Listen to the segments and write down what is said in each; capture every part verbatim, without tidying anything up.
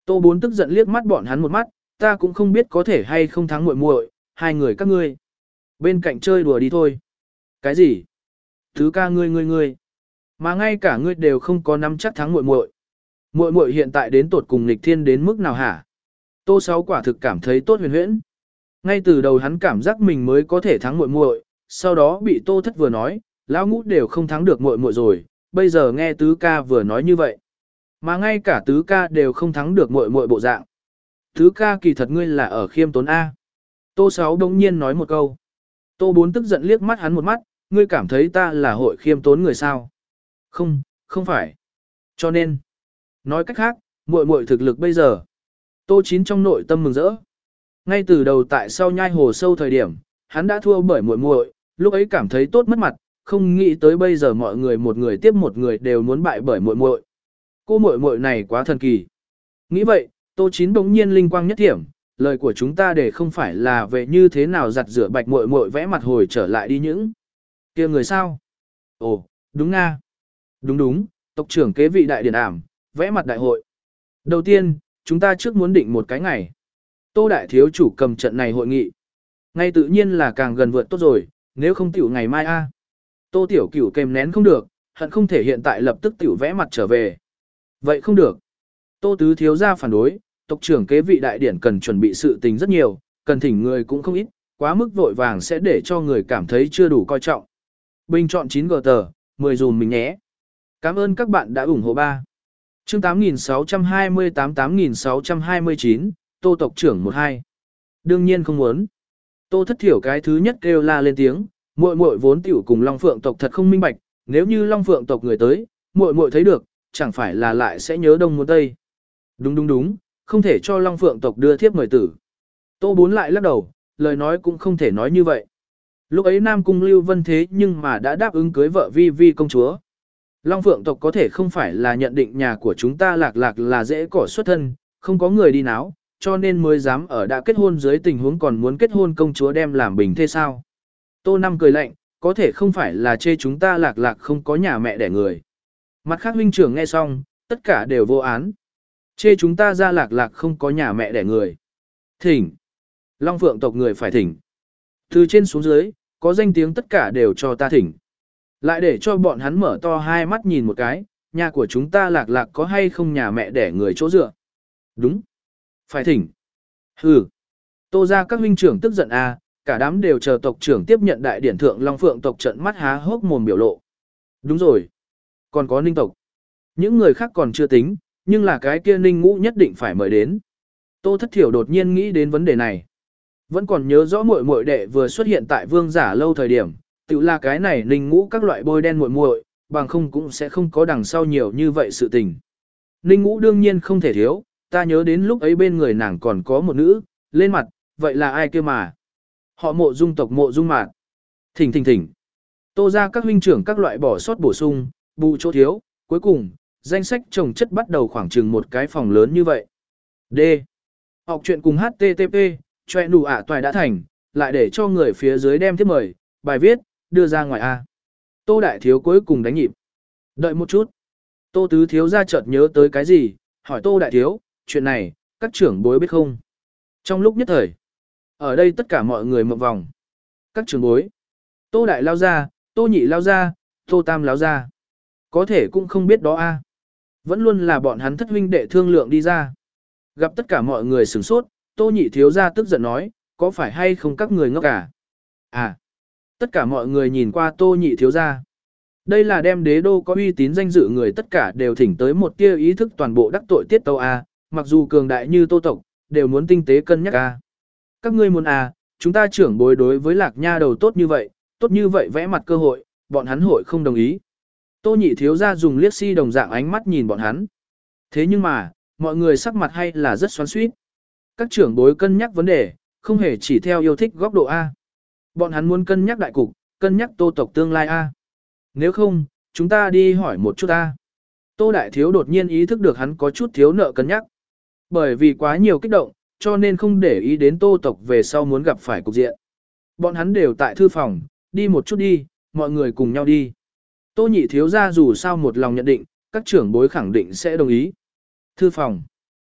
Tô Bốn tức giận liếc mắt bọn hắn một mắt, ta cũng không biết có thể hay không thắng muội muội, hai người các ngươi. Bên cạnh chơi đùa đi thôi. Cái gì? Thứ ca ngươi ngươi ngươi. Mà ngay cả ngươi đều không có nắm chắc thắng muội muội. Muội muội hiện tại đến tột cùng nghịch thiên đến mức nào hả? Tô Sáu quả thực cảm thấy tốt huyền huyễn. Ngay từ đầu hắn cảm giác mình mới có thể thắng muội muội, sau đó bị Tô Thất vừa nói, lão ngũ đều không thắng được muội muội rồi, bây giờ nghe tứ ca vừa nói như vậy, mà ngay cả tứ ca đều không thắng được muội muội bộ dạng. Tứ ca kỳ thật ngươi là ở khiêm tốn a. Tô Sáu đống nhiên nói một câu. Tô Bốn tức giận liếc mắt hắn một mắt, ngươi cảm thấy ta là hội khiêm tốn người sao? Không, không phải. Cho nên, nói cách khác, muội muội thực lực bây giờ. Tô Chín trong nội tâm mừng rỡ. Ngay từ đầu tại sau nhai hồ sâu thời điểm, hắn đã thua bởi muội muội, lúc ấy cảm thấy tốt mất mặt, không nghĩ tới bây giờ mọi người một người tiếp một người đều muốn bại bởi muội muội. Cô muội muội này quá thần kỳ. Nghĩ vậy, Tô Chín bỗng nhiên linh quang nhất thiểm, lời của chúng ta để không phải là về như thế nào giặt rửa bạch muội muội vẽ mặt hồi trở lại đi những kia người sao? Ồ, đúng nga. Đúng đúng, tộc trưởng kế vị đại điển ảm, vẽ mặt đại hội. Đầu tiên, chúng ta trước muốn định một cái ngày. Tô đại thiếu chủ cầm trận này hội nghị. Ngay tự nhiên là càng gần vượt tốt rồi, nếu không tiểu ngày mai a. Tô tiểu cửu kèm nén không được, hận không thể hiện tại lập tức tiểu vẽ mặt trở về. Vậy không được. Tô tứ thiếu gia phản đối, tộc trưởng kế vị đại điển cần chuẩn bị sự tình rất nhiều, cần thỉnh người cũng không ít, quá mức vội vàng sẽ để cho người cảm thấy chưa đủ coi trọng. Bình chọn chín gờ tờ, mười dùm mình nhé. Cảm ơn các bạn đã ủng hộ ba. Chương tám nghìn sáu trăm hai mươi tám tám nghìn sáu trăm hai mươi chín, Tô tộc trưởng một hai. Đương nhiên không muốn. Tô thất thiểu cái thứ nhất kêu la lên tiếng, muội muội vốn tiểu cùng Long Phượng tộc thật không minh bạch, nếu như Long Phượng tộc người tới, muội muội thấy được, chẳng phải là lại sẽ nhớ đông muốn tây. Đúng đúng đúng, không thể cho Long Phượng tộc đưa thiếp mời tử. Tô Bốn lại lắc đầu, lời nói cũng không thể nói như vậy. Lúc ấy Nam Cung Lưu Vân thế nhưng mà đã đáp ứng cưới vợ Vi Vi công chúa. Long Phượng tộc có thể không phải là nhận định nhà của chúng ta lạc lạc là dễ cỏ xuất thân, không có người đi náo, cho nên mới dám ở đã kết hôn dưới tình huống còn muốn kết hôn công chúa đem làm bình thế sao. Tô Năm cười lạnh, có thể không phải là chê chúng ta lạc lạc không có nhà mẹ đẻ người. Mặt khác huynh trưởng nghe xong, tất cả đều vô án. Chê chúng ta ra lạc lạc không có nhà mẹ đẻ người. Thỉnh. Long Phượng tộc người phải thỉnh. Từ trên xuống dưới, có danh tiếng tất cả đều cho ta thỉnh. Lại để cho bọn hắn mở to hai mắt nhìn một cái, nhà của chúng ta lạc lạc có hay không nhà mẹ đẻ người chỗ dựa. Đúng. Phải thỉnh. Hừ. Tô ra các huynh trưởng tức giận à, cả đám đều chờ tộc trưởng tiếp nhận đại điển thượng Long Phượng tộc trận mắt há hốc mồm biểu lộ. Đúng rồi. Còn có Ninh tộc. Những người khác còn chưa tính, nhưng là cái kia Ninh Ngũ nhất định phải mời đến. Tô Thất Thiểu đột nhiên nghĩ đến vấn đề này. Vẫn còn nhớ rõ muội muội đệ vừa xuất hiện tại Vương Giả lâu thời điểm, tự là cái này Ninh Ngũ các loại bôi đen muội muội, bằng không cũng sẽ không có đằng sau nhiều như vậy sự tình. Ninh Ngũ đương nhiên không thể thiếu, ta nhớ đến lúc ấy bên người nàng còn có một nữ, lên mặt, vậy là ai kia mà? Họ Mộ Dung tộc Mộ Dung Mạt. Thỉnh thỉnh thỉnh. Tô ra các huynh trưởng các loại bỏ sót bổ sung, bù chỗ thiếu, cuối cùng, danh sách trồng chất bắt đầu khoảng chừng một cái phòng lớn như vậy. D. Học chuyện cùng hát tê tê pê, choẹ nụ ạ toài đã thành, lại để cho người phía dưới đem tiếp mời, bài viết, đưa ra ngoài A. Tô đại thiếu cuối cùng đánh nhịp. Đợi một chút. Tô tứ thiếu ra chợt nhớ tới cái gì, hỏi tô đại thiếu, chuyện này, các trưởng bối biết không? Trong lúc nhất thời, ở đây tất cả mọi người mộng vòng. Các trưởng bối. Tô đại lao ra, tô nhị lao ra, tô tam lao ra. Có thể cũng không biết đó A. Vẫn luôn là bọn hắn thất huynh đệ thương lượng đi ra. Gặp tất cả mọi người sửng sốt, tô nhị thiếu ra tức giận nói, có phải hay không các người ngốc cả? À, tất cả mọi người nhìn qua tô nhị thiếu ra. Đây là đem đế đô có uy tín danh dự người tất cả đều thỉnh tới một tia ý thức toàn bộ đắc tội tiết tâu A, mặc dù cường đại như tô tộc, đều muốn tinh tế cân nhắc A. Các ngươi muốn A, chúng ta trưởng bối đối với lạc nha đầu tốt như vậy, tốt như vậy vẽ mặt cơ hội, bọn hắn hội không đồng ý. Tô nhị thiếu ra dùng liếc si đồng dạng ánh mắt nhìn bọn hắn. Thế nhưng mà, mọi người sắc mặt hay là rất xoắn xuýt. Các trưởng bối cân nhắc vấn đề, không hề chỉ theo yêu thích góc độ A. Bọn hắn muốn cân nhắc đại cục, cân nhắc tô tộc tương lai A. Nếu không, chúng ta đi hỏi một chút A. Tô đại thiếu đột nhiên ý thức được hắn có chút thiếu nợ cân nhắc. Bởi vì quá nhiều kích động, cho nên không để ý đến tô tộc về sau muốn gặp phải cục diện. Bọn hắn đều tại thư phòng, đi một chút đi, mọi người cùng nhau đi. Tô nhị thiếu ra dù sao một lòng nhận định, các trưởng bối khẳng định sẽ đồng ý. Thư phòng.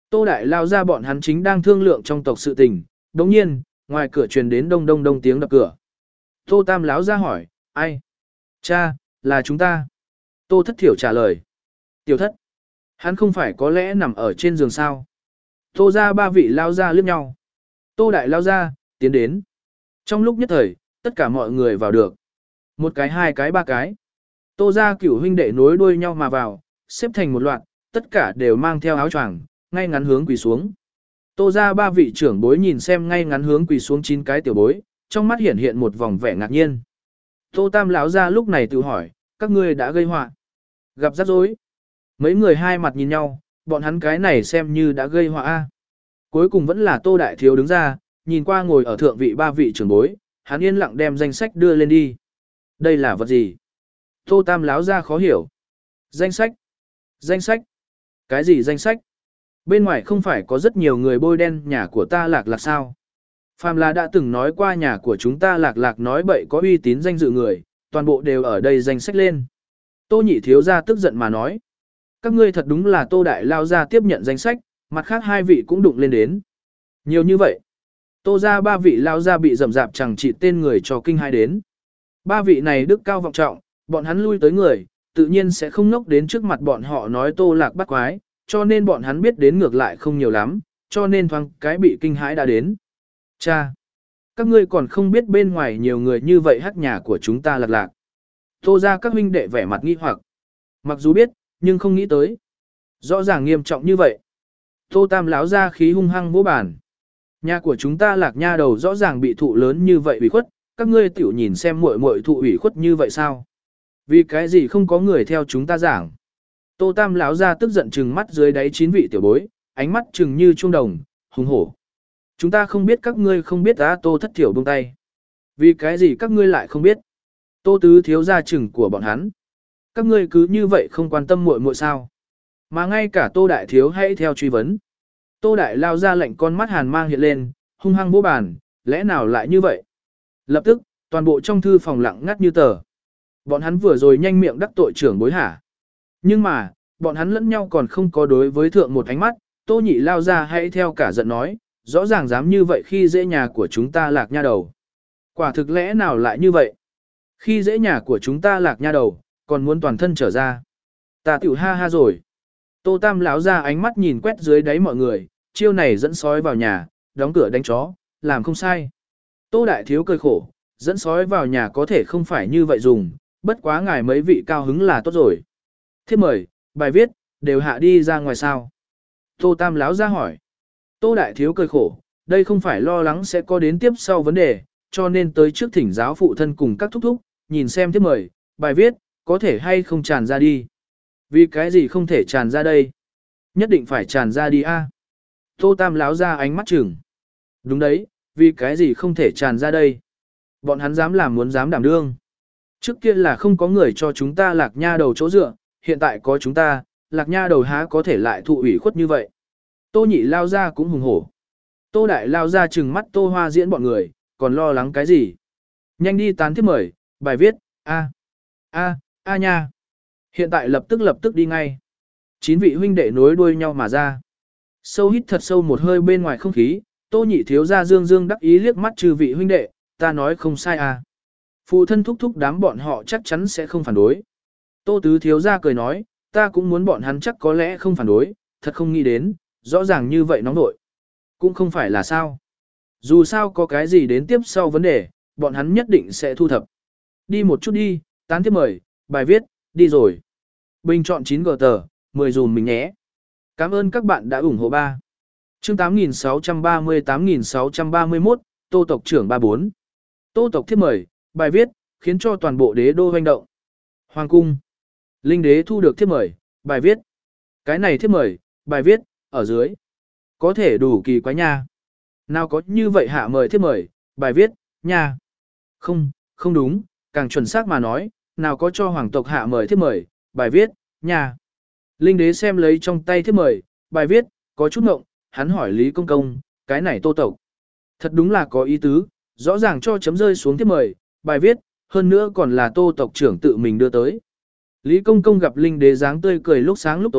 Tô Đại Lao ra bọn hắn chính đang thương lượng trong tộc sự tình, đồng nhiên, ngoài cửa truyền đến đông đông đông tiếng đập cửa. Tô Tam Láo ra hỏi, ai? Cha, là chúng ta. Tô Thất Thiểu trả lời. Tiểu thất. Hắn không phải có lẽ nằm ở trên giường sao? Tô ra ba vị lao ra liếc nhau. Tô Đại Lao ra, tiến đến. Trong lúc nhất thời, tất cả mọi người vào được. Một cái, hai cái, ba cái. Tô ra cửu huynh đệ nối đuôi nhau mà vào, xếp thành một loạt, tất cả đều mang theo áo choàng, ngay ngắn hướng quỳ xuống. Tô ra ba vị trưởng bối nhìn xem ngay ngắn hướng quỳ xuống chín cái tiểu bối, trong mắt hiện hiện một vòng vẻ ngạc nhiên. Tô Tam lão ra lúc này tự hỏi, các ngươi đã gây họa, gặp rắc rối. Mấy người hai mặt nhìn nhau, bọn hắn cái này xem như đã gây họa a. Cuối cùng vẫn là Tô Đại Thiếu đứng ra, nhìn qua ngồi ở thượng vị ba vị trưởng bối, hắn yên lặng đem danh sách đưa lên đi. Đây là vật gì? Tô Tam lão ra khó hiểu. Danh sách? Danh sách? Cái gì danh sách? Bên ngoài không phải có rất nhiều người bôi đen nhà của ta lạc lạc sao? Phàm là đã từng nói qua nhà của chúng ta lạc lạc nói bậy có uy tín danh dự người, toàn bộ đều ở đây danh sách lên. Tô Nhị Thiếu gia tức giận mà nói. Các ngươi thật đúng là Tô Đại Lao ra tiếp nhận danh sách, mặt khác hai vị cũng đụng lên đến. Nhiều như vậy. Tô ra ba vị Lao ra bị rầm rạp chẳng trị tên người cho kinh hai đến. Ba vị này đức cao vọng trọng, bọn hắn lui tới người, tự nhiên sẽ không ngốc đến trước mặt bọn họ nói Tô Lạc bắt quái, cho nên bọn hắn biết đến ngược lại không nhiều lắm, cho nên thoáng cái bị kinh hãi đã đến. Cha! Các ngươi còn không biết bên ngoài nhiều người như vậy hắc nhà của chúng ta lạc lạc. Tô ra các huynh đệ vẻ mặt nghi hoặc. Mặc dù biết, nhưng không nghĩ tới. Rõ ràng nghiêm trọng như vậy. Tô Tam lão ra khí hung hăng vỗ bàn. Nhà của chúng ta lạc nha đầu rõ ràng bị thụ lớn như vậy ủy khuất, các ngươi tiểu nhìn xem muội muội thụ ủy khuất như vậy sao? Vì cái gì không có người theo chúng ta giảng? Tô Tam lão ra tức giận trừng mắt dưới đáy chín vị tiểu bối, ánh mắt trừng như trung đồng, hùng hổ. Chúng ta không biết các ngươi không biết á. Tô Thất Thiểu buông tay. Vì cái gì các ngươi lại không biết? Tô Tứ Thiếu gia trừng của bọn hắn. Các ngươi cứ như vậy không quan tâm muội muội sao? Mà ngay cả Tô Đại Thiếu hãy theo truy vấn. Tô Đại lao ra lệnh con mắt hàn mang hiện lên, hung hăng vỗ bàn, lẽ nào lại như vậy? Lập tức, toàn bộ trong thư phòng lặng ngắt như tờ. Bọn hắn vừa rồi nhanh miệng đắc tội trưởng bối hả. Nhưng mà, bọn hắn lẫn nhau còn không có đối với thượng một ánh mắt, Tô Nhị lao ra hãy theo cả giận nói, rõ ràng dám như vậy khi dễ nhà của chúng ta lạc nha đầu. Quả thực lẽ nào lại như vậy? Khi dễ nhà của chúng ta lạc nha đầu, còn muốn toàn thân trở ra. Ta tiểu ha ha rồi. Tô Tam lão ra ánh mắt nhìn quét dưới đáy mọi người, chiêu này dẫn sói vào nhà, đóng cửa đánh chó, làm không sai. Tô Đại Thiếu cười khổ, dẫn sói vào nhà có thể không phải như vậy dùng, bất quá ngài mấy vị cao hứng là tốt rồi. Thiếp mời, bài viết, đều hạ đi ra ngoài sao. Tô Tam lão ra hỏi. Tô Đại Thiếu cười khổ, đây không phải lo lắng sẽ có đến tiếp sau vấn đề, cho nên tới trước thỉnh giáo phụ thân cùng các thúc thúc, nhìn xem thiếp mời, bài viết, có thể hay không tràn ra đi. Vì cái gì không thể tràn ra đây? Nhất định phải tràn ra đi a. Tô Tam lão ra ánh mắt chừng. Đúng đấy, vì cái gì không thể tràn ra đây? Bọn hắn dám làm muốn dám đảm đương. Trước kia là không có người cho chúng ta lạc nha đầu chỗ dựa, hiện tại có chúng ta, lạc nha đầu há có thể lại thụ ủy khuất như vậy. Tô Nhị lao ra cũng hùng hổ. Tô Đại lao ra trừng mắt Tô Hoa diễn bọn người, còn lo lắng cái gì? Nhanh đi tán thiếp mời, bài viết, a, a, a nha. Hiện tại lập tức lập tức đi ngay. Chín vị huynh đệ nối đuôi nhau mà ra. Sâu hít thật sâu một hơi bên ngoài không khí, Tô Nhị Thiếu gia dương dương đắc ý liếc mắt trừ vị huynh đệ, ta nói không sai à. Phụ thân thúc thúc đám bọn họ chắc chắn sẽ không phản đối. Tô Tứ Thiếu gia cười nói, ta cũng muốn bọn hắn chắc có lẽ không phản đối, thật không nghĩ đến, rõ ràng như vậy nóng nội. Cũng không phải là sao. Dù sao có cái gì đến tiếp sau vấn đề, bọn hắn nhất định sẽ thu thập. Đi một chút đi, tán tiếp mời, bài viết, đi rồi. Bình chọn chín g tờ, mười dùm mình nhé. Cảm ơn các bạn đã ủng hộ ba. Chương tám nghìn sáu trăm ba mươi tám nghìn sáu trăm ba mươi mốt, Tô tộc trưởng ba bốn. Tô tộc thiếp mời, bài viết, khiến cho toàn bộ đế đô hoành động. Hoàng cung. Linh đế thu được thiếp mời, bài viết. Cái này thiếp mời, bài viết, ở dưới. Có thể đủ kỳ quái nha. Nào có như vậy hạ mời thiếp mời, bài viết, nha. Không, không đúng, càng chuẩn xác mà nói, nào có cho hoàng tộc hạ mời thiếp mời, bài viết, nha. Linh đế xem lấy trong tay thiếp mời, bài viết, có chút ngộng, hắn hỏi Lý Công Công, cái này Tô tộc. Thật đúng là có ý tứ, rõ ràng cho chấm rơi xuống thiếp mời, bài viết, hơn nữa còn là Tô tộc trưởng tự mình đưa tới. Lý Công Công gặp Linh đế dáng tươi cười lúc sáng lúc tối,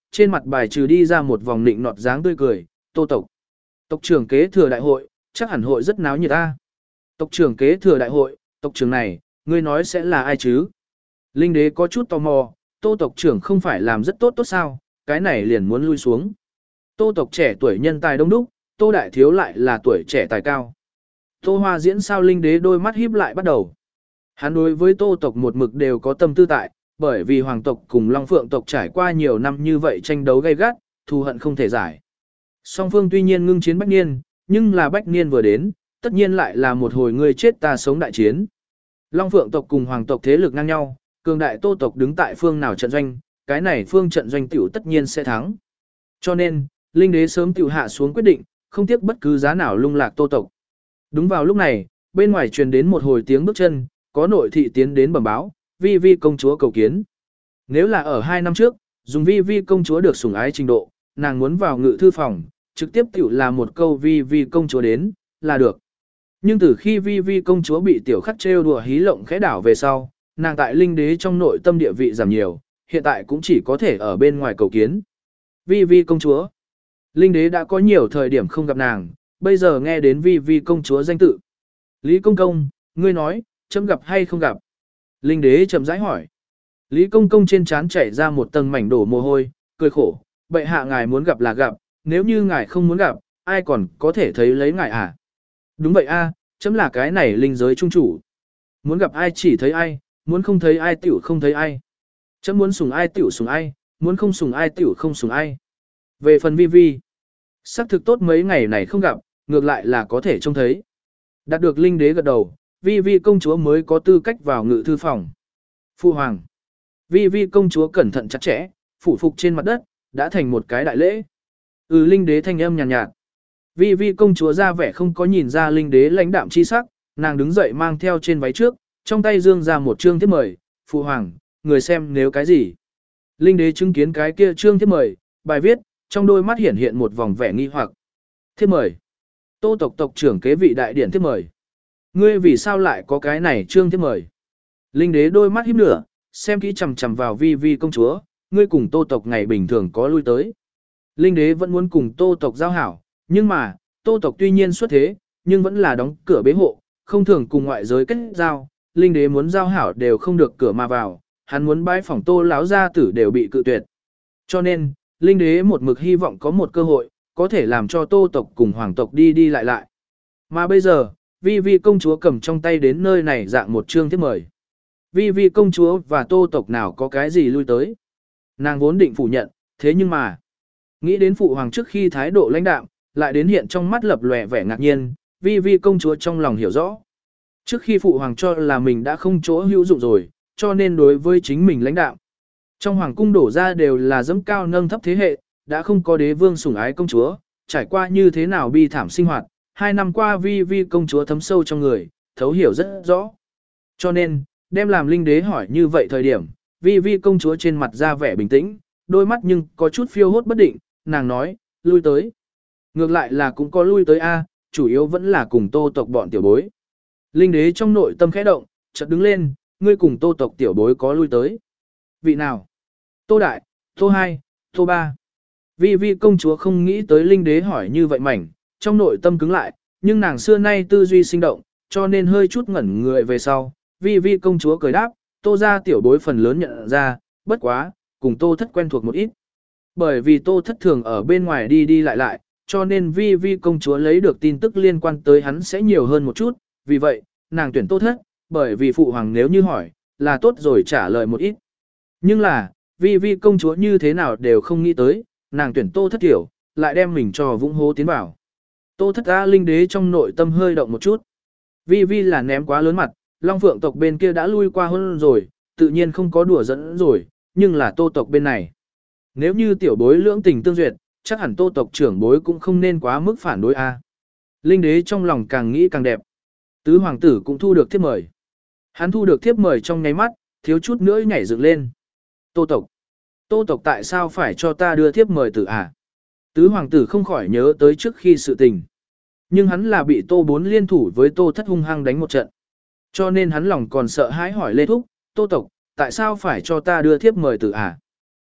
trên mặt bài trừ đi ra một vòng nịnh nọt dáng tươi cười, Tô tộc. Tộc trưởng kế thừa đại hội, chắc hẳn hội rất náo nhiệt ta. Tộc trưởng kế thừa đại hội, tộc trưởng này, ngươi nói sẽ là ai chứ? Linh đế có chút tò mò, Tô tộc trưởng không phải làm rất tốt tốt sao, cái này liền muốn lui xuống. Tô tộc trẻ tuổi nhân tài đông đúc, Tô đại thiếu lại là tuổi trẻ tài cao. Tô Hoa diễn sao Linh đế đôi mắt híp lại bắt đầu. Hắn đối với Tô tộc một mực đều có tâm tư tại, bởi vì hoàng tộc cùng Long Phượng tộc trải qua nhiều năm như vậy tranh đấu gay gắt, thù hận không thể giải. Song phương tuy nhiên ngưng chiến bách niên, nhưng là bách niên vừa đến, tất nhiên lại là một hồi ngươi chết ta sống đại chiến. Long Phượng tộc cùng hoàng tộc thế lực ngang nhau, cường đại Tô tộc đứng tại phương nào trận doanh, cái này phương trận doanh tiểu tất nhiên sẽ thắng. Cho nên, Linh đế sớm tiểu hạ xuống quyết định, không tiếc bất cứ giá nào lung lạc Tô tộc. Đúng vào lúc này, bên ngoài truyền đến một hồi tiếng bước chân, có nội thị tiến đến bẩm báo, Vi Vi công chúa cầu kiến. Nếu là ở hai năm trước, dùng Vi Vi công chúa được sủng ái trình độ, nàng muốn vào ngự thư phòng, trực tiếp tiểu là một câu Vi Vi công chúa đến, là được. Nhưng từ khi Vi Vi công chúa bị tiểu khắc trêu đùa hí lộng khẽ đảo về sau, nàng tại Linh đế trong nội tâm địa vị giảm nhiều, hiện tại cũng chỉ có thể ở bên ngoài cầu kiến. Vi Vi công chúa. Linh đế đã có nhiều thời điểm không gặp nàng, bây giờ nghe đến Vi Vi công chúa danh tự. Lý công công, ngươi nói, chấm gặp hay không gặp? Linh đế chậm rãi hỏi. Lý công công trên trán chảy ra một tầng mảnh đổ mồ hôi, cười khổ, bệ hạ ngài muốn gặp là gặp, nếu như ngài không muốn gặp, ai còn có thể thấy lấy ngài à? Đúng vậy a, chấm là cái này linh giới trung chủ. Muốn gặp ai chỉ thấy ai, muốn không thấy ai tiểu không thấy ai. Chấm muốn sủng ai tiểu sủng ai, muốn không sủng ai tiểu không sủng ai. Về phần Vi Vi, xác thực tốt mấy ngày này không gặp, ngược lại là có thể trông thấy. Đạt được linh đế gật đầu, Vi Vi công chúa mới có tư cách vào ngự thư phòng. Phu hoàng. Vi Vi công chúa cẩn thận chặt chẽ, phủ phục trên mặt đất, đã thành một cái đại lễ. Ừ linh đế thanh âm nhàn nhạt, nhạt. Vi Vi công chúa ra vẻ không có nhìn ra linh đế lãnh đạm chi sắc, nàng đứng dậy mang theo trên váy trước, trong tay dương ra một chương thiếp mời, "Phu hoàng, người xem nếu cái gì?" Linh đế chứng kiến cái kia chương thiếp mời, bài viết, trong đôi mắt hiển hiện một vòng vẻ nghi hoặc. Thiếp mời. Tô tộc tộc trưởng kế vị đại điển thiếp mời. Ngươi vì sao lại có cái này chương thiếp mời? Linh đế đôi mắt híp nửa, xem kỹ chằm chằm vào Vi Vi công chúa, ngươi cùng Tô tộc ngày bình thường có lui tới. Linh đế vẫn muốn cùng Tô tộc giao hảo, nhưng mà, Tô tộc tuy nhiên xuất thế, nhưng vẫn là đóng cửa bế hộ, không thường cùng ngoại giới kết giao, linh đế muốn giao hảo đều không được cửa mà vào, hắn muốn bái phỏng Tô láo gia tử đều bị cự tuyệt. Cho nên, linh đế một mực hy vọng có một cơ hội, có thể làm cho Tô tộc cùng hoàng tộc đi đi lại lại. Mà bây giờ, Vi Vi công chúa cầm trong tay đến nơi này dạng một chương thiếp mời. Vi Vi công chúa và Tô tộc nào có cái gì lui tới. Nàng vốn định phủ nhận, thế nhưng mà, nghĩ đến phụ hoàng trước khi thái độ lãnh đạm, lại đến hiện trong mắt lập lòe vẻ ngạc nhiên, Vi Vi công chúa trong lòng hiểu rõ. Trước khi phụ hoàng cho là mình đã không chỗ hữu dụng rồi, cho nên đối với chính mình lãnh đạm. Trong hoàng cung đổ ra đều là dẫm cao nâng thấp thế hệ, đã không có đế vương sủng ái công chúa, trải qua như thế nào bi thảm sinh hoạt, hai năm qua Vi Vi công chúa thấm sâu trong người, thấu hiểu rất rõ. Cho nên, đem làm linh đế hỏi như vậy thời điểm, Vi Vi công chúa trên mặt ra vẻ bình tĩnh, đôi mắt nhưng có chút phiêu hốt bất định, nàng nói, lui tới. Ngược lại là cũng có lui tới a, chủ yếu vẫn là cùng Tô tộc bọn tiểu bối. Linh đế trong nội tâm khẽ động, chợt đứng lên, ngươi cùng Tô tộc tiểu bối có lui tới. Vị nào? Tô đại, Tô hai, Tô ba. Vi Vi công chúa không nghĩ tới linh đế hỏi như vậy mảnh, trong nội tâm cứng lại, nhưng nàng xưa nay tư duy sinh động, cho nên hơi chút ngẩn người về sau. Vi Vi công chúa cười đáp, Tô gia tiểu bối phần lớn nhận ra, bất quá, cùng Tô thất quen thuộc một ít. Bởi vì Tô thất thường ở bên ngoài đi đi lại lại, cho nên Vi Vi công chúa lấy được tin tức liên quan tới hắn sẽ nhiều hơn một chút, vì vậy, nàng tuyển Tô thất, bởi vì phụ hoàng nếu như hỏi, là tốt rồi trả lời một ít. Nhưng là, Vi Vi công chúa như thế nào đều không nghĩ tới, nàng tuyển Tô thất tiểu, lại đem mình cho vũng hố tiến vào. Tô thất A linh đế trong nội tâm hơi động một chút. Vi Vi là ném quá lớn mặt, Long Phượng tộc bên kia đã lui qua hơn rồi, tự nhiên không có đùa dẫn rồi, nhưng là Tô tộc bên này. Nếu như tiểu bối lưỡng tình tương duyệt, chắc hẳn Tô tộc trưởng bối cũng không nên quá mức phản đối a. Linh đế trong lòng càng nghĩ càng đẹp. Tứ hoàng tử cũng thu được thiếp mời. Hắn thu được thiếp mời trong nháy mắt, thiếu chút nữa nhảy dựng lên. Tô tộc. Tô tộc tại sao phải cho ta đưa thiếp mời tử à? Tứ hoàng tử không khỏi nhớ tới trước khi sự tình. Nhưng hắn là bị Tô bốn liên thủ với Tô thất hung hăng đánh một trận. Cho nên hắn lòng còn sợ hãi hỏi Lê Thúc, Tô tộc, tại sao phải cho ta đưa thiếp mời tử à?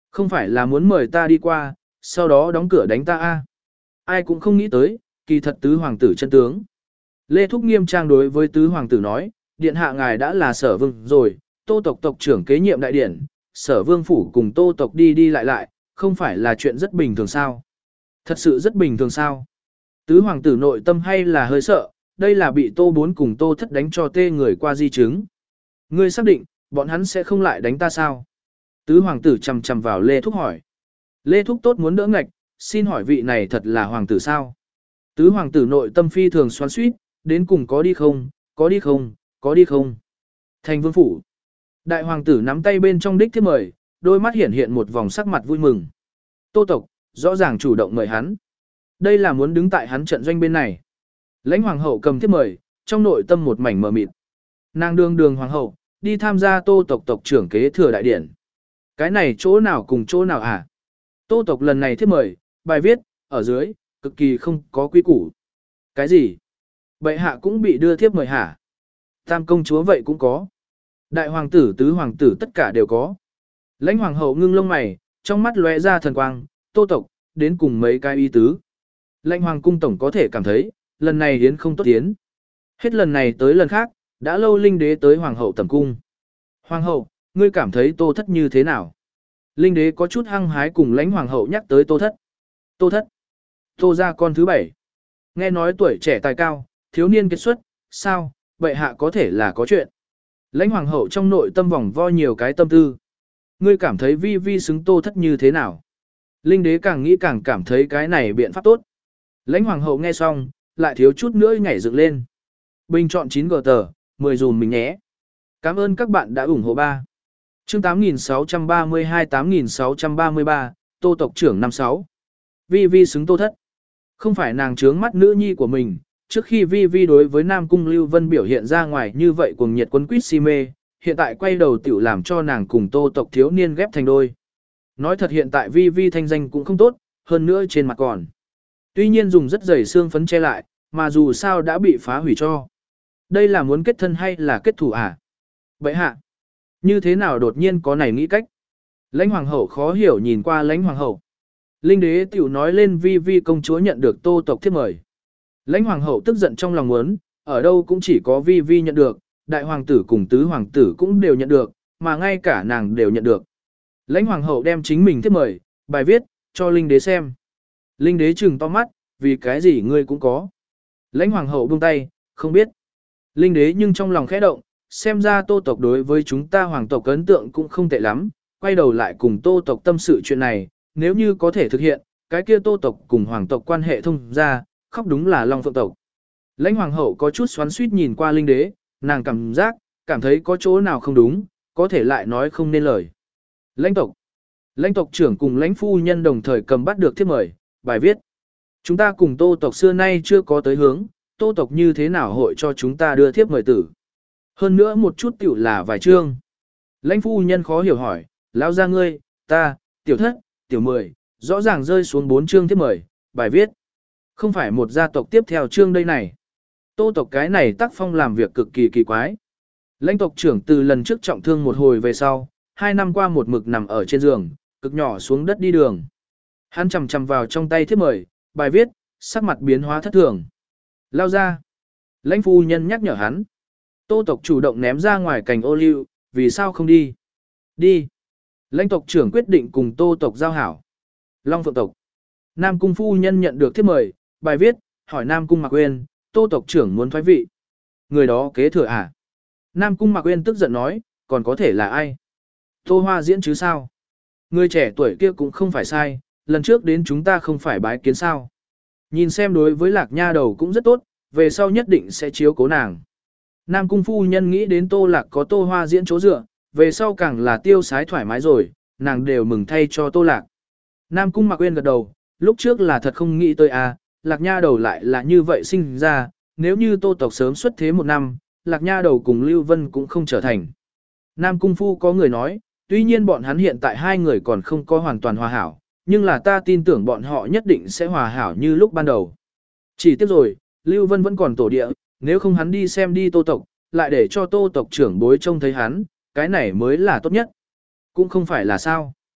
Không phải là muốn mời ta đi qua, sau đó đóng cửa đánh ta a? Ai cũng không nghĩ tới, kỳ thật tứ hoàng tử chân tướng. Lê Thúc nghiêm trang đối với tứ hoàng tử nói, điện hạ ngài đã là sở vương rồi, tô tộc tộc trưởng kế nhiệm đại điển, sở vương phủ cùng tô tộc đi đi lại lại, không phải là chuyện rất bình thường sao? Thật sự rất bình thường sao? Tứ hoàng tử nội tâm hay là hơi sợ, đây là bị tô bốn cùng tô thất đánh cho tê người qua di chứng. Ngươi xác định, bọn hắn sẽ không lại đánh ta sao? Tứ hoàng tử chầm chầm vào Lê Thúc hỏi. Lê Thúc tốt muốn đỡ ngạch, xin hỏi vị này thật là hoàng tử sao? Tứ hoàng tử nội tâm phi thường xoắn xuýt, đến cùng có đi không, có đi không, có đi không? Thành vương phủ. Đại hoàng tử nắm tay bên trong đích thiếp mời, đôi mắt hiển hiện một vòng sắc mặt vui mừng. Tô tộc, rõ ràng chủ động mời hắn. Đây là muốn đứng tại hắn trận doanh bên này. Lãnh hoàng hậu cầm thiếp mời, trong nội tâm một mảnh mờ mịt. Nàng đương đường hoàng hậu, đi tham gia tô tộc tộc trưởng kế thừa đại điển. Cái này chỗ nào cùng chỗ nào hả? Tô tộc lần này thiếp mời, bài viết, ở dưới, cực kỳ không có quy củ. Cái gì? Bệ hạ cũng bị đưa thiếp mời hả? Tam công chúa vậy cũng có. Đại hoàng tử tứ hoàng tử tất cả đều có. Lãnh hoàng hậu ngưng lông mày, trong mắt lóe ra thần quang, tô tộc, đến cùng mấy cái y tứ. Lãnh hoàng cung tổng có thể cảm thấy, lần này hiến không tốt tiến. Hết lần này tới lần khác, đã lâu linh đế tới hoàng hậu tầm cung. Hoàng hậu, ngươi cảm thấy tô thất như thế nào? Linh đế có chút hăng hái cùng lãnh hoàng hậu nhắc tới tô thất. Tô thất. Tô ra con thứ bảy. Nghe nói tuổi trẻ tài cao, thiếu niên kết xuất, sao, bệ hạ có thể là có chuyện. Lãnh hoàng hậu trong nội tâm vòng vo nhiều cái tâm tư. Ngươi cảm thấy vi vi xứng tô thất như thế nào? Linh đế càng nghĩ càng cảm thấy cái này biện pháp tốt. Lãnh hoàng hậu nghe xong, lại thiếu chút nữa nhảy dựng lên. Bình chọn chín g tờ, mười dùm mình nhé. Cảm ơn các bạn đã ủng hộ ba. Chương tám nghìn sáu trăm ba mươi hai tám nghìn sáu trăm ba mươi ba, Tô tộc trưởng năm sáu. Vi vi xứng tô thất. Không phải nàng trướng mắt nữ nhi của mình, trước khi Vi Vi đối với Nam Cung Lưu Vân biểu hiện ra ngoài như vậy cuồng nhiệt quân quýt si mê, hiện tại quay đầu tiểu làm cho nàng cùng Tô tộc thiếu niên ghép thành đôi. Nói thật hiện tại Vi Vi thanh danh cũng không tốt, hơn nữa trên mặt còn. Tuy nhiên dùng rất dày xương phấn che lại, mà dù sao đã bị phá hủy cho. Đây là muốn kết thân hay là kết thủ à? Vậy hạ, như thế nào đột nhiên có này nghĩ cách? Lãnh hoàng hậu khó hiểu nhìn qua lãnh hoàng hậu. Linh đế tiểu nói lên Vi Vi công chúa nhận được Tô tộc thiếp mời. Lãnh hoàng hậu tức giận trong lòng muốn, ở đâu cũng chỉ có Vi Vi nhận được, đại hoàng tử cùng tứ hoàng tử cũng đều nhận được, mà ngay cả nàng đều nhận được. Lãnh hoàng hậu đem chính mình thiếp mời, bài viết, cho linh đế xem. Linh đế trừng to mắt, vì cái gì ngươi cũng có. Lãnh hoàng hậu buông tay, không biết. Linh đế nhưng trong lòng khẽ động, xem ra Tô tộc đối với chúng ta hoàng tộc ấn tượng cũng không tệ lắm, quay đầu lại cùng Tô tộc tâm sự chuyện này, nếu như có thể thực hiện, cái kia Tô tộc cùng hoàng tộc quan hệ thông ra, khóc đúng là Long Phượng tộc. Lãnh hoàng hậu có chút xoắn xuýt nhìn qua linh đế, nàng cảm giác, cảm thấy có chỗ nào không đúng, có thể lại nói không nên lời. Lãnh tộc. Lãnh tộc trưởng cùng lãnh phu nhân đồng thời cầm bắt được thiếp mời, bài viết. Chúng ta cùng Tô tộc xưa nay chưa có tới hướng, Tô tộc như thế nào hội cho chúng ta đưa thiếp mời tử. Hơn nữa một chút tiểu là vài chương. Lãnh phu nhân khó hiểu hỏi, lão gia ngươi, ta, tiểu thất, tiểu mười, rõ ràng rơi xuống bốn chương thiếp mời, bài viết. Không phải một gia tộc tiếp theo chương đây này. Tô tộc cái này tác phong làm việc cực kỳ kỳ quái. Lãnh tộc trưởng từ lần trước trọng thương một hồi về sau, hai năm qua một mực nằm ở trên giường, cực nhỏ xuống đất đi đường. Hắn chầm chầm vào trong tay thiếp mời, bài viết, sắc mặt biến hóa thất thường. Lao ra. Lãnh phu nhân nhắc nhở hắn. Tô tộc chủ động ném ra ngoài cành ô liu, vì sao không đi? Đi. Lãnh tộc trưởng quyết định cùng Tô tộc giao hảo. Long Phượng tộc. Nam cung phu nhân nhận được thiếp mời, bài viết, hỏi Nam cung Mạc Uyên, Tô tộc trưởng muốn thoái vị. Người đó kế thừa à? Nam cung Mạc Uyên tức giận nói, còn có thể là ai? Tô Hoa Diễn chứ sao? Người trẻ tuổi kia cũng không phải sai, lần trước đến chúng ta không phải bái kiến sao? Nhìn xem đối với Lạc Nha đầu cũng rất tốt, về sau nhất định sẽ chiếu cố nàng. Nam cung phu nhân nghĩ đến Tô Lạc có Tô Hoa Diễn chỗ dựa, về sau càng là tiêu sái thoải mái rồi, nàng đều mừng thay cho Tô Lạc. Nam cung Mạc Uyên gật đầu, lúc trước là thật không nghĩ tới à, Lạc Nha đầu lại là như vậy sinh ra, nếu như Tô tộc sớm xuất thế một năm, Lạc Nha đầu cùng Lưu Vân cũng không trở thành. Nam cung phu có người nói, tuy nhiên bọn hắn hiện tại hai người còn không có hoàn toàn hòa hảo, nhưng là ta tin tưởng bọn họ nhất định sẽ hòa hảo như lúc ban đầu. Chỉ tiếc rồi, Lưu Vân vẫn còn tổ địa, nếu không hắn đi xem đi Tô tộc, lại để cho Tô tộc trưởng bối trông thấy hắn, cái này mới là tốt nhất. Cũng không phải là sao.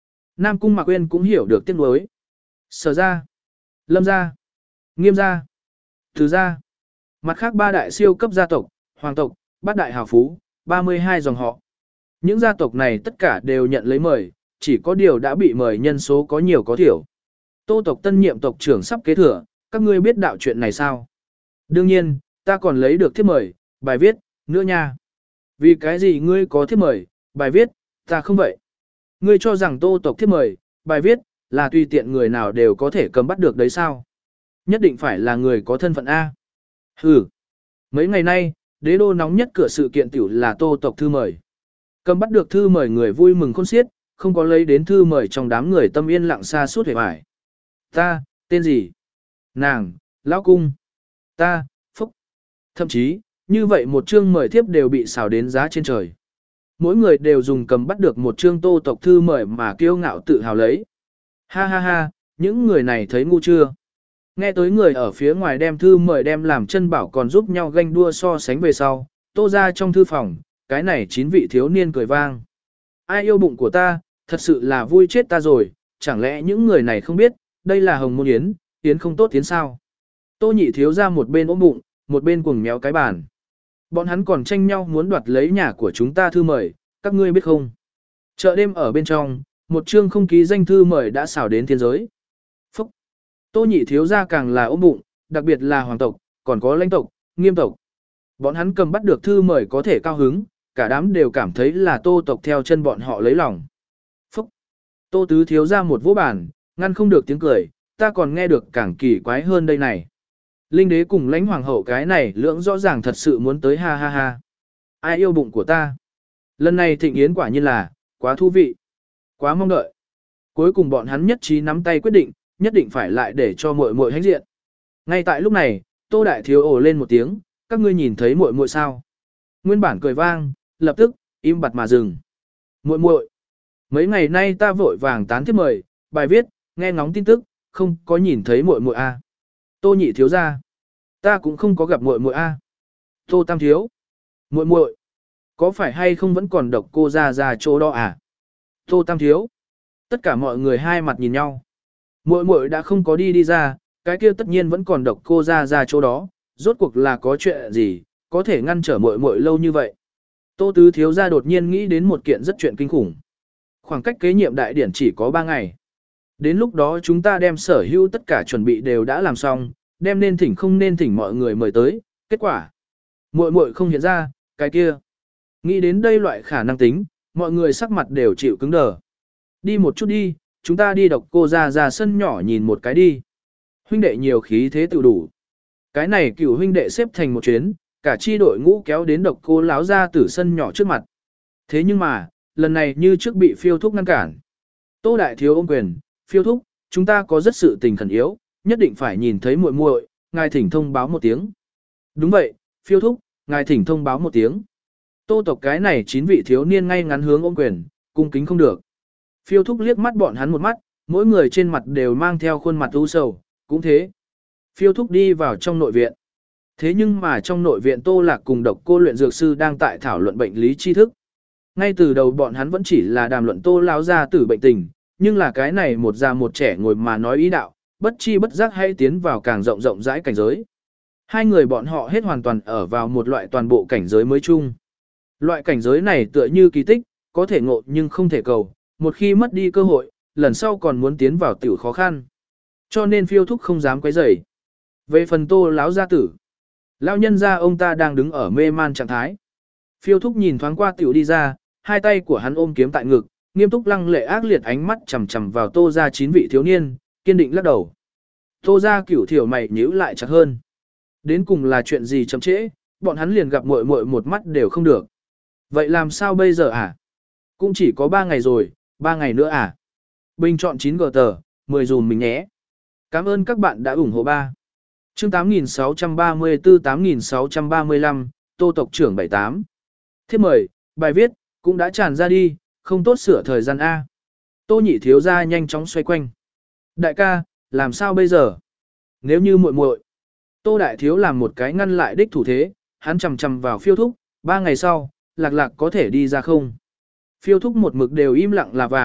Nam Cung Mạc Uyên cũng hiểu được tiếc nuối. Sở ra, Lâm ra, Nghiêm ra, Từ ra. Mặt khác ba đại siêu cấp gia tộc, hoàng tộc, bát đại hào phú, ba mươi hai dòng họ. Những gia tộc này tất cả đều nhận lấy mời, chỉ có điều đã bị mời nhân số có nhiều có thiểu. Tô tộc tân nhiệm tộc trưởng sắp kế thừa, các ngươi biết đạo chuyện này sao? Đương nhiên, ta còn lấy được thiếp mời, bài viết, nữa nha. Vì cái gì ngươi có thiếp mời, bài viết, ta không vậy. Ngươi cho rằng tô tộc thiếp mời, bài viết, là tùy tiện người nào đều có thể cầm bắt được đấy sao? Nhất định phải là người có thân phận A. Hừ. Mấy ngày nay, đế đô nóng nhất cửa sự kiện tiểu là tô tộc thư mời. Cầm bắt được thư mời người vui mừng khôn xiết, không có lấy đến thư mời trong đám người tâm yên lặng xa suốt hề bại. Ta, tên gì? Nàng, lão cung. Ta, phúc. Thậm chí, như vậy một chương mời thiếp đều bị xào đến giá trên trời. Mỗi người đều dùng cầm bắt được một chương tô tộc thư mời mà kiêu ngạo tự hào lấy. Ha ha ha, những người này thấy ngu chưa? Nghe tới người ở phía ngoài đem thư mời đem làm chân bảo còn giúp nhau ganh đua so sánh về sau, tô ra trong thư phòng, cái này chín vị thiếu niên cười vang. Ai yêu bụng của ta, thật sự là vui chết ta rồi, chẳng lẽ những người này không biết, đây là hồng môn yến, yến không tốt tiến sao? Tô nhị thiếu ra một bên ôm bụng, một bên cuồng méo cái bàn. Bọn hắn còn tranh nhau muốn đoạt lấy nhà của chúng ta thư mời, các ngươi biết không? Chợ đêm ở bên trong, một chương không ký danh thư mời đã xảo đến thiên giới. Phúc! Tô nhị thiếu ra càng là ôm bụng, đặc biệt là hoàng tộc, còn có lãnh tộc, nghiêm tộc. Bọn hắn cầm bắt được thư mời có thể cao hứng, cả đám đều cảm thấy là tô tộc theo chân bọn họ lấy lòng. Phúc! Tô tứ thiếu ra một vỗ bàn, ngăn không được tiếng cười, ta còn nghe được càng kỳ quái hơn đây này. Linh đế cùng lãnh hoàng hậu cái này lưỡng rõ ràng thật sự muốn tới ha ha ha. Ai yêu bụng của ta? Lần này thịnh yến quả nhiên là, quá thú vị, quá mong đợi. Cuối cùng bọn hắn nhất trí nắm tay quyết định, nhất định phải lại để cho muội muội hãnh diện. Ngay tại lúc này, Tô đại thiếu ồ lên một tiếng, các ngươi nhìn thấy muội muội sao? Nguyên bản cười vang, lập tức im bặt mà dừng. Muội muội, mấy ngày nay ta vội vàng tán thiếp mời, bài viết, nghe ngóng tin tức, không có nhìn thấy muội muội a. Tô nhị thiếu gia, ta cũng không có gặp muội muội a. Tô tam thiếu, muội muội, có phải hay không vẫn còn độc cô ra ra chỗ đó à? Tô tam thiếu, tất cả mọi người hai mặt nhìn nhau. Muội muội đã không có đi đi ra, cái kia tất nhiên vẫn còn độc cô ra ra chỗ đó, rốt cuộc là có chuyện gì, có thể ngăn trở muội muội lâu như vậy. Tô tứ thiếu gia đột nhiên nghĩ đến một kiện rất chuyện kinh khủng. Khoảng cách kế nhiệm đại điển chỉ có ba ngày. Đến lúc đó chúng ta đem sở hữu tất cả chuẩn bị đều đã làm xong, đem nên thỉnh không nên thỉnh mọi người mời tới, kết quả. Muội muội không hiện ra, cái kia. Nghĩ đến đây loại khả năng tính, mọi người sắc mặt đều chịu cứng đờ. Đi một chút đi, chúng ta đi độc cô ra ra sân nhỏ nhìn một cái đi. Huynh đệ nhiều khí thế tự đủ. Cái này cửu huynh đệ xếp thành một chuyến, cả chi đội ngũ kéo đến độc cô láo ra từ sân nhỏ trước mặt. Thế nhưng mà, lần này như trước bị phiêu thúc ngăn cản. Tô đại thiếu ôm quyền, phiêu thúc, chúng ta có rất sự tình khẩn yếu, nhất định phải nhìn thấy muội muội, ngài thỉnh thông báo một tiếng. Đúng vậy, phiêu thúc, ngài thỉnh thông báo một tiếng. Tô tộc cái này chín vị thiếu niên ngay ngắn hướng ôm quyền, cung kính không được. Phiêu thúc liếc mắt bọn hắn một mắt, mỗi người trên mặt đều mang theo khuôn mặt u sầu, cũng thế. Phiêu thúc đi vào trong nội viện. Thế nhưng mà trong nội viện Tô Lạc cùng độc cô luyện dược sư đang tại thảo luận bệnh lý tri thức. Ngay từ đầu bọn hắn vẫn chỉ là đàm luận Tô lão gia tử bệnh tình, nhưng là cái này một già một trẻ ngồi mà nói ý đạo, bất chi bất giác hay tiến vào càng rộng rộng rãi cảnh giới. Hai người bọn họ hết hoàn toàn ở vào một loại toàn bộ cảnh giới mới chung. Loại cảnh giới này tựa như kỳ tích, có thể ngộ nhưng không thể cầu, một khi mất đi cơ hội, lần sau còn muốn tiến vào tiểu khó khăn. Cho nên phiêu thúc không dám quấy rầy. Về phần Tô lão gia tử, lão nhân gia ông ta đang đứng ở mê man trạng thái. Phiêu thúc nhìn thoáng qua tiểu đi ra, hai tay của hắn ôm kiếm tại ngực, nghiêm túc lăng lệ ác liệt ánh mắt chằm chằm vào Tô gia chín vị thiếu niên, kiên định lắc đầu. Tô gia cửu thiểu mày nhíu lại chặt hơn. Đến cùng là chuyện gì chậm trễ, bọn hắn liền gặp muội muội một mắt đều không được. Vậy làm sao bây giờ à? Cũng chỉ có ba ngày rồi, ba ngày nữa à? Bình chọn chín gờ tờ, mười dùm mình nhé. Cảm ơn các bạn đã ủng hộ ba. Chương tám nghìn sáu trăm ba mươi tư tám nghìn sáu trăm ba mươi lăm, Tô tộc trưởng bảy tám. Thiếp mời, bài viết, cũng đã tràn ra đi, không tốt sửa thời gian A. Tô nhị thiếu gia nhanh chóng xoay quanh. Đại ca, làm sao bây giờ? Nếu như muội muội, Tô đại thiếu làm một cái ngăn lại đích thủ thế, hắn chầm chầm vào phiêu thúc, ba ngày sau, lạc lạc có thể đi ra không? Phiêu thúc một mực đều im lặng là vàng,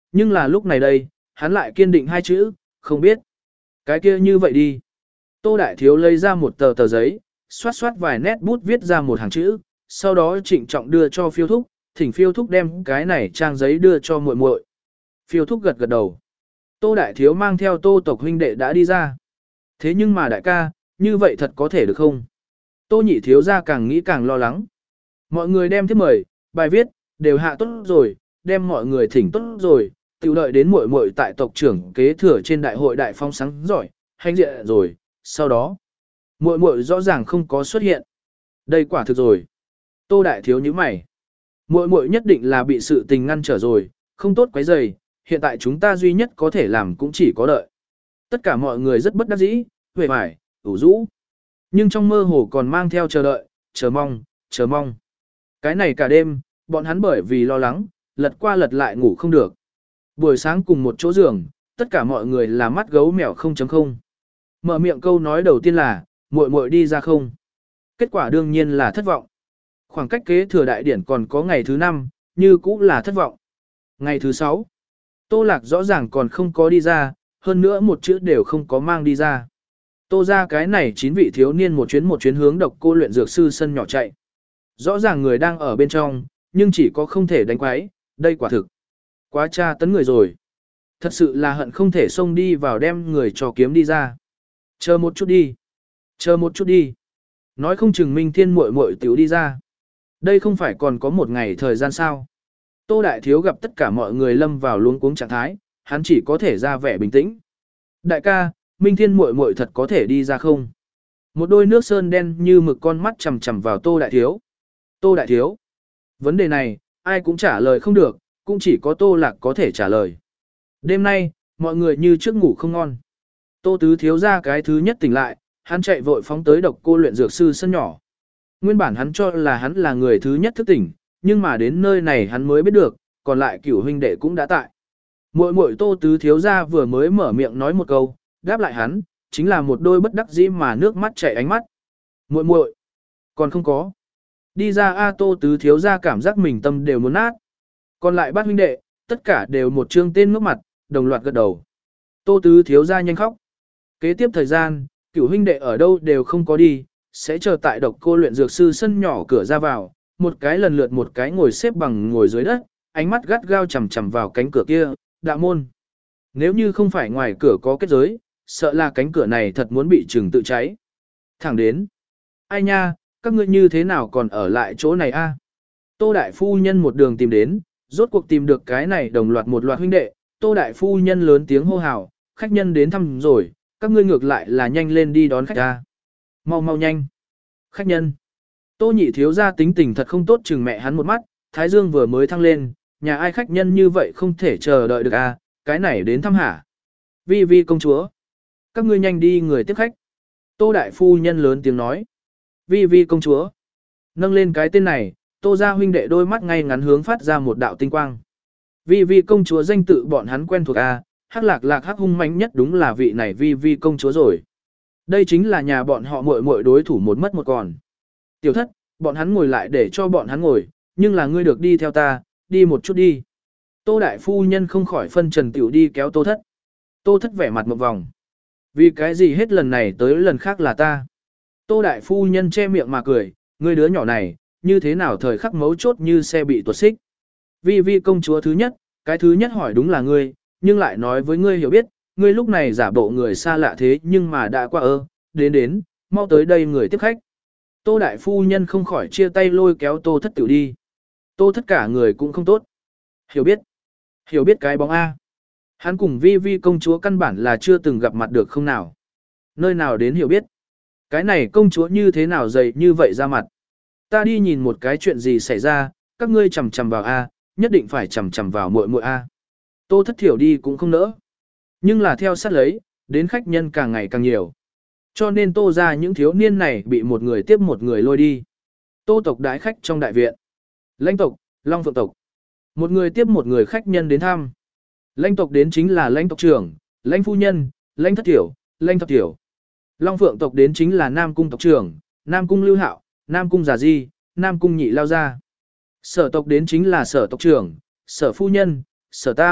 nhưng là lúc này đây, hắn lại kiên định hai chữ, không biết. Cái kia như vậy đi. Tô Đại Thiếu lấy ra một tờ tờ giấy, xoát xoát vài nét bút viết ra một hàng chữ, sau đó trịnh trọng đưa cho phiêu thúc, thỉnh phiêu thúc đem cái này trang giấy đưa cho muội muội. Phiêu thúc gật gật đầu. Tô Đại Thiếu mang theo Tô tộc huynh đệ đã đi ra. Thế nhưng mà đại ca, như vậy thật có thể được không? Tô Nhị Thiếu ra càng nghĩ càng lo lắng. Mọi người đem thiếp mời, bài viết, đều hạ tốt rồi, đem mọi người thỉnh tốt rồi, tiểu đợi đến muội muội tại tộc trưởng kế thừa trên đại hội đại phong sáng giỏi, hành diện rồi, sau đó, muội muội rõ ràng không có xuất hiện. Đây quả thực rồi. Tô Đại Thiếu như mày. Muội muội nhất định là bị sự tình ngăn trở rồi, không tốt quấy rầy, hiện tại chúng ta duy nhất có thể làm cũng chỉ có đợi. Tất cả mọi người rất bất đắc dĩ, huệ vải, ủ rũ. Nhưng trong mơ hồ còn mang theo chờ đợi, chờ mong, chờ mong. Cái này cả đêm, bọn hắn bởi vì lo lắng, lật qua lật lại ngủ không được. Buổi sáng cùng một chỗ giường, tất cả mọi người là mắt gấu mèo không chấm không. Mở miệng câu nói đầu tiên là, muội muội đi ra không. Kết quả đương nhiên là thất vọng. Khoảng cách kế thừa đại điển còn có ngày thứ năm, như cũng là thất vọng. Ngày thứ sáu, Tô Lạc rõ ràng còn không có đi ra, hơn nữa một chữ đều không có mang đi ra. Tô ra cái này chín vị thiếu niên một chuyến một chuyến hướng độc cô luyện dược sư sân nhỏ chạy. Rõ ràng người đang ở bên trong, nhưng chỉ có không thể đánh quái, đây quả thực. Quá tra tấn người rồi. Thật sự là hận không thể xông đi vào đem người cho kiếm đi ra. Chờ một chút đi. Chờ một chút đi. Nói không chừng Minh Thiên muội muội tiểu đi ra. Đây không phải còn có một ngày thời gian sao. Tô Đại Thiếu gặp tất cả mọi người lâm vào luống cuống trạng thái, hắn chỉ có thể ra vẻ bình tĩnh. Đại ca, Minh Thiên muội muội thật có thể đi ra không? Một đôi nước sơn đen như mực con mắt chằm chằm vào Tô Đại Thiếu. Tô Đại Thiếu. Vấn đề này, ai cũng trả lời không được, cũng chỉ có Tô Lạc có thể trả lời. Đêm nay, mọi người như trước ngủ không ngon. Tô Tứ Thiếu ra cái thứ nhất tỉnh lại, hắn chạy vội phóng tới độc cô luyện dược sư sân nhỏ. Nguyên bản hắn cho là hắn là người thứ nhất thức tỉnh, nhưng mà đến nơi này hắn mới biết được, còn lại cửu huynh đệ cũng đã tại. Muội muội Tô Tứ Thiếu ra vừa mới mở miệng nói một câu, đáp lại hắn, chính là một đôi bất đắc dĩ mà nước mắt chảy ánh mắt. Muội muội, còn không có. Đi ra A Tô Tứ Thiếu ra cảm giác mình tâm đều muốn nát. Còn lại bát huynh đệ, tất cả đều một trương tên ngước mặt, đồng loạt gật đầu. Tô Tứ Thiếu ra nhanh khóc. Kế tiếp thời gian, cửu huynh đệ ở đâu đều không có đi, sẽ chờ tại độc cô luyện dược sư sân nhỏ cửa ra vào, một cái lần lượt một cái ngồi xếp bằng ngồi dưới đất, ánh mắt gắt gao chằm chằm vào cánh cửa kia, đạo môn. Nếu như không phải ngoài cửa có kết giới, sợ là cánh cửa này thật muốn bị chừng tự cháy. Thẳng đến. Ai nha, các ngươi như thế nào còn ở lại chỗ này a? Tô Đại Phu Nhân một đường tìm đến, rốt cuộc tìm được cái này đồng loạt một loạt huynh đệ, Tô Đại Phu Nhân lớn tiếng hô hào, khách nhân đến thăm rồi, các ngươi ngược lại là nhanh lên đi đón khách ra. Mau mau nhanh. Khách nhân. Tô Nhị Thiếu ra tính tình thật không tốt chừng mẹ hắn một mắt, Thái Dương vừa mới thăng lên, nhà ai khách nhân như vậy không thể chờ đợi được à, cái này đến thăm hả. Vi Vi công chúa. Các ngươi nhanh đi người tiếp khách. Tô Đại Phu Nhân lớn tiếng nói. Vi Vi công chúa. Nâng lên cái tên này, Tô gia huynh đệ đôi mắt ngay ngắn hướng phát ra một đạo tinh quang. Vi Vi công chúa danh tự bọn hắn quen thuộc à, hắc lạc lạc hắc hung mãnh nhất đúng là vị này Vi Vi công chúa rồi. Đây chính là nhà bọn họ muội muội đối thủ một mất một còn. Tiểu thất, bọn hắn ngồi lại để cho bọn hắn ngồi, nhưng là ngươi được đi theo ta, đi một chút đi. Tô Đại Phu Nhân không khỏi phân trần tiểu đi kéo Tô Thất. Tô Thất vẻ mặt một vòng. Vì cái gì hết lần này tới lần khác là ta. Tô Đại Phu Nhân che miệng mà cười, ngươi đứa nhỏ này, như thế nào thời khắc mấu chốt như xe bị tuột xích. Vi Vi công chúa thứ nhất, cái thứ nhất hỏi đúng là ngươi, nhưng lại nói với ngươi hiểu biết, ngươi lúc này giả bộ người xa lạ thế nhưng mà đã qua ơ, đến đến, mau tới đây người tiếp khách. Tô Đại Phu Nhân không khỏi chia tay lôi kéo Tô Thất tiểu đi. Tô Thất cả người cũng không tốt. Hiểu biết. Hiểu biết cái bóng A. Hắn cùng Vi Vi công chúa căn bản là chưa từng gặp mặt được không nào. Nơi nào đến hiểu biết. Cái này công chúa như thế nào dày như vậy ra mặt. Ta đi nhìn một cái chuyện gì xảy ra, các ngươi chầm chầm vào A, nhất định phải chầm chầm vào muội muội A. Tô Thất thiểu đi cũng không nỡ. Nhưng là theo sát lấy, đến khách nhân càng ngày càng nhiều. Cho nên Tô ra những thiếu niên này bị một người tiếp một người lôi đi. Tô tộc đái khách trong đại viện. Lãnh tộc, Long Phượng tộc. Một người tiếp một người khách nhân đến thăm. Lãnh tộc đến chính là lãnh tộc trưởng, lãnh phu nhân, lãnh thất tiểu, lãnh thập tiểu. Long Phượng tộc đến chính là Nam cung tộc trưởng, Nam cung Lưu Hạo, Nam cung Già Di, Nam cung Nhị Lao Gia. Sở tộc đến chính là sở tộc trưởng, sở phu nhân, sở tam,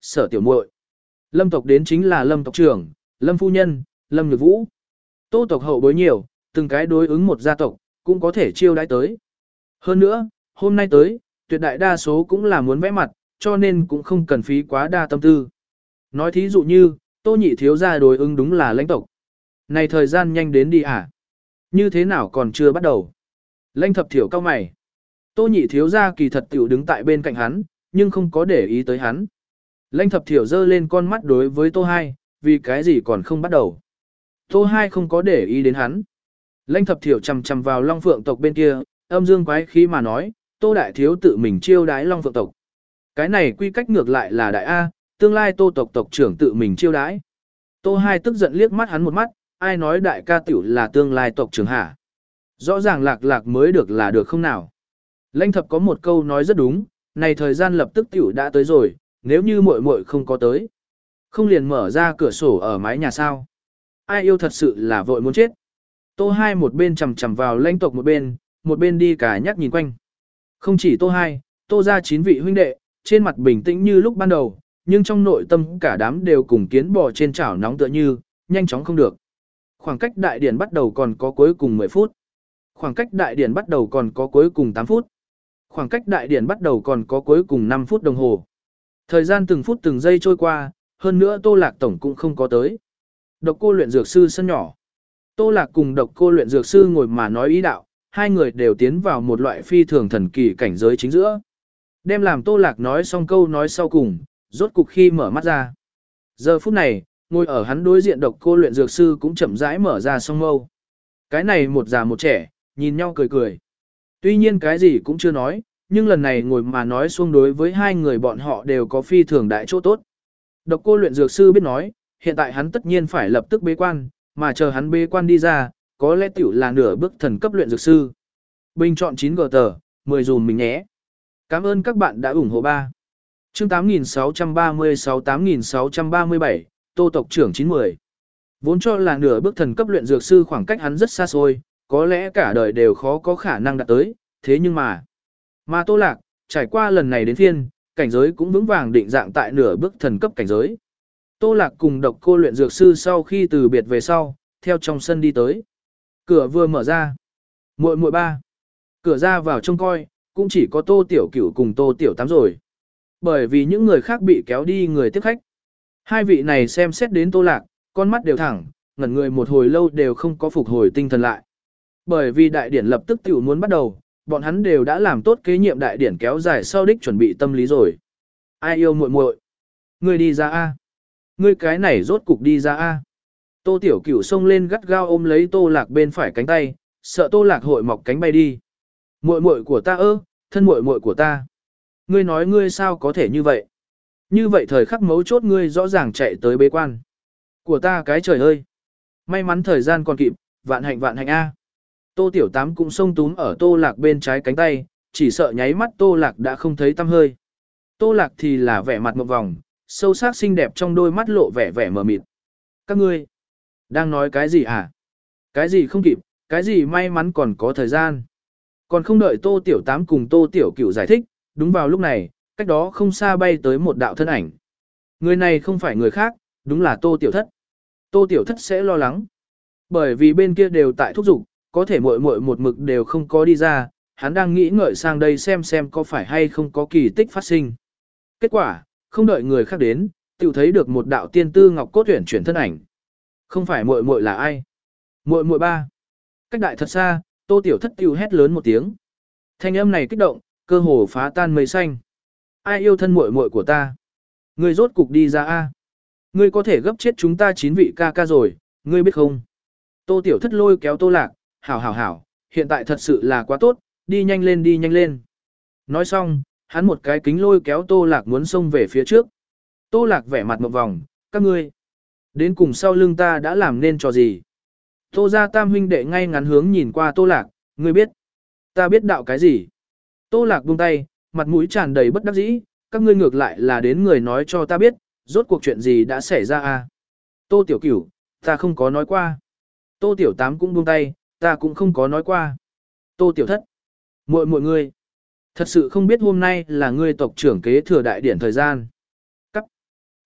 Sở tiểu muội. Lâm tộc đến chính là Lâm tộc trưởng, Lâm phu nhân, Lâm Nhược Vũ. Tô tộc hậu bối nhiều, từng cái đối ứng một gia tộc, cũng có thể chiêu đãi tới. Hơn nữa, hôm nay tới, tuyệt đại đa số cũng là muốn vẽ mặt, cho nên cũng không cần phí quá đa tâm tư. Nói thí dụ như, Tô nhị thiếu gia đối ứng đúng là lãnh tộc. Này thời gian nhanh đến đi à? Như thế nào còn chưa bắt đầu? Lãnh thập thiểu cao mày. Tô nhị thiếu gia kỳ thật tiểu đứng tại bên cạnh hắn, nhưng không có để ý tới hắn. Lãnh thập thiểu giơ lên con mắt đối với Tô Hai, vì cái gì còn không bắt đầu. Tô Hai không có để ý đến hắn. Lãnh thập thiểu chầm chầm vào Long Phượng tộc bên kia, âm dương quái khí mà nói, Tô đại thiếu tự mình chiêu đái Long Phượng tộc. Cái này quy cách ngược lại là đại A, tương lai Tô tộc tộc trưởng tự mình chiêu đái. Tô Hai tức giận liếc mắt hắn một mắt, ai nói đại ca tiểu là tương lai tộc trưởng hả? Rõ ràng lạc lạc mới được là được không nào? Lãnh thập có một câu nói rất đúng, này thời gian lập tức tiểu đã tới rồi, nếu như muội muội không có tới. Không liền mở ra cửa sổ ở mái nhà sao? Ai yêu thật sự là vội muốn chết. Tô Hai một bên chầm chầm vào lãnh tộc một bên, một bên đi cả nhắc nhìn quanh. Không chỉ Tô Hai, Tô ra chín vị huynh đệ, trên mặt bình tĩnh như lúc ban đầu, nhưng trong nội tâm cả đám đều cùng kiến bò trên chảo nóng tựa như, nhanh chóng không được. Khoảng cách đại điển bắt đầu còn có cuối cùng mười phút. Khoảng cách đại điển bắt đầu còn có cuối cùng tám phút. Khoảng cách đại điển bắt đầu còn có cuối cùng năm phút đồng hồ. Thời gian từng phút từng giây trôi qua, hơn nữa Tô Lạc tổng cũng không có tới. Độc cô luyện dược sư sân nhỏ. Tô Lạc cùng độc cô luyện dược sư ngồi mà nói ý đạo, hai người đều tiến vào một loại phi thường thần kỳ cảnh giới chính giữa. Đem làm Tô Lạc nói xong câu nói sau cùng, rốt cục khi mở mắt ra. Giờ phút này, ngồi ở hắn đối diện độc cô luyện dược sư cũng chậm rãi mở ra song mâu. Cái này một già một trẻ, nhìn nhau cười cười. Tuy nhiên cái gì cũng chưa nói, nhưng lần này ngồi mà nói xuông đối với hai người bọn họ đều có phi thường đại chỗ tốt. Độc cô luyện dược sư biết nói, hiện tại hắn tất nhiên phải lập tức bế quan, mà chờ hắn bế quan đi ra, có lẽ tiểu là nửa bước thần cấp luyện dược sư. Bình chọn chín gờ tờ, mười dùm mình nhé. Cảm ơn các bạn đã ủng hộ ba. Chương tám nghìn sáu trăm ba mươi sáu tám nghìn sáu trăm ba mươi bảy, Tô tộc trưởng chín mươi. Vốn cho là nửa bước thần cấp luyện dược sư khoảng cách hắn rất xa xôi, có lẽ cả đời đều khó có khả năng đạt tới, thế nhưng mà... Mà Tô Lạc, trải qua lần này đến phiên, cảnh giới cũng vững vàng định dạng tại nửa bước thần cấp cảnh giới. Tô Lạc cùng độc cô luyện dược sư sau khi từ biệt về sau, theo trong sân đi tới. Cửa vừa mở ra. Muội muội ba. Cửa ra vào trông coi, cũng chỉ có Tô Tiểu Cửu cùng Tô Tiểu Tám rồi. Bởi vì những người khác bị kéo đi người tiếp khách. Hai vị này xem xét đến Tô Lạc, con mắt đều thẳng, ngẩn người một hồi lâu đều không có phục hồi tinh thần lại. Bởi vì đại điển lập tức tiểu muốn bắt đầu, bọn hắn đều đã làm tốt kế nhiệm đại điển kéo dài sau đích chuẩn bị tâm lý rồi. Ai yêu muội muội? Ngươi đi ra a. Ngươi cái này rốt cục đi ra a. Tô Tiểu Cửu xông lên gắt gao ôm lấy Tô Lạc bên phải cánh tay, sợ Tô Lạc hội mọc cánh bay đi. Muội muội của ta ơ, thân muội muội của ta. Ngươi nói ngươi sao có thể như vậy? Như vậy thời khắc mấu chốt ngươi rõ ràng chạy tới bế quan. Của ta cái trời ơi. May mắn thời gian còn kịp, vạn hạnh vạn hạnh a. Tô Tiểu Tám cũng xông túm ở Tô Lạc bên trái cánh tay, chỉ sợ nháy mắt Tô Lạc đã không thấy tăm hơi. Tô Lạc thì là vẻ mặt một vòng, sâu sắc xinh đẹp trong đôi mắt lộ vẻ vẻ mờ mịt. Các ngươi đang nói cái gì hả? Cái gì không kịp, cái gì may mắn còn có thời gian. Còn không đợi Tô Tiểu Tám cùng Tô Tiểu Cửu giải thích, đúng vào lúc này, cách đó không xa bay tới một đạo thân ảnh. Người này không phải người khác, đúng là Tô Tiểu Thất. Tô Tiểu Thất sẽ lo lắng. Bởi vì bên kia đều tại thúc giục, có thể muội muội một mực đều không có đi ra, hắn đang nghĩ ngợi sang đây xem xem có phải hay không có kỳ tích phát sinh. Kết quả, không đợi người khác đến, tiểu thấy được một đạo tiên tư ngọc cốt tuyển chuyển thân ảnh. Không phải muội muội là ai? Muội muội ba. Cách đại thật xa, Tô Tiểu Thất tiểu hét lớn một tiếng. Thanh âm này kích động, cơ hồ phá tan mây xanh. Ai yêu thân muội muội của ta? Ngươi rốt cục đi ra a. Ngươi có thể gấp chết chúng ta chín vị ca ca rồi, ngươi biết không? Tô Tiểu Thất lôi kéo Tô Lạc, hảo hảo hảo, hiện tại thật sự là quá tốt, đi nhanh lên đi nhanh lên. Nói xong, hắn một cái kính lôi kéo Tô Lạc muốn xông về phía trước. Tô Lạc vẻ mặt một vòng, các ngươi, đến cùng sau lưng ta đã làm nên trò gì? Tô gia tam huynh đệ ngay ngắn hướng nhìn qua Tô Lạc, ngươi biết, ta biết đạo cái gì? Tô Lạc buông tay, mặt mũi tràn đầy bất đắc dĩ, các ngươi ngược lại là đến người nói cho ta biết, rốt cuộc chuyện gì đã xảy ra à? Tô Tiểu Cửu, ta không có nói qua. Tô Tiểu Tám cũng buông tay, ta cũng không có nói qua. Tô Tiểu Thất, muội muội ngươi, thật sự không biết hôm nay là ngươi tộc trưởng kế thừa đại điển thời gian. Cắt.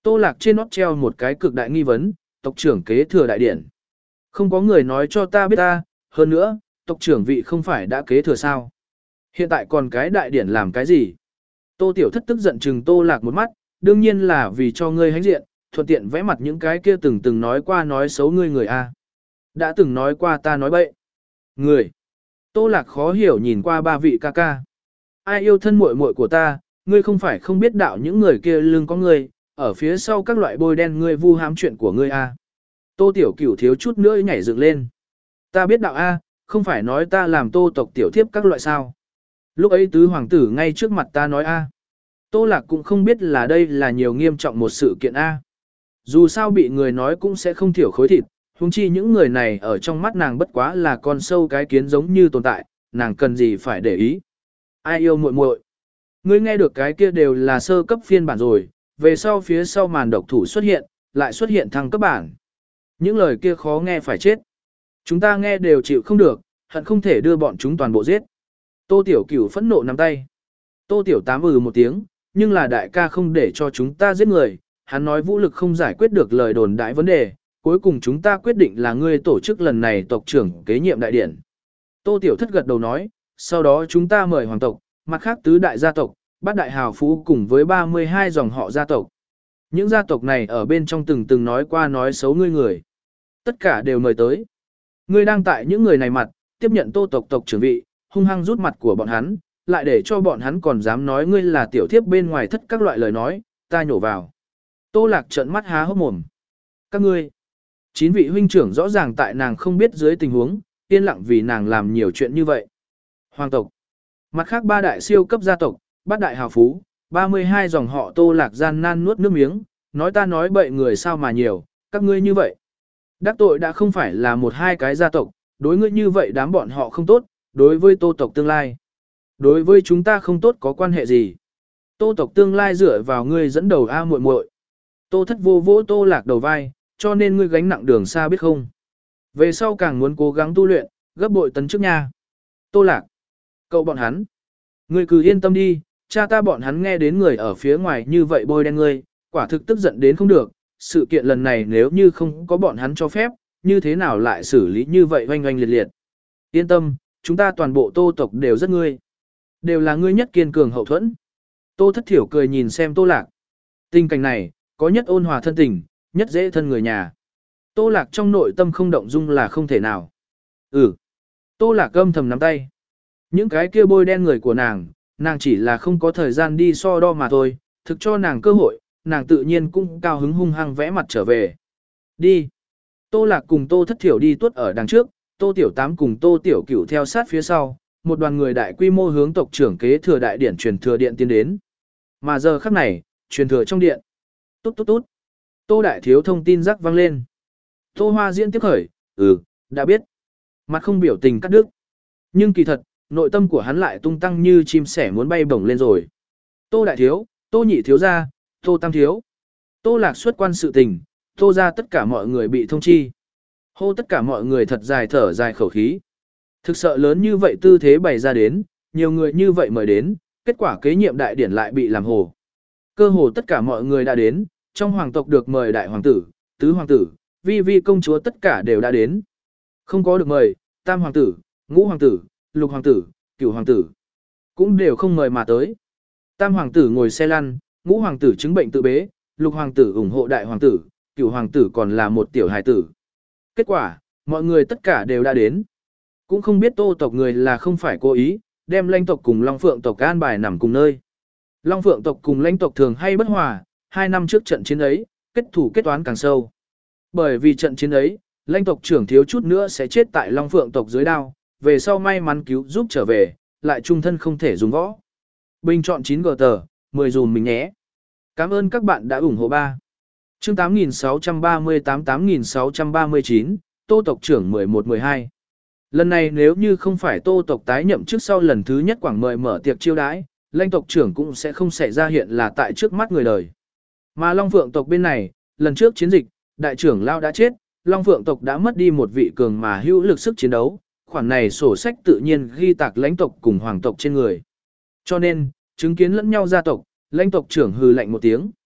Tô Lạc trên nót treo một cái cực đại nghi vấn, tộc trưởng kế thừa đại điển. Không có người nói cho ta biết ta, hơn nữa, tộc trưởng vị không phải đã kế thừa sao. Hiện tại còn cái đại điển làm cái gì? Tô Tiểu Thất tức giận chừng Tô Lạc một mắt, đương nhiên là vì cho ngươi hãnh diện, thuận tiện vẽ mặt những cái kia từng từng nói qua nói xấu ngươi người a. Đã từng nói qua ta nói bậy. Người. Tô Lạc khó hiểu nhìn qua ba vị ca ca. Ai yêu thân muội muội của ta, ngươi không phải không biết đạo những người kia lưng có ngươi, ở phía sau các loại bôi đen ngươi vu hãm chuyện của ngươi a. Tô Tiểu Cửu thiếu chút nữa nhảy dựng lên. Ta biết đạo a, không phải nói ta làm Tô tộc tiểu thiếp các loại sao. Lúc ấy tứ hoàng tử ngay trước mặt ta nói a. Tô Lạc cũng không biết là đây là nhiều nghiêm trọng một sự kiện a. Dù sao bị người nói cũng sẽ không thiểu khối thịt, huống chi những người này ở trong mắt nàng bất quá là con sâu cái kiến giống như tồn tại, nàng cần gì phải để ý. Ai yêu muội muội? Ngươi nghe được cái kia đều là sơ cấp phiên bản rồi, về sau phía sau màn độc thủ xuất hiện, lại xuất hiện thăng cấp bản. Những lời kia khó nghe phải chết. Chúng ta nghe đều chịu không được, hận không thể đưa bọn chúng toàn bộ giết. Tô Tiểu Cửu phẫn nộ nắm tay. Tô Tiểu Tám ừ một tiếng, nhưng là đại ca không để cho chúng ta giết người, hắn nói vũ lực không giải quyết được lời đồn đại vấn đề, cuối cùng chúng ta quyết định là ngươi tổ chức lần này tộc trưởng kế nhiệm đại điển. Tô Tiểu Thất gật đầu nói, sau đó chúng ta mời hoàng tộc, mặt khác tứ đại gia tộc, bát đại hào phú cùng với ba mươi hai dòng họ gia tộc. Những gia tộc này ở bên trong từng từng nói qua nói xấu ngươi người. Tất cả đều mời tới. Ngươi đang tại những người này mặt, tiếp nhận Tô tộc tộc trưởng vị, hung hăng rút mặt của bọn hắn, lại để cho bọn hắn còn dám nói ngươi là tiểu thiếp bên ngoài thất các loại lời nói, ta nhổ vào. Tô Lạc trợn mắt há hốc mồm. Các ngươi, chín vị huynh trưởng rõ ràng tại nàng không biết dưới tình huống, yên lặng vì nàng làm nhiều chuyện như vậy. Hoàng tộc, mặt khác ba đại siêu cấp gia tộc, bát đại hào phú, ba mươi hai dòng họ Tô Lạc gian nan nuốt nước miếng, nói ta nói bậy người sao mà nhiều, các ngươi như vậy. Đắc tội đã không phải là một hai cái gia tộc, đối ngươi như vậy đám bọn họ không tốt, đối với Tô tộc tương lai. Đối với chúng ta không tốt có quan hệ gì. Tô tộc tương lai dựa vào ngươi dẫn đầu A muội muội. Tô Thất vô vỗ Tô Lạc đầu vai, cho nên ngươi gánh nặng đường xa biết không. Về sau càng muốn cố gắng tu luyện, gấp bội tấn trước nha. Tô Lạc, cậu bọn hắn. Ngươi cứ yên tâm đi, cha ta bọn hắn nghe đến người ở phía ngoài như vậy bôi đen ngươi, quả thực tức giận đến không được. Sự kiện lần này nếu như không có bọn hắn cho phép, như thế nào lại xử lý như vậy oanh oanh liệt liệt. Yên tâm, chúng ta toàn bộ Tô tộc đều rất ngươi. Đều là ngươi nhất kiên cường hậu thuẫn. Tô Thất Thiểu cười nhìn xem Tô Lạc. Tình cảnh này, có nhất ôn hòa thân tình, nhất dễ thân người nhà. Tô Lạc trong nội tâm không động dung là không thể nào. Ừ. Tô Lạc âm thầm nắm tay. Những cái kia bôi đen người của nàng, nàng chỉ là không có thời gian đi so đo mà thôi, thực cho nàng cơ hội, nàng tự nhiên cũng cao hứng hung hăng vẽ mặt trở về. Đi. Tô Lạc cùng Tô Thất Thiểu đi tuốt ở đằng trước, Tô Tiểu Tám cùng Tô Tiểu Cửu theo sát phía sau, một đoàn người đại quy mô hướng tộc trưởng kế thừa đại điển truyền thừa điện tiến đến. Mà giờ khắc này, truyền thừa trong điện. Tút tút tút. Tô Đại Thiếu thông tin rắc vang lên. Tô Hoa diễn tiếp khởi, ừ, đã biết. Mặt không biểu tình cắt đứt. Nhưng kỳ thật, nội tâm của hắn lại tung tăng như chim sẻ muốn bay bổng lên rồi. Tô Đại Thiếu, Tô Nhị Thiếu gia, Tô Tam Thiếu. Tô Lạc xuất quan sự tình, Tô ra tất cả mọi người bị thông chi. Hô tất cả mọi người thật dài thở dài khẩu khí. Thực sợ lớn như vậy tư thế bày ra đến, nhiều người như vậy mời đến, kết quả kế nhiệm đại điển lại bị làm hồ. Cơ hồ tất cả mọi người đã đến, trong hoàng tộc được mời đại hoàng tử, tứ hoàng tử, vi vi công chúa tất cả đều đã đến. Không có được mời, tam hoàng tử, ngũ hoàng tử, lục hoàng tử, cửu hoàng tử, cũng đều không mời mà tới. Tam hoàng tử ngồi xe lăn, ngũ hoàng tử chứng bệnh tự bế, lục hoàng tử ủng hộ đại hoàng tử, cửu hoàng tử còn là một tiểu hài tử. Kết quả, mọi người tất cả đều đã đến. Cũng không biết Tô tộc người là không phải cố ý, đem lãnh tộc cùng Long Phượng tộc an bài nằm cùng nơi. Long Phượng tộc cùng lãnh tộc thường hay bất hòa, hai năm trước trận chiến ấy, kết thủ kết toán càng sâu. Bởi vì trận chiến ấy, lãnh tộc trưởng thiếu chút nữa sẽ chết tại Long Phượng tộc dưới đao, về sau may mắn cứu giúp trở về, lại trung thân không thể dùng võ. Bình chọn chín gờ tờ, mười dùm mình nhé. Cảm ơn các bạn đã ủng hộ ba. Chương tám nghìn sáu trăm ba mươi tám tám nghìn sáu trăm ba mươi chín, Tô tộc trưởng mười một mười hai. Lần này nếu như không phải Tô tộc tái nhậm trước sau lần thứ nhất quảng mời mở tiệc chiêu đãi, lãnh tộc trưởng cũng sẽ không xảy ra hiện là tại trước mắt người đời. Mà Long Phượng tộc bên này, lần trước chiến dịch, đại trưởng Lao đã chết, Long Phượng tộc đã mất đi một vị cường mà hữu lực sức chiến đấu, khoản này sổ sách tự nhiên ghi tạc lãnh tộc cùng hoàng tộc trên người. Cho nên, chứng kiến lẫn nhau gia tộc, lãnh tộc trưởng hừ lạnh một tiếng.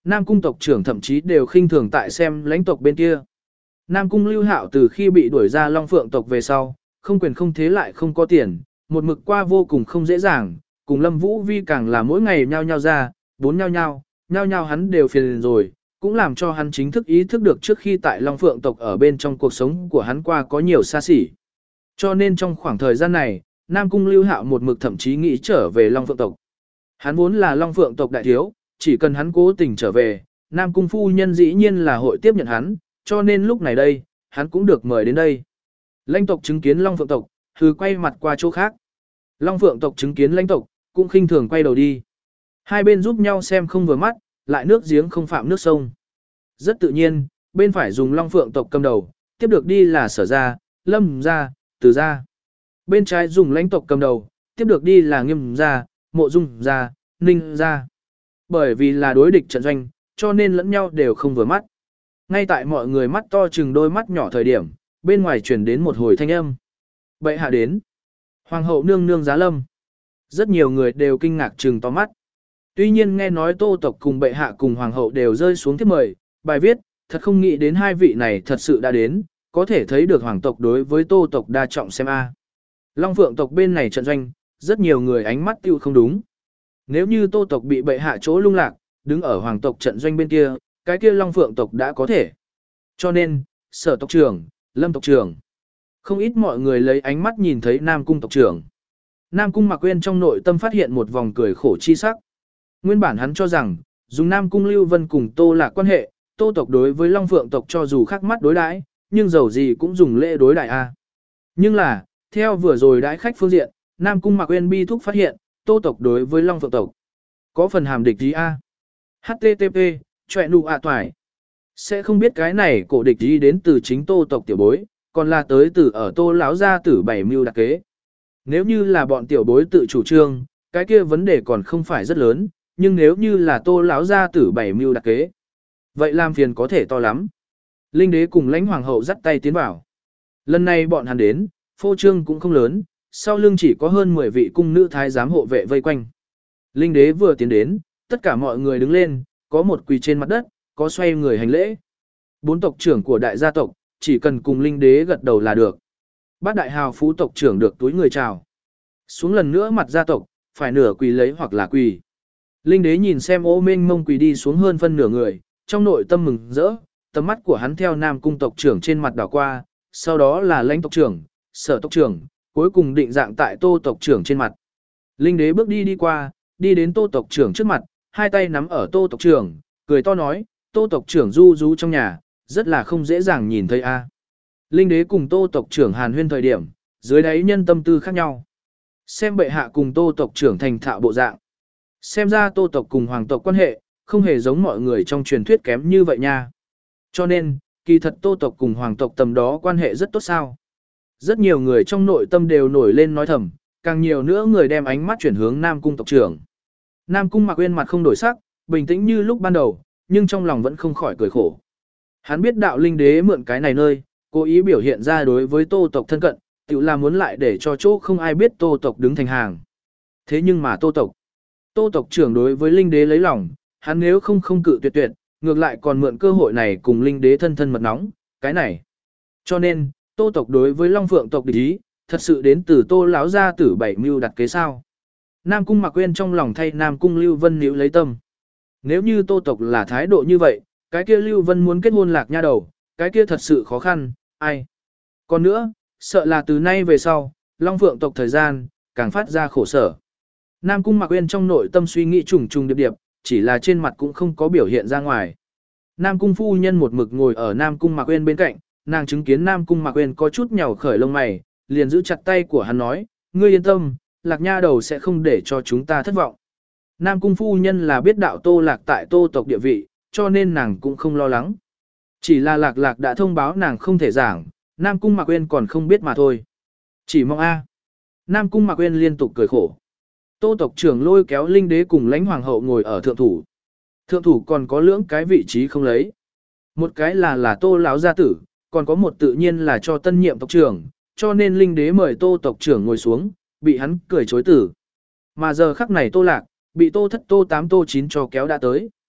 Nam cung tộc trưởng thậm chí đều khinh thường tại xem lãnh tộc bên kia. Nam cung Lưu Hạo từ khi bị đuổi ra Long Phượng tộc về sau, không quyền không thế lại không có tiền, một mực qua vô cùng không dễ dàng, cùng Lâm Vũ Vi càng là mỗi ngày nhao nhao ra, bốn nhao nhao, nhao nhao hắn đều phiền rồi, cũng làm cho hắn chính thức ý thức được trước khi tại Long Phượng tộc ở bên trong cuộc sống của hắn qua có nhiều xa xỉ. Cho nên trong khoảng thời gian này, Nam cung Lưu Hạo một mực thậm chí nghĩ trở về Long Phượng tộc. Hắn vốn là Long Phượng tộc đại thiếu, chỉ cần hắn cố tình trở về, Nam cung phu nhân dĩ nhiên là hội tiếp nhận hắn, cho nên lúc này đây, hắn cũng được mời đến đây. Lãnh tộc chứng kiến Long Phượng tộc, hừ quay mặt qua chỗ khác. Long Phượng tộc chứng kiến lãnh tộc, cũng khinh thường quay đầu đi. Hai bên giúp nhau xem không vừa mắt, lại nước giếng không phạm nước sông. Rất tự nhiên, bên phải dùng Long Phượng tộc cầm đầu, tiếp được đi là Sở gia, Lâm gia, Từ gia. Bên trái dùng lãnh tộc cầm đầu, tiếp được đi là Nghiêm gia, Mộ Dung gia, Ninh gia. Bởi vì là đối địch trận doanh, cho nên lẫn nhau đều không vừa mắt. Ngay tại mọi người mắt to chừng đôi mắt nhỏ thời điểm, bên ngoài truyền đến một hồi thanh âm. Bệ hạ đến. Hoàng hậu nương nương giá lâm. Rất nhiều người đều kinh ngạc trừng to mắt. Tuy nhiên nghe nói Tô tộc cùng bệ hạ cùng hoàng hậu đều rơi xuống thiếp mời, bài viết, thật không nghĩ đến hai vị này thật sự đã đến, có thể thấy được hoàng tộc đối với Tô tộc đa trọng xem a. Long Phượng tộc bên này trận doanh, rất nhiều người ánh mắt tiêu không đúng. Nếu như Tô tộc bị bệ hạ chỗ lung lạc, đứng ở hoàng tộc trận doanh bên kia, cái kia Long Phượng tộc đã có thể. Cho nên, Sở tộc trưởng, Lâm tộc trưởng, không ít mọi người lấy ánh mắt nhìn thấy Nam cung tộc trưởng. Nam cung Mạc Quyên trong nội tâm phát hiện một vòng cười khổ chi sắc. Nguyên bản hắn cho rằng, dùng Nam cung Lưu Vân cùng Tô Lạc quan hệ, Tô tộc đối với Long Phượng tộc cho dù khác mắt đối đãi, nhưng dầu gì cũng dùng lễ đối đại a. Nhưng là, theo vừa rồi đãi khách phương diện, Nam cung Mạc Quyên bi thúc phát hiện, Tô tộc đối với Long Phượng tộc có phần hàm địch gì a. hát tê tê pê, chọe nụ ạ toài. Sẽ không biết cái này cổ địch gì đến từ chính Tô tộc tiểu bối, còn là tới từ ở Tô lão gia tử bảy mưu đặc kế. Nếu như là bọn tiểu bối tự chủ trương, cái kia vấn đề còn không phải rất lớn, nhưng nếu như là Tô lão gia tử bảy mưu đặc kế, vậy làm phiền có thể to lắm. Linh đế cùng lãnh hoàng hậu dắt tay tiến vào. Lần này bọn hắn đến, phô trương cũng không lớn, sau lưng chỉ có hơn mười vị cung nữ thái giám hộ vệ vây quanh. Linh đế vừa tiến đến, tất cả mọi người đứng lên, có một quỳ trên mặt đất, có xoay người hành lễ. Bốn tộc trưởng của đại gia tộc, chỉ cần cùng linh đế gật đầu là được. Bát đại hào phú tộc trưởng được túi người chào. Xuống lần nữa mặt gia tộc, phải nửa quỳ lấy hoặc là quỳ. Linh đế nhìn xem ô mênh mông quỳ đi xuống hơn phân nửa người, trong nội tâm mừng rỡ, tầm mắt của hắn theo Nam cung tộc trưởng trên mặt đảo qua, sau đó là lãnh tộc trưởng, Sở tộc trưởng, cuối cùng định dạng tại Tô tộc trưởng trên mặt. Linh đế bước đi đi qua, đi đến Tô tộc trưởng trước mặt, hai tay nắm ở Tô tộc trưởng, cười to nói, Tô tộc trưởng du rú trong nhà, rất là không dễ dàng nhìn thấy a. Linh đế cùng Tô tộc trưởng hàn huyên thời điểm, dưới đáy nhân tâm tư khác nhau. Xem bệ hạ cùng Tô tộc trưởng thành thạo bộ dạng. Xem ra Tô tộc cùng hoàng tộc quan hệ, không hề giống mọi người trong truyền thuyết kém như vậy nha. Cho nên, kỳ thật Tô tộc cùng hoàng tộc tầm đó quan hệ rất tốt sao. Rất nhiều người trong nội tâm đều nổi lên nói thầm, càng nhiều nữa người đem ánh mắt chuyển hướng Nam cung tộc trưởng. Nam cung Mạc Uyên mặt không đổi sắc, bình tĩnh như lúc ban đầu, nhưng trong lòng vẫn không khỏi cười khổ. Hắn biết đạo linh đế mượn cái này nơi, cố ý biểu hiện ra đối với Tô tộc thân cận, tự là muốn lại để cho chỗ không ai biết Tô tộc đứng thành hàng. Thế nhưng mà Tô tộc, Tô tộc trưởng đối với linh đế lấy lòng, hắn nếu không không cự tuyệt tuyệt, ngược lại còn mượn cơ hội này cùng linh đế thân thân mật nóng, cái này. Cho nên, Tô tộc đối với Long Phượng tộc địch ý, thật sự đến từ Tô lão gia tử bảy mưu đặt kế sao. Nam cung Mạc Uyên trong lòng thay Nam cung Lưu Vân níu lấy tâm. Nếu như Tô tộc là thái độ như vậy, cái kia Lưu Vân muốn kết hôn lạc nha đầu, cái kia thật sự khó khăn, ai. Còn nữa, sợ là từ nay về sau, Long Phượng tộc thời gian, càng phát ra khổ sở. Nam cung Mạc Uyên trong nội tâm suy nghĩ trùng trùng điệp điệp, chỉ là trên mặt cũng không có biểu hiện ra ngoài. Nam cung phu nhân một mực ngồi ở Nam cung Mạc Uyên bên cạnh, nàng chứng kiến Nam cung Mạc Uyên có chút nhàu khởi lông mày, liền giữ chặt tay của hắn nói, ngươi yên tâm, lạc nha đầu sẽ không để cho chúng ta thất vọng. Nam cung phu nhân là biết đạo Tô Lạc tại Tô tộc địa vị, cho nên nàng cũng không lo lắng. Chỉ là lạc lạc đã thông báo nàng không thể giảng, Nam cung Mạc Uyên còn không biết mà thôi. Chỉ mong a. Nam cung Mạc Uyên liên tục cười khổ. Tô tộc trưởng lôi kéo linh đế cùng lãnh hoàng hậu ngồi ở thượng thủ. Thượng thủ còn có lưỡng cái vị trí không lấy. Một cái là là Tô lão gia tử, còn có một tự nhiên là cho tân nhiệm tộc trưởng, cho nên linh đế mời Tô tộc trưởng ngồi xuống, bị hắn cười chối từ. Mà giờ khắc này Tô Lạc, bị Tô thất Tô tám Tô chín cho kéo đã tới.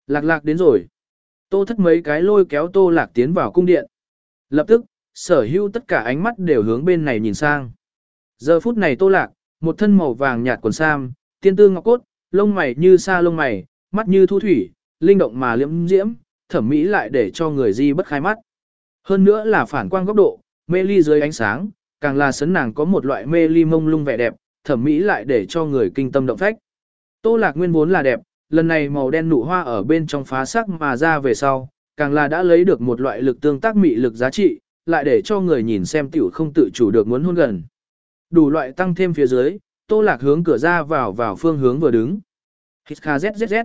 Lạc lạc đến rồi. Tô thất mấy cái lôi kéo tô lạc tiến vào cung điện. Lập tức, sở hữu tất cả ánh mắt đều hướng bên này nhìn sang. Giờ phút này tô lạc, một thân màu vàng nhạt quần sam, tiên tư ngọc cốt, lông mày như sa lông mày, mắt như thu thủy, linh động mà liễm diễm, thẩm mỹ lại để cho người di bất khai mắt. Hơn nữa là phản quang góc độ, mê ly dưới ánh sáng, càng là sấn nàng có một loại mê ly mông lung vẻ đẹp, thẩm mỹ lại để cho người kinh tâm động phách. Tô lạc nguyên vốn là đẹp, lần này màu đen nụ hoa ở bên trong phá sắc mà ra về sau, càng là đã lấy được một loại lực tương tác mị lực giá trị, lại để cho người nhìn xem tiểu không tự chủ được muốn hôn gần. Đủ loại tăng thêm phía dưới, tô lạc hướng cửa ra vào vào phương hướng vừa đứng. Hít kha zzz.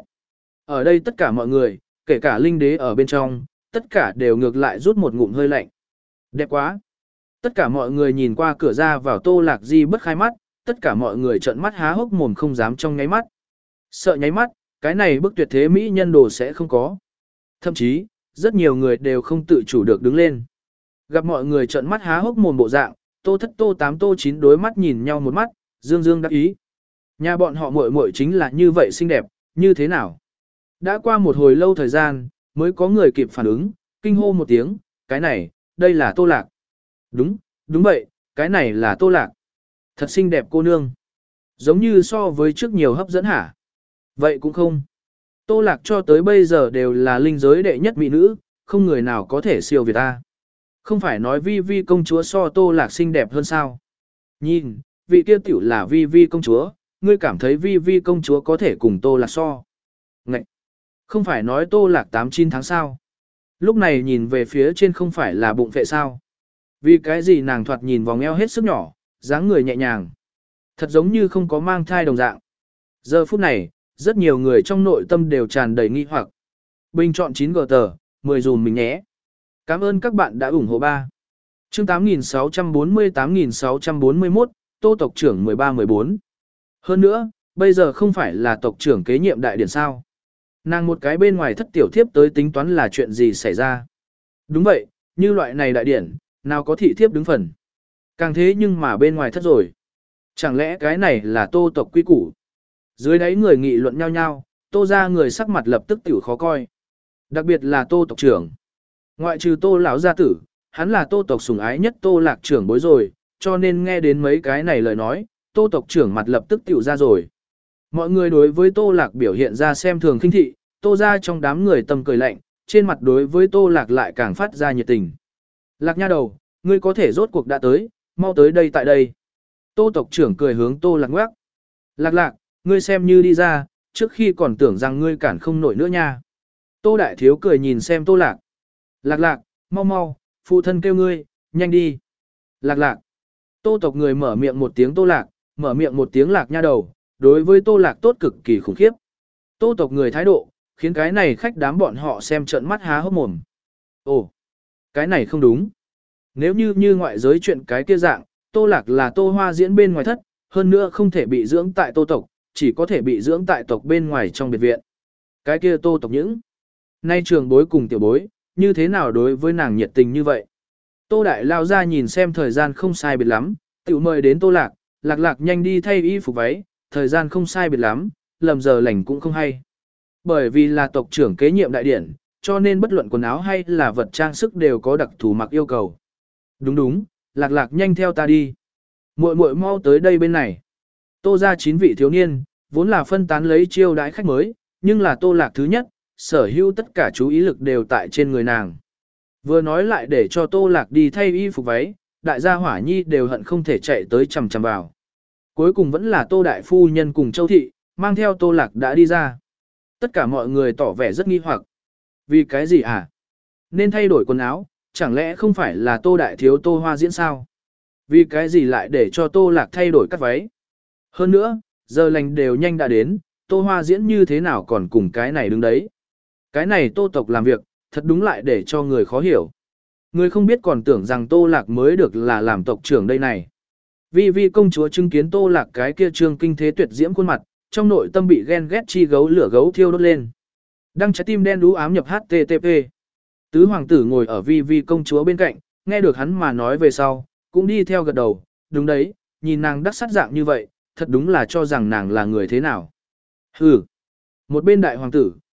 Ở đây tất cả mọi người, kể cả linh đế ở bên trong, tất cả đều ngược lại rút một ngụm hơi lạnh. Đẹp quá. Tất cả mọi người nhìn qua cửa ra vào tô lạc di bất khai mắt, tất cả mọi người trợn mắt há hốc mồm không dám trong nháy mắt. Sợ nháy mắt, cái này bức tuyệt thế mỹ nhân đồ sẽ không có. Thậm chí, rất nhiều người đều không tự chủ được đứng lên. Gặp mọi người trợn mắt há hốc mồm bộ dạng, tô thất tô tám tô chín đối mắt nhìn nhau một mắt, dương dương đắc ý. Nhà bọn họ muội muội chính là như vậy xinh đẹp, như thế nào? Đã qua một hồi lâu thời gian, mới có người kịp phản ứng, kinh hô một tiếng, cái này, đây là tô lạc. Đúng, đúng vậy, cái này là tô lạc. Thật xinh đẹp cô nương. Giống như so với trước nhiều hấp dẫn hả? Vậy cũng không. Tô lạc cho tới bây giờ đều là linh giới đệ nhất mỹ nữ, không người nào có thể siêu việt ta. Không phải nói vi vi công chúa so tô lạc xinh đẹp hơn sao? Nhìn, vị kia tiểu là vi vi công chúa, ngươi cảm thấy vi vi công chúa có thể cùng tô lạc so. Ngậy! Không phải nói tô lạc tám chín tháng sao? Lúc này nhìn về phía trên không phải là bụng phệ sao? Vì cái gì nàng thoạt nhìn vòng eo hết sức nhỏ, dáng người nhẹ nhàng. Thật giống như không có mang thai đồng dạng. Giờ phút này, rất nhiều người trong nội tâm đều tràn đầy nghi hoặc. Bình chọn chín gờ tờ, mười dùm mình nhé. Cảm ơn các bạn đã ủng hộ ba. Chương tám nghìn sáu trăm bốn mươi tám nghìn sáu trăm bốn mươi mốt, Tô tộc trưởng mười ba mười bốn. Hơn nữa, bây giờ không phải là tộc trưởng kế nhiệm đại điển sao. Nàng một cái bên ngoài thất tiểu thiếp tới tính toán là chuyện gì xảy ra. Đúng vậy, như loại này đại điển, nào có thị thiếp đứng phần. Càng thế nhưng mà bên ngoài thất rồi. Chẳng lẽ cái này là tô tộc quy củ? Dưới đáy người nghị luận nhau nhau, tô ra người sắc mặt lập tức tiểu khó coi. Đặc biệt là tô tộc trưởng. Ngoại trừ tô lão gia tử, hắn là tô tộc sủng ái nhất tô lạc trưởng bối rồi, cho nên nghe đến mấy cái này lời nói, tô tộc trưởng mặt lập tức tiểu ra rồi. Mọi người đối với tô lạc biểu hiện ra xem thường khinh thị, tô ra trong đám người tâm cười lạnh, trên mặt đối với tô lạc lại càng phát ra nhiệt tình. Lạc nha đầu, ngươi có thể rốt cuộc đã tới, mau tới đây tại đây. Tô tộc trưởng cười hướng tô lạc ngoác. Lạc lạc, ngươi xem như đi ra, trước khi còn tưởng rằng ngươi cản không nổi nữa nha. Tô đại thiếu cười nhìn xem tô lạc. Lạc lạc, mau mau, phụ thân kêu ngươi, nhanh đi. Lạc lạc. Tô tộc người mở miệng một tiếng tô lạc, mở miệng một tiếng lạc nha đầu, đối với tô lạc tốt cực kỳ khủng khiếp. Tô tộc người thái độ, khiến cái này khách đám bọn họ xem trợn mắt há hốc mồm. Ồ, cái này không đúng. Nếu như như ngoại giới chuyện cái kia dạng, tô lạc là tô hoa diễn bên ngoài thất, hơn nữa không thể bị dưỡng tại tô tộc, chỉ có thể bị dưỡng tại tộc bên ngoài trong biệt viện. Cái kia tô tộc những. Nay trường bối cùng tiểu bối, như thế nào đối với nàng nhiệt tình như vậy? Tô đại lao ra nhìn xem thời gian không sai biệt lắm, tiểu mời đến tô lạc, lạc lạc nhanh đi thay y phục váy, thời gian không sai biệt lắm, lầm giờ lành cũng không hay. Bởi vì là tộc trưởng kế nhiệm đại điển, cho nên bất luận quần áo hay là vật trang sức đều có đặc thù mặc yêu cầu. Đúng đúng, lạc lạc nhanh theo ta đi. Muội muội mau tới đây bên này. Tô ra chín vị thiếu niên, vốn là phân tán lấy chiêu đãi khách mới, nhưng là tô lạc thứ nhất, sở hữu tất cả chú ý lực đều tại trên người nàng. Vừa nói lại để cho tô lạc đi thay y phục váy, đại gia hỏa nhi đều hận không thể chạy tới chằm chằm vào. Cuối cùng vẫn là tô đại phu nhân cùng châu thị, mang theo tô lạc đã đi ra. Tất cả mọi người tỏ vẻ rất nghi hoặc. Vì cái gì hả? Nên thay đổi quần áo, chẳng lẽ không phải là tô đại thiếu tô hoa diễn sao? Vì cái gì lại để cho tô lạc thay đổi cắt váy? Hơn nữa, giờ lành đều nhanh đã đến, tô hoa diễn như thế nào còn cùng cái này đứng đấy? Cái này tô tộc làm việc, thật đúng lại để cho người khó hiểu. Người không biết còn tưởng rằng tô lạc mới được là làm tộc trưởng đây này. Vi vi công chúa chứng kiến tô lạc cái kia trương kinh thế tuyệt diễm khuôn mặt, trong nội tâm bị ghen ghét chi gấu lửa gấu thiêu đốt lên. Đăng trái tim đen đú ám nhập hát tê tê pê. Tứ hoàng tử ngồi ở vi vi công chúa bên cạnh, nghe được hắn mà nói về sau, cũng đi theo gật đầu, đúng đấy, nhìn nàng đắc sắc dạng như vậy, thật đúng là cho rằng nàng là người thế nào. Hừ. Một bên đại hoàng tử,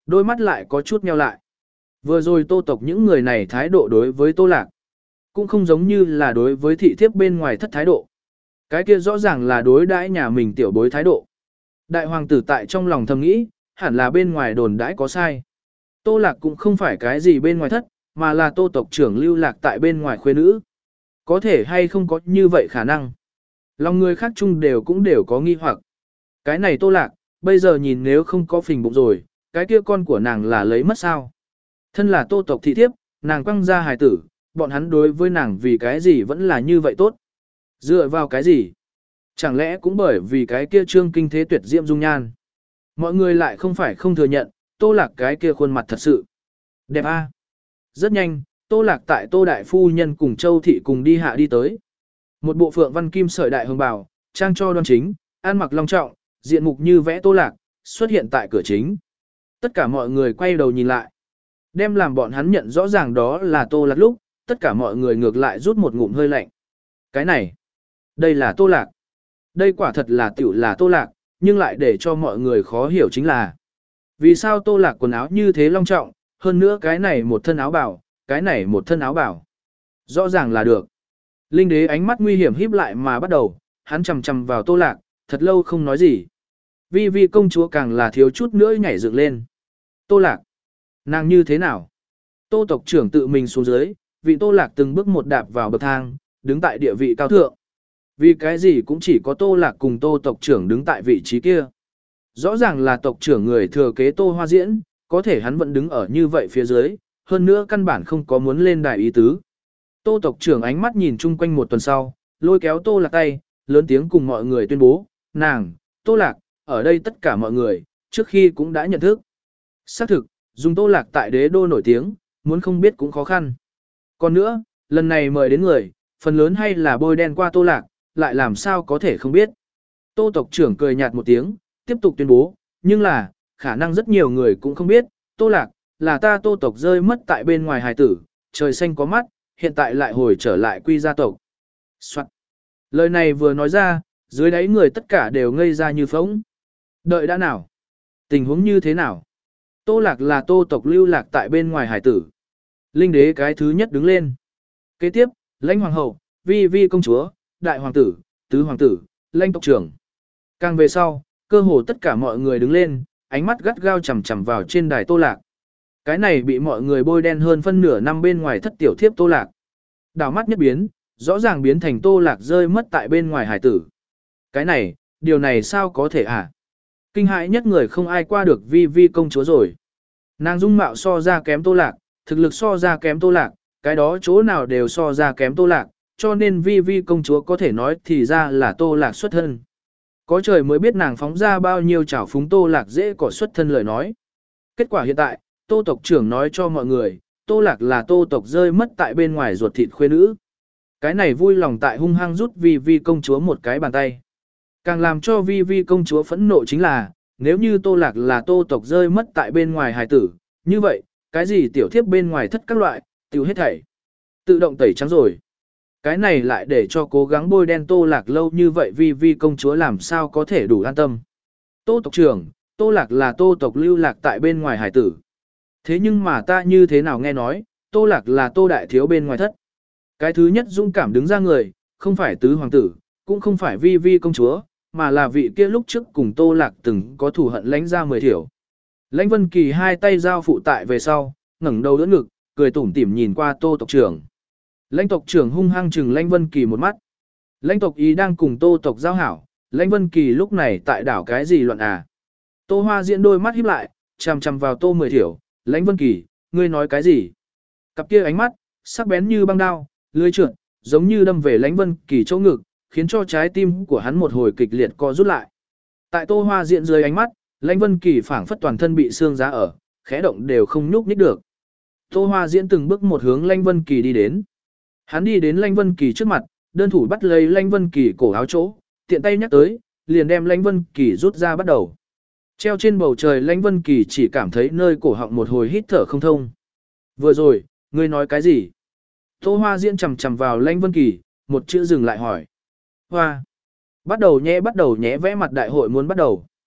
đôi mắt lại có chút nheo lại. Vừa rồi tô tộc những người này thái độ đối với tô lạc, cũng không giống như là đối với thị thiếp bên ngoài thất thái độ. Cái kia rõ ràng là đối đãi nhà mình tiểu bối thái độ. Đại hoàng tử tại trong lòng thầm nghĩ, hẳn là bên ngoài đồn đãi có sai. Tô lạc cũng không phải cái gì bên ngoài thất, mà là tô tộc trưởng lưu lạc tại bên ngoài khuê nữ. Có thể hay không có như vậy khả năng. Lòng người khác chung đều cũng đều có nghi hoặc. Cái này tô lạc, bây giờ nhìn nếu không có phình bụng rồi, cái kia con của nàng là lấy mất sao. Thân là tô tộc thị thiếp, nàng quăng ra hài tử, bọn hắn đối với nàng vì cái gì vẫn là như vậy tốt. Dựa vào cái gì? Chẳng lẽ cũng bởi vì cái kia trương kinh thế tuyệt diệm dung nhan. Mọi người lại không phải không thừa nhận, tô lạc cái kia khuôn mặt thật sự. Đẹp a. Rất nhanh, tô lạc tại tô đại phu nhân cùng châu thị cùng đi hạ đi tới. Một bộ phượng văn kim sợi đại hồng bào, trang cho đoan chính, ăn mặc long trọng, diện mục như vẽ tô lạc, xuất hiện tại cửa chính. Tất cả mọi người quay đầu nhìn lại. Đem làm bọn hắn nhận rõ ràng đó là tô lạc lúc, tất cả mọi người ngược lại rút một ngụm hơi lạnh. Cái này, đây là tô lạc. Đây quả thật là tiểu là tô lạc, nhưng lại để cho mọi người khó hiểu chính là vì sao tô lạc quần áo như thế long trọng, hơn nữa cái này một thân áo bảo, cái này một thân áo bảo. Rõ ràng là được. Linh đế ánh mắt nguy hiểm híp lại mà bắt đầu, hắn chầm chầm vào tô lạc, thật lâu không nói gì. Vi vi công chúa càng là thiếu chút nữa nhảy dựng lên. Tô lạc, nàng như thế nào? Tô tộc trưởng tự mình xuống dưới, vị tô lạc từng bước một đạp vào bậc thang, đứng tại địa vị cao thượng. Vì cái gì cũng chỉ có tô lạc cùng tô tộc trưởng đứng tại vị trí kia. Rõ ràng là tộc trưởng người thừa kế tô hoa diễn, có thể hắn vẫn đứng ở như vậy phía dưới, hơn nữa căn bản không có muốn lên đài ý tứ. Tô tộc trưởng ánh mắt nhìn chung quanh một tuần sau, lôi kéo tô lạc tay, lớn tiếng cùng mọi người tuyên bố, nàng, tô lạc, ở đây tất cả mọi người, trước khi cũng đã nhận thức. Xác thực, dùng tô lạc tại đế đô nổi tiếng, muốn không biết cũng khó khăn. Còn nữa, lần này mời đến người, phần lớn hay là bôi đen qua tô lạc, lại làm sao có thể không biết. Tô tộc trưởng cười nhạt một tiếng, tiếp tục tuyên bố, nhưng là, khả năng rất nhiều người cũng không biết, tô lạc, là ta tô tộc rơi mất tại bên ngoài hài tử, trời xanh có mắt, hiện tại lại hồi trở lại quy gia tộc. Soạn. Lời này vừa nói ra, dưới đáy người tất cả đều ngây ra như phóng. Đợi đã nào? Tình huống như thế nào? Tô lạc là tô tộc lưu lạc tại bên ngoài hải tử. Linh đế cái thứ nhất đứng lên. Kế tiếp, lãnh hoàng hậu, vi vi công chúa, đại hoàng tử, tứ hoàng tử, lãnh tộc trưởng. Càng về sau, cơ hồ tất cả mọi người đứng lên, ánh mắt gắt gao chằm chằm vào trên đài tô lạc. Cái này bị mọi người bôi đen hơn phân nửa năm bên ngoài thất tiểu thiếp tô lạc. Đảo mắt nhất biến, rõ ràng biến thành tô lạc rơi mất tại bên ngoài hải tử. Cái này, điều này sao có thể à? Kinh hãi nhất người không ai qua được vi vi công chúa rồi. Nàng dung mạo so ra kém tô lạc, thực lực so ra kém tô lạc, cái đó chỗ nào đều so ra kém tô lạc, cho nên vi vi công chúa có thể nói thì ra là tô lạc xuất thân. Có trời mới biết nàng phóng ra bao nhiêu chảo phúng tô lạc dễ cỏ xuất thân lời nói. Kết quả hiện tại, tô tộc trưởng nói cho mọi người, tô lạc là tô tộc rơi mất tại bên ngoài ruột thịt khuê nữ. Cái này vui lòng tại hung hăng rút vi vi công chúa một cái bàn tay. Càng làm cho vi vi công chúa phẫn nộ chính là, nếu như tô lạc là tô tộc rơi mất tại bên ngoài hài tử, như vậy, cái gì tiểu thiếp bên ngoài thất các loại, tiêu hết thảy. Tự động tẩy trắng rồi. Cái này lại để cho cố gắng bôi đen tô lạc lâu như vậy vi vi công chúa làm sao có thể đủ an tâm. Tô tộc trưởng, tô lạc là tô tộc lưu lạc tại bên ngoài hải tử. Thế nhưng mà ta như thế nào nghe nói, tô lạc là tô đại thiếu bên ngoài thất. Cái thứ nhất dũng cảm đứng ra người, không phải tứ hoàng tử, cũng không phải vi vi công chúa, mà là vị kia lúc trước cùng tô lạc từng có thù hận lãnh ra mười thiểu. Lãnh Vân Kỳ hai tay giao phụ tại về sau, ngẩng đầu đỡ ngực, cười tủm tỉm nhìn qua tô tộc trưởng. Lãnh tộc trưởng hung hăng chừng Lãnh Vân Kỳ một mắt. Lãnh tộc ý đang cùng tô tộc giao hảo, Lãnh Vân Kỳ lúc này tại đảo cái gì loạn à. Tô Hoa Diễn đôi mắt híp lại, chằm chằm vào tô mười thiểu, Lãnh Vân Kỳ, ngươi nói cái gì? Cặp kia ánh mắt, sắc bén như băng đao, lưỡi trượt, giống như đâm về Lãnh Vân Kỳ chỗ ngực, khiến cho trái tim của hắn một hồi kịch liệt co rút lại. Tại Tô Hoa Diễn dưới ánh mắt, Lãnh Vân Kỳ phảng phất toàn thân bị xương giá ở, khẽ động đều không nhúc nhích được. Tô Hoa Diễn từng bước một hướng Lãnh Vân Kỳ đi đến. Hắn đi đến Lãnh Vân Kỳ trước mặt, đơn thủ bắt lấy Lãnh Vân Kỳ cổ áo chỗ, tiện tay nhắc tới, liền đem Lãnh Vân Kỳ rút ra bắt đầu. Treo trên bầu trời Lãnh Vân Kỳ chỉ cảm thấy nơi cổ họng một hồi hít thở không thông. Vừa rồi, ngươi nói cái gì? Tô Hoa Diễn chằm chằm vào Lãnh Vân Kỳ, một chữ dừng lại hỏi. Hoa. Bắt đầu nhé bắt đầu nhé vẽ mặt đại hội muốn bắt đầu.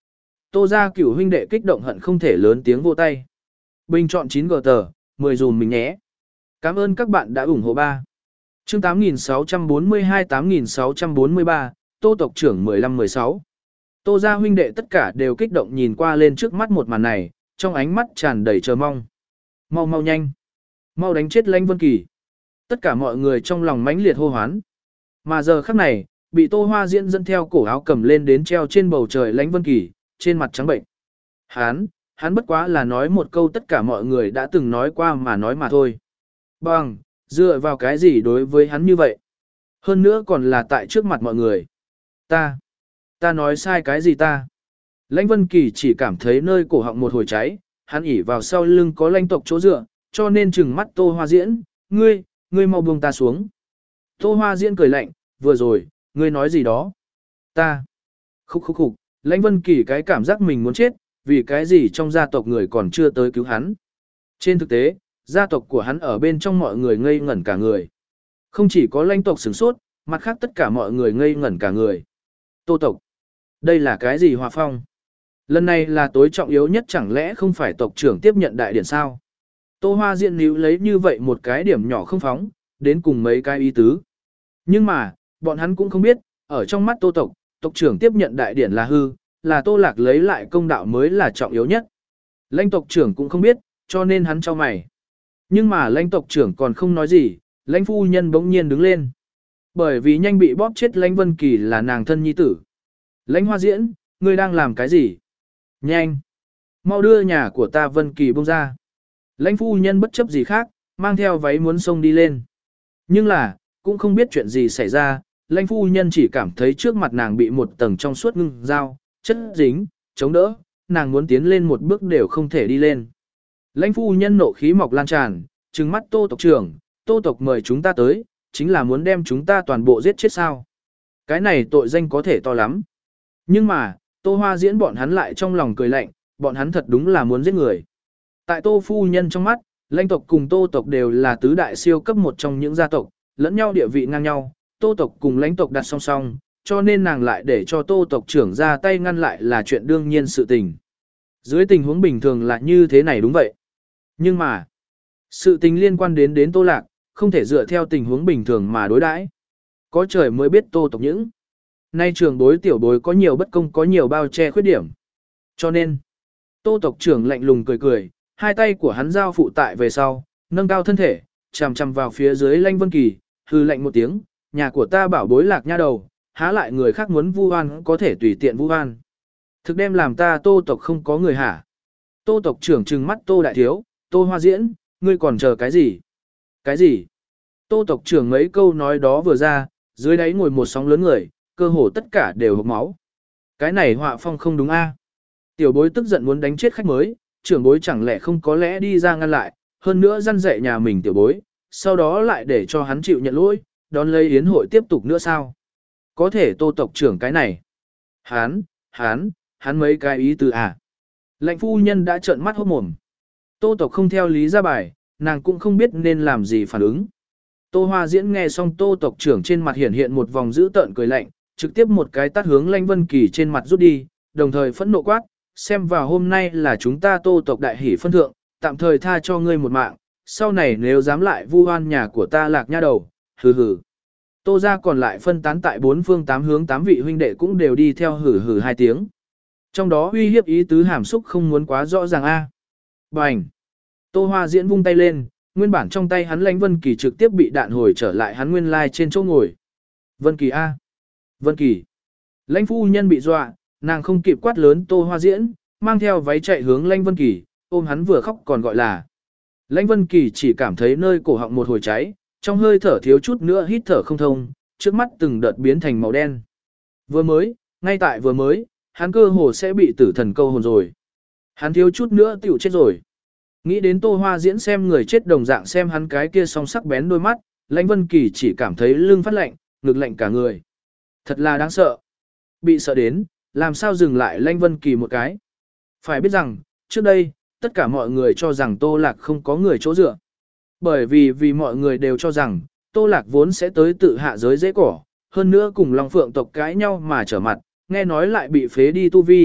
Tô gia cửu huynh đệ kích động hận không thể lớn tiếng vô tay. Bình chọn chín gờ tờ, mười dùm mình nhé. Cảm ơn các bạn đã ủng hộ ba. Chương tám nghìn sáu trăm bốn mươi hai tám nghìn sáu trăm bốn mươi ba, Tô tộc trưởng mười lăm mười sáu. Tô gia huynh đệ tất cả đều kích động nhìn qua lên trước mắt một màn này, trong ánh mắt tràn đầy chờ mong. Mau mau nhanh, mau đánh chết Lãnh Vân Kỳ. Tất cả mọi người trong lòng mãnh liệt hô hoán. Mà giờ khắc này, bị Tô Hoa Diễn dẫn theo cổ áo cầm lên đến treo trên bầu trời Lãnh Vân Kỳ, trên mặt trắng bệnh. Hắn, hắn bất quá là nói một câu tất cả mọi người đã từng nói qua mà nói mà thôi. Bằng, dựa vào cái gì đối với hắn như vậy? Hơn nữa còn là tại trước mặt mọi người. Ta, ta nói sai cái gì ta? Lãnh Vân Kỳ chỉ cảm thấy nơi cổ họng một hồi cháy, hắn ỉ vào sau lưng có lãnh tộc chỗ dựa, cho nên trừng mắt Tô Hoa Diễn, ngươi, ngươi mau buông ta xuống. Tô Hoa Diễn cười lạnh, vừa rồi, ngươi nói gì đó? Ta, khúc khúc khúc, Lãnh Vân Kỳ cái cảm giác mình muốn chết, vì cái gì trong gia tộc người còn chưa tới cứu hắn. Trên thực tế, gia tộc của hắn ở bên trong mọi người ngây ngẩn cả người. Không chỉ có lãnh tộc sửng sốt, mặt khác tất cả mọi người ngây ngẩn cả người. Tô tộc, đây là cái gì hòa phong? Lần này là tối trọng yếu nhất chẳng lẽ không phải tộc trưởng tiếp nhận đại điển sao? Tô Hoa Diễn níu lấy như vậy một cái điểm nhỏ không phóng, đến cùng mấy cái ý tứ. Nhưng mà, bọn hắn cũng không biết, ở trong mắt Tô tộc, tộc trưởng tiếp nhận đại điển là hư, là Tô Lạc lấy lại công đạo mới là trọng yếu nhất. Lãnh tộc trưởng cũng không biết, cho nên hắn cho mày. Nhưng mà lãnh tộc trưởng còn không nói gì, lãnh phu nhân bỗng nhiên đứng lên. Bởi vì nhanh bị bóp chết Lãnh Vân Kỳ là nàng thân nhi tử. Lãnh Hoa Diễn, ngươi đang làm cái gì? Nhanh! Mau đưa nhà của ta Vân Kỳ bông ra. Lãnh phu nhân bất chấp gì khác, mang theo váy muốn xông đi lên. Nhưng là, cũng không biết chuyện gì xảy ra, lãnh phu nhân chỉ cảm thấy trước mặt nàng bị một tầng trong suốt ngưng dao, chất dính, chống đỡ, nàng muốn tiến lên một bước đều không thể đi lên. Lãnh phu nhân nộ khí mọc lan tràn, trừng mắt Tô tộc trưởng, Tô tộc mời chúng ta tới, chính là muốn đem chúng ta toàn bộ giết chết sao. Cái này tội danh có thể to lắm. Nhưng mà, Tô Hoa Diễn bọn hắn lại trong lòng cười lạnh, bọn hắn thật đúng là muốn giết người. Tại Tô phu nhân trong mắt, lãnh tộc cùng Tô tộc đều là tứ đại siêu cấp một trong những gia tộc, lẫn nhau địa vị ngang nhau, Tô tộc cùng lãnh tộc đặt song song, cho nên nàng lại để cho Tô tộc trưởng ra tay ngăn lại là chuyện đương nhiên sự tình. Dưới tình huống bình thường là như thế này đúng vậy. Nhưng mà, sự tình liên quan đến đến Tô Lạc, không thể dựa theo tình huống bình thường mà đối đãi. Có trời mới biết Tô tộc những. Nay trường bối tiểu bối có nhiều bất công có nhiều bao che khuyết điểm. Cho nên, Tô tộc trưởng lạnh lùng cười cười, hai tay của hắn giao phụ tại về sau, nâng cao thân thể, chằm chằm vào phía dưới Lãnh Vân Kỳ, hư lạnh một tiếng, nhà của ta bảo bối Lạc nha đầu, há lại người khác muốn vu oan có thể tùy tiện vu oan. Thực đem làm ta Tô tộc không có người hả? Tô tộc trưởng trừng mắt Tô đại thiếu, Tô Hoa Diễn, ngươi còn chờ cái gì? Cái gì? Tô tộc trưởng mấy câu nói đó vừa ra, dưới đáy ngồi một sóng lớn người, cơ hồ tất cả đều hộc máu. Cái này họa phong không đúng a? Tiểu bối tức giận muốn đánh chết khách mới, trưởng bối chẳng lẽ không có lẽ đi ra ngăn lại, hơn nữa răn dạy nhà mình tiểu bối, sau đó lại để cho hắn chịu nhận lỗi, đón lấy yến hội tiếp tục nữa sao? Có thể Tô tộc trưởng cái này. Hắn, hắn, hắn mấy cái ý từ à? Lãnh phu nhân đã trợn mắt hốt mồm. Tô tộc không theo lý ra bài, nàng cũng không biết nên làm gì phản ứng. Tô Hoa Diễn nghe xong Tô tộc trưởng trên mặt hiện hiện một vòng dữ tợn cười lạnh, trực tiếp một cái tát hướng Lãnh Vân Kỳ trên mặt rút đi, đồng thời phẫn nộ quát, xem vào hôm nay là chúng ta Tô tộc đại hỷ phân thượng, tạm thời tha cho ngươi một mạng, sau này nếu dám lại vu oan nhà của ta Lạc nha đầu, hừ hừ. Tô gia còn lại phân tán tại bốn phương tám hướng tám vị huynh đệ cũng đều đi theo hừ hừ hai tiếng. Trong đó uy hiếp ý tứ hàm xúc không muốn quá rõ ràng a. Bành. Tô Hoa Diễn vung tay lên, nguyên bản trong tay hắn Lãnh Vân Kỳ trực tiếp bị đạn hồi trở lại hắn nguyên lai trên chỗ ngồi. Vân Kỳ a. Vân Kỳ. Lãnh phu nhân bị dọa, nàng không kịp quát lớn Tô Hoa Diễn, mang theo váy chạy hướng Lãnh Vân Kỳ, ôm hắn vừa khóc còn gọi là. Lãnh Vân Kỳ chỉ cảm thấy nơi cổ họng một hồi cháy, trong hơi thở thiếu chút nữa hít thở không thông, trước mắt từng đợt biến thành màu đen. Vừa mới, ngay tại vừa mới, hắn cơ hồ sẽ bị tử thần câu hồn rồi. Hắn thiếu chút nữa tiểu chết rồi. Nghĩ đến Tô Hoa Diễn xem người chết đồng dạng xem hắn cái kia song sắc bén đôi mắt, Lãnh Vân Kỳ chỉ cảm thấy lưng phát lạnh, ngực lạnh cả người. Thật là đáng sợ. Bị sợ đến, làm sao dừng lại Lãnh Vân Kỳ một cái. Phải biết rằng, trước đây, tất cả mọi người cho rằng Tô Lạc không có người chỗ dựa. Bởi vì vì mọi người đều cho rằng, Tô Lạc vốn sẽ tới tự hạ giới dễ cỏ, hơn nữa cùng Long Phượng tộc cãi nhau mà trở mặt, nghe nói lại bị phế đi tu vi,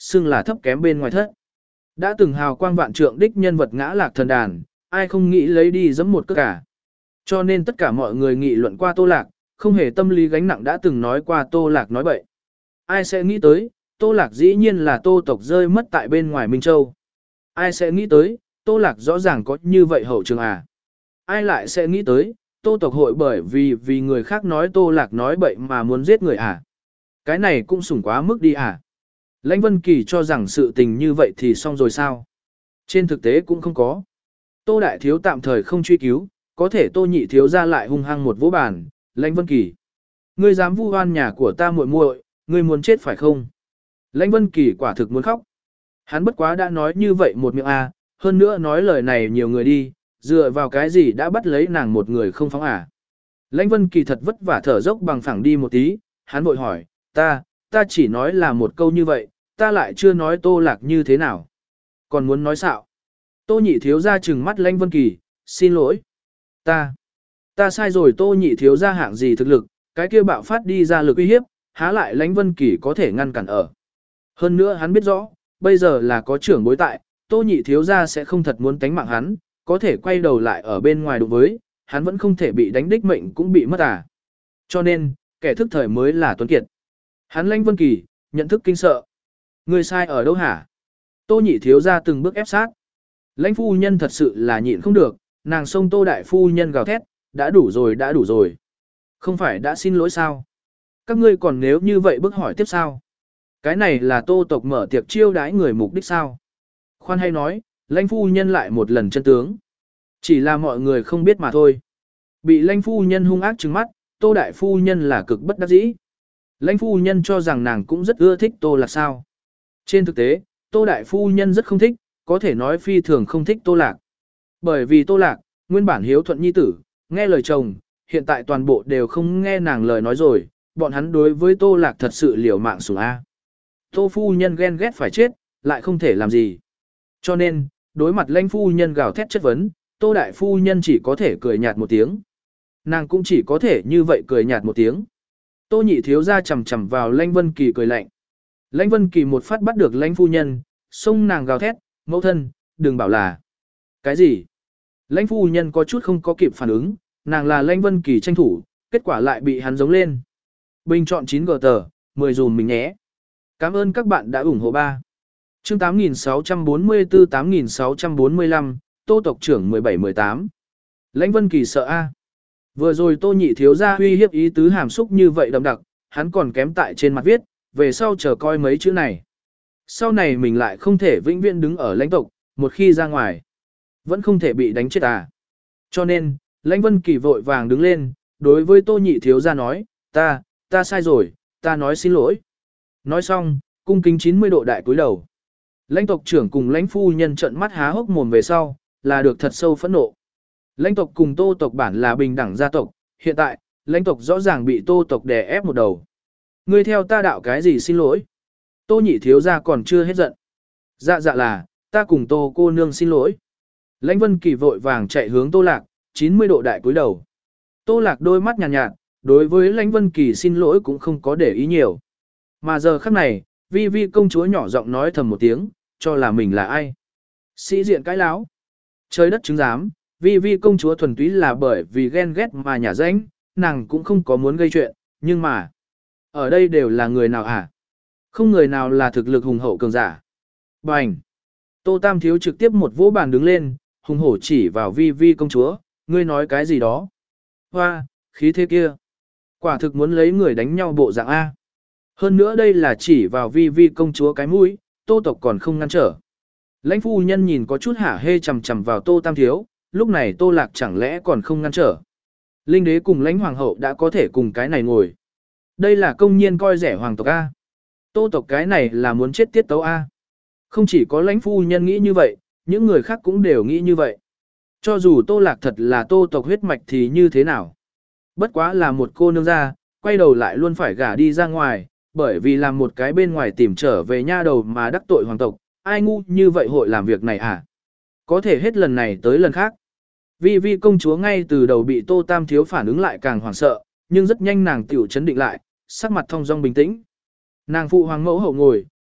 xưng là thấp kém bên ngoài thất. Đã từng hào quang vạn trượng đích nhân vật ngã lạc thần đàn, ai không nghĩ lấy đi giẫm một cước cả. Cho nên tất cả mọi người nghị luận qua Tô Lạc, không hề tâm lý gánh nặng đã từng nói qua Tô Lạc nói bậy. Ai sẽ nghĩ tới, Tô Lạc dĩ nhiên là Tô tộc rơi mất tại bên ngoài Minh Châu. Ai sẽ nghĩ tới, Tô Lạc rõ ràng có như vậy hậu trường à. Ai lại sẽ nghĩ tới, Tô tộc hội bởi vì vì người khác nói Tô Lạc nói bậy mà muốn giết người à. Cái này cũng sủng quá mức đi à. Lãnh Vân Kỳ cho rằng sự tình như vậy thì xong rồi sao? Trên thực tế cũng không có. Tô Đại Thiếu tạm thời không truy cứu, có thể Tô Nhị Thiếu ra lại hung hăng một vỗ bàn. Lãnh Vân Kỳ, ngươi dám vu oan nhà của ta muội muội, ngươi muốn chết phải không? Lãnh Vân Kỳ quả thực muốn khóc. Hắn bất quá đã nói như vậy một miệng à, hơn nữa nói lời này nhiều người đi, dựa vào cái gì đã bắt lấy nàng một người không phóng à? Lãnh Vân Kỳ thật vất vả thở dốc bằng phẳng đi một tí, hắn vội hỏi, ta, ta chỉ nói là một câu như vậy, ta lại chưa nói Tô Lạc như thế nào. Còn muốn nói xạo. Tô Nhị Thiếu ra trừng mắt Lãnh Vân Kỳ, xin lỗi. Ta, ta sai rồi. Tô Nhị Thiếu ra hạng gì thực lực, cái kia bạo phát đi ra lực uy hiếp, há lại Lãnh Vân Kỳ có thể ngăn cản ở. Hơn nữa hắn biết rõ, bây giờ là có trưởng bối tại, Tô Nhị Thiếu ra sẽ không thật muốn tánh mạng hắn, có thể quay đầu lại ở bên ngoài đụng với, hắn vẫn không thể bị đánh đích mệnh cũng bị mất à. Cho nên, kẻ thức thời mới là Tuấn Kiệt. Hắn Lãnh Vân Kỳ, nhận thức kinh sợ. Người sai ở đâu hả? Tô Nhị Thiếu ra từng bước ép sát. Lãnh phu nhân thật sự là nhịn không được, nàng xông Tô Đại phu nhân gào thét, đã đủ rồi đã đủ rồi. Không phải đã xin lỗi sao? Các ngươi còn nếu như vậy bức hỏi tiếp sao? Cái này là Tô tộc mở tiệc chiêu đãi người mục đích sao? Khoan hay nói, Lãnh phu nhân lại một lần chân tướng. Chỉ là mọi người không biết mà thôi. Bị Lãnh phu nhân hung ác trừng mắt, Tô Đại phu nhân là cực bất đắc dĩ. Lãnh phu nhân cho rằng nàng cũng rất ưa thích Tô Lạc sao. Trên thực tế, Tô Đại phu nhân rất không thích, có thể nói phi thường không thích Tô Lạc. Bởi vì Tô Lạc, nguyên bản hiếu thuận nhi tử, nghe lời chồng, hiện tại toàn bộ đều không nghe nàng lời nói rồi, bọn hắn đối với Tô Lạc thật sự liều mạng sủng A. Tô phu nhân ghen ghét phải chết, lại không thể làm gì. Cho nên, đối mặt Lãnh phu nhân gào thét chất vấn, Tô Đại phu nhân chỉ có thể cười nhạt một tiếng. Nàng cũng chỉ có thể như vậy cười nhạt một tiếng. Tô Nhị Thiếu ra chầm chầm vào Lãnh Vân Kỳ cười lạnh. Lãnh Vân Kỳ một phát bắt được Lãnh phu nhân, xông nàng gào thét, mẫu thân, đừng bảo là. Cái gì? Lãnh phu nhân có chút không có kịp phản ứng, nàng là Lãnh Vân Kỳ tranh thủ, kết quả lại bị hắn giống lên. Bình chọn chín gờ tờ, mười dùm mình nhé. Cảm ơn các bạn đã ủng hộ ba. Chương tám nghìn sáu trăm bốn mươi tư tám nghìn sáu trăm bốn mươi lăm, Tô tộc trưởng mười bảy mười tám. Lãnh Vân Kỳ sợ A. Vừa rồi Tô Nhị Thiếu ra uy hiếp ý tứ hàm xúc như vậy đậm đặc, hắn còn kém tại trên mặt viết, về sau chờ coi mấy chữ này. Sau này mình lại không thể vĩnh viễn đứng ở lãnh tộc, một khi ra ngoài, vẫn không thể bị đánh chết à. Cho nên, Lãnh Vân Kỳ vội vàng đứng lên, đối với Tô Nhị Thiếu ra nói, ta, ta sai rồi, ta nói xin lỗi. Nói xong, cung kính chín mươi độ đại cúi đầu. Lãnh tộc trưởng cùng lãnh phu nhân trợn mắt há hốc mồm về sau, là được thật sâu phẫn nộ. Lãnh tộc cùng Tô tộc bản là bình đẳng gia tộc, hiện tại, lãnh tộc rõ ràng bị Tô tộc đè ép một đầu. Ngươi theo ta đạo cái gì xin lỗi? Tô Nhị Thiếu ra còn chưa hết giận. Dạ dạ là, ta cùng Tô cô nương xin lỗi. Lãnh Vân Kỳ vội vàng chạy hướng Tô Lạc, chín mươi độ đại cúi đầu. Tô Lạc đôi mắt nhàn nhạt, nhạt, đối với Lãnh Vân Kỳ xin lỗi cũng không có để ý nhiều. Mà giờ khắc này, Vi Vi công chúa nhỏ giọng nói thầm một tiếng, cho là mình là ai. Sĩ diện cãi láo. Trời đất chứng giám, Vi Vi công chúa thuần túy là bởi vì ghen ghét mà nhả rãnh, nàng cũng không có muốn gây chuyện, nhưng mà, ở đây đều là người nào hả? Không người nào là thực lực hùng hậu cường giả. Bành! Tô Tam Thiếu trực tiếp một vỗ bàn đứng lên, hùng hổ chỉ vào Vi Vi công chúa, ngươi nói cái gì đó? Hoa, khí thế kia. Quả thực muốn lấy người đánh nhau bộ dạng A. Hơn nữa đây là chỉ vào Vi Vi công chúa cái mũi, Tô tộc còn không ngăn trở. Lãnh phu nhân nhìn có chút hả hê chầm chầm vào Tô Tam Thiếu, lúc này Tô Lạc chẳng lẽ còn không ngăn trở. Linh đế cùng lãnh hoàng hậu đã có thể cùng cái này ngồi. Đây là công nhiên coi rẻ hoàng tộc A. Tô tộc cái này là muốn chết tiết tấu A. Không chỉ có lãnh phu nhân nghĩ như vậy, những người khác cũng đều nghĩ như vậy. Cho dù Tô Lạc thật là Tô tộc huyết mạch thì như thế nào. Bất quá là một cô nương ra, quay đầu lại luôn phải gả đi ra ngoài, bởi vì làm một cái bên ngoài tìm trở về nha đầu mà đắc tội hoàng tộc, ai ngu như vậy hội làm việc này à? Có thể hết lần này tới lần khác. Vi Vi công chúa ngay từ đầu bị Tô Tam Thiếu phản ứng lại càng hoảng sợ, nhưng rất nhanh nàng tiểu chấn định lại, sắc mặt thong dong bình tĩnh. Nàng phụ hoàng mẫu hậu ngồi,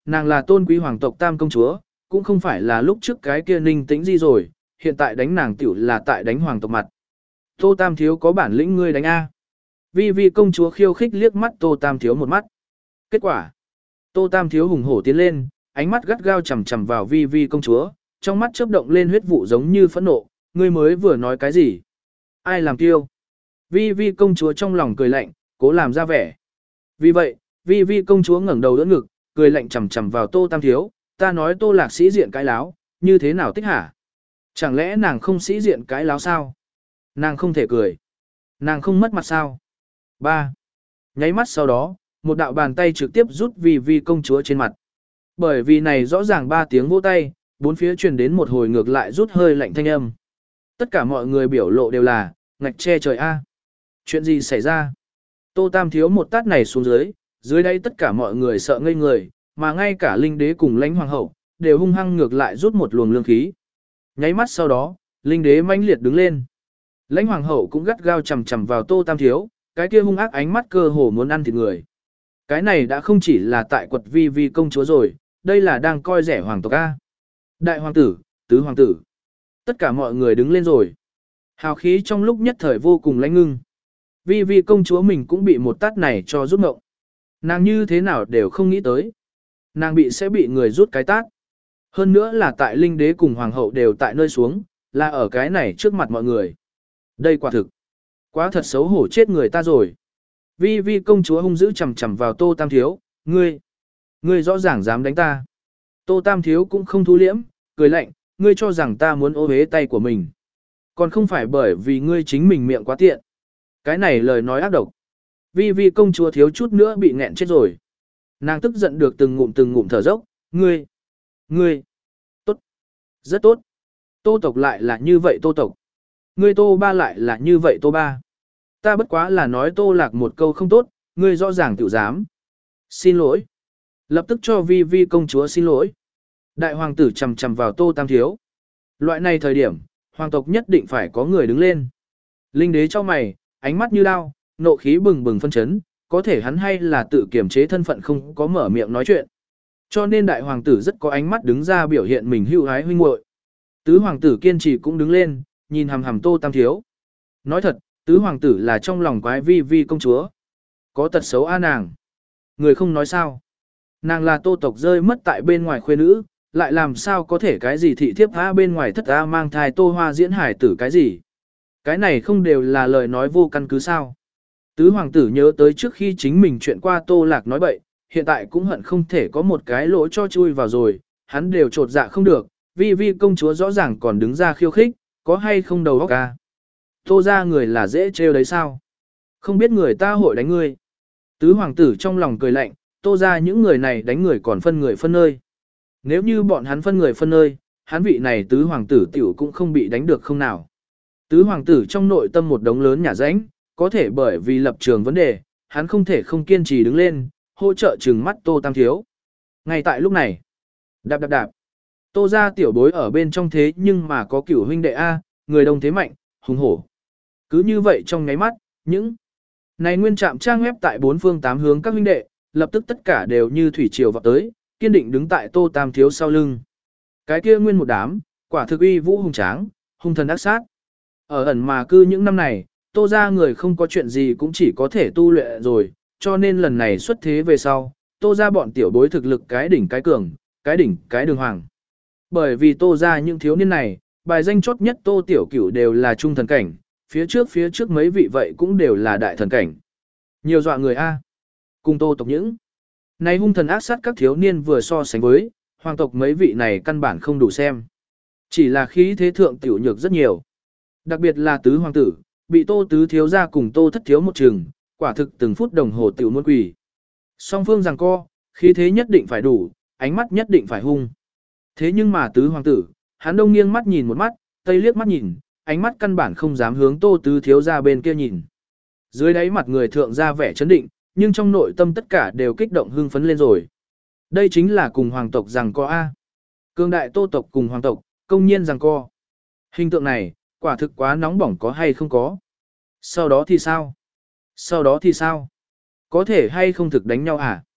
nàng là tôn quý hoàng tộc tam công chúa, cũng không phải là lúc trước cái kia ninh tĩnh gì rồi, hiện tại đánh nàng tiểu là tại đánh hoàng tộc mặt. Tô Tam Thiếu có bản lĩnh ngươi đánh A. Vi Vi công chúa khiêu khích liếc mắt Tô Tam Thiếu một mắt. Kết quả, Tô Tam Thiếu hùng hổ tiến lên, ánh mắt gắt gao chằm chằm vào Vi Vi công chúa, trong mắt chớp động lên huyết vụ giống như phẫn nộ, ngươi mới vừa nói cái gì? Ai làm tiêu? Vi Vi công chúa trong lòng cười lạnh, cố làm ra vẻ. Vì vậy, Vi Vi công chúa ngẩng đầu đỡ ngực, cười lạnh chằm chằm vào Tô Tam Thiếu, ta nói Tô Lạc sĩ diện cái láo, như thế nào tích hả? Chẳng lẽ nàng không sĩ diện cái láo sao? Nàng không thể cười. Nàng không mất mặt sao? Ba. Nháy mắt sau đó, một đạo bàn tay trực tiếp rút Vi Vi công chúa trên mặt. Bởi vì này rõ ràng ba tiếng vỗ tay, bốn phía truyền đến một hồi ngược lại rút hơi lạnh thanh âm. Tất cả mọi người biểu lộ đều là, ngạch che trời a. Chuyện gì xảy ra? Tô Tam Thiếu một tát này xuống dưới, dưới đây tất cả mọi người sợ ngây người, mà ngay cả linh đế cùng lãnh hoàng hậu, đều hung hăng ngược lại rút một luồng lương khí. Nháy mắt sau đó, linh đế mãnh liệt đứng lên. Lãnh hoàng hậu cũng gắt gao chầm chầm vào Tô Tam Thiếu, cái kia hung ác ánh mắt cơ hồ muốn ăn thịt người. Cái này đã không chỉ là tại quật Vi Vi công chúa rồi, đây là đang coi rẻ hoàng tộc A. Đại hoàng tử, tứ hoàng tử. Tất cả mọi người đứng lên rồi. Hào khí trong lúc nhất thời vô cùng lãnh ngưng. Vi Vi công chúa mình cũng bị một tát này cho rút ngộng. Nàng như thế nào đều không nghĩ tới. Nàng bị sẽ bị người rút cái tát. Hơn nữa là tại linh đế cùng hoàng hậu đều tại nơi xuống, là ở cái này trước mặt mọi người. Đây quả thực. Quá thật xấu hổ chết người ta rồi. Vi Vi công chúa hung dữ chầm chầm vào Tô Tam Thiếu, ngươi. Ngươi rõ ràng dám đánh ta. Tô Tam Thiếu cũng không thu liễm, cười lạnh, ngươi cho rằng ta muốn ô hế tay của mình. Còn không phải bởi vì ngươi chính mình miệng quá tiện. Cái này lời nói ác độc. Vi Vi công chúa thiếu chút nữa bị nghẹn chết rồi. Nàng tức giận được từng ngụm từng ngụm thở dốc, ngươi, ngươi, tốt, rất tốt. Tô tộc lại là như vậy Tô tộc. Ngươi Tô ba lại là như vậy Tô ba. Ta bất quá là nói Tô Lạc một câu không tốt, ngươi rõ ràng tự dám. Xin lỗi. Lập tức cho Vi Vi công chúa xin lỗi. Đại hoàng tử chầm chầm vào Tô Tam Thiếu. Loại này thời điểm, hoàng tộc nhất định phải có người đứng lên. Linh đế cho mày, ánh mắt như đao, nộ khí bừng bừng phân chấn, có thể hắn hay là tự kiềm chế thân phận không có mở miệng nói chuyện. Cho nên đại hoàng tử rất có ánh mắt đứng ra biểu hiện mình hưu hái huynh muội. Tứ hoàng tử kiên trì cũng đứng lên, nhìn hằm hằm Tô Tam Thiếu. Nói thật, tứ hoàng tử là trong lòng quái Vi Vi công chúa. Có tật xấu a nàng. Người không nói sao. Nàng là Tô tộc rơi mất tại bên ngoài khuê nữ, lại làm sao có thể cái gì thị thiếp a bên ngoài thất a mang thai Tô Hoa diễn hải tử cái gì. Cái này không đều là lời nói vô căn cứ sao. Tứ hoàng tử nhớ tới trước khi chính mình chuyện qua Tô Lạc nói bậy, hiện tại cũng hận không thể có một cái lỗ cho chui vào rồi, hắn đều trột dạ không được, Vi Vi công chúa rõ ràng còn đứng ra khiêu khích, có hay không đầu óc ca. Tô ra người là dễ trêu đấy sao? Không biết người ta hội đánh ngươi. Tứ hoàng tử trong lòng cười lạnh, Tô ra những người này đánh người còn phân người phân nơi. Nếu như bọn hắn phân người phân nơi, hắn vị này tứ hoàng tử tiểu cũng không bị đánh được không nào. Tứ hoàng tử trong nội tâm một đống lớn nhà rãnh, có thể bởi vì lập trường vấn đề, hắn không thể không kiên trì đứng lên, hỗ trợ trừng mắt Tô Tam Thiếu. Ngay tại lúc này, đạp đạp đạp, Tô ra tiểu bối ở bên trong thế nhưng mà có cửu huynh đệ A, người đông thế mạnh, hùng hổ. Cứ như vậy trong nháy mắt, những này nguyên trạm trang web tại bốn phương tám hướng các huynh đệ, lập tức tất cả đều như thủy triều vào tới, kiên định đứng tại Tô Tam Thiếu sau lưng. Cái kia nguyên một đám, quả thực uy vũ hùng tráng, hung thần ác sát. Ở ẩn mà cư những năm này, Tô ra người không có chuyện gì cũng chỉ có thể tu luyện rồi, cho nên lần này xuất thế về sau, Tô ra bọn tiểu bối thực lực cái đỉnh cái cường, cái đỉnh cái đường hoàng. Bởi vì Tô ra những thiếu niên này, bài danh chốt nhất Tô tiểu cửu đều là trung thần cảnh, phía trước phía trước mấy vị vậy cũng đều là đại thần cảnh. Nhiều dọa người A. Cùng Tô tộc những này hung thần ác sát các thiếu niên vừa so sánh với, hoàng tộc mấy vị này căn bản không đủ xem. Chỉ là khí thế thượng tiểu nhược rất nhiều. Đặc biệt là tứ hoàng tử, bị Tô tứ thiếu ra cùng Tô thất thiếu một chừng, quả thực từng phút đồng hồ tiểu muôn quỷ. Song phương giằng co, khí thế nhất định phải đủ, ánh mắt nhất định phải hung. Thế nhưng mà tứ hoàng tử, hắn đông nghiêng mắt nhìn một mắt, tây liếc mắt nhìn, ánh mắt căn bản không dám hướng Tô tứ thiếu ra bên kia nhìn. Dưới đáy mặt người thượng ra vẻ chấn định, nhưng trong nội tâm tất cả đều kích động hưng phấn lên rồi. Đây chính là cùng hoàng tộc giằng co A. Cương đại Tô tộc cùng hoàng tộc, công nhiên giằng co. Hình tượng này, quả thực quá nóng bỏng có hay không có. Sau đó thì sao? Sau đó thì sao? Có thể hay không thực đánh nhau à?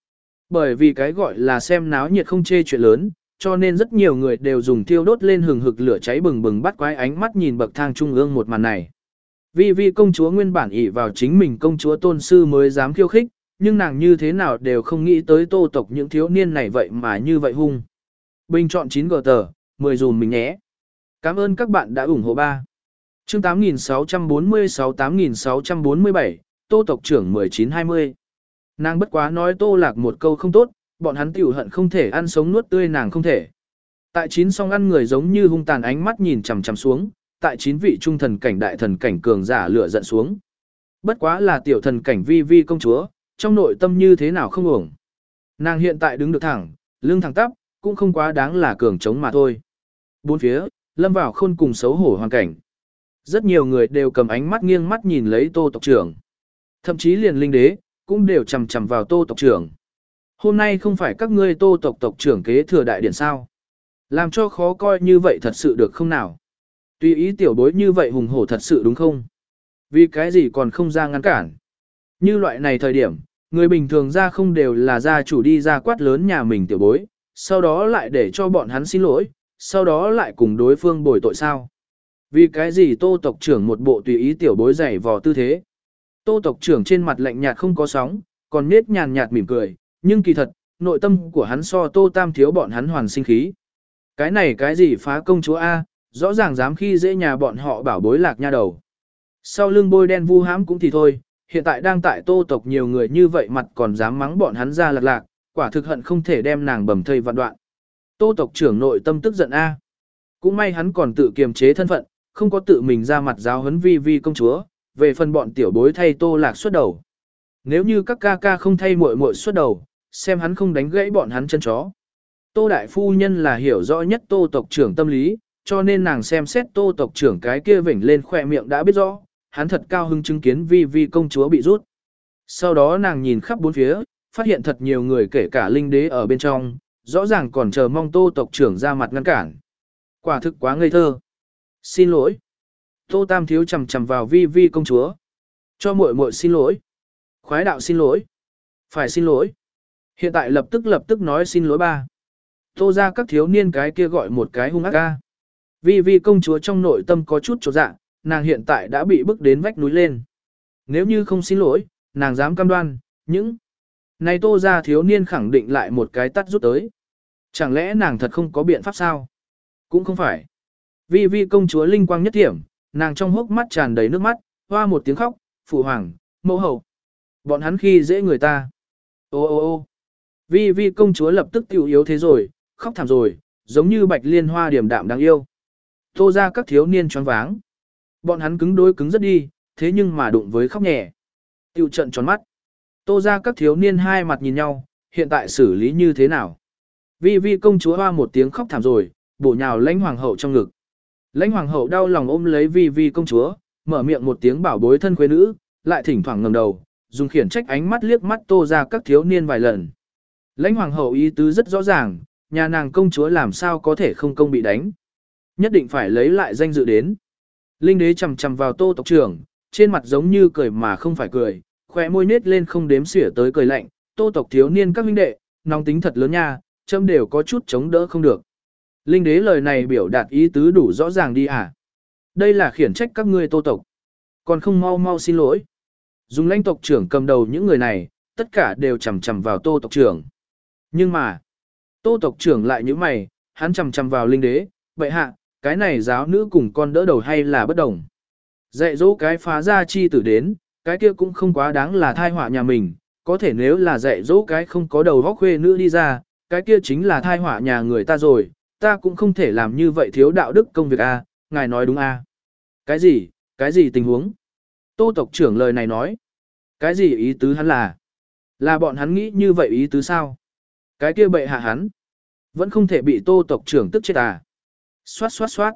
Bởi vì cái gọi là xem náo nhiệt không chê chuyện lớn, cho nên rất nhiều người đều dùng thiêu đốt lên hừng hực lửa cháy bừng bừng bắt quái ánh mắt nhìn bậc thang trung ương một màn này. Vi Vi công chúa nguyên bản ỷ vào chính mình công chúa tôn sư mới dám khiêu khích, nhưng nàng như thế nào đều không nghĩ tới Tô tộc những thiếu niên này vậy mà như vậy hung. Bình chọn chín gờ tờ, mười dùm mình nhé. Cảm ơn các bạn đã ủng hộ ba. Chương tám nghìn sáu trăm bốn mươi sáu tám nghìn sáu trăm bốn mươi bảy, Tô tộc trưởng mười chín hai mươi. Nàng bất quá nói Tô Lạc một câu không tốt, bọn hắn tiểu hận không thể ăn sống nuốt tươi nàng không thể. Tại chín song ăn người giống như hung tàn ánh mắt nhìn chằm chằm xuống, tại chín vị trung thần cảnh đại thần cảnh cường giả lửa giận xuống. Bất quá là tiểu thần cảnh Vi Vi công chúa, trong nội tâm như thế nào không ổng. Nàng hiện tại đứng được thẳng, lưng thẳng tắp, cũng không quá đáng là cường trống mà thôi. Bốn phía, lâm vào khôn cùng xấu hổ hoàn cảnh. Rất nhiều người đều cầm ánh mắt nghiêng mắt nhìn lấy Tô tộc trưởng. Thậm chí liền linh đế, cũng đều chầm chầm vào Tô tộc trưởng. Hôm nay không phải các ngươi Tô tộc tộc trưởng kế thừa đại điển sao? Làm cho khó coi như vậy thật sự được không nào? Tùy ý tiểu bối như vậy hùng hổ thật sự đúng không? Vì cái gì còn không ra ngăn cản? Như loại này thời điểm, người bình thường ra không đều là gia chủ đi ra quát lớn nhà mình tiểu bối, sau đó lại để cho bọn hắn xin lỗi, sau đó lại cùng đối phương bồi tội sao? Vì cái gì Tô tộc trưởng một bộ tùy ý tiểu bối giày vò tư thế? Tô tộc trưởng trên mặt lạnh nhạt không có sóng, còn nết nhàn nhạt mỉm cười, nhưng kỳ thật, nội tâm của hắn so Tô Tam thiếu bọn hắn hoàn sinh khí. Cái này cái gì phá công chúa A, rõ ràng dám khi dễ nhà bọn họ bảo bối lạc nha đầu. Sau lưng bôi đen vu hãm cũng thì thôi, hiện tại đang tại Tô tộc nhiều người như vậy mặt còn dám mắng bọn hắn ra lạc lạc, quả thực hận không thể đem nàng bầm thây vạn đoạn. Tô tộc trưởng nội tâm tức giận A. Cũng may hắn còn tự kiềm chế thân phận, không có tự mình ra mặt giáo huấn Vi Vi công chúa, về phần bọn tiểu bối thay Tô Lạc xuất đầu. Nếu như các ca ca không thay muội muội xuất đầu, xem hắn không đánh gãy bọn hắn chân chó. Tô đại phu nhân là hiểu rõ nhất Tô tộc trưởng tâm lý, cho nên nàng xem xét Tô tộc trưởng cái kia vểnh lên khỏe miệng đã biết rõ, hắn thật cao hứng chứng kiến Vi Vi công chúa bị rút. Sau đó nàng nhìn khắp bốn phía, phát hiện thật nhiều người kể cả linh đế ở bên trong, rõ ràng còn chờ mong Tô tộc trưởng ra mặt ngăn cản. Quả thực quá ngây thơ. Xin lỗi. Tô Tam thiếu chầm chầm vào Vi Vi công chúa. Cho muội muội xin lỗi. Khoái đạo xin lỗi. Phải xin lỗi. Hiện tại lập tức lập tức nói xin lỗi ba. Tô ra các thiếu niên cái kia gọi một cái hung ác ca. Vi Vi công chúa trong nội tâm có chút chột dạ, nàng hiện tại đã bị bức đến vách núi lên. Nếu như không xin lỗi, nàng dám cam đoan, những này Tô ra thiếu niên khẳng định lại một cái tắt rút tới. Chẳng lẽ nàng thật không có biện pháp sao? Cũng không phải. Vi Vi công chúa linh quang nhất thiểm, nàng trong hốc mắt tràn đầy nước mắt, hoa một tiếng khóc, phụ hoàng, mẫu hậu. Bọn hắn khi dễ người ta. Ô ô ô Vi Vi công chúa lập tức tiểu yếu thế rồi, khóc thảm rồi, giống như bạch liên hoa điềm đạm đáng yêu. Tô ra các thiếu niên choáng váng. Bọn hắn cứng đối cứng rất đi, thế nhưng mà đụng với khóc nhẹ. Tiểu trận tròn mắt. Tô ra các thiếu niên hai mặt nhìn nhau, hiện tại xử lý như thế nào? Vi Vi công chúa hoa một tiếng khóc thảm rồi, bổ nhào lãnh hoàng hậu trong ngực. Lãnh hoàng hậu đau lòng ôm lấy Vi Vi công chúa, mở miệng một tiếng bảo bối thân quê nữ, lại thỉnh thoảng ngẩng đầu, dùng khiển trách ánh mắt liếc mắt Tô ra các thiếu niên vài lần. Lãnh hoàng hậu ý tứ rất rõ ràng, nhà nàng công chúa làm sao có thể không công bị đánh. Nhất định phải lấy lại danh dự đến. Linh đế chầm chầm vào Tô tộc trưởng, trên mặt giống như cười mà không phải cười, khóe môi nết lên không đếm xỉa tới cười lạnh, Tô tộc thiếu niên các huynh đệ, nóng tính thật lớn nha, châm đều có chút chống đỡ không được. Linh đế lời này biểu đạt ý tứ đủ rõ ràng đi à. Đây là khiển trách các ngươi Tô tộc. Còn không mau mau xin lỗi. Dùng lãnh tộc trưởng cầm đầu những người này, tất cả đều chầm chầm vào Tô tộc trưởng. Nhưng mà, Tô tộc trưởng lại như mày, hắn chầm chầm vào linh đế, vậy hạ, cái này giáo nữ cùng con đỡ đầu hay là bất đồng. Dạy dỗ cái phá gia chi tử đến, cái kia cũng không quá đáng là thai họa nhà mình, có thể nếu là dạy dỗ cái không có đầu vóc khuê nữ đi ra, cái kia chính là thai họa nhà người ta rồi, ta cũng không thể làm như vậy thiếu đạo đức công việc a, ngài nói đúng a. Cái gì, cái gì tình huống? Tô tộc trưởng lời này nói. Cái gì ý tứ hắn là? Là bọn hắn nghĩ như vậy ý tứ sao? Cái kia bệ hạ hắn. Vẫn không thể bị Tô tộc trưởng tức chết à? Xoát xoát xoát.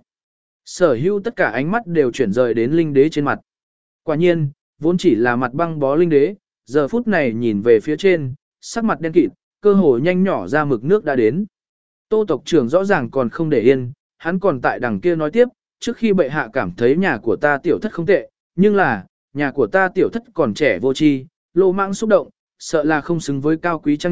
Sở hữu tất cả ánh mắt đều chuyển rời đến linh đế trên mặt. Quả nhiên, vốn chỉ là mặt băng bó linh đế, giờ phút này nhìn về phía trên, sắc mặt đen kịt, cơ hồ nhanh nhỏ ra mực nước đã đến. Tô tộc trưởng rõ ràng còn không để yên, hắn còn tại đằng kia nói tiếp, trước khi bệ hạ cảm thấy nhà của ta tiểu thất không tệ, nhưng là, nhà của ta tiểu thất còn trẻ vô tri, lô mãng xúc động, sợ là không xứng với cao quý trang nhã,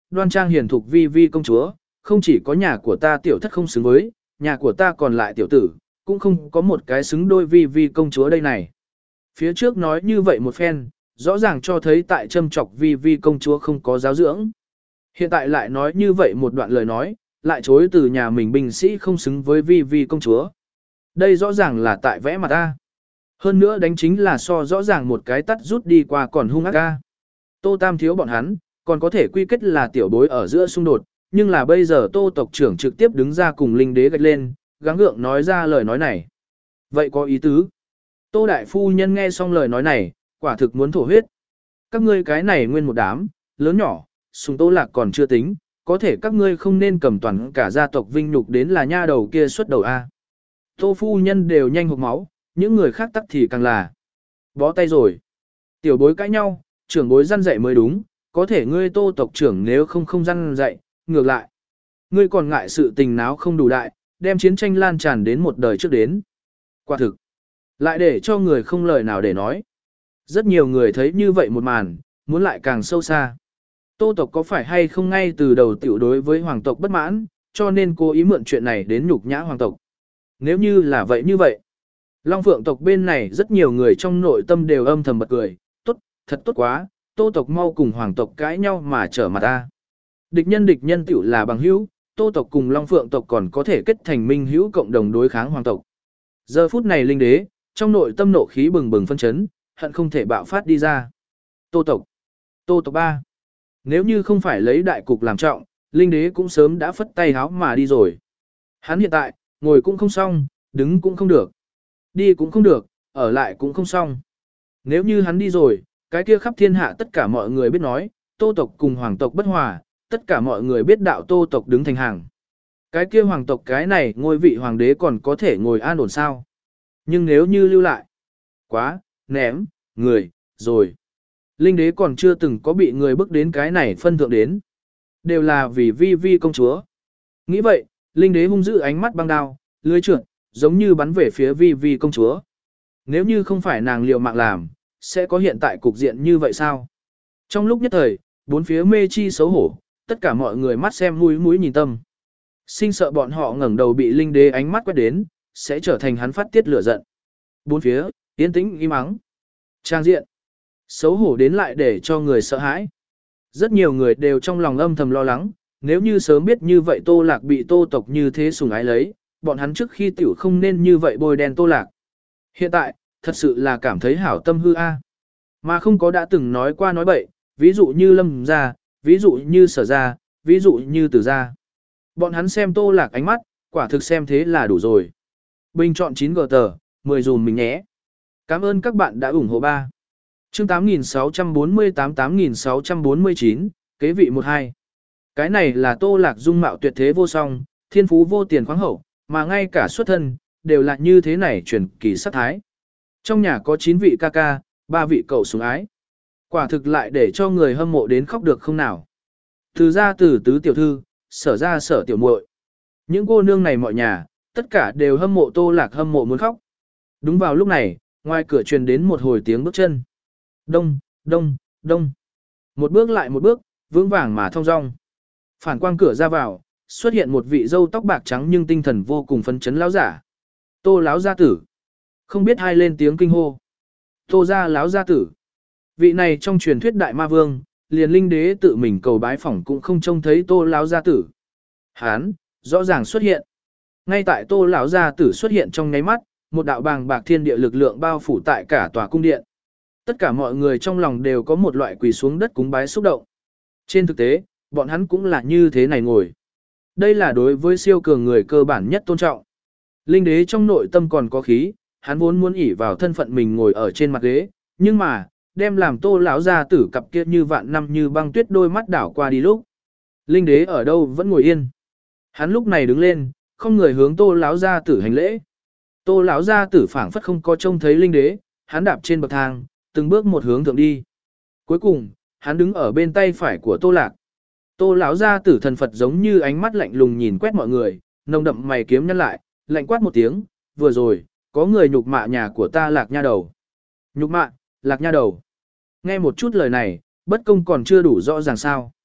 đoan trang hiền thục vi vi công chúa, không chỉ có nhà của ta tiểu thất không xứng với, nhà của ta còn lại tiểu tử, cũng không có một cái xứng đôi vi vi công chúa đây này. Phía trước nói như vậy một phen, rõ ràng cho thấy tại châm chọc vi vi công chúa không có giáo dưỡng. Hiện tại lại nói như vậy một đoạn lời nói, lại chối từ nhà mình binh sĩ không xứng với vi vi công chúa. Đây rõ ràng là tại vẽ mặt ta. Hơn nữa đánh chính là so rõ ràng một cái tắt rút đi qua còn hung ác ca. Tô Tam thiếu bọn hắn, còn có thể quy kết là tiểu bối ở giữa xung đột, nhưng là bây giờ Tô tộc trưởng trực tiếp đứng ra cùng linh đế gạch lên, gắng gượng nói ra lời nói này. Vậy có ý tứ. Tô đại phu nhân nghe xong lời nói này, quả thực muốn thổ huyết. Các ngươi cái này nguyên một đám, lớn nhỏ, sùng Tô Lạc còn chưa tính, có thể các ngươi không nên cầm toàn cả gia tộc vinh nhục đến là nha đầu kia xuất đầu A. Tô phu nhân đều nhanh hộc máu, những người khác tắc thì càng là bó tay rồi. Tiểu bối cãi nhau, trưởng bối răn dạy mới đúng, có thể ngươi Tô tộc trưởng nếu không không răn dạy, ngược lại. Ngươi còn ngại sự tình náo không đủ đại, đem chiến tranh lan tràn đến một đời trước đến. Quả thực, lại để cho người không lời nào để nói. Rất nhiều người thấy như vậy một màn, muốn lại càng sâu xa. Tô tộc có phải hay không ngay từ đầu tiểu đối với hoàng tộc bất mãn, cho nên cố ý mượn chuyện này đến nhục nhã hoàng tộc. Nếu như là vậy như vậy, Long Phượng tộc bên này rất nhiều người trong nội tâm đều âm thầm bật cười, tốt, thật tốt quá, Tô tộc mau cùng hoàng tộc cãi nhau mà trở mặt ta. Địch nhân địch nhân tiểu là bằng hữu, Tô tộc cùng Long Phượng tộc còn có thể kết thành minh hữu cộng đồng đối kháng hoàng tộc. Giờ phút này linh đế, trong nội tâm nộ khí bừng bừng phân chấn, hận không thể bạo phát đi ra. Tô tộc, Tô tộc ba. Nếu như không phải lấy đại cục làm trọng, linh đế cũng sớm đã phất tay háo mà đi rồi. Hắn hiện tại, ngồi cũng không xong, đứng cũng không được. Đi cũng không được, ở lại cũng không xong. Nếu như hắn đi rồi, cái kia khắp thiên hạ tất cả mọi người biết nói, Tô tộc cùng hoàng tộc bất hòa, tất cả mọi người biết đạo Tô tộc đứng thành hàng. Cái kia hoàng tộc cái này ngôi vị hoàng đế còn có thể ngồi an ổn sao. Nhưng nếu như lưu lại, quá, ném, người, rồi. Linh đế còn chưa từng có bị người bước đến cái này phân thượng đến. Đều là vì vi vi công chúa. Nghĩ vậy, linh đế hung dữ ánh mắt băng đao, lưới trượt, giống như bắn về phía vi vi công chúa. Nếu như không phải nàng liều mạng làm, sẽ có hiện tại cục diện như vậy sao? Trong lúc nhất thời, bốn phía mê chi xấu hổ, tất cả mọi người mắt xem mũi mũi nhìn tâm. Sinh sợ bọn họ ngẩng đầu bị linh đế ánh mắt quét đến, sẽ trở thành hắn phát tiết lửa giận. Bốn phía, yên tĩnh im ắng. Trang diện. Xấu hổ đến lại để cho người sợ hãi. Rất nhiều người đều trong lòng âm thầm lo lắng, nếu như sớm biết như vậy Tô Lạc bị Tô tộc như thế sủng ái lấy, bọn hắn trước khi tiểu không nên như vậy bôi đen Tô Lạc. Hiện tại, thật sự là cảm thấy hảo tâm hư a. Mà không có đã từng nói qua nói bậy, ví dụ như Lâm gia, ví dụ như Sở gia, ví dụ như Từ gia. Bọn hắn xem Tô Lạc ánh mắt, quả thực xem thế là đủ rồi. Bình chọn chín gờ tờ, mười dùm mình nhé. Cảm ơn các bạn đã ủng hộ ba. Chương tám nghìn sáu trăm bốn mươi tám tám nghìn sáu trăm bốn mươi chín, kế vị một hai. Cái này là Tô Lạc dung mạo tuyệt thế vô song, thiên phú vô tiền khoáng hậu, mà ngay cả xuất thân, đều là như thế này truyền kỳ sắc thái. Trong nhà có chín vị ca ca, ba vị cậu sủng ái. Quả thực lại để cho người hâm mộ đến khóc được không nào. Từ gia từ tứ tiểu thư, Sở gia Sở tiểu muội. Những cô nương này mọi nhà, tất cả đều hâm mộ Tô Lạc hâm mộ muốn khóc. Đúng vào lúc này, ngoài cửa truyền đến một hồi tiếng bước chân. Đông, đông, đông. Một bước lại một bước, vững vàng mà thong dong. Phản quang cửa ra vào, xuất hiện một vị râu tóc bạc trắng nhưng tinh thần vô cùng phấn chấn lão giả. Tô lão gia tử. Không biết ai lên tiếng kinh hô. Tô gia lão gia tử. Vị này trong truyền thuyết đại ma vương, liền linh đế tự mình cầu bái phỏng cũng không trông thấy Tô lão gia tử. Hán, rõ ràng xuất hiện. Ngay tại Tô lão gia tử xuất hiện trong nháy mắt, một đạo bàng bạc thiên địa lực lượng bao phủ tại cả tòa cung điện. Tất cả mọi người trong lòng đều có một loại quỳ xuống đất cúng bái xúc động. Trên thực tế, bọn hắn cũng là như thế này ngồi. Đây là đối với siêu cường người cơ bản nhất tôn trọng. Linh đế trong nội tâm còn có khí, hắn vốn muốn ỷ vào thân phận mình ngồi ở trên mặt ghế, nhưng mà, đem làm Tô lão gia tử cặp kia như vạn năm như băng tuyết đôi mắt đảo qua đi lúc. Linh đế ở đâu vẫn ngồi yên. Hắn lúc này đứng lên, không người hướng Tô lão gia tử hành lễ. Tô lão gia tử phảng phất không có trông thấy linh đế, hắn đạp trên bậc thang, từng bước một hướng thượng đi. Cuối cùng, hắn đứng ở bên tay phải của Tô Lạc. Tô lão gia tử thần Phật giống như ánh mắt lạnh lùng nhìn quét mọi người, nồng đậm mày kiếm nhăn lại, lạnh quát một tiếng, vừa rồi, có người nhục mạ nhà của ta Lạc nha đầu. Nhục mạ, Lạc nha đầu. Nghe một chút lời này, bất công còn chưa đủ rõ ràng sao.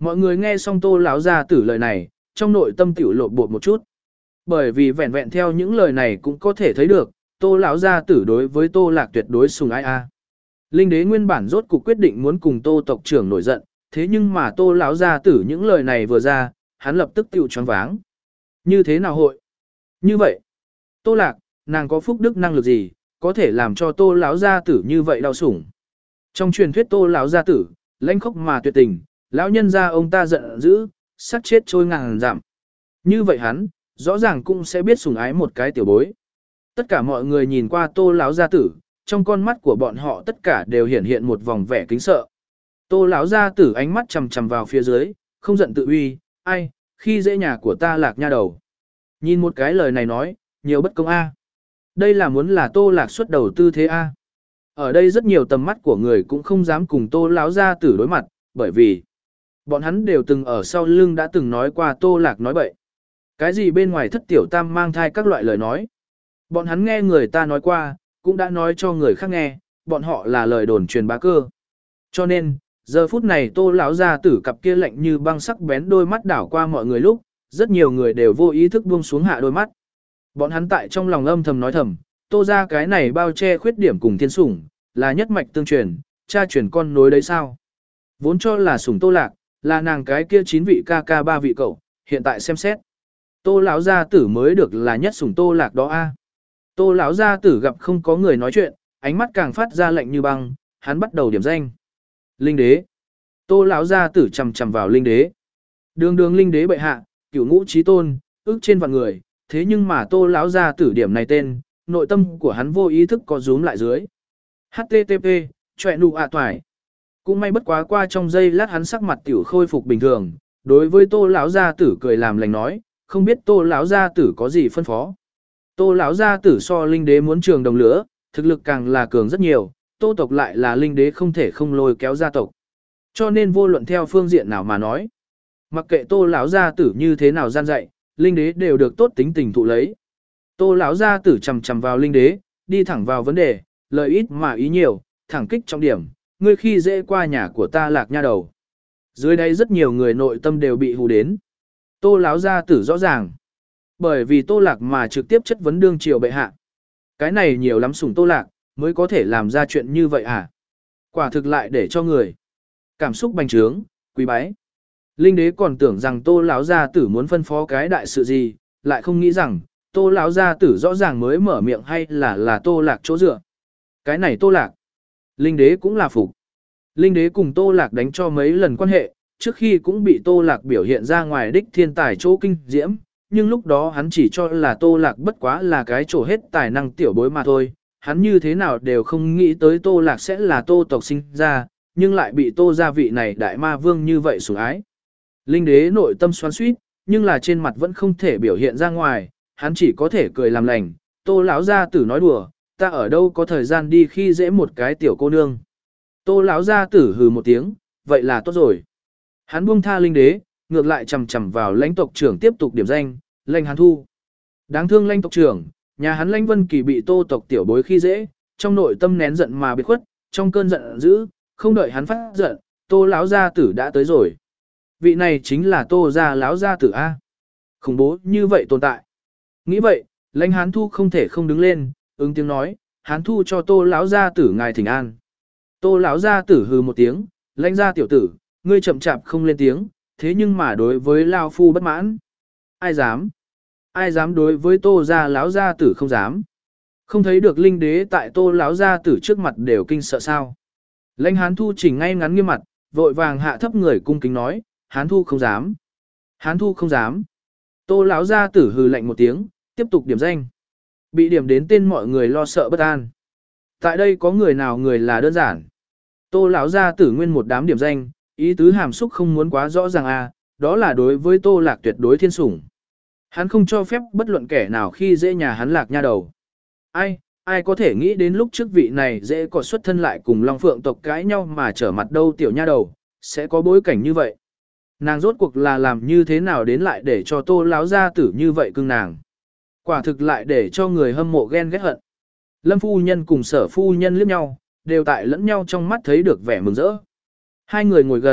Mọi người nghe xong Tô lão gia tử lời này, trong nội tâm tiểu lộn bột một chút. Bởi vì vẹn vẹn theo những lời này cũng có thể thấy được, Tô lão gia tử đối với Tô Lạc tuyệt đối sùng ái a. Linh đế nguyên bản rốt cuộc quyết định muốn cùng Tô tộc trưởng nổi giận, thế nhưng mà Tô lão gia tử những lời này vừa ra, hắn lập tức tiểu choáng váng. Như thế nào hội? Như vậy, Tô Lạc, nàng có phúc đức năng lực gì, có thể làm cho Tô lão gia tử như vậy đau sủng? Trong truyền thuyết Tô lão gia tử, lãnh khốc mà tuyệt tình, lão nhân gia ông ta giận dữ, sát chết trôi ngàn dặm. Như vậy hắn, rõ ràng cũng sẽ biết sủng ái một cái tiểu bối. Tất cả mọi người nhìn qua Tô lão gia tử, trong con mắt của bọn họ tất cả đều hiện hiện một vòng vẻ kính sợ. Tô lão gia tử ánh mắt chằm chằm vào phía dưới, không giận tự uy, ai, khi dễ nhà của ta Lạc nha đầu. Nhìn một cái lời này nói, nhiều bất công a. Đây là muốn là Tô Lạc xuất đầu tư thế a. Ở đây rất nhiều tầm mắt của người cũng không dám cùng Tô lão gia tử đối mặt, bởi vì bọn hắn đều từng ở sau lưng đã từng nói qua Tô Lạc nói bậy. Cái gì bên ngoài thất tiểu tam mang thai các loại lời nói. Bọn hắn nghe người ta nói qua, cũng đã nói cho người khác nghe, bọn họ là lời đồn truyền bá cơ. Cho nên, giờ phút này Tô lão gia tử cặp kia lạnh như băng sắc bén đôi mắt đảo qua mọi người lúc, rất nhiều người đều vô ý thức buông xuống hạ đôi mắt. Bọn hắn tại trong lòng âm thầm nói thầm, Tô ra cái này bao che khuyết điểm cùng thiên sủng, là nhất mạch tương truyền, cha truyền con nối đấy sao. Vốn cho là sủng Tô Lạc, là nàng cái kia chín vị ca ca ba vị cậu, hiện tại xem xét. Tô lão gia tử mới được là nhất sủng Tô Lạc đó a. Tô lão gia tử gặp không có người nói chuyện, ánh mắt càng phát ra lạnh như băng, hắn bắt đầu điểm danh. Linh đế. Tô lão gia tử chằm chằm vào linh đế. Đường đường linh đế bệ hạ, cửu ngũ chí tôn, ước trên vạn người, thế nhưng mà Tô lão gia tử điểm này tên, nội tâm của hắn vô ý thức có rúm lại dưới. hát tê tê pê, chọe nụ ạ toài. Cũng may bất quá qua trong giây lát hắn sắc mặt tiểu khôi phục bình thường, đối với Tô lão gia tử cười làm lành nói, không biết Tô lão gia tử có gì phân phó. Tô lão gia tử so linh đế muốn trường đồng lửa, thực lực càng là cường rất nhiều, Tô tộc lại là linh đế không thể không lôi kéo gia tộc. Cho nên vô luận theo phương diện nào mà nói, mặc kệ Tô lão gia tử như thế nào gian dạy, linh đế đều được tốt tính tình thụ lấy. Tô lão gia tử chằm chằm vào linh đế, đi thẳng vào vấn đề, lời ít mà ý nhiều, thẳng kích trọng điểm, ngươi khi dễ qua nhà của ta Lạc nha đầu. Dưới đây rất nhiều người nội tâm đều bị hù đến. Tô lão gia tử rõ ràng, bởi vì Tô Lạc mà trực tiếp chất vấn đương triều bệ hạ. Cái này nhiều lắm sủng Tô Lạc, mới có thể làm ra chuyện như vậy à? Quả thực lại để cho người cảm xúc bành trướng, quý bái. Linh đế còn tưởng rằng Tô lão gia tử muốn phân phó cái đại sự gì, lại không nghĩ rằng Tô lão gia tử rõ ràng mới mở miệng hay là là Tô Lạc chỗ dựa. Cái này Tô Lạc, linh đế cũng là phục. Linh đế cùng Tô Lạc đánh cho mấy lần quan hệ, trước khi cũng bị Tô Lạc biểu hiện ra ngoài đích thiên tài chỗ kinh diễm, nhưng lúc đó hắn chỉ cho là Tô Lạc bất quá là cái chỗ hết tài năng tiểu bối mà thôi, hắn như thế nào đều không nghĩ tới Tô Lạc sẽ là Tô tộc sinh ra, nhưng lại bị Tô gia vị này đại ma vương như vậy sủng ái. Linh đế nội tâm xoắn xuýt, nhưng là trên mặt vẫn không thể biểu hiện ra ngoài, hắn chỉ có thể cười làm lành, Tô lão gia tử nói đùa, ta ở đâu có thời gian đi khi dễ một cái tiểu cô nương. Tô lão gia tử hừ một tiếng, vậy là tốt rồi. Hắn buông tha linh đế, ngược lại chầm chầm vào lãnh tộc trưởng tiếp tục điểm danh, lãnh Hán Thu. Đáng thương lãnh tộc trưởng, nhà hắn lãnh Vân Kỳ bị Tô tộc tiểu bối khi dễ, trong nội tâm nén giận mà biệt khuất, trong cơn giận dữ, không đợi hắn phát giận, Tô lão gia tử đã tới rồi. Vị này chính là Tô gia lão gia tử a. Khủng bố như vậy tồn tại. Nghĩ vậy, lãnh Hán Thu không thể không đứng lên, ứng tiếng nói, Hán Thu cho Tô lão gia tử ngài thỉnh an. Tô lão gia tử hừ một tiếng, lãnh gia tiểu tử, ngươi chậm chạp không lên tiếng, thế nhưng mà đối với lão phu bất mãn. Ai dám? Ai dám đối với Tô gia lão gia tử không dám? Không thấy được linh đế tại Tô lão gia tử trước mặt đều kinh sợ sao? Lãnh Hán Thu chỉnh ngay ngắn nghiêm mặt, vội vàng hạ thấp người cung kính nói, Hán Thu không dám. Hán Thu không dám. Tô lão gia tử hừ lạnh một tiếng, tiếp tục điểm danh. Bị điểm đến tên mọi người lo sợ bất an. Tại đây có người nào người là đơn giản. Tô lão gia tử nguyên một đám điểm danh, ý tứ hàm xúc không muốn quá rõ ràng à, đó là đối với Tô Lạc tuyệt đối thiên sủng. Hắn không cho phép bất luận kẻ nào khi dễ nhà hắn Lạc nha đầu. Ai, ai có thể nghĩ đến lúc trước vị này dễ có xuất thân lại cùng Long Phượng tộc cãi nhau mà trở mặt đâu tiểu nha đầu, sẽ có bối cảnh như vậy. Nàng rốt cuộc là làm như thế nào đến lại để cho Tô lão gia tử như vậy cưng nàng. Quả thực lại để cho người hâm mộ ghen ghét hận. Lâm phu nhân cùng Sở phu nhân liếc nhau, đều tại lẫn nhau trong mắt thấy được vẻ mừng rỡ. Hai người ngồi gần,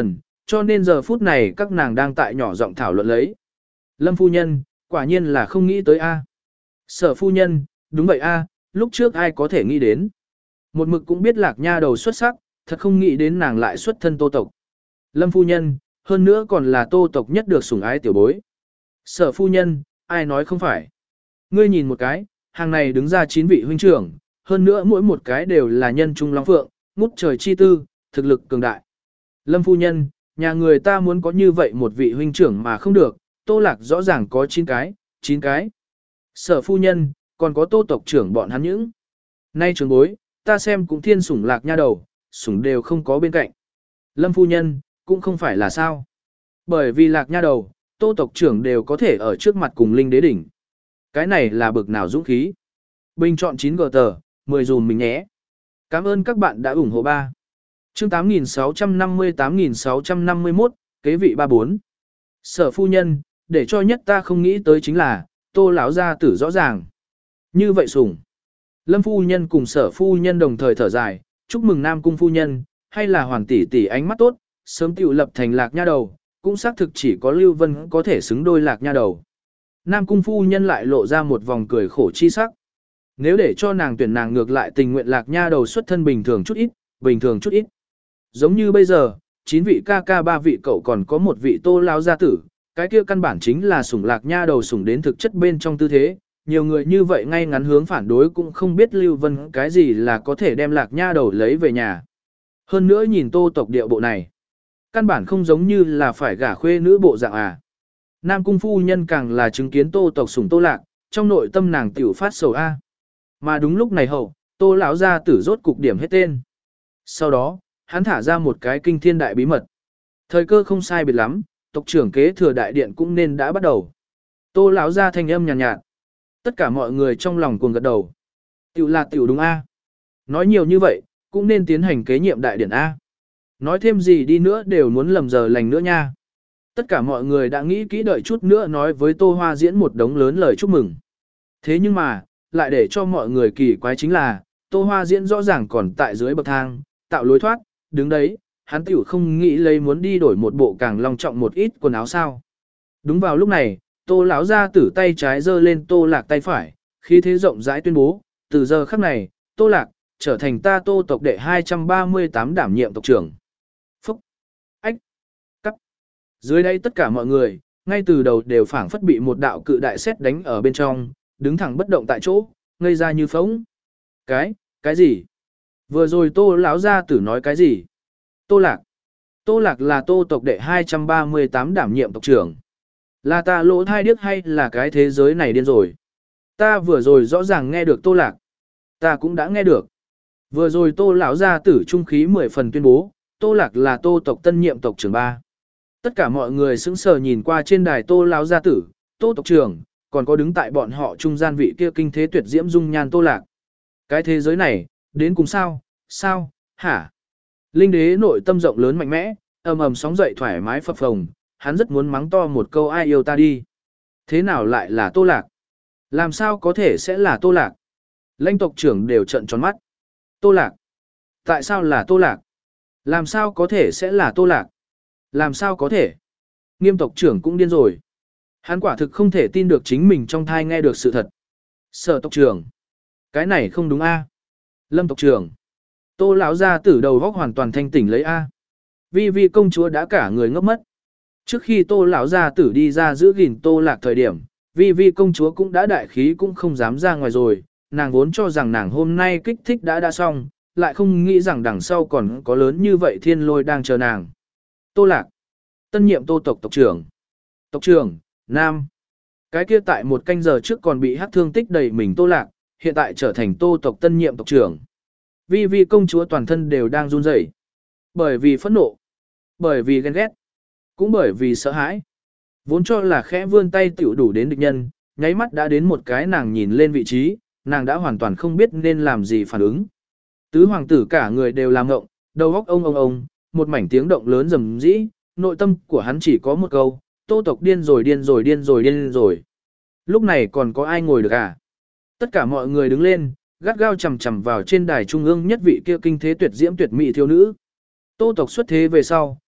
cho nên giờ phút này các nàng đang tại nhỏ giọng thảo luận lấy. Lâm phu nhân, quả nhiên là không nghĩ tới A. Sở phu nhân, đúng vậy A, lúc trước ai có thể nghĩ đến. Một mực cũng biết Lạc Nha đầu xuất sắc, thật không nghĩ đến nàng lại xuất thân Tô tộc. Lâm phu nhân, hơn nữa còn là Tô tộc nhất được sủng ái tiểu bối. Sở phu nhân, ai nói không phải. Ngươi nhìn một cái, hàng này đứng ra chín vị huynh trưởng, hơn nữa mỗi một cái đều là nhân trung long phượng, ngút trời chi tư, thực lực cường đại. Lâm phu nhân, nhà người ta muốn có như vậy một vị huynh trưởng mà không được, Tô Lạc rõ ràng có chín cái, chín cái. Sở phu nhân, còn có Tô tộc trưởng bọn hắn những. Nay trường bối, ta xem cũng thiên sủng Lạc Nha đầu, sủng đều không có bên cạnh. Lâm phu nhân, cũng không phải là sao. Bởi vì Lạc Nha đầu, Tô tộc trưởng đều có thể ở trước mặt cùng Linh Đế đỉnh. Cái này là bực nào dũng khí. Bình chọn chín gờ tờ, mười dùm mình nhé. Cảm ơn các bạn đã ủng hộ ba. Chương tám nghìn sáu trăm năm mươi tám nghìn sáu trăm năm mươi mốt, kế vị ba bốn. Sở phu nhân, để cho nhất ta không nghĩ tới chính là, Tô lão gia tử rõ ràng. Như vậy sủng. Lâm phu nhân cùng sở phu nhân đồng thời thở dài, chúc mừng Nam cung phu nhân, hay là hoàng tỷ tỷ ánh mắt tốt, sớm tiểu lập thành Lạc Nha đầu, cũng xác thực chỉ có Lưu Vân có thể xứng đôi Lạc Nha đầu. Nam cung phu nhân lại lộ ra một vòng cười khổ chi sắc. Nếu để cho nàng tuyển nàng ngược lại tình nguyện Lạc Nha đầu xuất thân bình thường chút ít, bình thường chút ít. Giống như bây giờ, chín vị ca ca ba vị cậu còn có một vị Tô lão gia tử, cái kia căn bản chính là sủng Lạc Nha đầu sủng đến thực chất bên trong tư thế. Nhiều người như vậy ngay ngắn hướng phản đối cũng không biết Lưu Vân cái gì là có thể đem Lạc Nha đầu lấy về nhà. Hơn nữa nhìn Tô tộc điệu bộ này, căn bản không giống như là phải gả khuê nữ bộ dạng à. Nam cung phu nhân càng là chứng kiến Tô tộc sủng Tô Lạc, trong nội tâm nàng tiểu phát sầu a. Mà đúng lúc này hậu, Tô lão gia tử rốt cục điểm hết tên. Sau đó, hắn thả ra một cái kinh thiên đại bí mật. Thời cơ không sai biệt lắm, tộc trưởng kế thừa đại điện cũng nên đã bắt đầu. Tô lão gia thanh âm nhàn nhạt, nhạt. Tất cả mọi người trong lòng cuồng gật đầu. Tiểu là tiểu đúng a. Nói nhiều như vậy, cũng nên tiến hành kế nhiệm đại điện a. Nói thêm gì đi nữa đều muốn lầm giờ lành nữa nha. Tất cả mọi người đã nghĩ kỹ đợi chút nữa nói với Tô Hoa diễn một đống lớn lời chúc mừng. Thế nhưng mà, lại để cho mọi người kỳ quái chính là, Tô Hoa diễn rõ ràng còn tại dưới bậc thang, tạo lối thoát, đứng đấy, hắn tiểu không nghĩ lấy muốn đi đổi một bộ càng long trọng một ít quần áo sao. Đúng vào lúc này, Tô lão gia tử tay trái giơ lên Tô Lạc tay phải, khí thế rộng rãi tuyên bố, từ giờ khắc này, Tô Lạc trở thành ta Tô tộc đệ hai trăm ba mươi tám đảm nhiệm tộc trưởng. Phúc, ách, cắt. Dưới đây tất cả mọi người, ngay từ đầu đều phảng phất bị một đạo cự đại sét đánh ở bên trong, đứng thẳng bất động tại chỗ, ngây ra như phóng. Cái, cái gì? Vừa rồi Tô lão gia tử nói cái gì? Tô Lạc. Tô Lạc là Tô tộc đệ hai trăm ba mươi tám đảm nhiệm tộc trưởng. Là ta lỗ thai điếc hay là cái thế giới này điên rồi? Ta vừa rồi rõ ràng nghe được Tô Lạc. Ta cũng đã nghe được. Vừa rồi Tô lão gia tử trung khí mười phần tuyên bố, Tô Lạc là Tô tộc tân nhiệm tộc trưởng ba. Tất cả mọi người sững sờ nhìn qua trên đài Tô lão gia tử, Tô tộc trưởng, còn có đứng tại bọn họ trung gian vị kia kinh thế tuyệt diễm dung nhan Tô Lạc. Cái thế giới này, đến cùng sao? Sao? Hả? Linh đế nội tâm rộng lớn mạnh mẽ, ầm ầm sóng dậy thoải mái phập phồng, hắn rất muốn mắng to một câu ai yêu ta đi. Thế nào lại là Tô Lạc? Làm sao có thể sẽ là Tô Lạc? Lãnh tộc trưởng đều trợn tròn mắt. Tô Lạc? Tại sao là Tô Lạc? Làm sao có thể sẽ là Tô Lạc? Làm sao có thể? Nghiêm tộc trưởng cũng điên rồi. Hắn quả thực không thể tin được chính mình trong thai nghe được sự thật. Sở tộc trưởng. Cái này không đúng a. Lâm tộc trưởng. Tô lão gia tử đầu góc hoàn toàn thanh tỉnh lấy a. Vi Vi công chúa đã cả người ngốc mất. Trước khi Tô lão gia tử đi ra giữ gìn Tô Lạc thời điểm, Vi Vi công chúa cũng đã đại khí cũng không dám ra ngoài rồi, nàng vốn cho rằng nàng hôm nay kích thích đã đã xong, lại không nghĩ rằng đằng sau còn có lớn như vậy thiên lôi đang chờ nàng. Tô Lạc. Tân nhiệm Tô tộc tộc trưởng. Tộc trưởng, Nam. Cái kia tại một canh giờ trước còn bị hắc thương tích đầy mình Tô Lạc, hiện tại trở thành Tô tộc tân nhiệm tộc trưởng. Vi Vi công chúa toàn thân đều đang run rẩy. Bởi vì phẫn nộ, bởi vì ghen ghét, cũng bởi vì sợ hãi. Vốn cho là khẽ vươn tay tiểu đủ đến địch nhân, nháy mắt đã đến một cái nàng nhìn lên vị trí, nàng đã hoàn toàn không biết nên làm gì phản ứng. Tứ hoàng tử cả người đều làm ngộng, đầu óc ông ông ông, một mảnh tiếng động lớn rầm rĩ, nội tâm của hắn chỉ có một câu, Tô tộc điên rồi điên rồi điên rồi điên rồi. Lúc này còn có ai ngồi được à? Tất cả mọi người đứng lên, gắt gao chầm chầm vào trên đài trung ương nhất vị kia kinh thế tuyệt diễm tuyệt mỹ thiếu nữ. Tô tộc xuất thế về sau,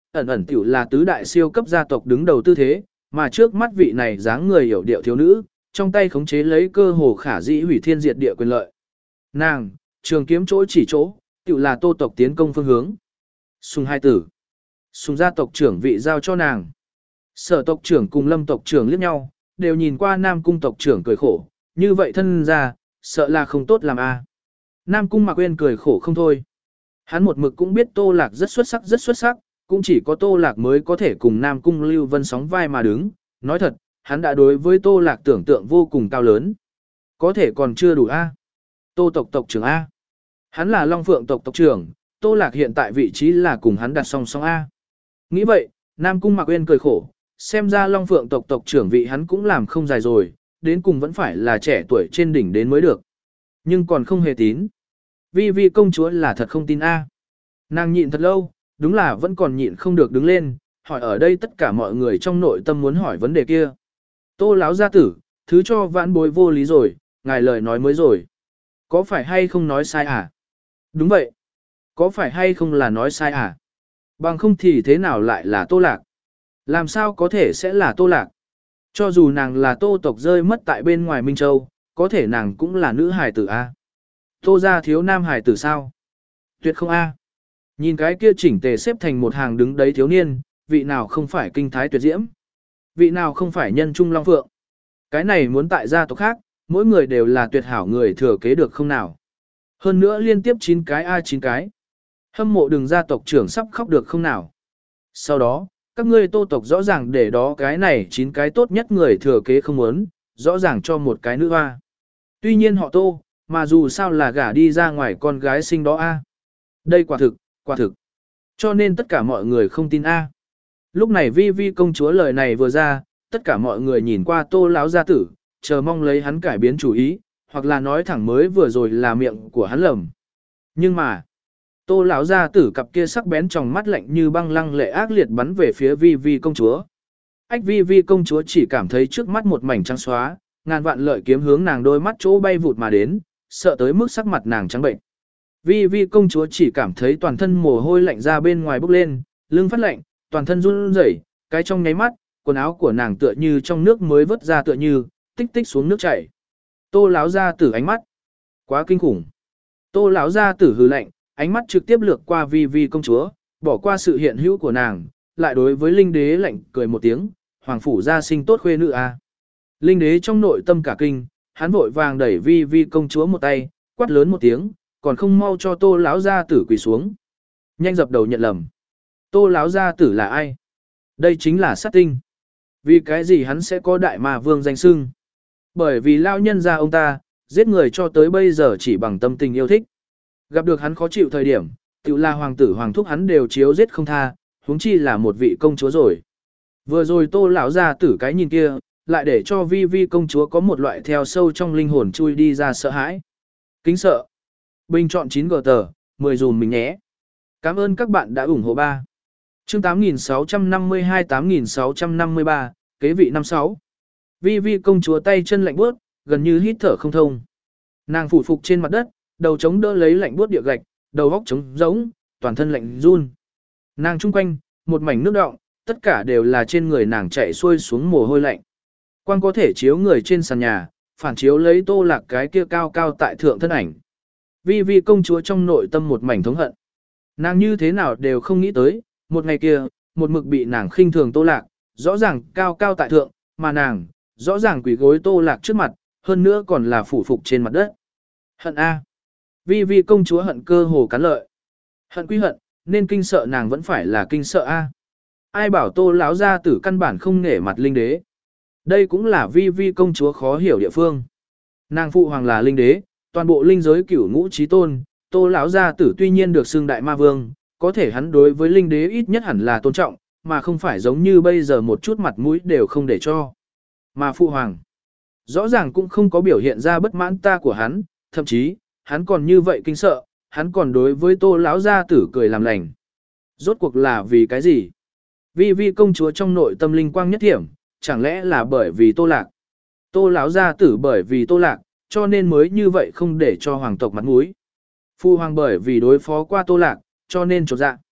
ẩn ẩn tiểu là tứ đại siêu cấp gia tộc đứng đầu tư thế, mà trước mắt vị này dáng người hiểu điệu thiếu nữ, trong tay khống chế lấy cơ hồ khả dĩ hủy thiên diệt địa quyền lợi. Nàng, trường kiếm chỗ chỉ chỗ, tiểu là Tô tộc tiến công phương hướng. Sùng hai tử. Sùng gia tộc trưởng vị giao cho nàng. Sở tộc trưởng cùng Lâm tộc trưởng liếc nhau, đều nhìn qua Nam cung tộc trưởng cười khổ, như vậy thân ra, sợ là không tốt làm a. Nam cung Mạc Uyên cười khổ không thôi. Hắn một mực cũng biết Tô Lạc rất xuất sắc rất xuất sắc, cũng chỉ có Tô Lạc mới có thể cùng Nam cung Lưu Vân sóng vai mà đứng. Nói thật, hắn đã đối với Tô Lạc tưởng tượng vô cùng cao lớn. Có thể còn chưa đủ a. Tô tộc tộc trưởng a. Hắn là Long Phượng tộc tộc trưởng, Tô Lạc hiện tại vị trí là cùng hắn đặt song song a. Nghĩ vậy, Nam cung Mạc Uyên cười khổ, xem ra Long Phượng tộc tộc trưởng vị hắn cũng làm không dài rồi, đến cùng vẫn phải là trẻ tuổi trên đỉnh đến mới được. Nhưng còn không hề tín. Vi Vi công chúa là thật không tin a. Nàng nhịn thật lâu, đúng là vẫn còn nhịn không được đứng lên, hỏi ở đây tất cả mọi người trong nội tâm muốn hỏi vấn đề kia. Tô láo gia tử, thứ cho vãn bối vô lý rồi, ngài lời nói mới rồi. Có phải hay không nói sai à? Đúng vậy. Có phải hay không là nói sai à? Bằng không thì thế nào lại là Tô Lạc? Làm sao có thể sẽ là Tô Lạc? Cho dù nàng là Tô tộc rơi mất tại bên ngoài Minh Châu, có thể nàng cũng là nữ hài tử a. Tô gia thiếu nam hài tử sao? Tuyệt không a. Nhìn cái kia chỉnh tề xếp thành một hàng đứng đấy thiếu niên, vị nào không phải kinh thái tuyệt diễm? Vị nào không phải nhân trung long phượng? Cái này muốn tại gia tộc khác, mỗi người đều là tuyệt hảo người thừa kế được không nào? Hơn nữa liên tiếp chín cái a chín cái. Hâm mộ đừng gia tộc trưởng sắp khóc được không nào? Sau đó, các ngươi Tô tộc rõ ràng để đó cái này chín cái tốt nhất người thừa kế không muốn, rõ ràng cho một cái nữ hoa. Tuy nhiên họ Tô, mà dù sao là gả đi ra ngoài con gái sinh đó a. Đây quả thực, quả thực. Cho nên tất cả mọi người không tin a. Lúc này Vi Vi công chúa lời này vừa ra, tất cả mọi người nhìn qua Tô lão gia tử, chờ mong lấy hắn cải biến chủ ý, hoặc là nói thẳng mới vừa rồi là miệng của hắn lầm. Nhưng mà, Tô lão gia tử cặp kia sắc bén trong mắt lạnh như băng lăng lệ ác liệt bắn về phía Vi Vi công chúa. Ách Vi Vi công chúa chỉ cảm thấy trước mắt một mảnh trắng xóa, ngàn vạn lợi kiếm hướng nàng đôi mắt chỗ bay vụt mà đến, sợ tới mức sắc mặt nàng trắng bệnh. Vi Vi công chúa chỉ cảm thấy toàn thân mồ hôi lạnh ra bên ngoài bốc lên, lưng phát lạnh, toàn thân run rẩy, cái trong nháy mắt, quần áo của nàng tựa như trong nước mới vớt ra tựa như, tích tích xuống nước chảy. Tô lão gia tử ánh mắt, quá kinh khủng. Tô lão gia tử hừ lạnh, ánh mắt trực tiếp lược qua Vi Vi công chúa, bỏ qua sự hiện hữu của nàng, lại đối với Linh đế lạnh cười một tiếng, hoàng phủ gia sinh tốt khuê nữ a. Linh đế trong nội tâm cả kinh, hắn vội vàng đẩy Vi Vi công chúa một tay, quát lớn một tiếng, còn không mau cho Tô lão gia tử quỳ xuống. Nhanh dập đầu nhận lầm. Tô lão gia tử là ai? Đây chính là sát tinh. Vì cái gì hắn sẽ có đại ma vương danh xưng? Bởi vì lao nhân gia ông ta, giết người cho tới bây giờ chỉ bằng tâm tình yêu thích. Gặp được hắn khó chịu thời điểm, tự là hoàng tử hoàng thúc hắn đều chiếu giết không tha, huống chi là một vị công chúa rồi. Vừa rồi Tô lão gia tử cái nhìn kia, lại để cho Vi Vi công chúa có một loại theo sâu trong linh hồn chui đi ra sợ hãi. Kính sợ. Bình chọn chín gờ tờ, mười dùm mình nhé. Cảm ơn các bạn đã ủng hộ ba. Chương tám nghìn sáu trăm năm mươi hai tám nghìn sáu trăm năm mươi ba, kế vị năm sáu. Vi Vi công chúa tay chân lạnh buốt, gần như hít thở không thông. Nàng phủ phục trên mặt đất, đầu chống đỡ lấy lạnh buốt địa gạch, đầu góc trống rỗng, toàn thân lạnh run. Nàng chung quanh, một mảnh nước đọng, tất cả đều là trên người nàng chạy xuôi xuống mồ hôi lạnh. Quang có thể chiếu người trên sàn nhà, phản chiếu lấy Tô Lạc cái kia cao cao tại thượng thân ảnh. Vi Vi công chúa trong nội tâm một mảnh thống hận. Nàng như thế nào đều không nghĩ tới, một ngày kia, một mực bị nàng khinh thường Tô Lạc, rõ ràng cao cao tại thượng, mà nàng, rõ ràng quỳ gối Tô Lạc trước mặt, hơn nữa còn là phủ phục trên mặt đất. Hận A. Vi Vi công chúa hận cơ hồ cắn lợi. Hận quy hận, nên kinh sợ nàng vẫn phải là kinh sợ A. Ai bảo Tô lão gia tử căn bản không nể mặt linh đế. Đây cũng là Vi Vi công chúa khó hiểu địa phương. Nàng phụ hoàng là linh đế, toàn bộ linh giới cửu ngũ chí tôn, Tô lão gia tử tuy nhiên được xưng đại ma vương, có thể hắn đối với linh đế ít nhất hẳn là tôn trọng, mà không phải giống như bây giờ một chút mặt mũi đều không để cho. Mà phụ hoàng, rõ ràng cũng không có biểu hiện ra bất mãn ta của hắn, thậm chí, hắn còn như vậy kinh sợ, hắn còn đối với Tô lão gia tử cười làm lành. Rốt cuộc là vì cái gì? Vi Vi công chúa trong nội tâm linh quang nhất thiểm, chẳng lẽ là bởi vì Tô Lạc? Tô lão gia tử bởi vì Tô Lạc, cho nên mới như vậy không để cho hoàng tộc mặt mũi. Phu hoàng bởi vì đối phó qua Tô Lạc, cho nên chột dạ.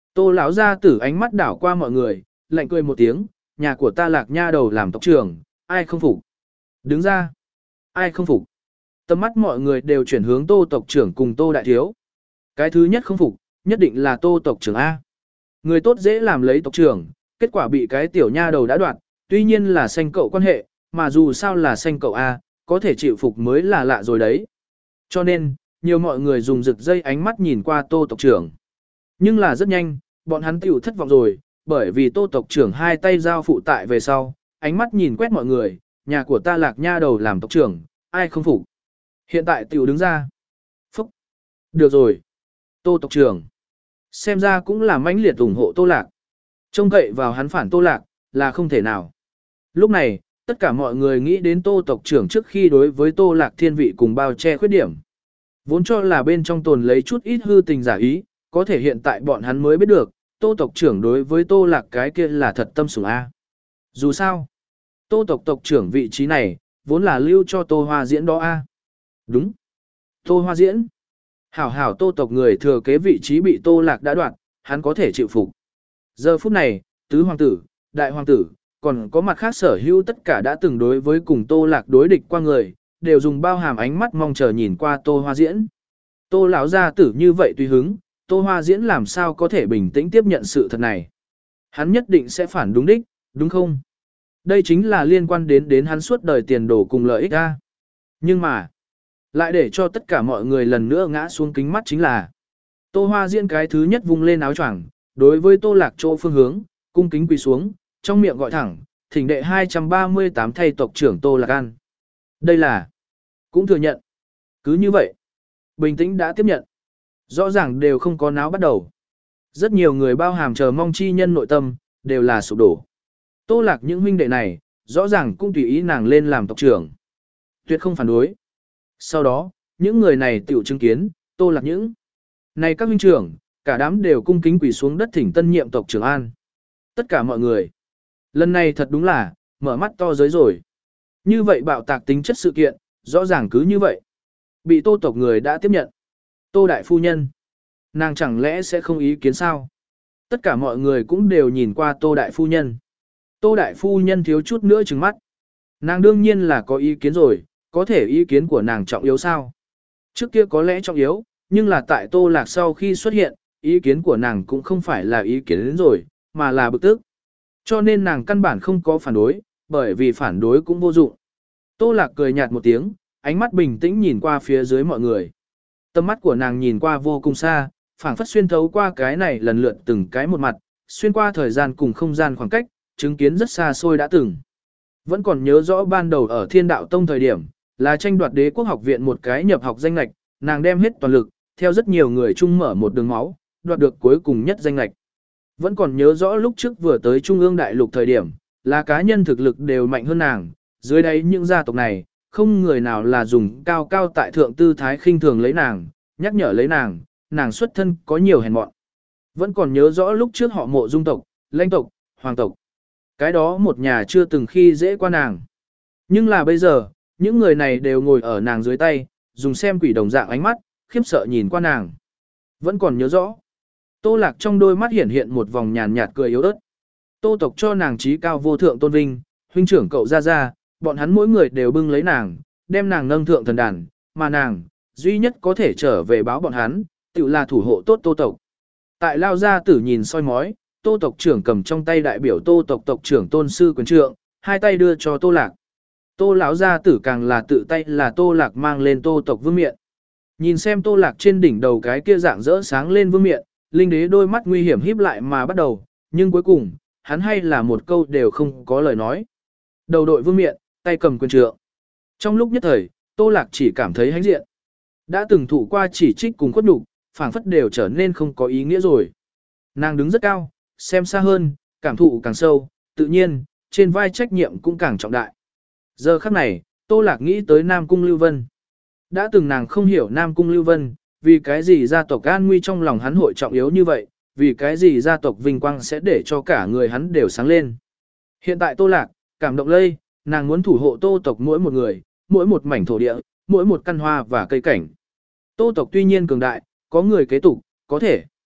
Tô lão gia tử ánh mắt đảo qua mọi người, lạnh cười một tiếng, nhà của ta Lạc Nha đầu làm tộc trưởng, ai không phục? Đứng ra. Ai không phục? Tầm mắt mọi người đều chuyển hướng Tô tộc trưởng cùng Tô đại thiếu. Cái thứ nhất không phục, nhất định là Tô tộc trưởng A. Người tốt dễ làm lấy tộc trưởng, kết quả bị cái tiểu nha đầu đã đoạt, tuy nhiên là sanh cậu quan hệ, mà dù sao là sanh cậu A, có thể chịu phục mới là lạ rồi đấy. Cho nên, nhiều mọi người dùng rực dây ánh mắt nhìn qua Tô tộc trưởng. Nhưng là rất nhanh, bọn hắn tiểu thất vọng rồi, bởi vì Tô tộc trưởng hai tay giao phụ tại về sau, ánh mắt nhìn quét mọi người, nhà của ta Lạc Nha đầu làm tộc trưởng, ai không phục. Hiện tại tiểu đứng ra. Phúc. Được rồi. Tô tộc trưởng. Xem ra cũng là mãnh liệt ủng hộ Tô Lạc. Trông cậy vào hắn phản Tô Lạc, là không thể nào. Lúc này, tất cả mọi người nghĩ đến Tô tộc trưởng trước khi đối với Tô Lạc thiên vị cùng bao che khuyết điểm. Vốn cho là bên trong tồn lấy chút ít hư tình giả ý, có thể hiện tại bọn hắn mới biết được, Tô tộc trưởng đối với Tô Lạc cái kia là thật tâm sủng A. Dù sao, Tô tộc tộc trưởng vị trí này, vốn là lưu cho Tô Hoa Diễn đó A. Đúng. Tô Hoa Diễn. Hảo hảo Tô tộc người thừa kế vị trí bị Tô Lạc đã đoạt, hắn có thể chịu phục. Giờ phút này, tứ hoàng tử, đại hoàng tử, còn có mặt khác sở hữu tất cả đã từng đối với cùng Tô Lạc đối địch qua người, đều dùng bao hàm ánh mắt mong chờ nhìn qua Tô Hoa Diễn. Tô lão gia tử như vậy tùy hứng, Tô Hoa Diễn làm sao có thể bình tĩnh tiếp nhận sự thật này. Hắn nhất định sẽ phản đúng đích, đúng không? Đây chính là liên quan đến đến hắn suốt đời tiền đồ cùng lợi ích ra. Nhưng mà, lại để cho tất cả mọi người lần nữa ngã xuống kính mắt chính là Tô Hoa Diễn cái thứ nhất vung lên áo choàng, đối với Tô Lạc chỗ phương hướng, cung kính quỳ xuống, trong miệng gọi thẳng, thỉnh đệ hai trăm ba mươi tám thay tộc trưởng Tô Lạc An. Đây là, cũng thừa nhận. Cứ như vậy, bình tĩnh đã tiếp nhận. Rõ ràng đều không có náo bắt đầu. Rất nhiều người bao hàm chờ mong chi nhân nội tâm, đều là sụp đổ. Tô Lạc những huynh đệ này, rõ ràng cũng tùy ý nàng lên làm tộc trưởng. Tuyệt không phản đối. Sau đó, những người này tiểu chứng kiến, Tô Lạc những. Này các huynh trưởng, cả đám đều cung kính quỳ xuống đất thỉnh tân nhiệm tộc trưởng An. Tất cả mọi người. Lần này thật đúng là, mở mắt to giới rồi. Như vậy bạo tạc tính chất sự kiện, rõ ràng cứ như vậy. Bị Tô tộc người đã tiếp nhận. Tô đại phu nhân. Nàng chẳng lẽ sẽ không ý kiến sao? Tất cả mọi người cũng đều nhìn qua Tô đại phu nhân. Tô đại phu nhân thiếu chút nữa trừng mắt. Nàng đương nhiên là có ý kiến rồi, có thể ý kiến của nàng trọng yếu sao? Trước kia có lẽ trọng yếu, nhưng là tại Tô Lạc sau khi xuất hiện, ý kiến của nàng cũng không phải là ý kiến đến rồi, mà là bực tức. Cho nên nàng căn bản không có phản đối, bởi vì phản đối cũng vô dụng. Tô Lạc cười nhạt một tiếng, ánh mắt bình tĩnh nhìn qua phía dưới mọi người. Tầm mắt của nàng nhìn qua vô cùng xa, phảng phất xuyên thấu qua cái này lần lượt từng cái một mặt, xuyên qua thời gian cùng không gian khoảng cách, chứng kiến rất xa xôi đã từng. Vẫn còn nhớ rõ ban đầu ở Thiên Đạo Tông thời điểm, là tranh đoạt Đế Quốc học viện một cái nhập học danh lệch, nàng đem hết toàn lực, theo rất nhiều người chung mở một đường máu, đoạt được cuối cùng nhất danh lệch. Vẫn còn nhớ rõ lúc trước vừa tới Trung ương đại lục thời điểm, là cá nhân thực lực đều mạnh hơn nàng, dưới đây những gia tộc này, không người nào là dùng cao cao tại thượng tư thái khinh thường lấy nàng, nhắc nhở lấy nàng, nàng xuất thân có nhiều hèn mọn. Vẫn còn nhớ rõ lúc trước họ Mộ Dung tộc, Lãnh tộc, Hoàng tộc. Cái đó một nhà chưa từng khi dễ qua nàng. Nhưng là bây giờ, những người này đều ngồi ở nàng dưới tay, dùng xem quỷ đồng dạng ánh mắt, khiếp sợ nhìn qua nàng. Vẫn còn nhớ rõ. Tô Lạc trong đôi mắt hiện hiện một vòng nhàn nhạt cười yếu ớt. Tô tộc cho nàng trí cao vô thượng tôn vinh, huynh trưởng cậu ra ra, bọn hắn mỗi người đều bưng lấy nàng, đem nàng nâng thượng thần đàn, mà nàng, duy nhất có thể trở về báo bọn hắn, tự là thủ hộ tốt Tô tộc. Tại Lao Gia Tử nhìn soi mói, Tô tộc trưởng cầm trong tay đại biểu Tô tộc tộc trưởng tôn sư quyền trượng, hai tay đưa cho Tô Lạc. Tô lão Gia Tử càng là tự tay là Tô Lạc mang lên Tô tộc vương miện. Nhìn xem Tô Lạc trên đỉnh đầu cái kia dạng rỡ sáng lên vương miện, Linh Đế đôi mắt nguy hiểm híp lại mà bắt đầu, nhưng cuối cùng, hắn hay là một câu đều không có lời nói. Đầu đội vương miện, tay cầm quyền trượng. Trong lúc nhất thời, Tô Lạc chỉ cảm thấy hãnh diện. Đã từng thụ qua chỉ trích cùng khuất nhục, phảng phất đều trở nên không có ý nghĩa rồi. Nàng đứng rất cao, xem xa hơn, cảm thụ càng sâu, tự nhiên, trên vai trách nhiệm cũng càng trọng đại. Giờ khắc này, Tô Lạc nghĩ tới Nam Cung Lưu Vân. Đã từng nàng không hiểu Nam Cung Lưu Vân, vì cái gì gia tộc an nguy trong lòng hắn hội trọng yếu như vậy, vì cái gì gia tộc vinh quang sẽ để cho cả người hắn đều sáng lên. Hiện tại Tô Lạc, cảm động lây, nàng muốn thủ hộ Tô tộc mỗi một người, mỗi một mảnh thổ địa, mỗi một căn hoa và cây cảnh. Tô tộc tuy nhiên cường đại, có người kế tục, có thể.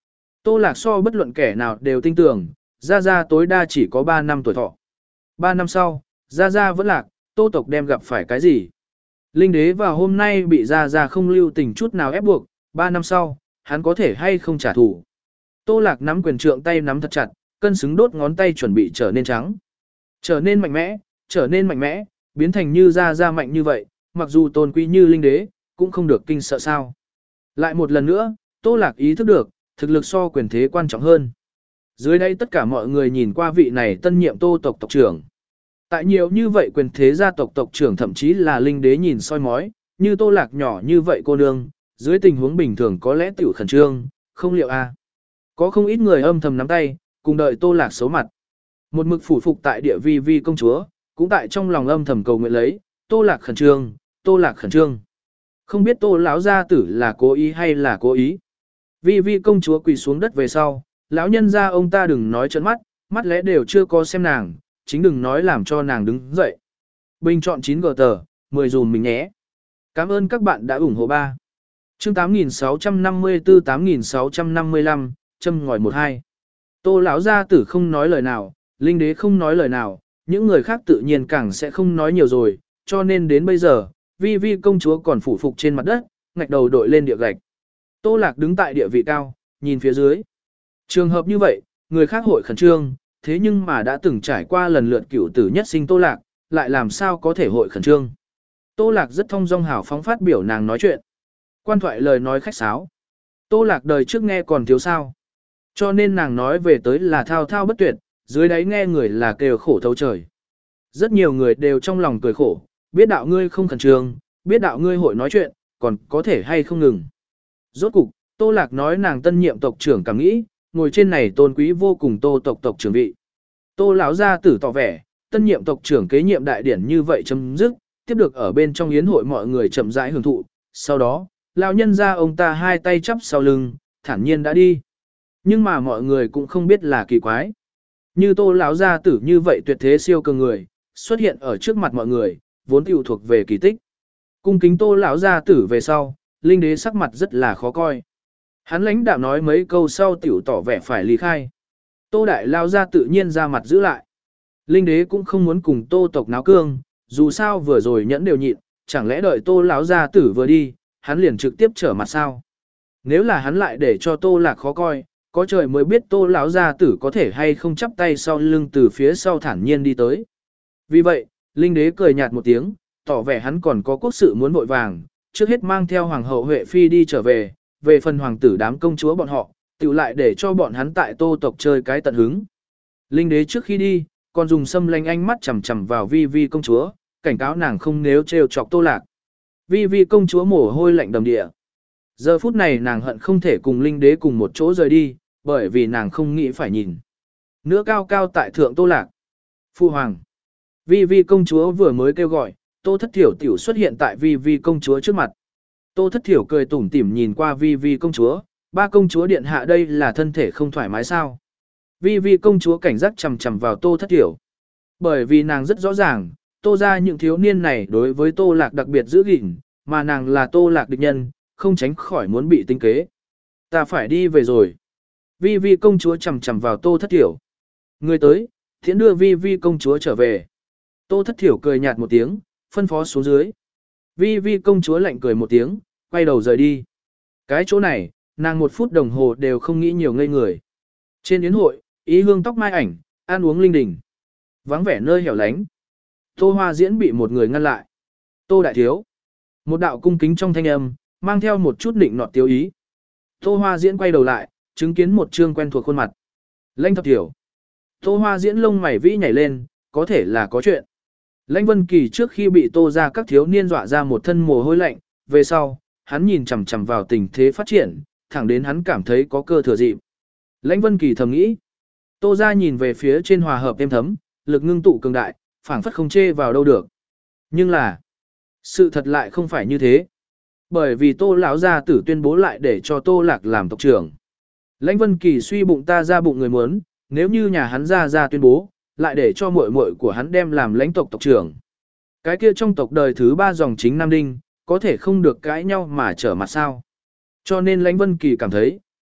Tô Lạc so bất luận kẻ nào đều tin tưởng, Gia Gia tối đa chỉ có ba năm tuổi thọ. ba năm sau, Gia Gia vẫn lạc, Tô tộc đem gặp phải cái gì? Linh đế vào hôm nay bị Gia Gia không lưu tình chút nào ép buộc, ba năm sau, hắn có thể hay không trả thù. Tô Lạc nắm quyền trượng tay nắm thật chặt, cân xứng đốt ngón tay chuẩn bị trở nên trắng. Trở nên mạnh mẽ, trở nên mạnh mẽ, biến thành như Gia Gia mạnh như vậy, mặc dù tôn quý như linh đế, cũng không được kinh sợ sao. Lại một lần nữa, Tô Lạc ý thức được, thực lực so quyền thế quan trọng hơn. Dưới đây tất cả mọi người nhìn qua vị này tân nhiệm Tô tộc tộc trưởng. Tại nhiều như vậy quyền thế gia tộc tộc trưởng thậm chí là linh đế nhìn soi mói, như Tô Lạc nhỏ như vậy cô nương, dưới tình huống bình thường có lẽ tiểu khẩn trương, không liệu a à. Có không ít người âm thầm nắm tay, cùng đợi Tô Lạc xấu mặt. Một mực phủ phục tại địa vi vi công chúa, cũng tại trong lòng âm thầm cầu nguyện lấy, Tô Lạc khẩn trương, Tô Lạc khẩn trương. Không biết Tô lão gia tử là cố ý hay là cố ý. Vi vi công chúa quỳ xuống đất về sau, lão nhân gia ông ta đừng nói trợn mắt, mắt lẽ đều chưa có xem nàng, chính đừng nói làm cho nàng đứng dậy. Bình chọn chín gờ tờ, mười dùm mình nhé. Cảm ơn các bạn đã ủng hộ ba. Chương tám nghìn sáu trăm năm mươi tư tám nghìn sáu trăm năm mươi lăm, châm ngòi một hai. Tô lão gia tử không nói lời nào, linh đế không nói lời nào, những người khác tự nhiên càng sẽ không nói nhiều rồi, cho nên đến bây giờ, vi vi công chúa còn phủ phục trên mặt đất, ngạch đầu đội lên địa gạch. Tô Lạc đứng tại địa vị cao, nhìn phía dưới. Trường hợp như vậy, người khác hội khẩn trương, thế nhưng mà đã từng trải qua lần lượt cửu tử nhất sinh Tô Lạc, lại làm sao có thể hội khẩn trương. Tô Lạc rất thông dong hào phóng phát biểu nàng nói chuyện. Quan thoại lời nói khách sáo. Tô Lạc đời trước nghe còn thiếu sao. Cho nên nàng nói về tới là thao thao bất tuyệt, dưới đáy nghe người là kêu khổ thấu trời. Rất nhiều người đều trong lòng cười khổ, biết đạo ngươi không khẩn trương, biết đạo ngươi hội nói chuyện, còn có thể hay không ngừng. Rốt cục, Tô Lạc nói nàng tân nhiệm tộc trưởng cảm nghĩ, ngồi trên này tôn quý vô cùng Tô tộc tộc trưởng vị. Tô lão gia tử tỏ vẻ, tân nhiệm tộc trưởng kế nhiệm đại điển như vậy chấm dứt, tiếp được ở bên trong yến hội mọi người chậm rãi hưởng thụ, sau đó, lão nhân gia ông ta hai tay chắp sau lưng, thản nhiên đã đi. Nhưng mà mọi người cũng không biết là kỳ quái. Như Tô lão gia tử như vậy tuyệt thế siêu cường người, xuất hiện ở trước mặt mọi người, vốn tiểu thuộc về kỳ tích. Cung kính Tô lão gia tử về sau, linh đế sắc mặt rất là khó coi. Hắn lãnh đạm nói mấy câu sau tiểu tỏ vẻ phải ly khai. Tô đại lao ra tự nhiên ra mặt giữ lại. Linh đế cũng không muốn cùng Tô tộc náo cương, dù sao vừa rồi nhẫn đều nhịn, chẳng lẽ đợi Tô lão gia tử vừa đi, hắn liền trực tiếp trở mặt sao? Nếu là hắn lại để cho Tô Lạc khó coi, có trời mới biết Tô lão gia tử có thể hay không chắp tay sau lưng từ phía sau thản nhiên đi tới. Vì vậy, linh đế cười nhạt một tiếng, tỏ vẻ hắn còn có quốc sự muốn vội vàng, trước hết mang theo hoàng hậu Huệ phi đi trở về, về phần hoàng tử đám công chúa bọn họ, tiểu lại để cho bọn hắn tại Tô tộc chơi cái tận hứng. Linh đế trước khi đi, còn dùng sâm lanh ánh mắt chằm chằm vào Vi Vi công chúa, cảnh cáo nàng không nếu trêu chọc Tô Lạc. Vi Vi công chúa mồ hôi lạnh đầm địa. Giờ phút này nàng hận không thể cùng linh đế cùng một chỗ rời đi, bởi vì nàng không nghĩ phải nhìn. Nữa cao cao tại thượng Tô Lạc. Phu hoàng. Vi Vi công chúa vừa mới kêu gọi, Tô Thất Thiểu tiểu xuất hiện tại Vi Vi công chúa trước mặt. Tô Thất Thiểu cười tủm tỉm nhìn qua Vi Vi công chúa, ba công chúa điện hạ đây là thân thể không thoải mái sao? Vi Vi công chúa cảnh giác chằm chằm vào Tô Thất Thiểu. Bởi vì nàng rất rõ ràng, Tô ra những thiếu niên này đối với Tô Lạc đặc biệt giữ gìn, mà nàng là Tô Lạc địch nhân, không tránh khỏi muốn bị tinh kế. Ta phải đi về rồi. Vi Vi công chúa chằm chằm vào Tô Thất Thiểu. Người tới, thiện đưa Vi Vi công chúa trở về. Tô Thất Thiểu cười nhạt một tiếng, phân phó xuống dưới. Vi Vi công chúa lạnh cười một tiếng, quay đầu rời đi. Cái chỗ này, nàng một phút đồng hồ đều không nghĩ nhiều ngây người. Trên yến hội, ý hương tóc mai ảnh, ăn uống linh đình. Vắng vẻ nơi hẻo lánh. Tô Hoa Diễn bị một người ngăn lại. Tô đại thiếu. Một đạo cung kính trong thanh âm, mang theo một chút định nọt tiêu ý. Tô Hoa Diễn quay đầu lại, chứng kiến một trương quen thuộc khuôn mặt. Lãnh Thập Thiểu. Tô Hoa Diễn lông mày vĩ nhảy lên, có thể là có chuyện. Lãnh Vân Kỳ trước khi bị Tô ra các thiếu niên dọa ra một thân mồ hôi lạnh, về sau, hắn nhìn chằm chằm vào tình thế phát triển, thẳng đến hắn cảm thấy có cơ thừa dịp. Lãnh Vân Kỳ thầm nghĩ. Tô ra nhìn về phía trên hòa hợp êm thấm, lực ngưng tụ cường đại, phảng phất không chê vào đâu được. Nhưng là, sự thật lại không phải như thế. Bởi vì Tô lão gia tử tuyên bố lại để cho Tô Lạc làm tộc trưởng. Lãnh Vân Kỳ suy bụng ta ra bụng người muốn, nếu như nhà hắn ra ra tuyên bố, lại để cho muội muội của hắn đem làm lãnh tộc tộc trưởng. Cái kia trong tộc đời thứ ba dòng chính Nam Đinh, có thể không được cãi nhau mà trở mặt sao. Cho nên Lãnh Vân Kỳ cảm thấy,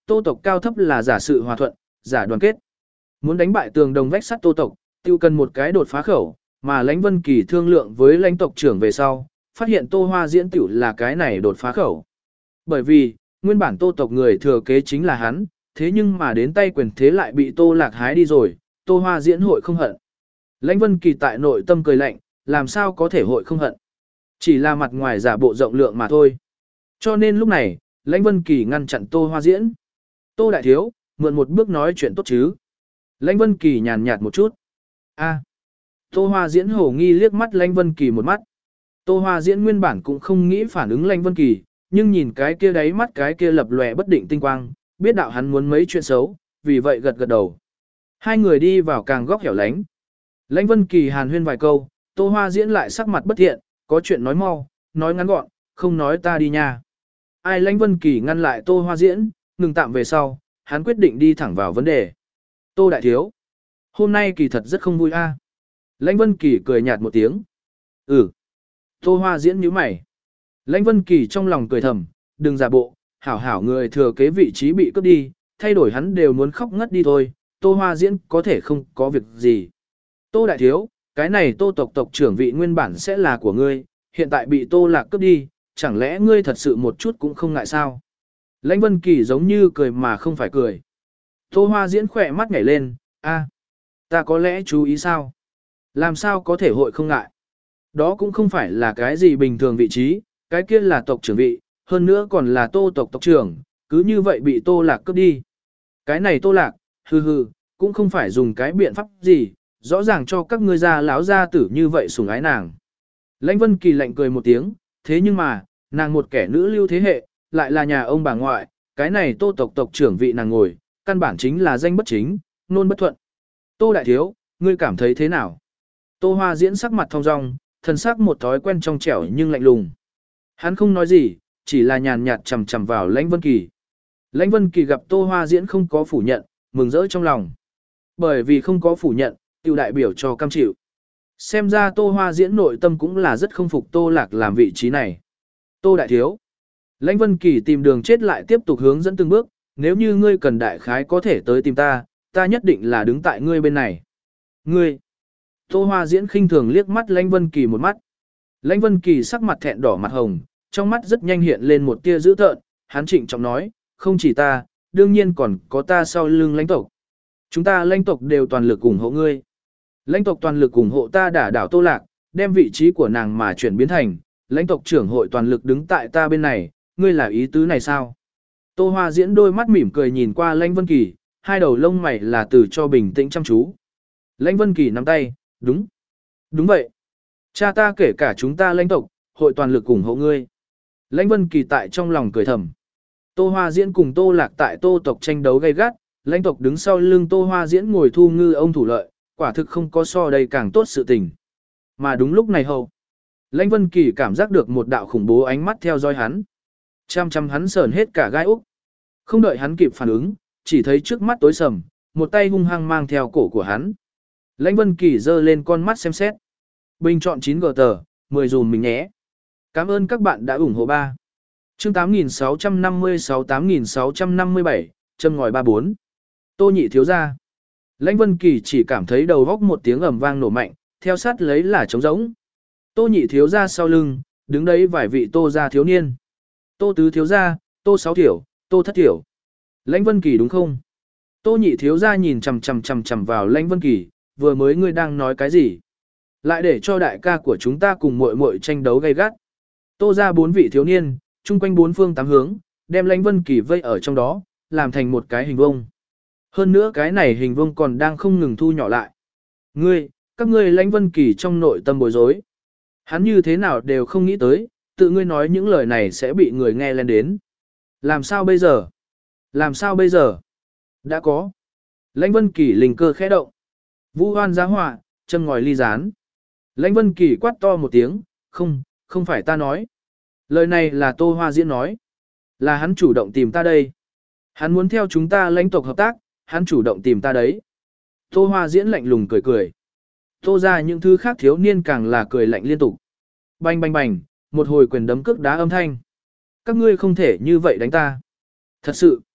Tô tộc cao thấp là giả sự hòa thuận, giả đoàn kết. Muốn đánh bại tường đồng vách sắt Tô tộc, tiêu cần một cái đột phá khẩu, mà Lãnh Vân Kỳ thương lượng với lãnh tộc trưởng về sau, phát hiện Tô Hoa Diễn tiểu là cái này đột phá khẩu. Bởi vì, nguyên bản Tô tộc người thừa kế chính là hắn, thế nhưng mà đến tay quyền thế lại bị Tô Lạc hái đi rồi, Tô Hoa Diễn hội không hận. Lãnh Vân Kỳ tại nội tâm cười lạnh, làm sao có thể hội không hận. Chỉ là mặt ngoài giả bộ rộng lượng mà thôi. Cho nên lúc này, Lãnh Vân Kỳ ngăn chặn Tô Hoa Diễn. Tô đại thiếu, mượn một bước nói chuyện tốt chứ. Lãnh Vân Kỳ nhàn nhạt một chút. A. Tô Hoa Diễn hổ nghi liếc mắt Lãnh Vân Kỳ một mắt. Tô Hoa Diễn nguyên bản cũng không nghĩ phản ứng Lãnh Vân Kỳ, nhưng nhìn cái kia đáy mắt cái kia lập lòe bất định tinh quang, biết đạo hắn muốn mấy chuyện xấu, vì vậy gật gật đầu. Hai người đi vào càng góc hẻo lánh. Lãnh Vân Kỳ hàn huyên vài câu, Tô Hoa Diễn lại sắc mặt bất thiện, có chuyện nói mau, nói ngắn gọn, không nói ta đi nha. Ai Lãnh Vân Kỳ ngăn lại Tô Hoa Diễn, ngừng tạm về sau, hắn quyết định đi thẳng vào vấn đề. Tô đại thiếu, hôm nay kỳ thật rất không vui a. Lãnh Vân Kỳ cười nhạt một tiếng. Ừ. Tô Hoa Diễn nhíu mày. Lãnh Vân Kỳ trong lòng cười thầm, đừng giả bộ, hảo hảo người thừa kế vị trí bị cướp đi, thay đổi hắn đều muốn khóc ngất đi thôi, Tô Hoa Diễn có thể không có việc gì. Tô đại thiếu, cái này Tô tộc tộc trưởng vị nguyên bản sẽ là của ngươi, hiện tại bị Tô Lạc cướp đi, chẳng lẽ ngươi thật sự một chút cũng không ngại sao? Lãnh Vân Kỳ giống như cười mà không phải cười. Tô Hoa Diễn khỏe mắt nhảy lên, a, ta có lẽ chú ý sao? Làm sao có thể hội không ngại? Đó cũng không phải là cái gì bình thường vị trí, cái kia là tộc trưởng vị, hơn nữa còn là Tô tộc tộc trưởng, cứ như vậy bị Tô Lạc cướp đi. Cái này Tô Lạc, hừ hừ, cũng không phải dùng cái biện pháp gì, rõ ràng cho các ngươi già lão gia tử như vậy sủng ái nàng. Lãnh Vân Kỳ lạnh cười một tiếng, thế nhưng mà, nàng một kẻ nữ lưu thế hệ, lại là nhà ông bà ngoại, cái này Tô tộc tộc trưởng vị nàng ngồi, căn bản chính là danh bất chính, nôn bất thuận. Tô đại thiếu, ngươi cảm thấy thế nào? Tô Hoa Diễn sắc mặt thong dong, thần sắc một thói quen trong trẻo nhưng lạnh lùng. Hắn không nói gì, chỉ là nhàn nhạt chằm chằm vào Lãnh Vân Kỳ. Lãnh Vân Kỳ gặp Tô Hoa Diễn không có phủ nhận, mừng rỡ trong lòng. Bởi vì không có phủ nhận, tiêu đại biểu cho cam chịu. Xem ra Tô Hoa Diễn nội tâm cũng là rất không phục Tô Lạc làm vị trí này. Tô đại thiếu. Lãnh Vân Kỳ tìm đường chết lại tiếp tục hướng dẫn từng bước, nếu như ngươi cần đại khái có thể tới tìm ta, ta nhất định là đứng tại ngươi bên này. Ngươi. Tô Hoa Diễn khinh thường liếc mắt Lãnh Vân Kỳ một mắt. Lãnh Vân Kỳ sắc mặt thẹn đỏ mặt hồng, trong mắt rất nhanh hiện lên một tia dữ tợn, hắn trịnh trọng nói, không chỉ ta, đương nhiên còn có ta sau lưng lãnh tộc. Chúng ta lãnh tộc đều toàn lực ủng hộ ngươi. Lãnh tộc toàn lực ủng hộ ta đả đảo Tô Lạc, đem vị trí của nàng mà chuyển biến thành, lãnh tộc trưởng hội toàn lực đứng tại ta bên này, ngươi là ý tứ này sao? Tô Hoa Diễn đôi mắt mỉm cười nhìn qua Lãnh Vân Kỳ, hai đầu lông mày là từ cho bình tĩnh chăm chú. Lãnh Vân Kỳ nắm tay, đúng. Đúng vậy. Cha ta kể cả chúng ta lãnh tộc, hội toàn lực ủng hộ ngươi. Lãnh Vân Kỳ tại trong lòng cười thầm. Tô Hoa Diễn cùng Tô Lạc tại Tô tộc tranh đấu gay gắt, lãnh tộc đứng sau lưng Tô Hoa Diễn ngồi thu ngư ông thủ lợi, quả thực không có so đây càng tốt sự tình. Mà đúng lúc này hầu, Lãnh Vân Kỳ cảm giác được một đạo khủng bố ánh mắt theo dõi hắn. Chăm chăm hắn sờn hết cả gai úc. Không đợi hắn kịp phản ứng, chỉ thấy trước mắt tối sầm, một tay hung hăng mang theo cổ của hắn. Lãnh Vân Kỳ giơ lên con mắt xem xét. Bình chọn chín gờ tờ, mười dùm mình nhé. Cảm ơn các bạn đã ủng hộ ba. Chương tám nghìn sáu trăm năm mươi sáu tám nghìn sáu trăm năm mươi bảy, châm ngòi ba bốn. Tô nhị thiếu gia. Lãnh Vân Kỳ chỉ cảm thấy đầu góc một tiếng ầm vang nổ mạnh, theo sát lấy là trống rỗng. Tô nhị thiếu gia sau lưng, đứng đấy vài vị Tô gia thiếu niên. Tô tứ thiếu gia, Tô sáu thiểu, Tô thất thiểu. Lãnh Vân Kỳ đúng không? Tô nhị thiếu gia nhìn chằm chằm chằm chằm vào Lãnh Vân Kỳ, vừa mới ngươi đang nói cái gì? Lại để cho đại ca của chúng ta cùng muội muội tranh đấu gay gắt. Tô gia bốn vị thiếu niên, chung quanh bốn phương tám hướng, đem Lãnh Vân Kỳ vây ở trong đó, làm thành một cái hình vuông. Hơn nữa cái này hình vuông còn đang không ngừng thu nhỏ lại. Ngươi, các ngươi Lãnh Vân Kỳ trong nội tâm bối rối. Hắn như thế nào đều không nghĩ tới, tự ngươi nói những lời này sẽ bị người nghe lên đến. Làm sao bây giờ? Làm sao bây giờ? Đã có. Lãnh Vân Kỳ linh cơ khẽ động. Vũ hoan giá họa, châm ngòi ly gián. Lãnh Vân Kỳ quát to một tiếng, không, không phải ta nói. Lời này là Tô Hoa Diễn nói. Là hắn chủ động tìm ta đây. Hắn muốn theo chúng ta lãnh tộc hợp tác, hắn chủ động tìm ta đấy. Tô Hoa Diễn lạnh lùng cười cười. Tô ra những thứ khác thiếu niên càng là cười lạnh liên tục. Bành bành bành, một hồi quyền đấm cước đá âm thanh. Các ngươi không thể như vậy đánh ta. Thật sự.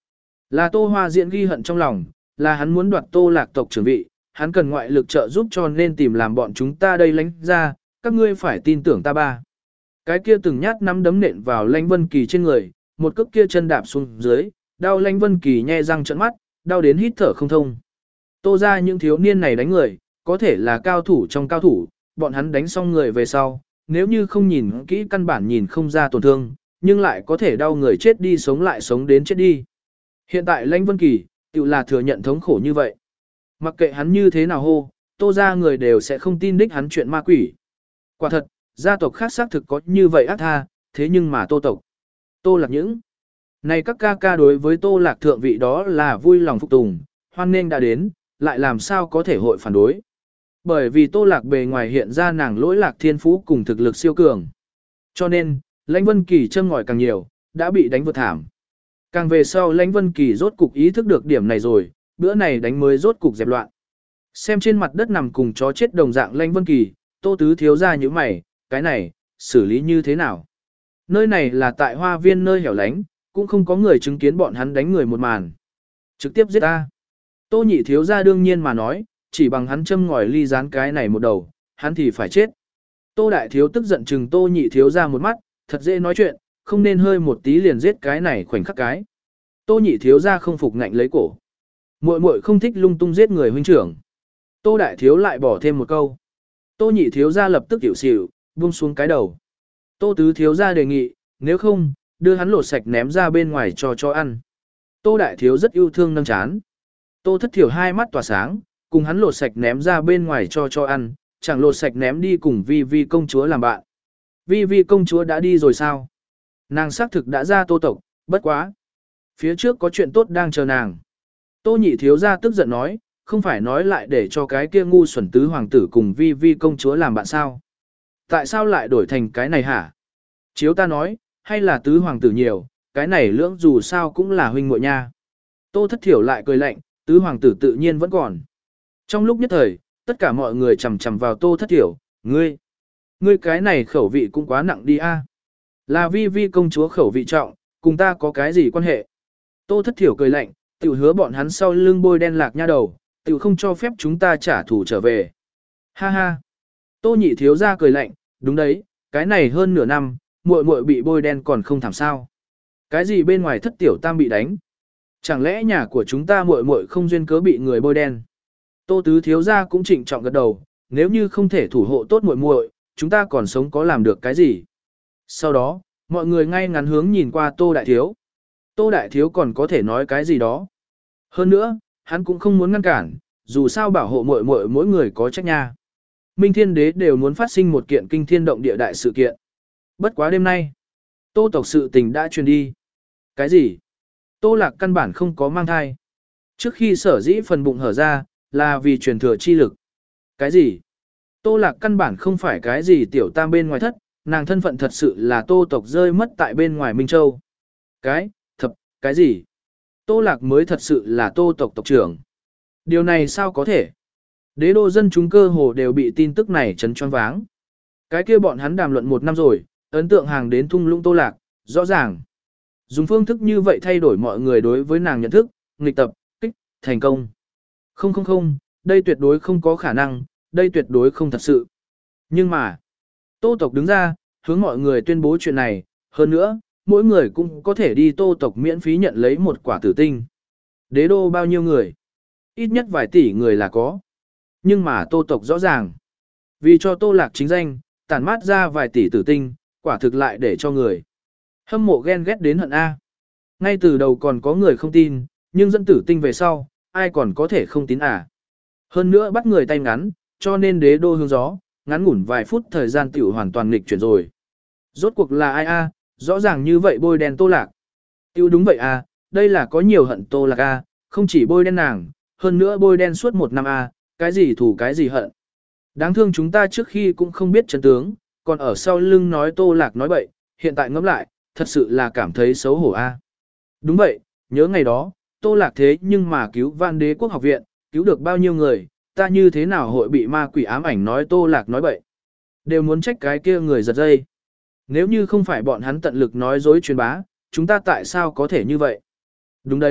Là Tô Hoa Diễn ghi hận trong lòng, là hắn muốn đoạt Tô Lạc tộc trưởng vị, hắn cần ngoại lực trợ giúp cho nên tìm làm bọn chúng ta đây lánh ra, các ngươi phải tin tưởng ta ba. Cái kia từng nhát nắm đấm nện vào Lãnh Vân Kỳ trên người, một cước kia chân đạp xuống dưới, đau Lãnh Vân Kỳ nhe răng trợn mắt, đau đến hít thở không thông. Tô ra những thiếu niên này đánh người, có thể là cao thủ trong cao thủ, bọn hắn đánh xong người về sau, nếu như không nhìn kỹ căn bản nhìn không ra tổn thương, nhưng lại có thể đau người chết đi sống lại sống đến chết đi. Hiện tại Lãnh Vân Kỳ, tự là thừa nhận thống khổ như vậy. Mặc kệ hắn như thế nào hô, Tô ra người đều sẽ không tin đích hắn chuyện ma quỷ. Quả thật, gia tộc khác xác thực có như vậy ác tha, thế nhưng mà Tô tộc, Tô Lạc những này các ca ca đối với Tô Lạc thượng vị đó là vui lòng phục tùng, hoan nghênh đã đến, lại làm sao có thể hội phản đối. Bởi vì Tô Lạc bề ngoài hiện ra nàng lỗi lạc thiên phú cùng thực lực siêu cường. Cho nên, Lãnh Vân Kỳ châm ngòi càng nhiều, đã bị đánh vượt thảm. Càng về sau Lãnh Vân Kỳ rốt cục ý thức được điểm này rồi, bữa này đánh mới rốt cục dẹp loạn. Xem trên mặt đất nằm cùng chó chết đồng dạng Lãnh Vân Kỳ, Tô Tứ thiếu ra như mày, cái này, xử lý như thế nào? Nơi này là tại hoa viên nơi hẻo lánh, cũng không có người chứng kiến bọn hắn đánh người một màn. Trực tiếp giết ta. Tô Nhị thiếu ra đương nhiên mà nói, chỉ bằng hắn châm ngòi ly gián cái này một đầu, hắn thì phải chết. Tô Đại thiếu tức giận chừng Tô Nhị thiếu ra một mắt, thật dễ nói chuyện, không nên hơi một tí liền giết cái này khoảnh khắc cái. Tô Nhị thiếu ra không phục ngạnh lấy cổ. Muội muội không thích lung tung giết người huynh trưởng. Tô Đại thiếu lại bỏ thêm một câu. Tô Nhị thiếu ra lập tức hiểu xỉu, buông xuống cái đầu. Tô Tứ thiếu ra đề nghị, nếu không, đưa hắn lột sạch ném ra bên ngoài cho cho ăn. Tô Đại thiếu rất yêu thương nâng chán. Tô Thất thiểu hai mắt tỏa sáng, cùng hắn lột sạch ném ra bên ngoài cho cho ăn, chẳng lột sạch ném đi cùng Vi Vi công chúa làm bạn. Vi Vi công chúa đã đi rồi sao? Nàng xác thực đã ra Tô tộc, bất quá. Phía trước có chuyện tốt đang chờ nàng. Tô Nhị thiếu ra tức giận nói, không phải nói lại để cho cái kia ngu xuẩn tứ hoàng tử cùng Vi Vi công chúa làm bạn sao? Tại sao lại đổi thành cái này hả? Chiếu ta nói, hay là tứ hoàng tử nhiều, cái này lưỡng dù sao cũng là huynh muội nha. Tô Thất thiểu lại cười lạnh, tứ hoàng tử tự nhiên vẫn còn. Trong lúc nhất thời, tất cả mọi người chầm chầm vào Tô Thất thiểu, ngươi, ngươi cái này khẩu vị cũng quá nặng đi a. Là Vi Vi công chúa khẩu vị trọng, cùng ta có cái gì quan hệ? Tô Thất thiểu cười lạnh, tiểu hứa bọn hắn sau lưng bôi đen lạc nha đầu, tiểu không cho phép chúng ta trả thù trở về. Ha ha. Tô Nhị thiếu ra cười lạnh, đúng đấy, cái này hơn nửa năm, muội muội bị bôi đen còn không thảm sao? Cái gì bên ngoài thất tiểu tam bị đánh? Chẳng lẽ nhà của chúng ta muội muội không duyên cớ bị người bôi đen? Tô Tứ thiếu gia cũng trịnh trọng gật đầu, nếu như không thể thủ hộ tốt muội muội, chúng ta còn sống có làm được cái gì? Sau đó, mọi người ngay ngắn hướng nhìn qua Tô Đại thiếu. Tô Đại thiếu còn có thể nói cái gì đó? Hơn nữa, hắn cũng không muốn ngăn cản, dù sao bảo hộ muội muội mỗi người có trách nha. Minh Thiên Đế đều muốn phát sinh một kiện kinh thiên động địa đại sự kiện. Bất quá đêm nay, Tô tộc sự tình đã truyền đi. Cái gì? Tô Lạc căn bản không có mang thai. Trước khi sở dĩ phần bụng hở ra, là vì truyền thừa chi lực. Cái gì? Tô Lạc căn bản không phải cái gì tiểu tam bên ngoài thất, nàng thân phận thật sự là Tô tộc rơi mất tại bên ngoài Minh Châu. Cái, thập, cái gì? Tô Lạc mới thật sự là Tô tộc tộc trưởng. Điều này sao có thể? Đế đô dân chúng cơ hồ đều bị tin tức này chấn choáng váng. Cái kia bọn hắn đàm luận một năm rồi, ấn tượng hàng đến thung lũng Tô Lạc, rõ ràng. Dùng phương thức như vậy thay đổi mọi người đối với nàng nhận thức, nghịch tập, kích, thành công. Không không không, đây tuyệt đối không có khả năng, đây tuyệt đối không thật sự. Nhưng mà, Tô tộc đứng ra, hướng mọi người tuyên bố chuyện này, hơn nữa, mỗi người cũng có thể đi Tô tộc miễn phí nhận lấy một quả tử tinh. Đế đô bao nhiêu người? Ít nhất vài tỷ người là có. Nhưng mà Tô tộc rõ ràng. Vì cho Tô Lạc chính danh, tản mát ra vài tỷ tử tinh, quả thực lại để cho người hâm mộ ghen ghét đến hận A. Ngay từ đầu còn có người không tin, nhưng dẫn tử tinh về sau, ai còn có thể không tín à. Hơn nữa bắt người tay ngắn, cho nên đế đô hướng gió, ngắn ngủn vài phút thời gian tiểu hoàn toàn nghịch chuyển rồi. Rốt cuộc là ai A, rõ ràng như vậy bôi đen Tô Lạc. Tiêu đúng vậy A, đây là có nhiều hận Tô Lạc A, không chỉ bôi đen nàng, hơn nữa bôi đen suốt một năm A, cái gì thủ cái gì hận. Đáng thương chúng ta trước khi cũng không biết chân tướng, còn ở sau lưng nói Tô Lạc nói bậy, hiện tại ngẫm lại, thật sự là cảm thấy xấu hổ a. Đúng vậy, nhớ ngày đó, Tô Lạc thế nhưng mà cứu Vạn Đế quốc học viện, cứu được bao nhiêu người, ta như thế nào hội bị ma quỷ ám ảnh nói Tô Lạc nói bậy. Đều muốn trách cái kia người giật dây. Nếu như không phải bọn hắn tận lực nói dối truyền bá, chúng ta tại sao có thể như vậy? Đúng đấy,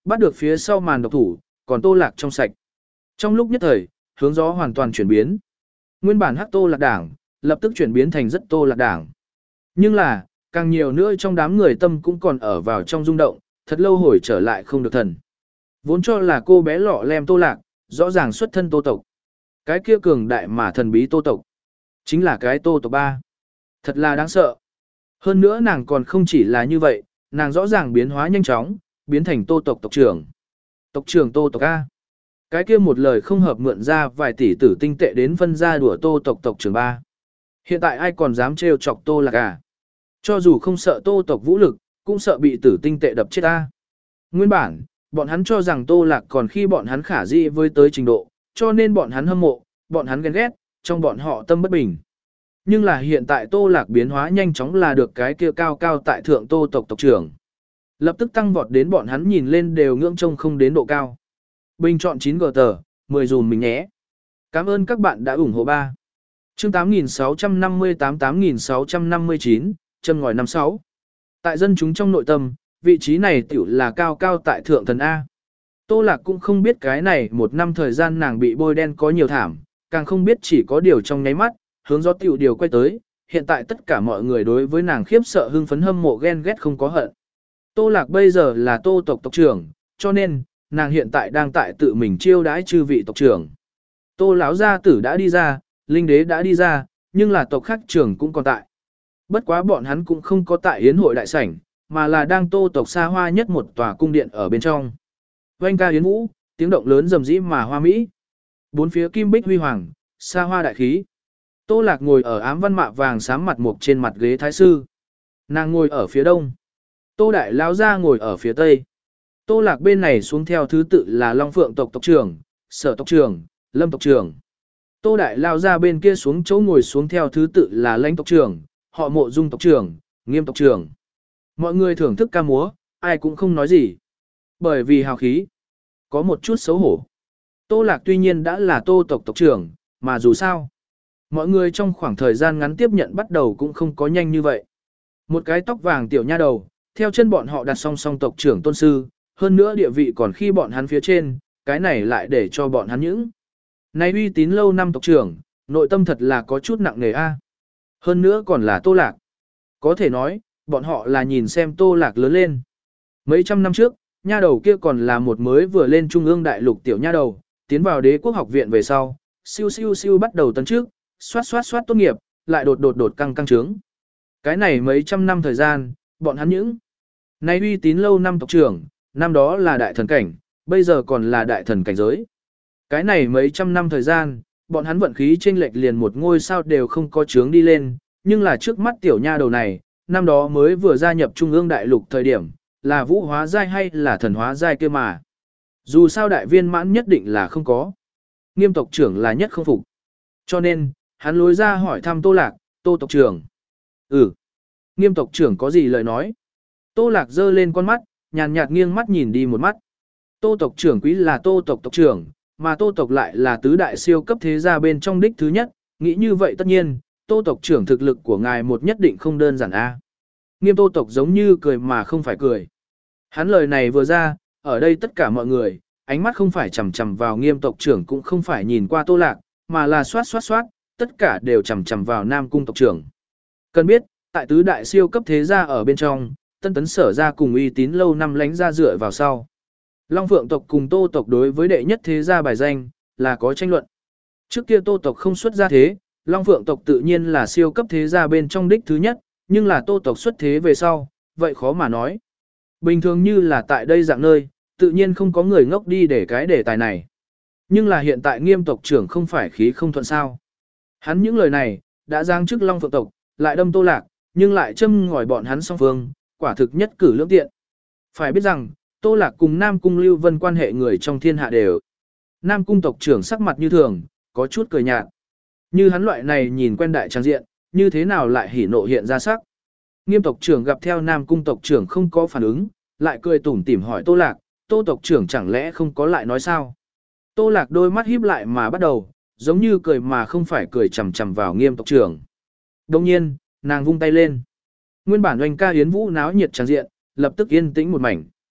Bắt được phía sau màn độc thủ, còn Tô Lạc trong sạch. Trong lúc nhất thời, hướng gió hoàn toàn chuyển biến. Nguyên bản hắc Tô Lạc đảng, lập tức chuyển biến thành rất Tô Lạc đảng. Nhưng là, càng nhiều nữa trong đám người tâm cũng còn ở vào trong rung động, thật lâu hồi trở lại không được thần. Vốn cho là cô bé lọ lem Tô Lạc, rõ ràng xuất thân Tô tộc. Cái kia cường đại mà thần bí Tô tộc. Chính là cái Tô tộc ba. Thật là đáng sợ. Hơn nữa nàng còn không chỉ là như vậy, nàng rõ ràng biến hóa nhanh chóng, biến thành Tô tộc tộc trưởng. Tộc trưởng Tô tộc A. Cái kia một lời không hợp mượn ra vài tỷ tử tinh tệ đến phân ra đùa Tô tộc tộc trưởng ba. Hiện tại ai còn dám trêu chọc Tô Lạc à? Cho dù không sợ Tô tộc vũ lực, cũng sợ bị tử tinh tệ đập chết ta. Nguyên bản, bọn hắn cho rằng Tô Lạc còn khi bọn hắn khả dĩ với tới trình độ, cho nên bọn hắn hâm mộ, bọn hắn ghen ghét, trong bọn họ tâm bất bình. Nhưng là hiện tại Tô Lạc biến hóa nhanh chóng là được cái kia cao cao tại thượng Tô tộc tộc trưởng. Lập tức tăng vọt đến bọn hắn nhìn lên đều ngưỡng trông không đến độ cao. Bình chọn chín gờ tờ, mười dùm mình nhé. Cảm ơn các bạn đã ủng hộ ba. Chương tám nghìn sáu trăm năm mươi tám tám nghìn sáu trăm năm mươi chín, châm ngòi năm sáu. Tại dân chúng trong nội tâm, vị trí này tiểu là cao cao tại thượng thần A. Tô Lạc cũng không biết cái này một năm thời gian nàng bị bôi đen có nhiều thảm, càng không biết chỉ có điều trong nháy mắt, hướng gió tiểu điều quay tới, hiện tại tất cả mọi người đối với nàng khiếp sợ hưng phấn hâm mộ ghen ghét không có hận. Tô Lạc bây giờ là Tô tộc tộc trưởng, cho nên, nàng hiện tại đang tại tự mình chiêu đãi chư vị tộc trưởng. Tô lão gia tử đã đi ra, Linh đế đã đi ra, nhưng là tộc khác trưởng cũng còn tại. Bất quá bọn hắn cũng không có tại yến hội đại sảnh, mà là đang Tô tộc xa hoa nhất một tòa cung điện ở bên trong. Oanh ca yến vũ, tiếng động lớn rầm rĩ mà hoa mỹ. Bốn phía kim bích huy hoàng, xa hoa đại khí. Tô Lạc ngồi ở ám văn mạ vàng xám mặt mục trên mặt ghế thái sư. Nàng ngồi ở phía đông. Tô đại lão gia ngồi ở phía tây. Tô Lạc bên này xuống theo thứ tự là Long Phượng tộc tộc trưởng, Sở tộc trưởng, Lâm tộc trưởng. Tô đại lão gia bên kia xuống chỗ ngồi xuống theo thứ tự là Lãnh tộc trưởng, Họ Mộ Dung tộc trưởng, Nghiêm tộc trưởng. Mọi người thưởng thức ca múa, ai cũng không nói gì. Bởi vì hào khí, có một chút xấu hổ. Tô Lạc tuy nhiên đã là Tô tộc tộc trưởng, mà dù sao, mọi người trong khoảng thời gian ngắn tiếp nhận bắt đầu cũng không có nhanh như vậy. Một cái tóc vàng tiểu nha đầu, theo chân bọn họ đặt song song tộc trưởng tôn sư, hơn nữa địa vị còn khi bọn hắn phía trên, cái này lại để cho bọn hắn những. Này uy tín lâu năm tộc trưởng, nội tâm thật là có chút nặng nề a. Hơn nữa còn là Tô Lạc. Có thể nói, bọn họ là nhìn xem Tô Lạc lớn lên. Mấy trăm năm trước, nha đầu kia còn là một mới vừa lên trung ương đại lục tiểu nha đầu, tiến vào đế quốc học viện về sau, siêu siêu siêu bắt đầu tấn trước, xoát xoát xoát tốt nghiệp, lại đột đột đột căng căng trướng. Cái này mấy trăm năm thời gian, bọn hắn những. Này uy tín lâu năm tộc trưởng, năm đó là đại thần cảnh, bây giờ còn là đại thần cảnh giới. Cái này mấy trăm năm thời gian, bọn hắn vận khí chênh lệch liền một ngôi sao đều không có chướng đi lên, nhưng là trước mắt tiểu nha đầu này, năm đó mới vừa gia nhập trung ương đại lục thời điểm, là vũ hóa giai hay là thần hóa giai kia mà. Dù sao đại viên mãn nhất định là không có. Nghiêm tộc trưởng là nhất không phục. Cho nên, hắn lối ra hỏi thăm Tô Lạc, Tô tộc trưởng. Ừ. Nghiêm tộc trưởng có gì lời nói? Tô Lạc giơ lên con mắt, nhàn nhạt nghiêng mắt nhìn đi một mắt. Tô tộc trưởng quý là Tô tộc tộc trưởng, mà Tô tộc lại là tứ đại siêu cấp thế gia bên trong đích thứ nhất, nghĩ như vậy tất nhiên, Tô tộc trưởng thực lực của ngài một nhất định không đơn giản a. Nghiêm Tô tộc giống như cười mà không phải cười. Hắn lời này vừa ra, ở đây tất cả mọi người, ánh mắt không phải chằm chằm vào Nghiêm tộc trưởng cũng không phải nhìn qua Tô Lạc, mà là xoát xoát xoát, tất cả đều chằm chằm vào Nam cung tộc trưởng. Cần biết, tại tứ đại siêu cấp thế gia ở bên trong, Tân Tấn Sở gia cùng uy tín lâu năm lánh ra dựa vào sau. Long Phượng tộc cùng Tô tộc đối với đệ nhất thế gia bài danh, là có tranh luận. Trước kia Tô tộc không xuất ra thế, Long Phượng tộc tự nhiên là siêu cấp thế gia bên trong đích thứ nhất, nhưng là Tô tộc xuất thế về sau, vậy khó mà nói. Bình thường như là tại đây dạng nơi, tự nhiên không có người ngốc đi để cái đề tài này. Nhưng là hiện tại Nghiêm tộc trưởng không phải khí không thuận sao. Hắn những lời này, đã giáng chức Long Phượng tộc, lại đâm Tô Lạc, nhưng lại châm ngòi bọn hắn song phương, quả thực nhất cử lưỡng tiện. Phải biết rằng, Tô Lạc cùng Nam Cung Lưu Vân quan hệ người trong thiên hạ đều. Nam Cung tộc trưởng sắc mặt như thường, có chút cười nhạt. Như hắn loại này nhìn quen đại trang diện, như thế nào lại hỉ nộ hiện ra sắc. Nghiêm tộc trưởng gặp theo Nam Cung tộc trưởng không có phản ứng, lại cười tủm tỉm hỏi Tô Lạc, Tô tộc trưởng chẳng lẽ không có lại nói sao? Tô Lạc đôi mắt híp lại mà bắt đầu, giống như cười mà không phải cười chằm chằm vào Nghiêm tộc trưởng. Đồng nhiên, nàng vung tay lên. Nguyên bản oanh ca yến vũ náo nhiệt tràn diện, lập tức yên tĩnh một mảnh.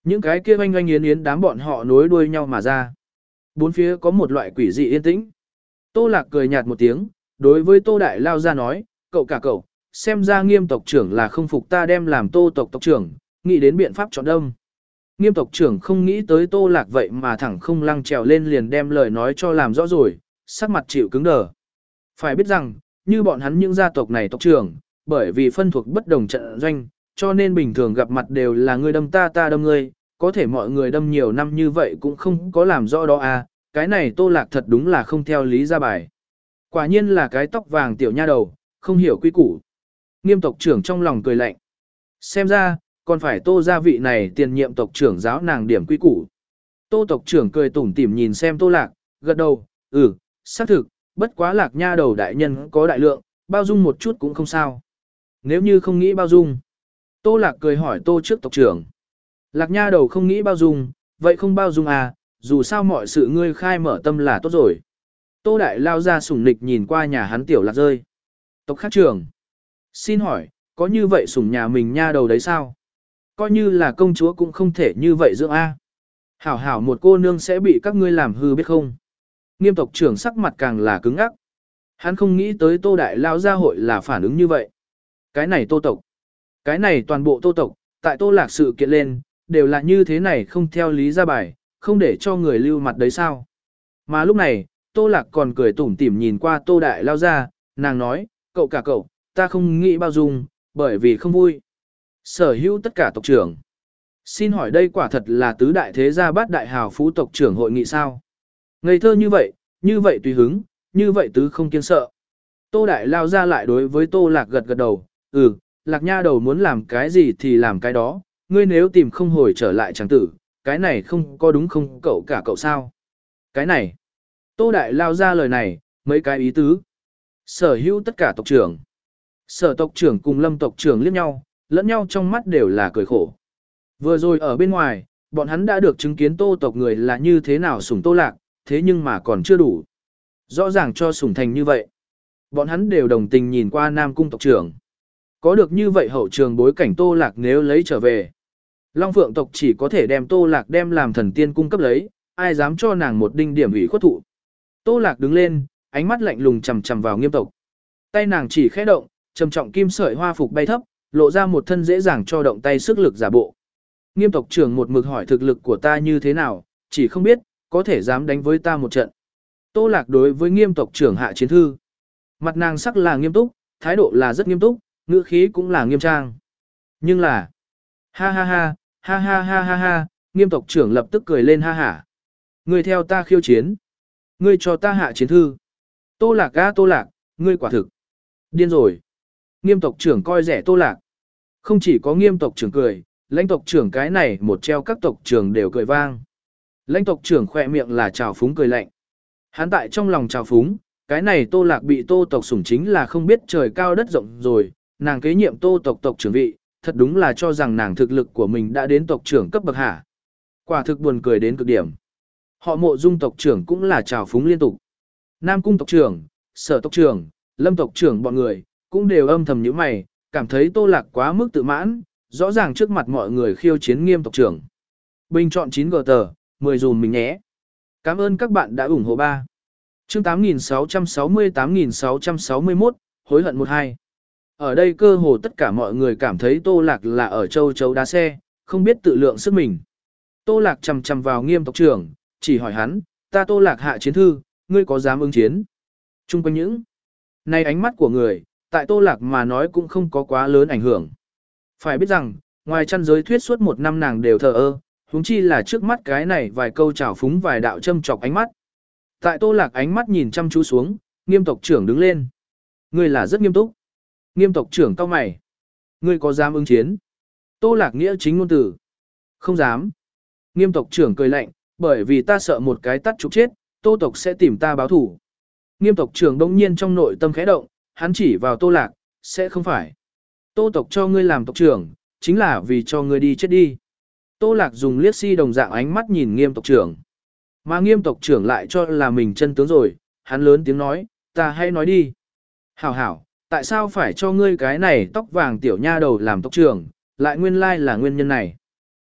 Những cái kia oanh oanh yến yến đám bọn họ nối đuôi nhau mà ra. Bốn phía có một loại quỷ dị yên tĩnh. Tô Lạc cười nhạt một tiếng, đối với Tô Đại Lao ra nói, cậu cả cậu, xem ra Nghiêm tộc trưởng là không phục ta đem làm Tô tộc tộc trưởng, nghĩ đến biện pháp chọn đông. Nghiêm tộc trưởng không nghĩ tới Tô Lạc vậy mà thẳng không lăng trèo lên liền đem lời nói cho làm rõ rồi, sắc mặt chịu cứng đờ. Phải biết rằng, như bọn hắn những gia tộc này tộc trưởng, bởi vì phân thuộc bất đồng trận doanh, cho nên bình thường gặp mặt đều là ngươi đâm ta ta đâm ngươi, có thể mọi người đâm nhiều năm như vậy cũng không có làm rõ đó à, cái này Tô Lạc thật đúng là không theo lý ra bài. Quả nhiên là cái tóc vàng tiểu nha đầu, không hiểu quy củ. Nghiêm tộc trưởng trong lòng cười lạnh. Xem ra, còn phải Tô gia vị này tiền nhiệm tộc trưởng giáo nàng điểm quy củ. Tô tộc trưởng cười tủm tỉm nhìn xem Tô Lạc, gật đầu, ừ, xác thực, bất quá Lạc nha đầu đại nhân có đại lượng, bao dung một chút cũng không sao. Nếu như không nghĩ bao dung. Tô Lạc cười hỏi Tô trước tộc trưởng. Lạc nha đầu không nghĩ bao dung, vậy không bao dung à, dù sao mọi sự ngươi khai mở tâm là tốt rồi. Tô Đại Lao ra sủng nịch nhìn qua nhà hắn tiểu Lạc rơi. Tộc khác trưởng. Xin hỏi, có như vậy sủng nhà mình nha đầu đấy sao? Coi như là công chúa cũng không thể như vậy dưỡng A. Hảo hảo một cô nương sẽ bị các ngươi làm hư biết không? Nghiêm tộc trưởng sắc mặt càng là cứng ngắc. Hắn không nghĩ tới Tô Đại Lao gia hội là phản ứng như vậy. Cái này Tô tộc. Cái này toàn bộ Tô tộc, tại Tô Lạc sự kiện lên, đều là như thế này không theo lý ra bài, không để cho người lưu mặt đấy sao. Mà lúc này, Tô Lạc còn cười tủm tỉm nhìn qua Tô Đại Lao ra, nàng nói, cậu cả cậu, ta không nghĩ bao dung, bởi vì không vui. Sở hữu tất cả tộc trưởng. Xin hỏi đây quả thật là tứ đại thế gia bát đại hào phú tộc trưởng hội nghị sao? Ngây thơ như vậy, như vậy tùy hứng, như vậy tứ không kiêng sợ. Tô Đại Lao ra lại đối với Tô Lạc gật gật đầu, ừ, Lạc nha đầu muốn làm cái gì thì làm cái đó, ngươi nếu tìm không hồi trở lại chẳng tử, cái này không có đúng không cậu cả cậu sao? Cái này, Tô Đại Lao ra lời này, mấy cái ý tứ. Sở hữu tất cả tộc trưởng. Sở tộc trưởng cùng Lâm tộc trưởng liếc nhau, lẫn nhau trong mắt đều là cười khổ. Vừa rồi ở bên ngoài, bọn hắn đã được chứng kiến Tô tộc người là như thế nào sủng Tô Lạc, thế nhưng mà còn chưa đủ. Rõ ràng cho sủng thành như vậy. Bọn hắn đều đồng tình nhìn qua Nam cung tộc trưởng. Có được như vậy hậu trường bối cảnh Tô Lạc nếu lấy trở về. Long Phượng tộc chỉ có thể đem Tô Lạc đem làm thần tiên cung cấp lấy, ai dám cho nàng một đinh điểm ủy khuất thụ. Tô Lạc đứng lên, ánh mắt lạnh lùng chằm chằm vào Nghiêm tộc. Tay nàng chỉ khẽ động, trầm trọng kim sợi hoa phục bay thấp, lộ ra một thân dễ dàng cho động tay sức lực giả bộ. Nghiêm tộc trưởng một mực hỏi thực lực của ta như thế nào, chỉ không biết, có thể dám đánh với ta một trận. Tô Lạc đối với Nghiêm tộc trưởng hạ chiến thư. Mặt nàng sắc là nghiêm túc, thái độ là rất nghiêm túc, ngữ khí cũng là nghiêm trang. Nhưng là, ha ha ha, ha ha ha ha ha, Nghiêm tộc trưởng lập tức cười lên ha hả. Ngươi theo ta khiêu chiến. Ngươi cho ta hạ chiến thư. Tô Lạc ga Tô Lạc, ngươi quả thực. Điên rồi. Nghiêm tộc trưởng coi rẻ Tô Lạc. Không chỉ có Nghiêm tộc trưởng cười, lãnh tộc trưởng cái này một treo các tộc trưởng đều cười vang. Lãnh tộc trưởng khỏe miệng là trào phúng cười lạnh. Hắn tại trong lòng trào phúng, cái này Tô Lạc bị Tô tộc sủng chính là không biết trời cao đất rộng rồi, nàng kế nhiệm Tô tộc tộc trưởng vị, thật đúng là cho rằng nàng thực lực của mình đã đến tộc trưởng cấp bậc hả. Quả thực buồn cười đến cực điểm. Họ Mộ Dung tộc trưởng cũng là trào phúng liên tục. Nam cung tộc trưởng, Sở tộc trưởng, Lâm tộc trưởng bọn người, cũng đều âm thầm nhíu mày, cảm thấy Tô Lạc quá mức tự mãn, rõ ràng trước mặt mọi người khiêu chiến Nghiêm tộc trưởng. Bình chọn chín gờ tờ, mười dùm mình nhé. Cảm ơn các bạn đã ủng hộ ba. Chương tám nghìn sáu trăm sáu mươi tám nghìn sáu trăm sáu mươi mốt, hối hận một hai. Ở đây cơ hồ tất cả mọi người cảm thấy Tô Lạc là ở châu chấu đá xe, không biết tự lượng sức mình. Tô Lạc chằm chằm vào Nghiêm tộc trưởng, chỉ hỏi hắn, ta Tô Lạc hạ chiến thư, ngươi có dám ứng chiến? Trung quanh những này ánh mắt của người, tại Tô Lạc mà nói cũng không có quá lớn ảnh hưởng. Phải biết rằng, ngoài chăn giới thuyết suốt một năm nàng đều thờ ơ, huống chi là trước mắt cái này vài câu trào phúng vài đạo châm chọc ánh mắt. Tại Tô Lạc ánh mắt nhìn chăm chú xuống, Nghiêm tộc trưởng đứng lên. Ngươi là rất nghiêm túc. Nghiêm tộc trưởng cau mày. Ngươi có dám ứng chiến? Tô Lạc nghĩa chính ngôn tử. Không dám. Nghiêm tộc trưởng cười lạnh, bởi vì ta sợ một cái tắt trục chết, Tô tộc sẽ tìm ta báo thủ. Nghiêm tộc trưởng đông nhiên trong nội tâm khẽ động, hắn chỉ vào Tô Lạc, sẽ không phải. Tô tộc cho ngươi làm tộc trưởng, chính là vì cho ngươi đi chết đi. Tô Lạc dùng liếc si đồng dạng ánh mắt nhìn Nghiêm tộc trưởng. Mà Nghiêm tộc trưởng lại cho là mình chân tướng rồi, hắn lớn tiếng nói, ta hãy nói đi. Hảo hảo, tại sao phải cho ngươi cái này tóc vàng tiểu nha đầu làm tộc trưởng, lại nguyên lai là nguyên nhân này.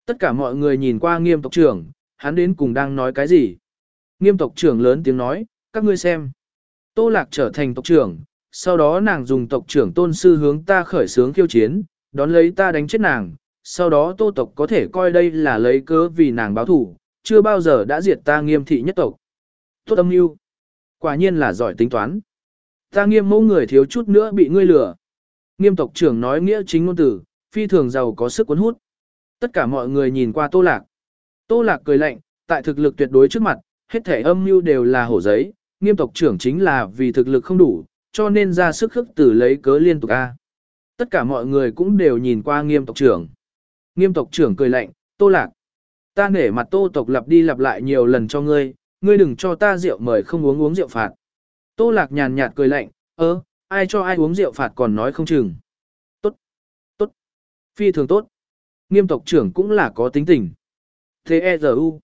Tất cả mọi người nhìn qua Nghiêm tộc trưởng, hắn đến cùng đang nói cái gì. Nghiêm tộc trưởng lớn tiếng nói, các ngươi xem. Tô Lạc trở thành tộc trưởng, sau đó nàng dùng tộc trưởng tôn sư hướng ta khởi xướng khiêu chiến, đón lấy ta đánh chết nàng, sau đó Tô tộc có thể coi đây là lấy cớ vì nàng báo thủ, chưa bao giờ đã diệt ta Nghiêm thị nhất tộc. Tốt âm mưu, quả nhiên là giỏi tính toán. Ta Nghiêm mẫu người thiếu chút nữa bị ngươi lừa. Nghiêm tộc trưởng nói nghĩa chính ngôn từ, phi thường giàu có sức cuốn hút. Tất cả mọi người nhìn qua Tô Lạc. Tô Lạc cười lạnh, tại thực lực tuyệt đối trước mặt, hết thể âm mưu đều là hổ giấy, Nghiêm tộc trưởng chính là vì thực lực không đủ, cho nên ra sức khước từ lấy cớ liên tục a. Tất cả mọi người cũng đều nhìn qua Nghiêm tộc trưởng. Nghiêm tộc trưởng cười lạnh, Tô Lạc, ta nể mặt Tô tộc lặp đi lặp lại nhiều lần cho ngươi, ngươi đừng cho ta rượu mời không uống uống rượu phạt. Tô Lạc nhàn nhạt cười lạnh, ơ, ai cho ai uống rượu phạt còn nói không chừng. Tốt, tốt, phi thường tốt. Nghiêm tộc trưởng cũng là có tính tình. T-E-Z-U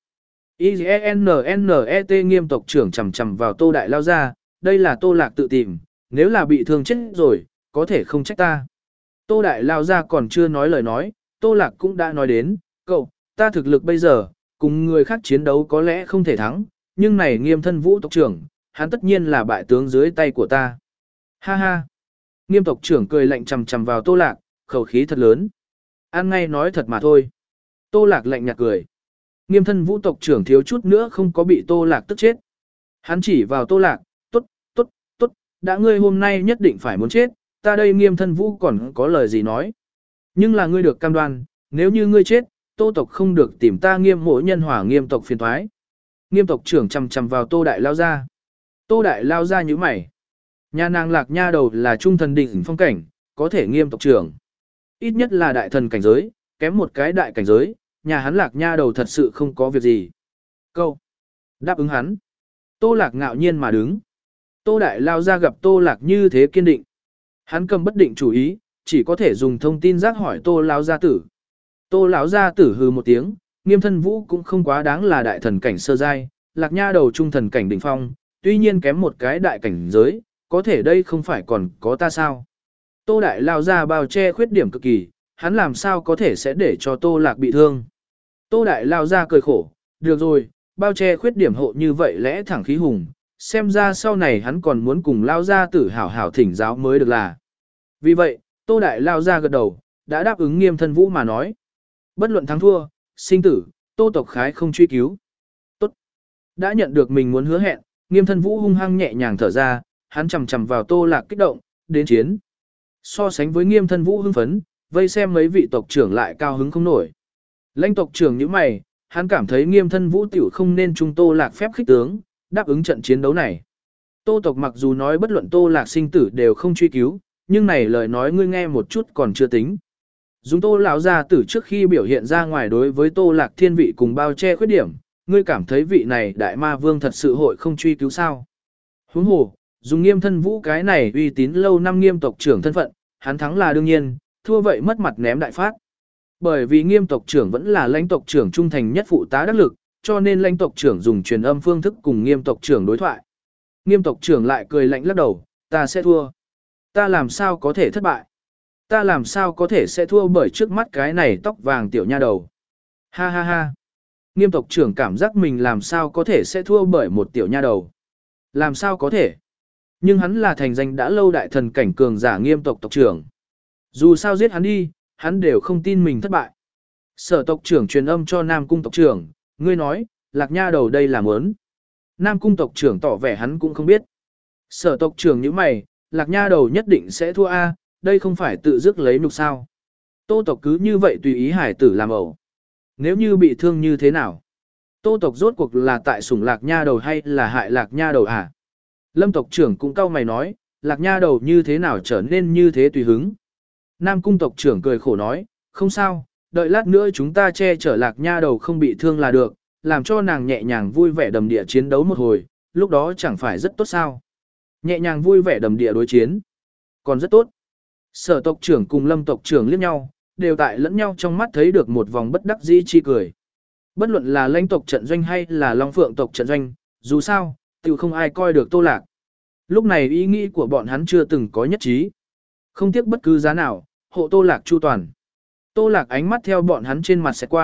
I-G-E-N-N-E-T Nghiêm tộc trưởng chầm chầm vào Tô Đại Lao ra, đây là Tô Lạc tự tìm, nếu là bị thương chết rồi, có thể không trách ta. Tô Đại Lao ra còn chưa nói lời nói, Tô Lạc cũng đã nói đến, cậu, ta thực lực bây giờ, cùng người khác chiến đấu có lẽ không thể thắng, nhưng này Nghiêm thân vũ tộc trưởng, hắn tất nhiên là bại tướng dưới tay của ta. Ha ha. Nghiêm tộc trưởng cười lạnh chầm chầm vào Tô Lạc, khẩu khí thật lớn. Ăn ngay nói thật mà thôi. Tô Lạc lạnh nhạt cười. Nghiêm thân vũ tộc trưởng thiếu chút nữa không có bị Tô Lạc tức chết. Hắn chỉ vào Tô Lạc, tốt, tốt, tốt, đã ngươi hôm nay nhất định phải muốn chết, ta đây Nghiêm thân vũ còn có lời gì nói. Nhưng là ngươi được cam đoan, nếu như ngươi chết, Tô tộc không được tìm ta Nghiêm mộ nhân hỏa Nghiêm tộc phiền thoái. Nghiêm tộc trưởng chầm chầm vào Tô Đại Lao ra. Tô Đại Lao ra như mày. Nhà nàng Lạc Nha đầu là trung thần đỉnh phong cảnh, có thể Nghiêm tộc trưởng. Ít nhất là đại thần cảnh giới, kém một cái đại cảnh giới, nhà hắn Lạc Nha đầu thật sự không có việc gì. Câu. Đáp ứng hắn. Tô Lạc ngạo nhiên mà đứng. Tô Đại Lao ra gặp Tô Lạc như thế kiên định. Hắn cầm bất định chủ ý, chỉ có thể dùng thông tin giác hỏi Tô Lão gia tử. Tô Lão gia tử hừ một tiếng, Nghiêm thân vũ cũng không quá đáng là đại thần cảnh sơ giai, Lạc Nha đầu trung thần cảnh đỉnh phong, tuy nhiên kém một cái đại cảnh giới, có thể đây không phải còn có ta sao. Tô Đại Lao ra bao che khuyết điểm cực kỳ, hắn làm sao có thể sẽ để cho Tô Lạc bị thương. Tô Đại Lao ra cười khổ, được rồi, bao che khuyết điểm hộ như vậy lẽ thẳng khí hùng, xem ra sau này hắn còn muốn cùng Lao ra tử hảo hảo thỉnh giáo mới được là. Vì vậy, Tô Đại Lao ra gật đầu, đã đáp ứng Nghiêm thân vũ mà nói. Bất luận thắng thua, sinh tử, Tô tộc khái không truy cứu. Tốt. Đã nhận được mình muốn hứa hẹn, Nghiêm thân vũ hung hăng nhẹ nhàng thở ra, hắn chầm chầm vào Tô Lạc kích động, đến chiến. So sánh với Nghiêm thân vũ hưng phấn, vây xem mấy vị tộc trưởng lại cao hứng không nổi. Lãnh tộc trưởng như mày, hắn cảm thấy Nghiêm thân vũ tiểu không nên trung Tô Lạc phép khích tướng, đáp ứng trận chiến đấu này. Tô tộc mặc dù nói bất luận Tô Lạc sinh tử đều không truy cứu, nhưng này lời nói ngươi nghe một chút còn chưa tính. Dùng Tô lão gia tử trước khi biểu hiện ra ngoài đối với Tô Lạc thiên vị cùng bao che khuyết điểm, ngươi cảm thấy vị này đại ma vương thật sự hội không truy cứu sao? Huống hồ, dùng Nghiêm thân vũ cái này uy tín lâu năm Nghiêm tộc trưởng thân phận, hắn thắng là đương nhiên, thua vậy mất mặt ném đại phát. Bởi vì Nghiêm tộc trưởng vẫn là lãnh tộc trưởng trung thành nhất phụ tá đắc lực, cho nên lãnh tộc trưởng dùng truyền âm phương thức cùng Nghiêm tộc trưởng đối thoại. Nghiêm tộc trưởng lại cười lạnh lắc đầu, ta sẽ thua. Ta làm sao có thể thất bại? Ta làm sao có thể sẽ thua bởi trước mắt cái này tóc vàng tiểu nha đầu? Ha ha ha. Nghiêm tộc trưởng cảm giác mình làm sao có thể sẽ thua bởi một tiểu nha đầu? Làm sao có thể? Nhưng hắn là thành danh đã lâu đại thần cảnh cường giả Nghiêm tộc tộc trưởng. Dù sao giết hắn đi, hắn đều không tin mình thất bại. Sở tộc trưởng truyền âm cho Nam cung tộc trưởng, ngươi nói, Lạc Nha đầu đây là muốn. Nam cung tộc trưởng tỏ vẻ hắn cũng không biết. Sở tộc trưởng như mày, Lạc Nha đầu nhất định sẽ thua a, đây không phải tự dứt lấy nhục sao. Tô tộc cứ như vậy tùy ý hải tử làm ẩu. Nếu như bị thương như thế nào? Tô tộc rốt cuộc là tại sủng Lạc Nha đầu hay là hại Lạc Nha đầu à? Lâm tộc trưởng cũng cau mày nói, Lạc Nha đầu như thế nào trở nên như thế tùy hứng. Nam cung tộc trưởng cười khổ nói, không sao, đợi lát nữa chúng ta che chở Lạc Nha đầu không bị thương là được, làm cho nàng nhẹ nhàng vui vẻ đầm địa chiến đấu một hồi, lúc đó chẳng phải rất tốt sao. Nhẹ nhàng vui vẻ đầm địa đối chiến, còn rất tốt. Sở tộc trưởng cùng Lâm tộc trưởng liếc nhau, đều tại lẫn nhau trong mắt thấy được một vòng bất đắc dĩ chi cười. Bất luận là lãnh tộc trận doanh hay là Long Phượng tộc trận doanh, dù sao, tự không ai coi được Tô Lạc. Lúc này ý nghĩ của bọn hắn chưa từng có nhất trí. Không tiếc bất cứ giá nào, hộ Tô Lạc chu toàn. Tô Lạc ánh mắt theo bọn hắn trên mặt sẽ qua,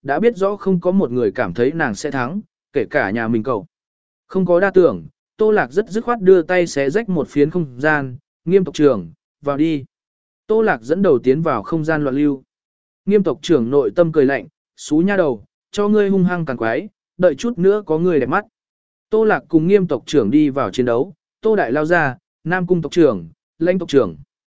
đã biết rõ không có một người cảm thấy nàng sẽ thắng, kể cả nhà mình cậu. Không có đa tưởng, Tô Lạc rất dứt khoát đưa tay xé rách một phiến không gian, Nghiêm tộc trưởng, vào đi. Tô Lạc dẫn đầu tiến vào không gian loạn lưu. Nghiêm tộc trưởng nội tâm cười lạnh, xú nha đầu, cho ngươi hung hăng càng quái, đợi chút nữa có người đẹp mắt. Tô Lạc cùng Nghiêm tộc trưởng đi vào chiến đấu, Tô Đại lao ra, Nam cung tộc trưởng, Lãnh tộc trưởng.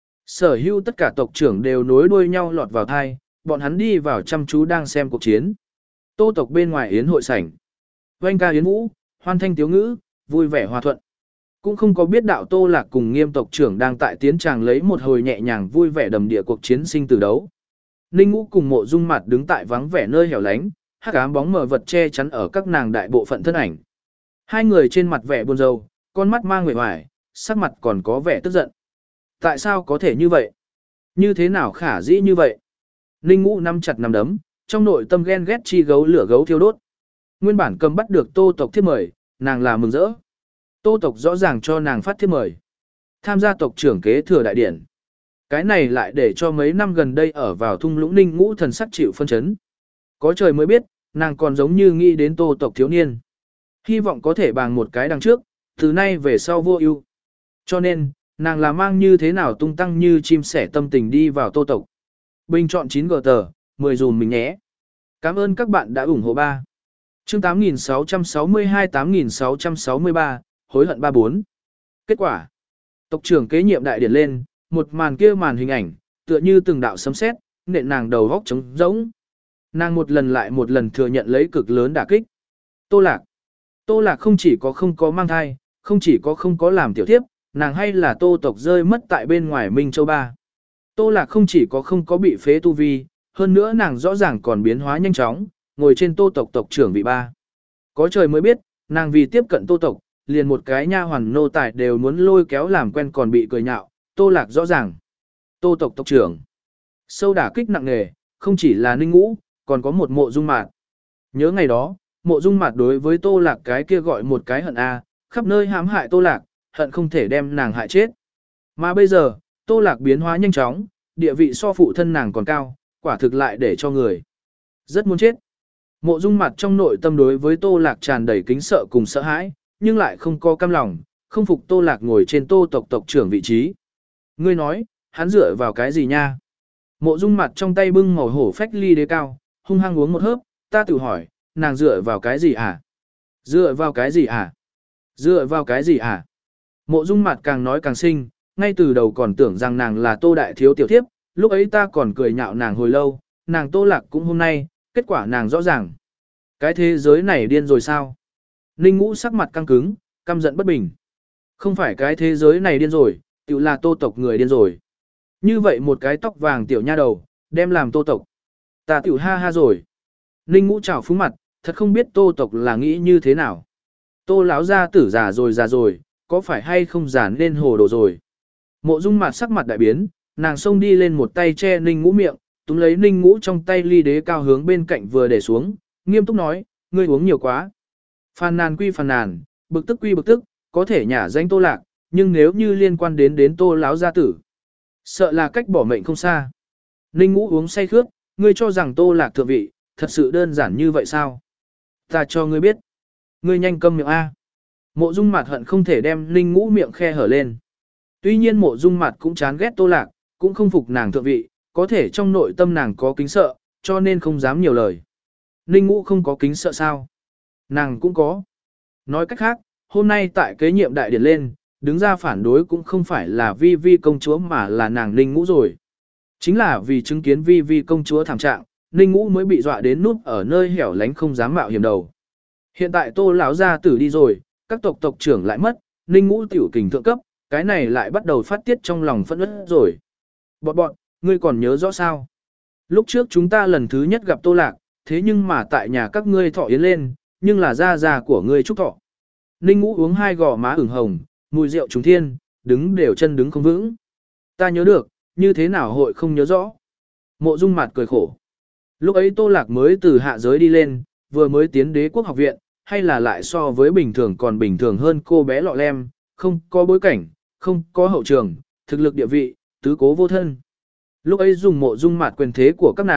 Sở hữu tất cả tộc trưởng đều nối đuôi nhau lọt vào thai, bọn hắn đi vào chăm chú đang xem cuộc chiến. Tô tộc bên ngoài yến hội sảnh. Oanh ca yến vũ, hoan thanh tiếu ngữ, vui vẻ hòa thuận. Cũng không có biết đạo Tô Lạc cùng Nghiêm tộc trưởng đang tại tiến tràng lấy một hồi nhẹ nhàng vui vẻ đầm địa cuộc chiến sinh tử đấu. Ninh Ngũ cùng Mộ Dung Mạt đứng tại vắng vẻ nơi hẻo lánh, hắc ám bóng mờ vật che chắn ở các nàng đại bộ phận thân ảnh. Hai người trên mặt vẻ buồn rầu, con mắt mang nguệ hoài, sắc mặt còn có vẻ tức giận. Tại sao có thể như vậy? Như thế nào khả dĩ như vậy? Ninh Ngũ nắm chặt nắm đấm, trong nội tâm ghen ghét chi gấu lửa gấu thiêu đốt. Nguyên bản cầm bắt được Tô tộc thiếp mời, nàng là mừng rỡ. Tô tộc rõ ràng cho nàng phát thiếp mời. Tham gia tộc trưởng kế thừa đại điển. Cái này lại để cho mấy năm gần đây ở vào thung lũng Ninh Ngũ thần sắc chịu phân chấn. Có trời mới biết, nàng còn giống như nghĩ đến Tô tộc thiếu niên. Hy vọng có thể bằng một cái đằng trước, từ nay về sau vô ưu. Cho nên, nàng là mang như thế nào tung tăng như chim sẻ tâm tình đi vào Tô tộc. Bình chọn chín gờ tờ, mười dùm mình nhé. Cảm ơn các bạn đã ủng hộ ba. Chương tám nghìn sáu trăm sáu mươi hai tám nghìn sáu trăm sáu mươi ba, hối hận ba bốn. Kết quả. Tộc trưởng kế nhiệm đại điển lên, một màn kia màn hình ảnh, tựa như từng đạo sấm sét, nện nàng đầu góc trống rỗng. Nàng một lần lại một lần thừa nhận lấy cực lớn đả kích. Tô Lạc. Tô Lạc không chỉ có không có mang thai, không chỉ có không có làm tiểu thiếp, nàng hay là Tô tộc rơi mất tại bên ngoài Minh Châu Ba. Tô Lạc không chỉ có không có bị phế tu vi, hơn nữa nàng rõ ràng còn biến hóa nhanh chóng, ngồi trên Tô tộc tộc trưởng vị ba. Có trời mới biết, nàng vì tiếp cận Tô tộc, liền một cái nha hoàn nô tài đều muốn lôi kéo làm quen còn bị cười nhạo, Tô Lạc rõ ràng. Tô tộc tộc trưởng. Sâu đả kích nặng nề, không chỉ là Ninh Ngũ, còn có một Mộ Dung Mạt. Nhớ ngày đó, Mộ Dung Mạt đối với Tô Lạc cái kia gọi một cái hận a, khắp nơi hãm hại Tô Lạc, hận không thể đem nàng hại chết. Mà bây giờ, Tô Lạc biến hóa nhanh chóng, địa vị so phụ thân nàng còn cao, quả thực lại để cho người rất muốn chết. Mộ Dung Mạt trong nội tâm đối với Tô Lạc tràn đầy kính sợ cùng sợ hãi, nhưng lại không có cam lòng, không phục Tô Lạc ngồi trên Tô tộc tộc trưởng vị trí. Ngươi nói, hắn dựa vào cái gì nha? Mộ Dung Mạt trong tay bưng màu hổ phách ly đế cao, hung hăng uống một hớp, ta tự hỏi, nàng dựa vào cái gì à? Dựa vào cái gì à? Dựa vào cái gì à? Mộ Dung Mạt càng nói càng sinh, ngay từ đầu còn tưởng rằng nàng là Tô đại thiếu tiểu thiếp, lúc ấy ta còn cười nhạo nàng hồi lâu, nàng Tô Lạc cũng hôm nay, kết quả nàng rõ ràng. Cái thế giới này điên rồi sao? Ninh Ngũ sắc mặt căng cứng, căm giận bất bình. Không phải cái thế giới này điên rồi, tự là Tô tộc người điên rồi. Như vậy một cái tóc vàng tiểu nha đầu, đem làm Tô tộc. Ta tiểu ha ha rồi. Ninh Ngũ trào phúng mặt, thật không biết Tô tộc là nghĩ như thế nào. Tô lão gia tử già rồi già rồi, có phải hay không già nên hồ đồ rồi. Mộ Dung Mạt sắc mặt đại biến, nàng xông đi lên một tay che Ninh Ngũ miệng, túm lấy Ninh Ngũ trong tay ly đế cao hướng bên cạnh vừa để xuống, nghiêm túc nói, ngươi uống nhiều quá. Phàn nàn quy phàn nàn, bực tức quy bực tức, có thể nhả danh Tô Lạc, nhưng nếu như liên quan đến đến Tô lão gia tử, sợ là cách bỏ mệnh không xa. Ninh Ngũ uống say khướt, ngươi cho rằng Tô Lạc thượng vị, thật sự đơn giản như vậy sao? Ta cho ngươi biết. Ngươi nhanh câm miệng A. Mộ Dung Mạt hận không thể đem Ninh Ngũ miệng khe hở lên. Tuy nhiên Mộ Dung Mạt cũng chán ghét Tô Lạc, cũng không phục nàng thượng vị, có thể trong nội tâm nàng có kính sợ, cho nên không dám nhiều lời. Ninh Ngũ không có kính sợ sao? Nàng cũng có. Nói cách khác, hôm nay tại kế nhiệm đại điển lên, đứng ra phản đối cũng không phải là Vi Vi công chúa mà là nàng Ninh Ngũ rồi. Chính là vì chứng kiến Vi Vi công chúa thảm trạng, Ninh Ngũ mới bị dọa đến núp ở nơi hẻo lánh không dám mạo hiểm đầu. Hiện tại Tô lão gia tử đi rồi, các tộc tộc trưởng lại mất, Ninh Ngũ tiểu kình thượng cấp, cái này lại bắt đầu phát tiết trong lòng phẫn uất rồi. Bọn bọn, ngươi còn nhớ rõ sao? Lúc trước chúng ta lần thứ nhất gặp Tô Lạc, thế nhưng mà tại nhà các ngươi thọ yến lên, nhưng là gia gia của ngươi chúc thọ. Ninh Ngũ uống hai gò má ửng hồng, mùi rượu trùng thiên, đứng đều chân đứng không vững. Ta nhớ được, như thế nào hội không nhớ rõ. Mộ Dung Mạt cười khổ. Lúc ấy Tô Lạc mới từ hạ giới đi lên, vừa mới tiến Đế quốc học viện, hay là lại so với bình thường còn bình thường hơn cô bé lọ lem, không có bối cảnh, không có hậu trường, thực lực địa vị, tứ cố vô thân. Lúc ấy dùng Mộ Dung Mạt quyền thế của các nàng,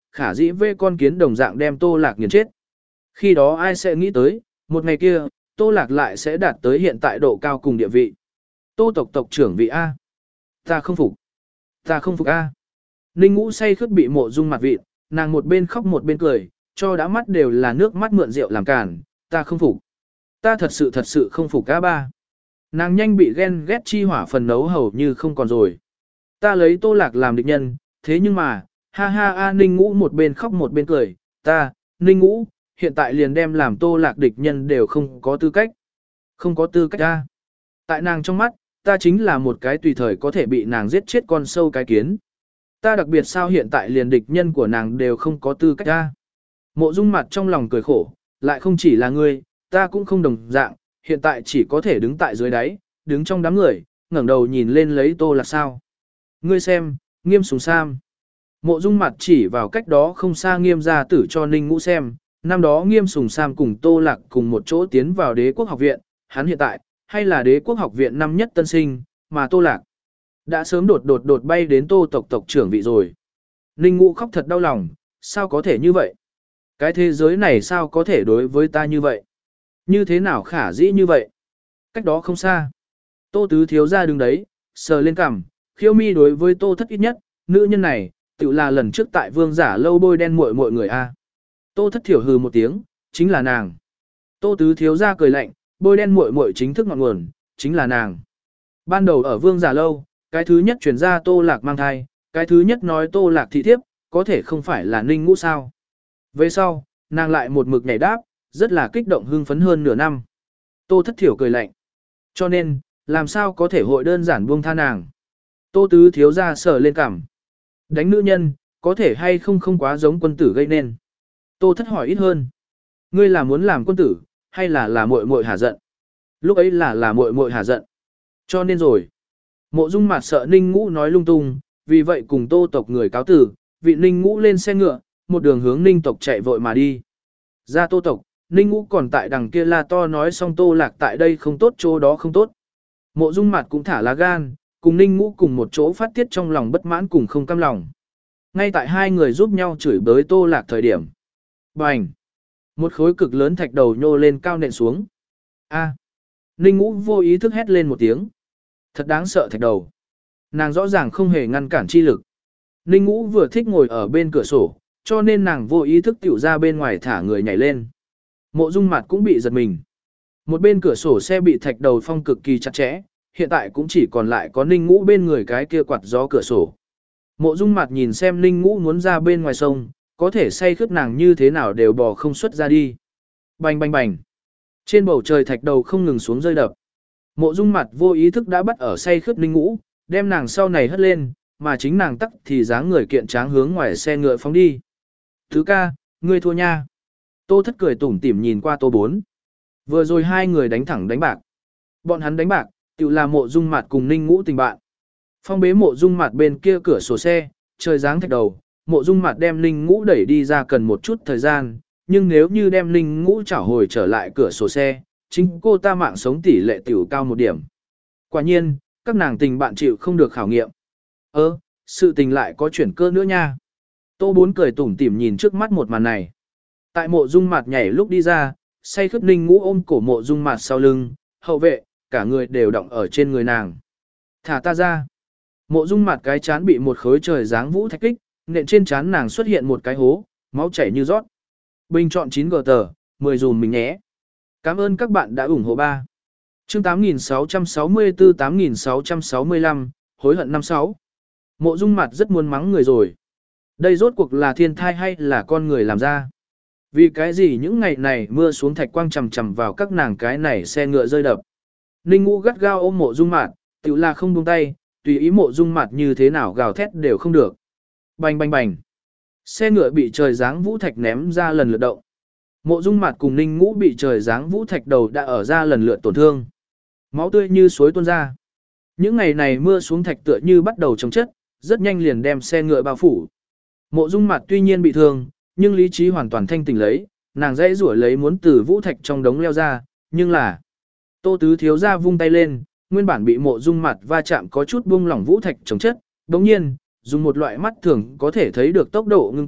khả dĩ vê con kiến đồng dạng đem Tô Lạc nghiền chết. Khi đó ai sẽ nghĩ tới, một ngày kia, Tô Lạc lại sẽ đạt tới hiện tại độ cao cùng địa vị. Tô tộc tộc trưởng vị A. Ta không phục. Ta không phục A. Ninh Ngũ say khướt bị Mộ Dung mặt vịt, nàng một bên khóc một bên cười, cho đã mắt đều là nước mắt mượn rượu làm cản, ta không phục. Ta thật sự thật sự không phục A ba. Nàng nhanh bị ghen ghét chi hỏa phần nấu hầu như không còn rồi. Ta lấy Tô Lạc làm địch nhân, thế nhưng mà, ha ha a Ninh Ngũ một bên khóc một bên cười, ta, Ninh Ngũ, hiện tại liền đem làm Tô Lạc địch nhân đều không có tư cách. Không có tư cách a. Tại nàng trong mắt, ta chính là một cái tùy thời có thể bị nàng giết chết con sâu cái kiến. Ta đặc biệt sao hiện tại liền địch nhân của nàng đều không có tư cách a. Mộ Dung mặt trong lòng cười khổ, lại không chỉ là ngươi, ta cũng không đồng dạng, hiện tại chỉ có thể đứng tại dưới đáy, đứng trong đám người, ngẩng đầu nhìn lên lấy Tô Lạc sao. Ngươi xem, Nghiêm Sùng Sam. Mộ Dung mặt chỉ vào cách đó không xa Nghiêm gia tử cho Ninh Ngũ xem, năm đó Nghiêm Sùng Sam cùng Tô Lạc cùng một chỗ tiến vào Đế quốc học viện, hắn hiện tại, hay là Đế quốc học viện năm nhất tân sinh, mà Tô Lạc đã sớm đột đột đột bay đến Tô tộc tộc trưởng vị rồi. Ninh Ngũ khóc thật đau lòng, sao có thể như vậy? Cái thế giới này sao có thể đối với ta như vậy? Như thế nào khả dĩ như vậy? Cách đó không xa. Tô tứ thiếu ra đứng đấy, sờ lên cằm, khiêu mi đối với Tô thất ít nhất, nữ nhân này, tự là lần trước tại vương giả lâu bôi đen muội muội người A. Tô thất thiểu hừ một tiếng, chính là nàng. Tô tứ thiếu ra cười lạnh, bôi đen muội muội chính thức ngọn nguồn, chính là nàng. Ban đầu ở vương giả lâu, cái thứ nhất chuyển ra Tô Lạc mang thai, cái thứ nhất nói Tô Lạc thị thiếp, có thể không phải là Ninh Ngũ sao. Về sau, nàng lại một mực nhảy đáp, rất là kích động hưng phấn hơn nửa năm. Tô thất thiểu cười lạnh. Cho nên, làm sao có thể hội đơn giản buông tha nàng. Tô tứ thiếu ra sờ lên cằm. Đánh nữ nhân, có thể hay không không quá giống quân tử gây nên. Tô thất hỏi ít hơn. Ngươi là muốn làm quân tử, hay là là muội muội hả giận? Lúc ấy là là muội muội hả giận. Cho nên rồi. Mộ Dung mặt sợ Ninh Ngũ nói lung tung, vì vậy cùng Tô tộc người cáo tử, vị Ninh Ngũ lên xe ngựa, một đường hướng Ninh tộc chạy vội mà đi. Ra Tô tộc, Ninh Ngũ còn tại đằng kia la to nói xong Tô Lạc tại đây không tốt chỗ đó không tốt. Mộ Dung mặt cũng thả lá gan, cùng Ninh Ngũ cùng một chỗ phát tiết trong lòng bất mãn cùng không cam lòng. Ngay tại hai người giúp nhau chửi bới Tô Lạc thời điểm. Bành! Một khối cực lớn thạch đầu nhô lên cao nện xuống. A! Ninh Ngũ vô ý thức hét lên một tiếng. Thật đáng sợ thạch đầu. Nàng rõ ràng không hề ngăn cản chi lực. Ninh Ngũ vừa thích ngồi ở bên cửa sổ, cho nên nàng vô ý thức tiểu ra bên ngoài thả người nhảy lên. Mộ Dung mặt cũng bị giật mình. Một bên cửa sổ xe bị thạch đầu phong cực kỳ chặt chẽ, hiện tại cũng chỉ còn lại có Ninh Ngũ bên người cái kia quạt gió cửa sổ. Mộ Dung mặt nhìn xem Ninh Ngũ muốn ra bên ngoài sông, có thể say khướt nàng như thế nào đều bò không xuất ra đi. Bành bành bành. Trên bầu trời thạch đầu không ngừng xuống rơi đập. Mộ Dung mặt vô ý thức đã bắt ở say khướt Ninh Ngũ, đem nàng sau này hất lên, mà chính nàng tắc thì dáng người kiện tráng hướng ngoài xe ngựa phóng đi. Thứ ca, ngươi thua nha. Tô thất cười tủm tỉm nhìn qua Tô bốn. Vừa rồi hai người đánh thẳng đánh bạc. Bọn hắn đánh bạc, tự là Mộ Dung mặt cùng Ninh Ngũ tình bạn. Phong bế Mộ Dung mặt bên kia cửa sổ xe, trời dáng thạch đầu, Mộ Dung mặt đem Ninh Ngũ đẩy đi ra cần một chút thời gian, nhưng nếu như đem Ninh Ngũ trả hồi trở lại cửa sổ xe, chính cô ta mạng sống tỷ lệ tiểu cao một điểm. Quả nhiên, các nàng tình bạn chịu không được khảo nghiệm. Ơ, sự tình lại có chuyển cơ nữa nha. Tô bốn cười tủm tỉm nhìn trước mắt một màn này. Tại Mộ Dung mặt nhảy lúc đi ra, say khướt Ninh Ngũ ôm cổ Mộ Dung mặt sau lưng, hậu vệ, cả người đều động ở trên người nàng. Thả ta ra. Mộ Dung mặt cái chán bị một khối trời giáng vũ thạch kích, nện trên chán nàng xuất hiện một cái hố, máu chảy như rót. Bình chọn chín gờ tờ, mười dùm mình nhé. Cảm ơn các bạn đã ủng hộ ba. Chương tám nghìn sáu trăm sáu mươi tư tám nghìn sáu trăm sáu mươi lăm, hối hận năm sáu. Mộ Dung mặt rất muốn mắng người rồi. Đây rốt cuộc là thiên thai hay là con người làm ra? Vì cái gì những ngày này mưa xuống thạch quang chầm chầm vào các nàng cái này xe ngựa rơi đập. Ninh Ngũ gắt gao ôm Mộ Dung mặt, tự là không buông tay, tùy ý Mộ Dung mặt như thế nào gào thét đều không được. Bành bành bành. Xe ngựa bị trời giáng vũ thạch ném ra lần lượt động. Mộ Dung mặt cùng Ninh Ngũ bị trời giáng vũ thạch đầu đã ở ra lần lượt tổn thương. Máu tươi như suối tuôn ra. Những ngày này mưa xuống thạch tựa như bắt đầu chống chất, rất nhanh liền đem xe ngựa bao phủ. Mộ Dung mặt tuy nhiên bị thương, nhưng lý trí hoàn toàn thanh tỉnh lấy, nàng dãy rủa lấy muốn từ vũ thạch trong đống leo ra, nhưng là Tô tứ thiếu ra vung tay lên, nguyên bản bị Mộ Dung mặt va chạm có chút buông lỏng vũ thạch chống chất, đống nhiên, dùng một loại mắt thường có thể thấy được tốc độ ngưng tụ,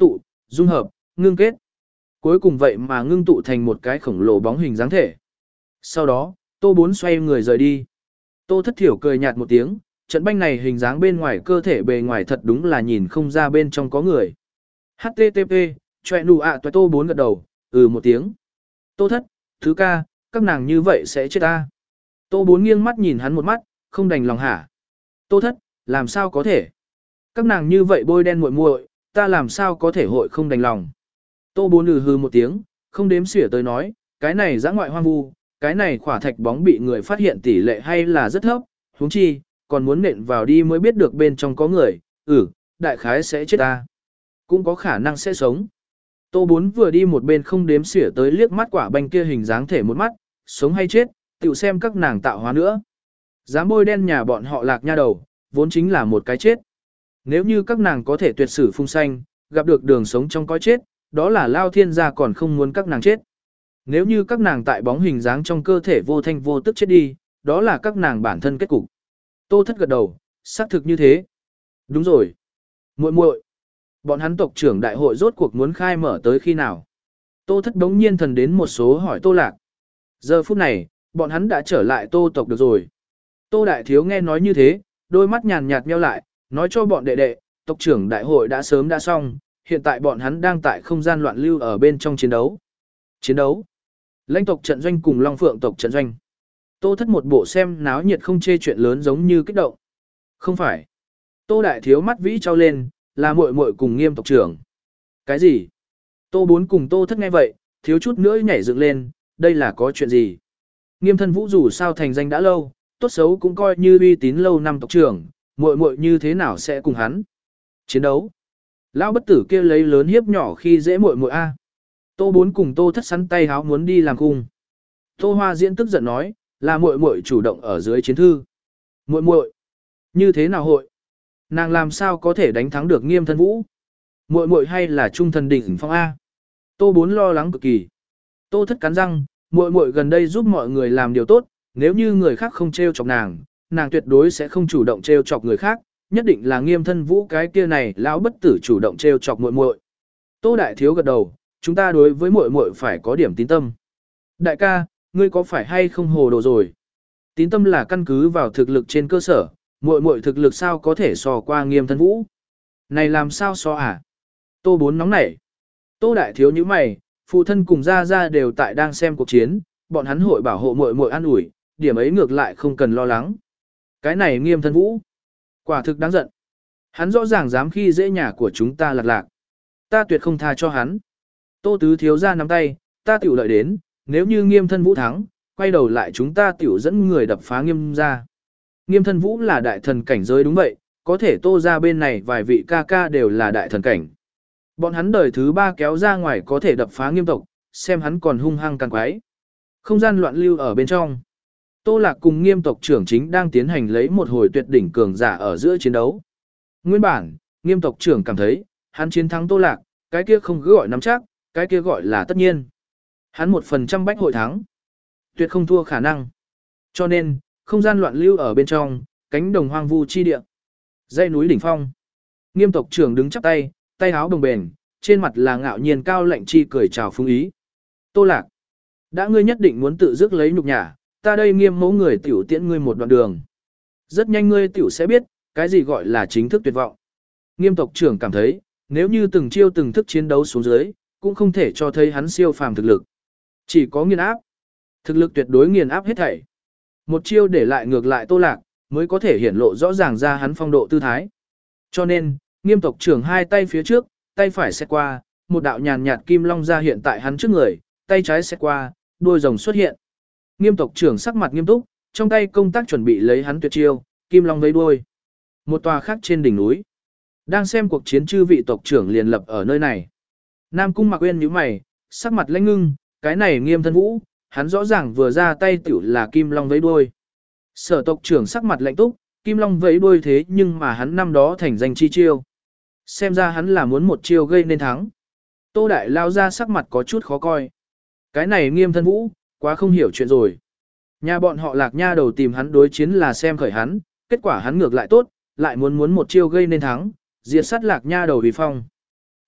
dung hợp, ngưng kết. Cuối cùng vậy mà ngưng tụ thành một cái khổng lồ bóng hình dáng thể. Sau đó, Tô Bốn xoay người rời đi. Tô Thất Thiểu cười nhạt một tiếng, trận banh này hình dáng bên ngoài cơ thể bề ngoài thật đúng là nhìn không ra bên trong có người. hát tê tê pê, choẹ nụ ạ toài Tô Bốn gật đầu, ừ một tiếng. Tô Thất, thứ ca, các nàng như vậy sẽ chết ta. Tô Bốn nghiêng mắt nhìn hắn một mắt, không đành lòng hả. Tô Thất, làm sao có thể? Các nàng như vậy bôi đen muội muội, ta làm sao có thể hội không đành lòng. Tô Bốn ừ hừ một tiếng, không đếm xỉa tới nói, cái này dã ngoại hoang vu, cái này khỏa thạch bóng bị người phát hiện tỷ lệ hay là rất thấp, huống chi, còn muốn nện vào đi mới biết được bên trong có người, ừ, đại khái sẽ chết ta. Cũng có khả năng sẽ sống. Tô Bốn vừa đi một bên không đếm xỉa tới liếc mắt quả banh kia hình dáng thể một mắt, sống hay chết, tự xem các nàng tạo hóa nữa. Dám bôi đen nhà bọn họ Lạc Nha đầu, vốn chính là một cái chết. Nếu như các nàng có thể tuyệt sử phung sanh, gặp được đường sống trong cõi chết, đó là Lao Thiên gia còn không muốn các nàng chết. Nếu như các nàng tại bóng hình dáng trong cơ thể vô thanh vô tức chết đi, đó là các nàng bản thân kết cục. Tô Thất gật đầu, xác thực như thế. Đúng rồi. Muội muội, bọn hắn tộc trưởng đại hội rốt cuộc muốn khai mở tới khi nào? Tô Thất đống nhiên thần đến một số hỏi Tô Lạc. Giờ phút này, bọn hắn đã trở lại Tô tộc được rồi. Tô Đại Thiếu nghe nói như thế, đôi mắt nhàn nhạt nheo lại, nói cho bọn đệ đệ, tộc trưởng đại hội đã sớm đã xong, hiện tại bọn hắn đang tại không gian loạn lưu ở bên trong chiến đấu. Chiến đấu? Lãnh tộc trận doanh cùng Long Phượng tộc trận doanh. Tô Thất một bộ xem náo nhiệt không chê chuyện lớn giống như kích động. Không phải. Tô Đại Thiếu mắt vĩ trao lên, là muội muội cùng Nghiêm tộc trưởng. Cái gì? Tô Bốn cùng Tô Thất nghe vậy, thiếu chút nữa nhảy dựng lên, đây là có chuyện gì? Nghiêm Thân Vũ dù sao thành danh đã lâu, tốt xấu cũng coi như uy tín lâu năm tộc trưởng, muội muội như thế nào sẽ cùng hắn chiến đấu? Lão bất tử kia lấy lớn hiếp nhỏ khi dễ muội muội a. Tô Bốn cùng Tô Thất sắn tay háo muốn đi làm cung. Tô Hoa Diễn tức giận nói, là muội muội chủ động ở dưới chiến thư. Muội muội? Như thế nào hội? Nàng làm sao có thể đánh thắng được Nghiêm Thân Vũ? Muội muội hay là trung thần đỉnh phong a? Tô Bốn lo lắng cực kỳ. Tô Thất cắn răng, muội muội gần đây giúp mọi người làm điều tốt, nếu như người khác không trêu chọc nàng, nàng tuyệt đối sẽ không chủ động trêu chọc người khác, nhất định là Nghiêm Thân Vũ cái kia này lão bất tử chủ động trêu chọc muội muội. Tô Đại Thiếu gật đầu, chúng ta đối với muội muội phải có điểm tín tâm. Đại ca, ngươi có phải hay không hồ đồ rồi? Tín tâm là căn cứ vào thực lực trên cơ sở, muội muội thực lực sao có thể so qua Nghiêm Thân Vũ? Này làm sao so à? Tô Bốn nóng nảy. Tô Đại Thiếu như mày, phụ thân cùng gia gia đều tại đang xem cuộc chiến, bọn hắn hội bảo hộ muội muội an ủi, điểm ấy ngược lại không cần lo lắng. Cái này Nghiêm Thân Vũ, quả thực đáng giận. Hắn rõ ràng dám khi dễ nhà của chúng ta Lạc Lạc. Ta tuyệt không tha cho hắn. Tô Tứ Thiếu ra nắm tay, ta tiểu lợi đến, nếu như Nghiêm Thân Vũ thắng, quay đầu lại chúng ta tiểu dẫn người đập phá Nghiêm ra. Nghiêm Thân Vũ là đại thần cảnh giới đúng vậy, có thể Tô ra bên này vài vị ca ca đều là đại thần cảnh. Bọn hắn đời thứ ba kéo ra ngoài có thể đập phá Nghiêm tộc, xem hắn còn hung hăng càng quái. Không gian loạn lưu ở bên trong. Tô Lạc cùng Nghiêm tộc trưởng chính đang tiến hành lấy một hồi tuyệt đỉnh cường giả ở giữa chiến đấu. Nguyên bản, Nghiêm tộc trưởng cảm thấy, hắn chiến thắng Tô Lạc, cái kia không cứ gọi nắm chắc, cái kia gọi là tất nhiên. Hắn một phần trăm bách hội thắng. Tuyệt không thua khả năng. Cho nên, không gian loạn lưu ở bên trong, cánh đồng hoang vu chi địa. Dãy núi đỉnh phong. Nghiêm tộc trưởng đứng chắp tay, tay áo đồng bền, trên mặt là ngạo nhiên cao lạnh chi cười chào phúng ý. Tô Lạc, đã ngươi nhất định muốn tự dứt lấy nhục nhã, ta đây Nghiêm mẫu người tiểu tiễn ngươi một đoạn đường. Rất nhanh ngươi tiểu sẽ biết, cái gì gọi là chính thức tuyệt vọng. Nghiêm tộc trưởng cảm thấy, nếu như từng chiêu từng thức chiến đấu xuống dưới, cũng không thể cho thấy hắn siêu phàm thực lực. Chỉ có nghiền áp. Thực lực tuyệt đối nghiền áp hết thảy. Một chiêu để lại ngược lại Tô Lạc, mới có thể hiển lộ rõ ràng ra hắn phong độ tư thái. Cho nên, Nghiêm tộc trưởng hai tay phía trước, tay phải xét qua, một đạo nhàn nhạt kim long ra hiện tại hắn trước người, tay trái xét qua, đuôi rồng xuất hiện. Nghiêm tộc trưởng sắc mặt nghiêm túc, trong tay công tác chuẩn bị lấy hắn tuyệt chiêu, kim long vây đuôi. Một tòa khác trên đỉnh núi. Đang xem cuộc chiến chư vị tộc trưởng liền lập ở nơi này. Nam Cung Mạc Uyên nhíu mày, sắc mặt lãnh ngưng, cái này Nghiêm Thân Vũ, hắn rõ ràng vừa ra tay tiểu là kim long vẫy đuôi. Sở tộc trưởng sắc mặt lạnh túc, kim long vẫy đuôi thế nhưng mà hắn năm đó thành danh chi chiêu. Xem ra hắn là muốn một chiêu gây nên thắng. Tô Đại lao ra sắc mặt có chút khó coi. Cái này Nghiêm Thân Vũ, quá không hiểu chuyện rồi. Nhà bọn họ Lạc Nha đầu tìm hắn đối chiến là xem khởi hắn, kết quả hắn ngược lại tốt, lại muốn muốn một chiêu gây nên thắng, diệt sát Lạc Nha đầu vì phong.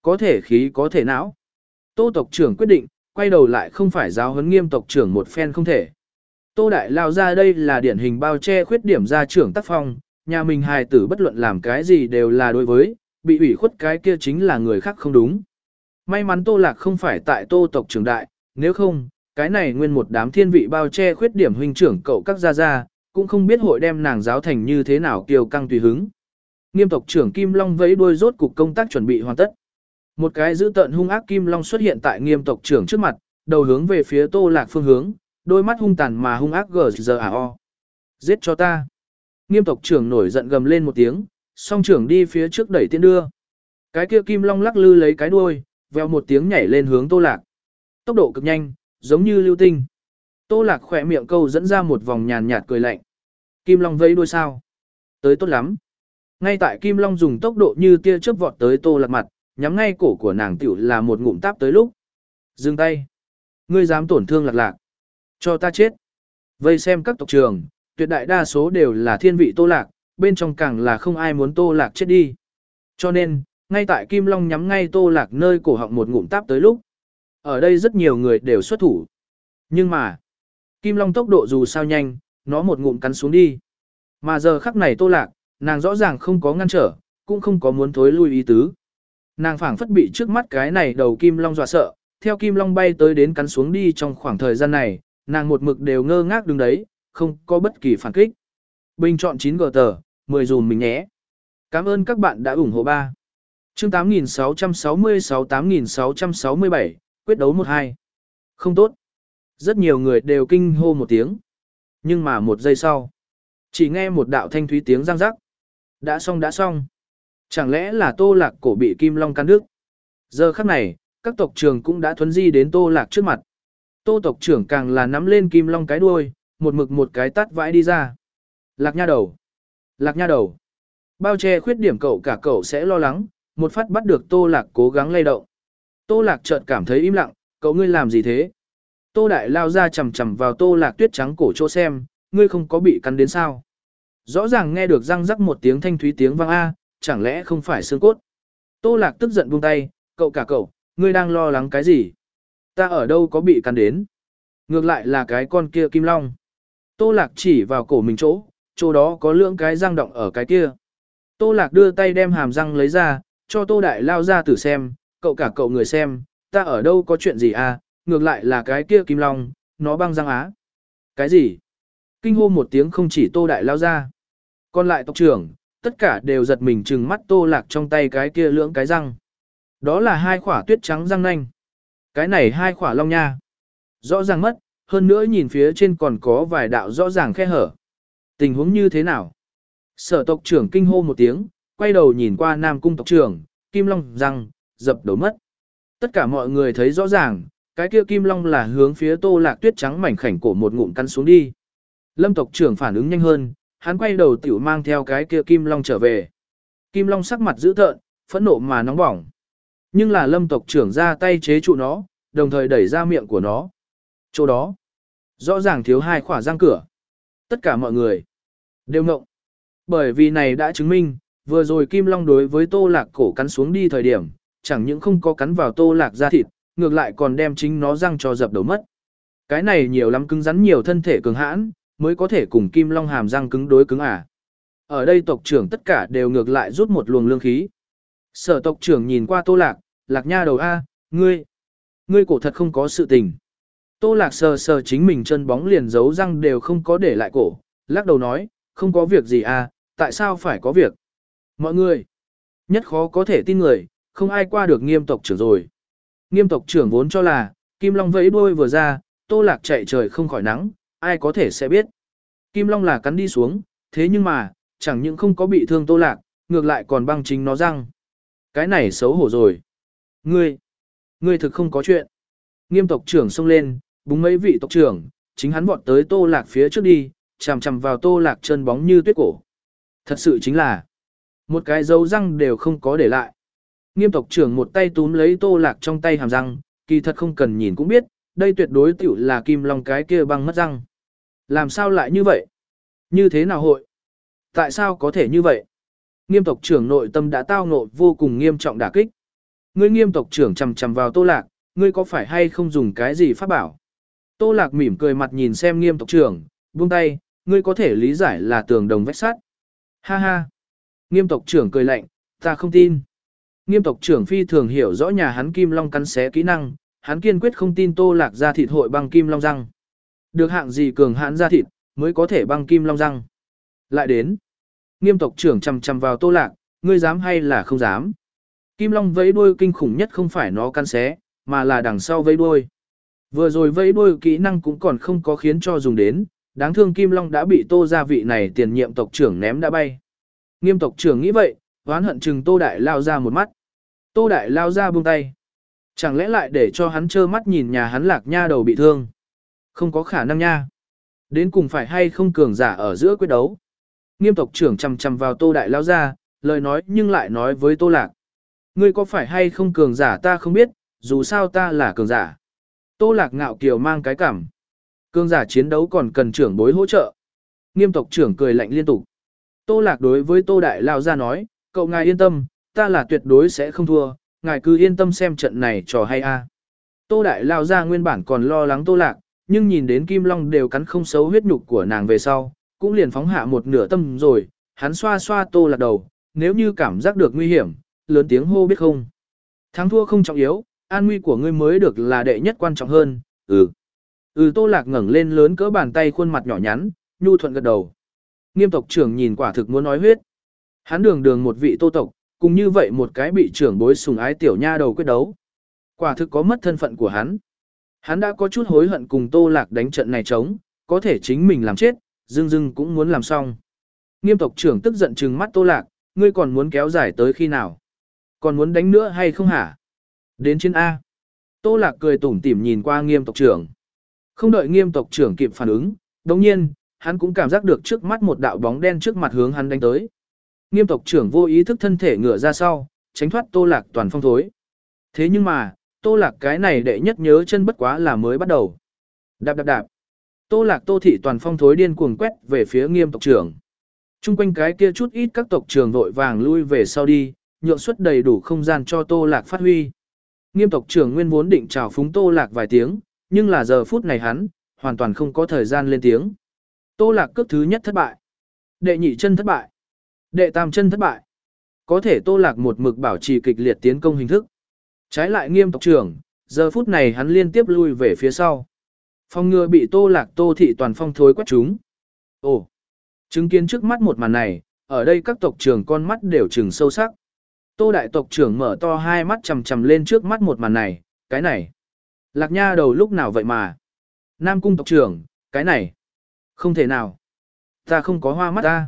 Có thể khí có thể não. Tô tộc trưởng quyết định, quay đầu lại không phải giáo huấn Nghiêm tộc trưởng một phen không thể. Tô đại lao ra đây là điển hình bao che khuyết điểm gia trưởng tác phong, nhà mình hài tử bất luận làm cái gì đều là đối với, bị ủy khuất cái kia chính là người khác không đúng. May mắn Tô Lạc không phải tại Tô tộc trưởng đại, nếu không, cái này nguyên một đám thiên vị bao che khuyết điểm huynh trưởng cậu các gia gia, cũng không biết hội đem nàng giáo thành như thế nào kiêu căng tùy hứng. Nghiêm tộc trưởng Kim Long vẫy đuôi rốt cục công tác chuẩn bị hoàn tất. Một cái dữ tợn hung ác Kim Long xuất hiện tại Nghiêm tộc trưởng trước mặt, đầu hướng về phía Tô Lạc phương hướng, đôi mắt hung tàn mà hung ác gờ giờ à o. Giết cho ta. Nghiêm tộc trưởng nổi giận gầm lên một tiếng, song trưởng đi phía trước đẩy tiến đưa. Cái kia Kim Long lắc lư lấy cái đuôi, vèo một tiếng nhảy lên hướng Tô Lạc. Tốc độ cực nhanh, giống như lưu tinh. Tô Lạc khỏe miệng câu dẫn ra một vòng nhàn nhạt cười lạnh. Kim Long vẫy đuôi sao? Tới tốt lắm. Ngay tại Kim Long dùng tốc độ như tia chớp vọt tới Tô Lạc mặt, nhắm ngay cổ của nàng tiểu là một ngụm táp tới lúc. Dừng tay. Ngươi dám tổn thương Lạc Lạc. Cho ta chết. Vây xem các tộc trưởng, tuyệt đại đa số đều là thiên vị Tô Lạc, bên trong càng là không ai muốn Tô Lạc chết đi. Cho nên, ngay tại Kim Long nhắm ngay Tô Lạc nơi cổ họng một ngụm táp tới lúc. Ở đây rất nhiều người đều xuất thủ. Nhưng mà, Kim Long tốc độ dù sao nhanh, nó một ngụm cắn xuống đi. Mà giờ khắc này Tô Lạc, nàng rõ ràng không có ngăn trở, cũng không có muốn thối lui ý tứ. Nàng phảng phất bị trước mắt cái này đầu Kim Long dọa sợ, theo Kim Long bay tới đến cắn xuống đi trong khoảng thời gian này, nàng một mực đều ngơ ngác đứng đấy, không có bất kỳ phản kích. Bình chọn chín g tờ, mười dùm mình nhé. Cảm ơn các bạn đã ủng hộ ba. Chương tám nghìn sáu trăm sáu mươi sáu tám nghìn sáu trăm sáu mươi bảy, quyết đấu một hai. Không tốt. Rất nhiều người đều kinh hô một tiếng. Nhưng mà một giây sau, chỉ nghe một đạo thanh thúy tiếng răng rắc. Đã xong đã xong. Chẳng lẽ là Tô Lạc cổ bị Kim Long cắn đứt? Giờ khắc này, các tộc trưởng cũng đã thuấn di đến Tô Lạc trước mặt. Tô tộc trưởng càng là nắm lên Kim Long cái đuôi, một mực một cái tát vãi đi ra. Lạc nha đầu. Lạc nha đầu. Bao che khuyết điểm cậu cả cậu sẽ lo lắng, một phát bắt được Tô Lạc cố gắng lay động. Tô Lạc chợt cảm thấy im lặng, cậu ngươi làm gì thế? Tô Đại lao ra chầm chầm vào Tô Lạc tuyết trắng cổ chỗ xem, ngươi không có bị cắn đến sao? Rõ ràng nghe được răng rắc một tiếng thanh thúy tiếng vang A, chẳng lẽ không phải xương cốt? Tô Lạc tức giận buông tay, cậu cả cậu, ngươi đang lo lắng cái gì? Ta ở đâu có bị cắn đến? Ngược lại là cái con kia Kim Long. Tô Lạc chỉ vào cổ mình chỗ, chỗ đó có lưỡng cái răng động ở cái kia. Tô Lạc đưa tay đem hàm răng lấy ra, cho Tô Đại lao ra tử xem, cậu cả cậu người xem, ta ở đâu có chuyện gì à, ngược lại là cái kia Kim Long, nó băng răng á. Cái gì? Kinh hô một tiếng không chỉ Tô Đại lao ra. Còn lại tộc trưởng, tất cả đều giật mình trừng mắt Tô Lạc trong tay cái kia lưỡng cái răng. Đó là hai khỏa tuyết trắng răng nanh. Cái này hai khỏa long nha. Rõ ràng mất, hơn nữa nhìn phía trên còn có vài đạo rõ ràng khe hở. Tình huống như thế nào? Sở tộc trưởng kinh hô một tiếng, quay đầu nhìn qua Nam cung tộc trưởng, Kim Long răng, dập đầu mất. Tất cả mọi người thấy rõ ràng, cái kia Kim Long là hướng phía Tô Lạc tuyết trắng mảnh khảnh cổ một ngụm cắn xuống đi. Lâm tộc trưởng phản ứng nhanh hơn, hắn quay đầu tiểu mang theo cái kia Kim Long trở về. Kim Long sắc mặt dữ tợn, phẫn nộ mà nóng bỏng. Nhưng là Lâm tộc trưởng ra tay chế trụ nó, đồng thời đẩy ra miệng của nó. Chỗ đó, rõ ràng thiếu hai khỏa răng cửa. Tất cả mọi người đều ngộng. Bởi vì này đã chứng minh, vừa rồi Kim Long đối với Tô Lạc cổ cắn xuống đi thời điểm, chẳng những không có cắn vào Tô Lạc da thịt, ngược lại còn đem chính nó răng cho dập đầu mất. Cái này nhiều lắm cứng rắn nhiều thân thể cường hãn, mới có thể cùng Kim Long hàm răng cứng đối cứng à. Ở đây tộc trưởng tất cả đều ngược lại rút một luồng lương khí. Sở tộc trưởng nhìn qua Tô Lạc, Lạc nha đầu A, ngươi, ngươi cổ thật không có sự tình. Tô Lạc sờ sờ chính mình chân bóng liền giấu răng đều không có để lại cổ, lắc đầu nói, không có việc gì à, tại sao phải có việc? Mọi người, nhất khó có thể tin người, không ai qua được Nghiêm tộc trưởng rồi. Nghiêm tộc trưởng vốn cho là, Kim Long vẫy đuôi vừa ra, Tô Lạc chạy trời không khỏi nắng, ai có thể sẽ biết. Kim Long là cắn đi xuống, thế nhưng mà, chẳng những không có bị thương Tô Lạc, ngược lại còn băng chính nó răng. Cái này xấu hổ rồi. Ngươi, ngươi thực không có chuyện. Nghiêm tộc trưởng xông lên, búng mấy vị tộc trưởng, chính hắn vọt tới Tô Lạc phía trước đi, chằm chằm vào Tô Lạc chân bóng như tuyết cổ. Thật sự chính là, một cái dấu răng đều không có để lại. Nghiêm tộc trưởng một tay túm lấy Tô Lạc trong tay hàm răng, kỳ thật không cần nhìn cũng biết, đây tuyệt đối tiểu là Kim Long cái kia băng mất răng. Làm sao lại như vậy? Như thế nào hội? Tại sao có thể như vậy? Nghiêm tộc trưởng nội tâm đã tao ngộ vô cùng nghiêm trọng đả kích. Ngươi Nghiêm tộc trưởng chằm chằm vào Tô Lạc, ngươi có phải hay không dùng cái gì pháp bảo? Tô Lạc mỉm cười mặt nhìn xem Nghiêm tộc trưởng, buông tay, ngươi có thể lý giải là tường đồng vách sắt. Ha ha. Nghiêm tộc trưởng cười lạnh, ta không tin. Nghiêm tộc trưởng phi thường hiểu rõ nhà hắn Kim Long cắn xé kỹ năng, hắn kiên quyết không tin Tô Lạc ra thịt hội băng Kim Long răng. Được hạng gì cường hãn ra thịt, mới có thể băng Kim Long răng. Lại đến. Nghiêm tộc trưởng chằm chằm vào Tô Lạc, ngươi dám hay là không dám? Kim Long vẫy đuôi kinh khủng nhất không phải nó cắn xé, mà là đằng sau vẫy đuôi. Vừa rồi vẫy đuôi kỹ năng cũng còn không có khiến cho dùng đến, đáng thương Kim Long đã bị Tô gia vị này tiền nhiệm tộc trưởng ném đã bay. Nghiêm tộc trưởng nghĩ vậy, oán hận chừng Tô Đại lao ra một mắt. Tô Đại lao ra buông tay. Chẳng lẽ lại để cho hắn trơ mắt nhìn nhà hắn Lạc Nha đầu bị thương? Không có khả năng nha. Đến cùng phải hay không cường giả ở giữa quyết đấu. Nghiêm tộc trưởng chằm chằm vào Tô Đại lao ra, lời nói nhưng lại nói với Tô Lạc. Ngươi có phải hay không cường giả ta không biết, dù sao ta là cường giả. Tô Lạc ngạo kiều mang cái cảm. Cường giả chiến đấu còn cần trưởng bối hỗ trợ. Nghiêm tộc trưởng cười lạnh liên tục. Tô Lạc đối với Tô Đại lao ra nói, cậu ngài yên tâm, ta là tuyệt đối sẽ không thua, ngài cứ yên tâm xem trận này trò hay a. Tô Đại lao ra nguyên bản còn lo lắng Tô Lạc, nhưng nhìn đến Kim Long đều cắn không xấu huyết nhục của nàng về sau, cũng liền phóng hạ một nửa tâm rồi, hắn xoa xoa Tô Lạc đầu, nếu như cảm giác được nguy hiểm, lớn tiếng hô biết không. Thắng thua không trọng yếu, an nguy của ngươi mới được là đệ nhất quan trọng hơn, ừ. Ừ Tô Lạc ngẩng lên lớn cỡ bàn tay khuôn mặt nhỏ nhắn, nhu thuận gật đầu. Nghiêm tộc trưởng nhìn quả thực muốn nói huyết. Hắn đường đường một vị Tô tộc, cùng như vậy một cái bị trưởng bối sùng ái tiểu nha đầu quyết đấu. Quả thực có mất thân phận của hắn. Hắn đã có chút hối hận cùng Tô Lạc đánh trận này trống, có thể chính mình làm chết, dưng dưng cũng muốn làm xong. Nghiêm tộc trưởng tức giận trừng mắt Tô Lạc, ngươi còn muốn kéo dài tới khi nào? Còn muốn đánh nữa hay không hả? Đến chiến A. Tô Lạc cười tủm tỉm nhìn qua Nghiêm tộc trưởng. Không đợi Nghiêm tộc trưởng kịp phản ứng, đồng nhiên, hắn cũng cảm giác được trước mắt một đạo bóng đen trước mặt hướng hắn đánh tới. Nghiêm tộc trưởng vô ý thức thân thể ngửa ra sau, tránh thoát Tô Lạc toàn phong thối. Thế nhưng mà, Tô Lạc cái này đệ nhất nhớ chân bất quá là mới bắt đầu. Đạp đạp đạp. Tô Lạc Tô thị toàn phong thối điên cuồng quét về phía Nghiêm tộc trưởng. Trung quanh cái kia chút ít các tộc trưởng vội vàng lui về sau đi, nhượng suất đầy đủ không gian cho Tô Lạc phát huy. Nghiêm tộc trưởng nguyên vốn định chào phúng Tô Lạc vài tiếng, nhưng là giờ phút này hắn, hoàn toàn không có thời gian lên tiếng. Tô Lạc cước thứ nhất thất bại. Đệ nhị chân thất bại. Đệ tam chân thất bại. Có thể Tô Lạc một mực bảo trì kịch liệt tiến công hình thức. Trái lại Nghiêm tộc trưởng, giờ phút này hắn liên tiếp lui về phía sau. Phong ngừa bị Tô Lạc Tô thị toàn phong thối quét chúng. Ồ! Chứng kiến trước mắt một màn này, ở đây các tộc trưởng con mắt đều trừng sâu sắc. Tô đại tộc trưởng mở to hai mắt chằm chằm lên trước mắt một màn này, cái này. Lạc Nha đầu lúc nào vậy mà? Nam cung tộc trưởng, cái này. Không thể nào. Ta không có hoa mắt ta.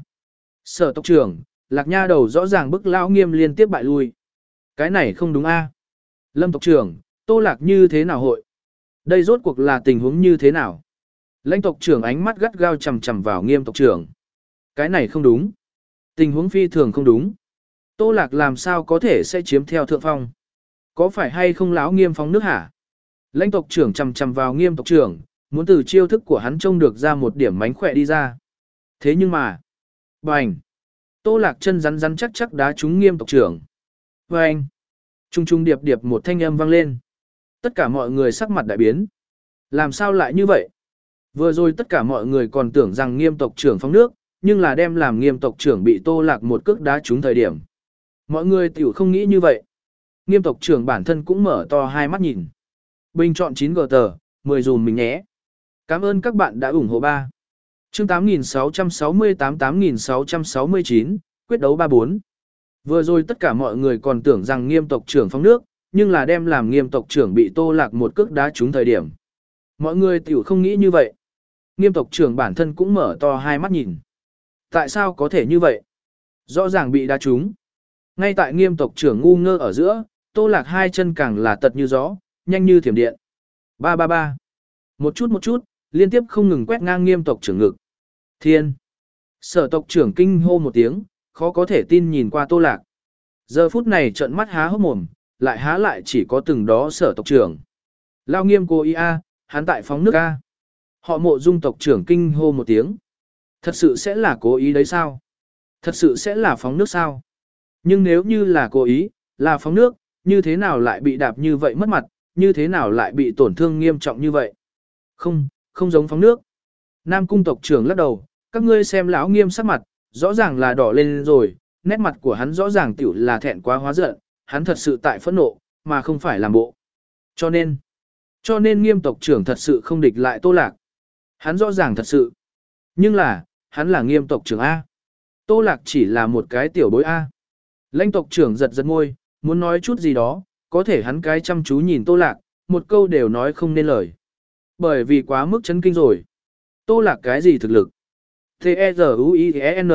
Sở tộc trưởng, Lạc Nha đầu rõ ràng bức lão Nghiêm liên tiếp bại lui. Cái này không đúng a. Lâm tộc trưởng, Tô Lạc như thế nào hội? Đây rốt cuộc là tình huống như thế nào? Lãnh tộc trưởng ánh mắt gắt gao chằm chằm vào Nghiêm tộc trưởng. Cái này không đúng. Tình huống phi thường không đúng. Tô Lạc làm sao có thể sẽ chiếm theo thượng phong? Có phải hay không lão Nghiêm phóng nước hả? Lãnh tộc trưởng chằm chằm vào Nghiêm tộc trưởng, muốn từ chiêu thức của hắn trông được ra một điểm mánh khỏe đi ra. Thế nhưng mà, bành! Tô Lạc chân rắn rắn chắc chắc đá trúng Nghiêm tộc trưởng. Bành! Trung trung điệp điệp một thanh âm vang lên. Tất cả mọi người sắc mặt đại biến. Làm sao lại như vậy? Vừa rồi tất cả mọi người còn tưởng rằng Nghiêm tộc trưởng phóng nước, nhưng là đem làm Nghiêm tộc trưởng bị Tô Lạc một cước đá trúng thời điểm. Mọi người tiểu không nghĩ như vậy. Nghiêm tộc trưởng bản thân cũng mở to hai mắt nhìn. Bình chọn chín gờ tờ, mười dùm mình nhé. Cảm ơn các bạn đã ủng hộ ba. Chương tám nghìn sáu trăm sáu mươi tám tám nghìn sáu trăm sáu mươi chín, quyết đấu ba bốn. Vừa rồi tất cả mọi người còn tưởng rằng Nghiêm tộc trưởng phóng nước, nhưng là đem làm Nghiêm tộc trưởng bị Tô Lạc một cước đá trúng thời điểm. Mọi người tiểu không nghĩ như vậy. Nghiêm tộc trưởng bản thân cũng mở to hai mắt nhìn. Tại sao có thể như vậy? Rõ ràng bị đá trúng. Ngay tại Nghiêm tộc trưởng ngu ngơ ở giữa, Tô Lạc hai chân càng là tật như gió, nhanh như thiểm điện. Ba ba ba. Một chút một chút, liên tiếp không ngừng quét ngang Nghiêm tộc trưởng ngực. Thiên. Sở tộc trưởng kinh hô một tiếng, khó có thể tin nhìn qua Tô Lạc. Giờ phút này trợn mắt há hốc mồm, lại há lại chỉ có từng đó sở tộc trưởng. Lao Nghiêm cô ý a, hắn tại phóng nước a. Họ Mộ Dung tộc trưởng kinh hô một tiếng. Thật sự sẽ là cố ý đấy sao? Thật sự sẽ là phóng nước sao? Nhưng nếu như là cố ý, là phóng nước, như thế nào lại bị đạp như vậy mất mặt, như thế nào lại bị tổn thương nghiêm trọng như vậy. Không, không giống phóng nước. Nam cung tộc trưởng lắc đầu, các ngươi xem lão nghiêm sắc mặt, rõ ràng là đỏ lên rồi, nét mặt của hắn rõ ràng tiểu là thẹn quá hóa giận, hắn thật sự tại phẫn nộ, mà không phải làm bộ. Cho nên, cho nên nghiêm tộc trưởng thật sự không địch lại Tô Lạc. Hắn rõ ràng thật sự. Nhưng là, hắn là nghiêm tộc trưởng A. Tô Lạc chỉ là một cái tiểu bối A. Lãnh tộc trưởng giật giật môi, muốn nói chút gì đó, có thể hắn cái chăm chú nhìn Tô Lạc, một câu đều nói không nên lời. Bởi vì quá mức chấn kinh rồi. Tô Lạc cái gì thực lực? T-E-Z-U-I-E-N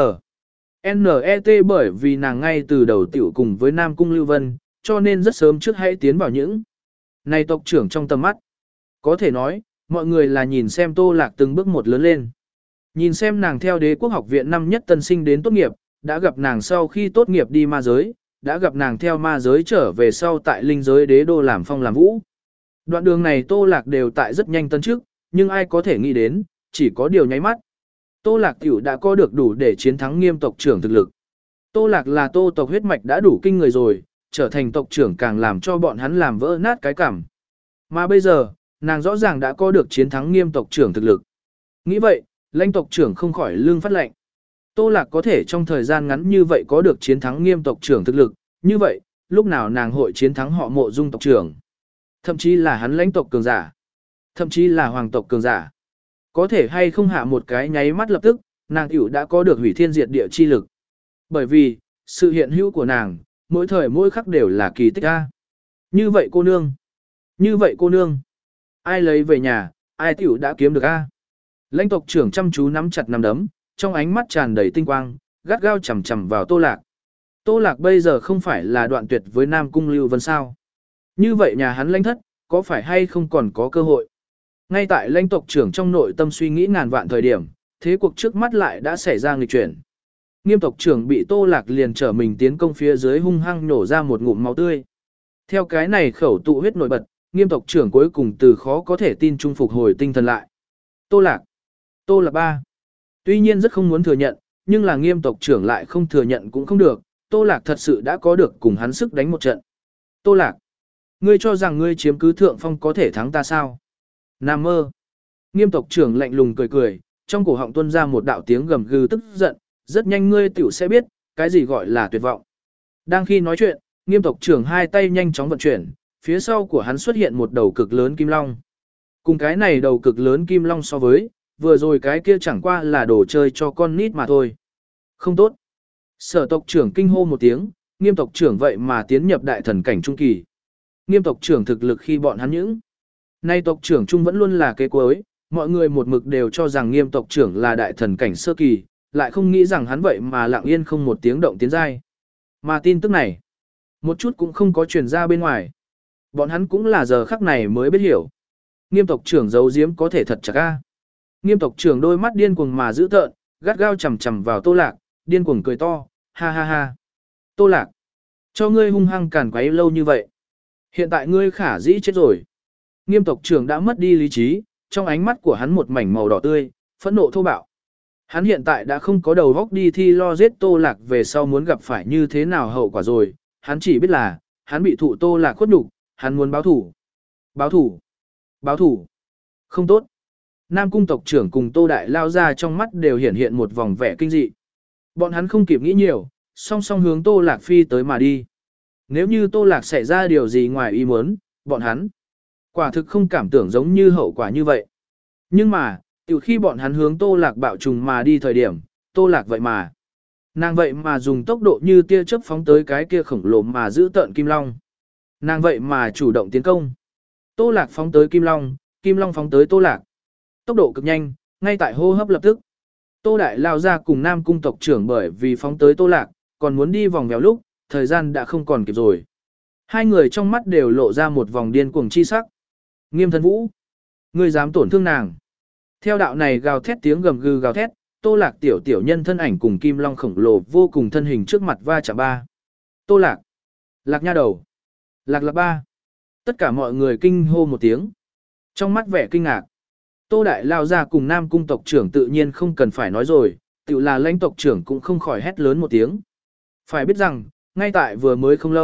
N-E-T bởi vì nàng ngay từ đầu tiểu cùng với Nam Cung Lưu Vân, cho nên rất sớm trước hãy tiến vào những này tộc trưởng trong tầm mắt. Có thể nói, mọi người là nhìn xem Tô Lạc từng bước một lớn lên. Nhìn xem nàng theo đế quốc học viện năm nhất tân sinh đến tốt nghiệp, đã gặp nàng sau khi tốt nghiệp đi ma giới, đã gặp nàng theo ma giới trở về sau tại linh giới đế đô làm phong làm vũ. Đoạn đường này Tô Lạc đều tại rất nhanh tân trước, nhưng ai có thể nghĩ đến, chỉ có điều nháy mắt. Tô Lạc tiểu đã có được đủ để chiến thắng nghiêm tộc trưởng thực lực. Tô Lạc là Tô tộc huyết mạch đã đủ kinh người rồi, trở thành tộc trưởng càng làm cho bọn hắn làm vỡ nát cái cảm. Mà bây giờ, nàng rõ ràng đã có được chiến thắng nghiêm tộc trưởng thực lực. Nghĩ vậy, lãnh tộc trưởng không khỏi lương phát lệnh. Tô Lạc có thể trong thời gian ngắn như vậy có được chiến thắng nghiêm tộc trưởng thực lực, như vậy, lúc nào nàng hội chiến thắng họ Mộ Dung tộc trưởng. Thậm chí là hắn lãnh tộc cường giả. Thậm chí là hoàng tộc cường giả. Có thể hay không hạ một cái nháy mắt lập tức, nàng tiểu đã có được hủy thiên diệt địa chi lực. Bởi vì, sự hiện hữu của nàng, mỗi thời mỗi khắc đều là kỳ tích a. Như vậy cô nương. Như vậy cô nương. Ai lấy về nhà, ai tiểu đã kiếm được a. Lãnh tộc trưởng chăm chú nắm chặt nắm đấm, trong ánh mắt tràn đầy tinh quang, gắt gao chằm chằm vào Tô Lạc. Tô Lạc bây giờ không phải là đoạn tuyệt với Nam Cung Lưu Vân sao? Như vậy nhà hắn lãnh thất, có phải hay không còn có cơ hội? Ngay tại lãnh tộc trưởng trong nội tâm suy nghĩ ngàn vạn thời điểm, thế cuộc trước mắt lại đã xảy ra nghịch chuyển. Nghiêm tộc trưởng bị Tô Lạc liền trở mình tiến công phía dưới hung hăng nổ ra một ngụm máu tươi. Theo cái này khẩu tụ huyết nổi bật, nghiêm tộc trưởng cuối cùng từ khó có thể tin trung phục hồi tinh thần lại. Tô Lạc. Tô Lạc ba. Tuy nhiên rất không muốn thừa nhận, nhưng là nghiêm tộc trưởng lại không thừa nhận cũng không được, Tô Lạc thật sự đã có được cùng hắn sức đánh một trận. Tô Lạc. Ngươi cho rằng ngươi chiếm cứ thượng phong có thể thắng ta sao? Nam mơ. Nghiêm tộc trưởng lạnh lùng cười cười, trong cổ họng tuôn ra một đạo tiếng gầm gừ tức giận, rất nhanh ngươi tiểu sẽ biết, cái gì gọi là tuyệt vọng. Đang khi nói chuyện, nghiêm tộc trưởng hai tay nhanh chóng vận chuyển, phía sau của hắn xuất hiện một đầu cực lớn kim long. Cùng cái này đầu cực lớn kim long so với, vừa rồi cái kia chẳng qua là đồ chơi cho con nít mà thôi. Không tốt. Sở tộc trưởng kinh hô một tiếng, nghiêm tộc trưởng vậy mà tiến nhập đại thần cảnh trung kỳ. Nghiêm tộc trưởng thực lực khi bọn hắn những. Nay tộc trưởng trung vẫn luôn là kế cuối, mọi người một mực đều cho rằng nghiêm tộc trưởng là đại thần cảnh sơ kỳ, lại không nghĩ rằng hắn vậy mà lặng yên không một tiếng động tiến giai. Mà tin tức này, một chút cũng không có truyền ra bên ngoài. Bọn hắn cũng là giờ khắc này mới biết hiểu. Nghiêm tộc trưởng giấu giếm có thể thật chặt a. Nghiêm tộc trưởng đôi mắt điên cuồng mà dữ tợn, gắt gao chằm chằm vào Tô Lạc, điên cuồng cười to, ha ha ha. Tô Lạc, cho ngươi hung hăng càn quấy lâu như vậy. Hiện tại ngươi khả dĩ chết rồi. Nghiêm tộc trưởng đã mất đi lý trí, trong ánh mắt của hắn một mảnh màu đỏ tươi, phẫn nộ thô bạo. Hắn hiện tại đã không có đầu óc đi thi lo giết Tô Lạc về sau muốn gặp phải như thế nào hậu quả rồi, hắn chỉ biết là, hắn bị thụ Tô Lạc khuất nhục, hắn muốn báo thủ. Báo thủ. Báo thủ. Không tốt. Nam cung tộc trưởng cùng Tô Đại lao ra trong mắt đều hiển hiện một vòng vẻ kinh dị. Bọn hắn không kịp nghĩ nhiều, song song hướng Tô Lạc phi tới mà đi. Nếu như Tô Lạc xảy ra điều gì ngoài ý muốn, bọn hắn quả thực không cảm tưởng giống như hậu quả như vậy. Nhưng mà, từ khi bọn hắn hướng Tô Lạc bạo trùng mà đi thời điểm, Tô Lạc vậy mà. Nàng vậy mà dùng tốc độ như tia chớp phóng tới cái kia khổng lồ mà giữ tợn Kim Long. Nàng vậy mà chủ động tiến công. Tô Lạc phóng tới Kim Long, Kim Long phóng tới Tô Lạc. Tốc độ cực nhanh, ngay tại hô hấp lập tức. Tô Đại lao ra cùng Nam cung tộc trưởng bởi vì phóng tới Tô Lạc, còn muốn đi vòng vèo lúc, thời gian đã không còn kịp rồi. Hai người trong mắt đều lộ ra một vòng điên cuồng chi sắc. Nghiêm Thần Vũ, ngươi dám tổn thương nàng. Theo đạo này gào thét tiếng gầm gừ gào thét, Tô Lạc tiểu tiểu nhân thân ảnh cùng Kim Long khổng lồ vô cùng thân hình trước mặt va chạm ba. Tô Lạc, Lạc nha đầu, Lạc Lạc ba. Tất cả mọi người kinh hô một tiếng. Trong mắt vẻ kinh ngạc. Tô Đại lao ra cùng Nam cung tộc trưởng tự nhiên không cần phải nói rồi, tự là lãnh tộc trưởng cũng không khỏi hét lớn một tiếng. Phải biết rằng, ngay tại vừa mới không lâu,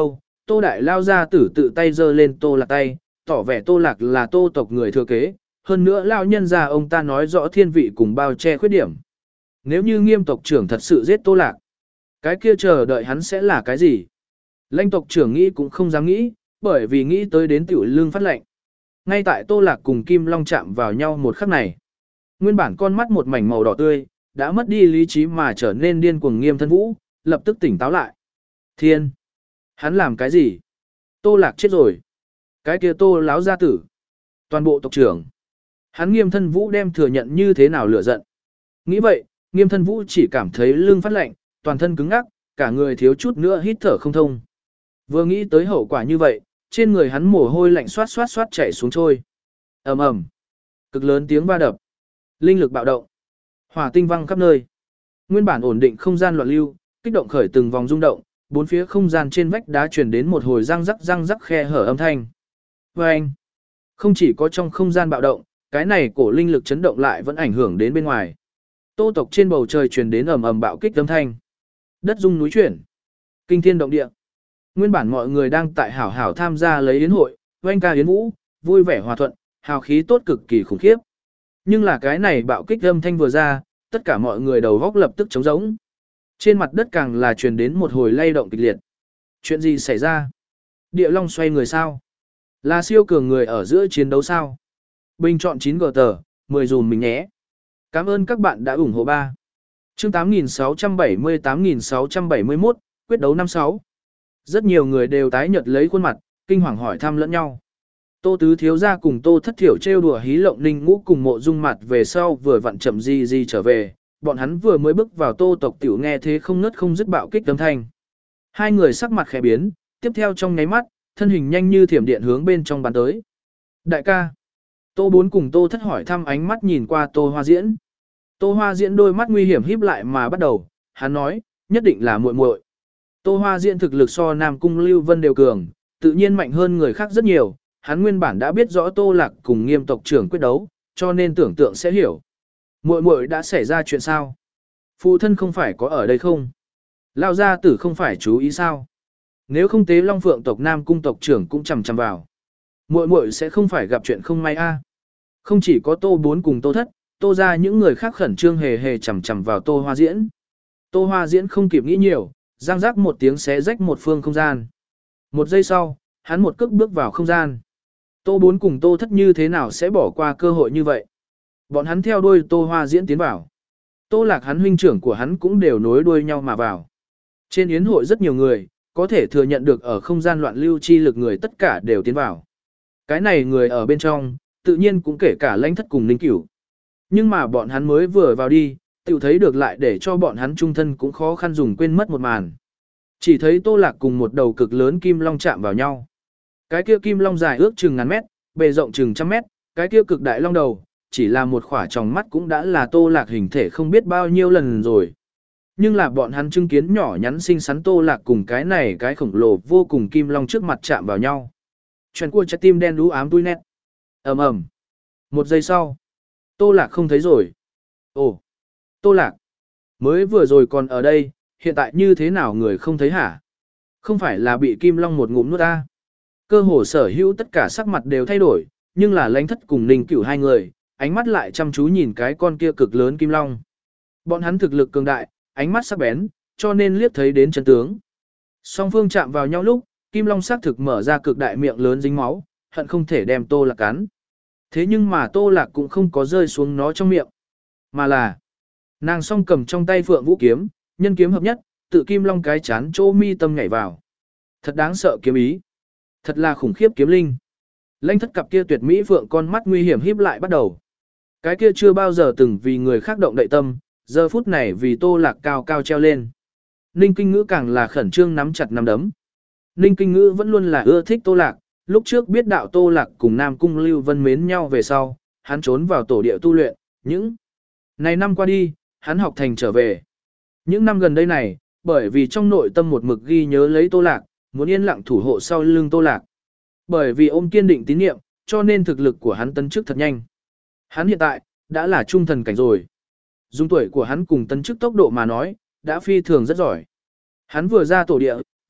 Tô Đại Lao ra tử tự tay giơ lên Tô Lạc tay, tỏ vẻ Tô Lạc là Tô tộc người thừa kế, hơn nữa Lao nhân ra ông ta nói rõ thiên vị cùng bao che khuyết điểm. Nếu như Nghiêm tộc trưởng thật sự giết Tô Lạc, cái kia chờ đợi hắn sẽ là cái gì? Lãnh tộc trưởng nghĩ cũng không dám nghĩ, bởi vì nghĩ tới đến tiểu lương phát lệnh. Ngay tại Tô Lạc cùng Kim Long chạm vào nhau một khắc này, nguyên bản con mắt một mảnh màu đỏ tươi, đã mất đi lý trí mà trở nên điên cuồng Nghiêm Thân Vũ, lập tức tỉnh táo lại. Thiên! Hắn làm cái gì? Tô Lạc chết rồi. Cái kia Tô láo gia tử. Toàn bộ tộc trưởng. Hắn Nghiêm Thân Vũ đem thừa nhận như thế nào lửa giận. Nghĩ vậy, Nghiêm Thân Vũ chỉ cảm thấy lưng phát lạnh, toàn thân cứng ngắc, cả người thiếu chút nữa hít thở không thông. Vừa nghĩ tới hậu quả như vậy, trên người hắn mồ hôi lạnh xoát xoát xoát chảy xuống trôi. Ầm ầm. Cực lớn tiếng va đập. Linh lực bạo động. Hỏa tinh văng khắp nơi. Nguyên bản ổn định không gian loạn lưu, kích động khởi từng vòng rung động, bốn phía không gian trên vách đá truyền đến một hồi răng rắc răng rắc khe hở âm thanh. Oeng! Không chỉ có trong không gian bạo động, cái này cổ linh lực chấn động lại vẫn ảnh hưởng đến bên ngoài. Tô tộc trên bầu trời truyền đến ầm ầm bạo kích âm thanh. Đất rung núi chuyển. Kinh thiên động địa. Nguyên bản mọi người đang tại hảo hảo tham gia lấy yến hội, oanh ca yến vũ, vui vẻ hòa thuận, hào khí tốt cực kỳ khủng khiếp. Nhưng là cái này bạo kích âm thanh vừa ra, tất cả mọi người đầu góc lập tức trống rỗng. Trên mặt đất càng là truyền đến một hồi lay động kịch liệt. Chuyện gì xảy ra? Địa Long xoay người sao? Là siêu cường người ở giữa chiến đấu sao? Bình chọn chín gờ tờ, mười dùm mình nhé. Cảm ơn các bạn đã ủng hộ ba. Chương tám nghìn sáu trăm bảy mươi tám nghìn sáu trăm bảy mươi mốt, quyết đấu năm sáu. Rất nhiều người đều tái nhợt lấy khuôn mặt, kinh hoàng hỏi thăm lẫn nhau. Tô Tứ thiếu gia cùng Tô Thất Thiểu trêu đùa hí lộng Ninh Ngũ cùng Mộ Dung mặt về sau vừa vặn chậm gì gì trở về, bọn hắn vừa mới bước vào Tô tộc tiểu nghe thế không ngớt không dứt bạo kích âm thanh. Hai người sắc mặt khẽ biến, tiếp theo trong nháy mắt, thân hình nhanh như thiểm điện hướng bên trong bắn tới. Đại ca. Tô Bốn cùng Tô Thất hỏi thăm ánh mắt nhìn qua Tô Hoa Diễn. Tô Hoa Diễn đôi mắt nguy hiểm híp lại mà bắt đầu, hắn nói, nhất định là muội muội. Tô Hoa Diễn thực lực so Nam Cung Lưu Vân đều cường, tự nhiên mạnh hơn người khác rất nhiều, hắn nguyên bản đã biết rõ Tô Lạc cùng Nghiêm tộc trưởng quyết đấu, cho nên tưởng tượng sẽ hiểu. Muội muội đã xảy ra chuyện sao? Phụ thân không phải có ở đây không? Lao gia tử không phải chú ý sao? Nếu không tế Long Phượng tộc Nam Cung tộc trưởng cũng chằm chằm vào. Muội muội sẽ không phải gặp chuyện không may a? Không chỉ có Tô Bốn cùng Tô Thất, Tô ra những người khác khẩn trương hề hề chằm chằm vào Tô Hoa Diễn. Tô Hoa Diễn không kịp nghĩ nhiều, răng rắc một tiếng xé rách một phương không gian. Một giây sau, hắn một cước bước vào không gian. Tô Bốn cùng Tô Thất như thế nào sẽ bỏ qua cơ hội như vậy? Bọn hắn theo đuôi Tô Hoa Diễn tiến vào. Tô Lạc hắn huynh trưởng của hắn cũng đều nối đuôi nhau mà vào. Trên yến hội rất nhiều người, có thể thừa nhận được ở không gian loạn lưu chi lực người tất cả đều tiến vào. Cái này người ở bên trong, tự nhiên cũng kể cả Lãnh Thất cùng Ninh Cửu. Nhưng mà bọn hắn mới vừa vào đi, tự thấy được lại để cho bọn hắn trung thân cũng khó khăn dùng quên mất một màn. Chỉ thấy Tô Lạc cùng một đầu cực lớn kim long chạm vào nhau. Cái kia kim long dài ước chừng ngàn mét, bề rộng chừng trăm mét, cái kia cực đại long đầu, chỉ là một khỏa tròng mắt cũng đã là Tô Lạc hình thể không biết bao nhiêu lần rồi. Nhưng là bọn hắn chứng kiến nhỏ nhắn xinh xắn Tô Lạc cùng cái này cái khổng lồ vô cùng kim long trước mặt chạm vào nhau. Chuyện của trái tim đen đú ám tui nét. Ầm ầm. Một giây sau, Tô Lạc không thấy rồi. Ồ, Tô Lạc, mới vừa rồi còn ở đây, hiện tại như thế nào người không thấy hả? Không phải là bị kim long một ngụm nuốt ta. Cơ hồ sở hữu tất cả sắc mặt đều thay đổi, nhưng là Lãnh Thất cùng Ninh Cửu hai người, ánh mắt lại chăm chú nhìn cái con kia cực lớn kim long. Bọn hắn thực lực cường đại, ánh mắt sắc bén, cho nên liếc thấy đến chân tướng. Song phương chạm vào nhau lúc, kim long xác thực mở ra cực đại miệng lớn dính máu, hận không thể đem Tô Lạc cắn. Thế nhưng mà Tô Lạc cũng không có rơi xuống nó trong miệng, mà là nàng song cầm trong tay Phượng Vũ kiếm, nhân kiếm hợp nhất, tự kim long cái chán chỗ mi tâm nhảy vào. Thật đáng sợ kiếm ý, thật là khủng khiếp kiếm linh. Lãnh Thất cặp kia tuyệt mỹ phượng con mắt nguy hiểm híp lại bắt đầu. Cái kia chưa bao giờ từng vì người khác động đậy tâm, giờ phút này vì Tô Lạc cao cao treo lên. Ninh Kinh Ngữ càng là khẩn trương nắm chặt nắm đấm. Ninh Kinh Ngữ vẫn luôn là ưa thích Tô Lạc, lúc trước biết đạo Tô Lạc cùng Nam Cung Lưu Vân mến nhau về sau, hắn trốn vào tổ địa tu luyện, những này năm qua đi, hắn học thành trở về. Những năm gần đây này, bởi vì trong nội tâm một mực ghi nhớ lấy Tô Lạc, muốn yên lặng thủ hộ sau lưng Tô Lạc. Bởi vì ôm kiên định tín nhiệm, cho nên thực lực của hắn tấn chức thật nhanh. Hắn hiện tại, đã là trung thần cảnh rồi. Dùng tuổi của hắn cùng tấn chức tốc độ mà nói, đã phi thường rất giỏi. Hắn vừa ra tổ địa,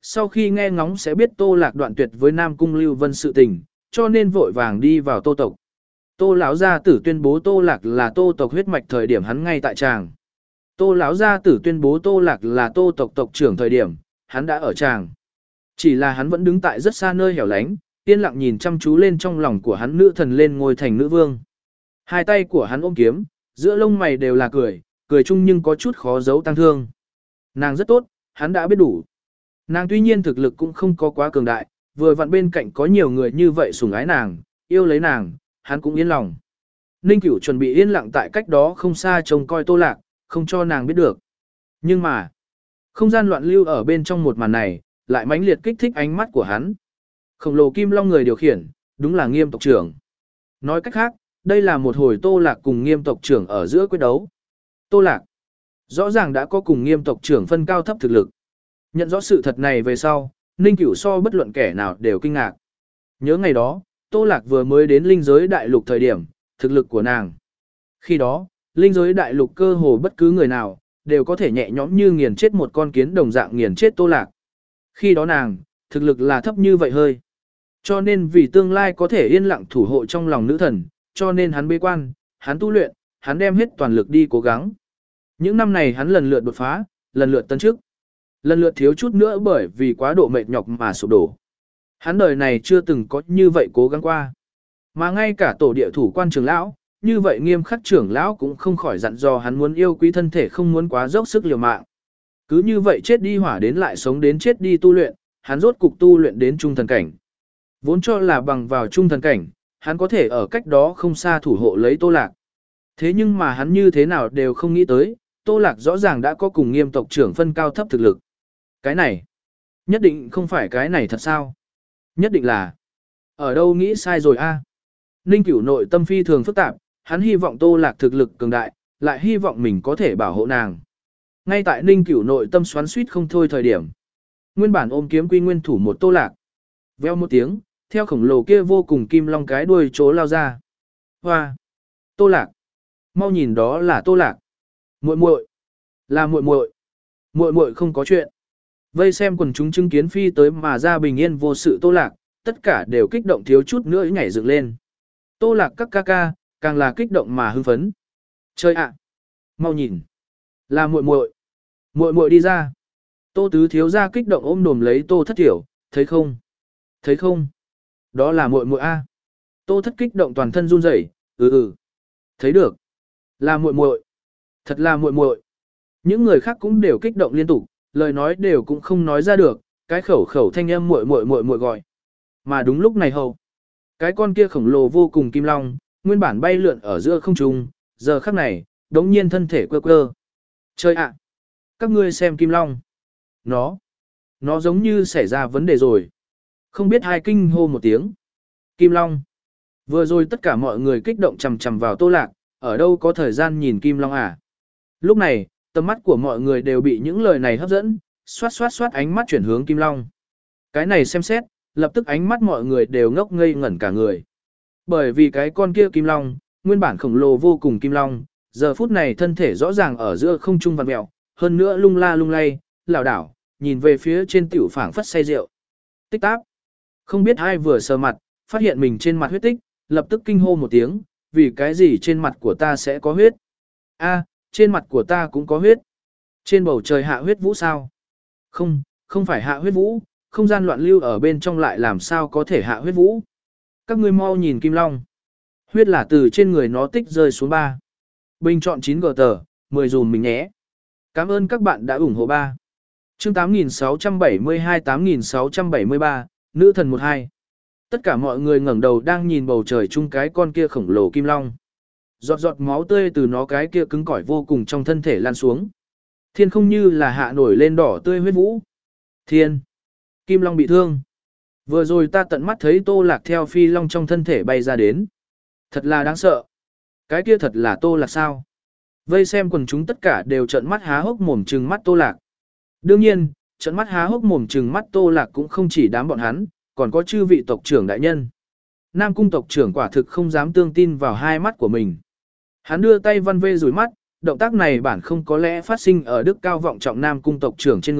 sau khi nghe ngóng sẽ biết Tô Lạc đoạn tuyệt với Nam Cung Lưu Vân sự tình, cho nên vội vàng đi vào Tô tộc. Tô lão gia tử tuyên bố Tô Lạc là Tô tộc huyết mạch thời điểm hắn ngay tại tràng. Tô lão gia tử tuyên bố Tô Lạc là Tô tộc tộc trưởng thời điểm, hắn đã ở tràng. Chỉ là hắn vẫn đứng tại rất xa nơi hẻo lánh, yên lặng nhìn chăm chú lên trong lòng của hắn nữ thần lên ngôi thành nữ vương. Hai tay của hắn ôm kiếm, giữa lông mày đều là cười, cười chung nhưng có chút khó giấu tăng thương. Nàng rất tốt, hắn đã biết đủ. Nàng tuy nhiên thực lực cũng không có quá cường đại, vừa vặn bên cạnh có nhiều người như vậy sủng ái nàng, yêu lấy nàng, hắn cũng yên lòng. Ninh Cửu chuẩn bị yên lặng tại cách đó không xa trông coi Tô Lạc, không cho nàng biết được. Nhưng mà, không gian loạn lưu ở bên trong một màn này, lại mãnh liệt kích thích ánh mắt của hắn. Khổng lồ kim long người điều khiển, đúng là Nghiêm tộc trưởng. Nói cách khác, đây là một hồi Tô Lạc cùng Nghiêm tộc trưởng ở giữa quyết đấu. Tô Lạc, rõ ràng đã có cùng Nghiêm tộc trưởng phân cao thấp thực lực. Nhận rõ sự thật này về sau, Ninh Cửu so bất luận kẻ nào đều kinh ngạc. Nhớ ngày đó, Tô Lạc vừa mới đến linh giới đại lục thời điểm, thực lực của nàng. Khi đó, linh giới đại lục cơ hồ bất cứ người nào, đều có thể nhẹ nhõm như nghiền chết một con kiến đồng dạng nghiền chết Tô Lạc. Khi đó nàng, thực lực là thấp như vậy hơi. Cho nên vì tương lai có thể yên lặng thủ hộ trong lòng nữ thần, cho nên hắn bế quan, hắn tu luyện, hắn đem hết toàn lực đi cố gắng. Những năm này hắn lần lượt đột phá, lần lượt tấn chức. Lần lượt thiếu chút nữa bởi vì quá độ mệt nhọc mà sụp đổ. Hắn đời này chưa từng có như vậy cố gắng qua. Mà ngay cả tổ địa thủ quan trưởng lão, như vậy Nghiêm khắc trưởng lão cũng không khỏi dặn dò hắn muốn yêu quý thân thể không muốn quá dốc sức liều mạng. Cứ như vậy chết đi hỏa đến lại sống đến chết đi tu luyện, hắn rốt cục tu luyện đến trung thần cảnh. Vốn cho là bằng vào trung thần cảnh, hắn có thể ở cách đó không xa thủ hộ lấy Tô Lạc. Thế nhưng mà hắn như thế nào đều không nghĩ tới, Tô Lạc rõ ràng đã có cùng Nghiêm tộc trưởng phân cao thấp thực lực. Cái này, nhất định không phải cái này thật sao? Nhất định là, ở đâu nghĩ sai rồi a? Ninh Cửu nội tâm phi thường phức tạp, hắn hy vọng Tô Lạc thực lực cường đại, lại hy vọng mình có thể bảo hộ nàng. Ngay tại Ninh Cửu nội tâm xoắn xuýt không thôi thời điểm, nguyên bản ôm kiếm quy nguyên thủ một Tô Lạc. Veo một tiếng, theo khổng lồ kia vô cùng kim long cái đuôi chố lao ra. Hoa! Tô Lạc! Mau nhìn đó là Tô Lạc! Muội muội, là muội muội. Muội muội không có chuyện. Vây xem quần chúng chứng kiến phi tới mà ra bình yên vô sự Tô Lạc, tất cả đều kích động thiếu chút nữa nhảy dựng lên. Tô Lạc các ca ca, càng là kích động mà hưng phấn. Chơi ạ! Mau nhìn! Là muội muội. Muội muội đi ra. Tô tứ thiếu gia kích động ôm đồm lấy Tô Thất Tiểu, thấy không? Thấy không? Đó là muội muội a. Tô Thất kích động toàn thân run rẩy, ừ ừ. Thấy được. Là muội muội. Thật là muội muội. Những người khác cũng đều kích động liên tục, lời nói đều cũng không nói ra được, cái khẩu khẩu thanh âm muội muội muội muội gọi. Mà đúng lúc này hầu, cái con kia khổng lồ vô cùng kim long, nguyên bản bay lượn ở giữa không trung, giờ khắc này, đống nhiên thân thể quơ quơ. Chơi ạ! Các ngươi xem kim long. Nó, nó giống như xảy ra vấn đề rồi. Không biết hai kinh hô một tiếng. Kim long. Vừa rồi tất cả mọi người kích động chầm chầm vào Tô Lạc, ở đâu có thời gian nhìn kim long à. Lúc này, tầm mắt của mọi người đều bị những lời này hấp dẫn, xoát xoát xoát ánh mắt chuyển hướng kim long. Cái này xem xét, lập tức ánh mắt mọi người đều ngốc ngây ngẩn cả người. Bởi vì cái con kia kim long, nguyên bản khổng lồ vô cùng kim long, giờ phút này thân thể rõ ràng ở giữa không trung vặn mèo, hơn nữa lung la lung lay, lảo đảo, nhìn về phía trên tiểu phảng phất say rượu. Tích táp. Không biết ai vừa sờ mặt, phát hiện mình trên mặt huyết tích, lập tức kinh hô một tiếng, vì cái gì trên mặt của ta sẽ có huyết? A, trên mặt của ta cũng có huyết. Trên bầu trời hạ huyết vũ sao? Không, không phải hạ huyết vũ, không gian loạn lưu ở bên trong lại làm sao có thể hạ huyết vũ. Các ngươi mau nhìn kim long. Huyết là từ trên người nó tích rơi xuống ba. Bình chọn chín gờ tờ, mười dùm mình nhé. Cảm ơn các bạn đã ủng hộ ba. Chương tám nghìn sáu trăm bảy mươi hai tám nghìn sáu trăm bảy mươi ba, nữ thần một hai. Tất cả mọi người ngẩng đầu đang nhìn bầu trời chung cái con kia khổng lồ kim long. Giọt giọt máu tươi từ nó cái kia cứng cỏi vô cùng trong thân thể lan xuống. Thiên không như là hạ nổi lên đỏ tươi huyết vũ. Thiên! Kim long bị thương. Vừa rồi ta tận mắt thấy Tô Lạc theo phi long trong thân thể bay ra đến. Thật là đáng sợ. Cái kia thật là Tô Lạc sao? Vây xem quần chúng tất cả đều trợn mắt há hốc mồm trừng mắt Tô Lạc. Đương nhiên, trợn mắt há hốc mồm trừng mắt Tô Lạc cũng không chỉ đám bọn hắn, còn có chư vị tộc trưởng đại nhân. Nam cung tộc trưởng quả thực không dám tương tin vào hai mắt của mình. Hắn đưa tay văn vê rủi mắt, động tác này bản không có lẽ phát sinh ở đức cao vọng trọng Nam cung tộc trưởng trên người,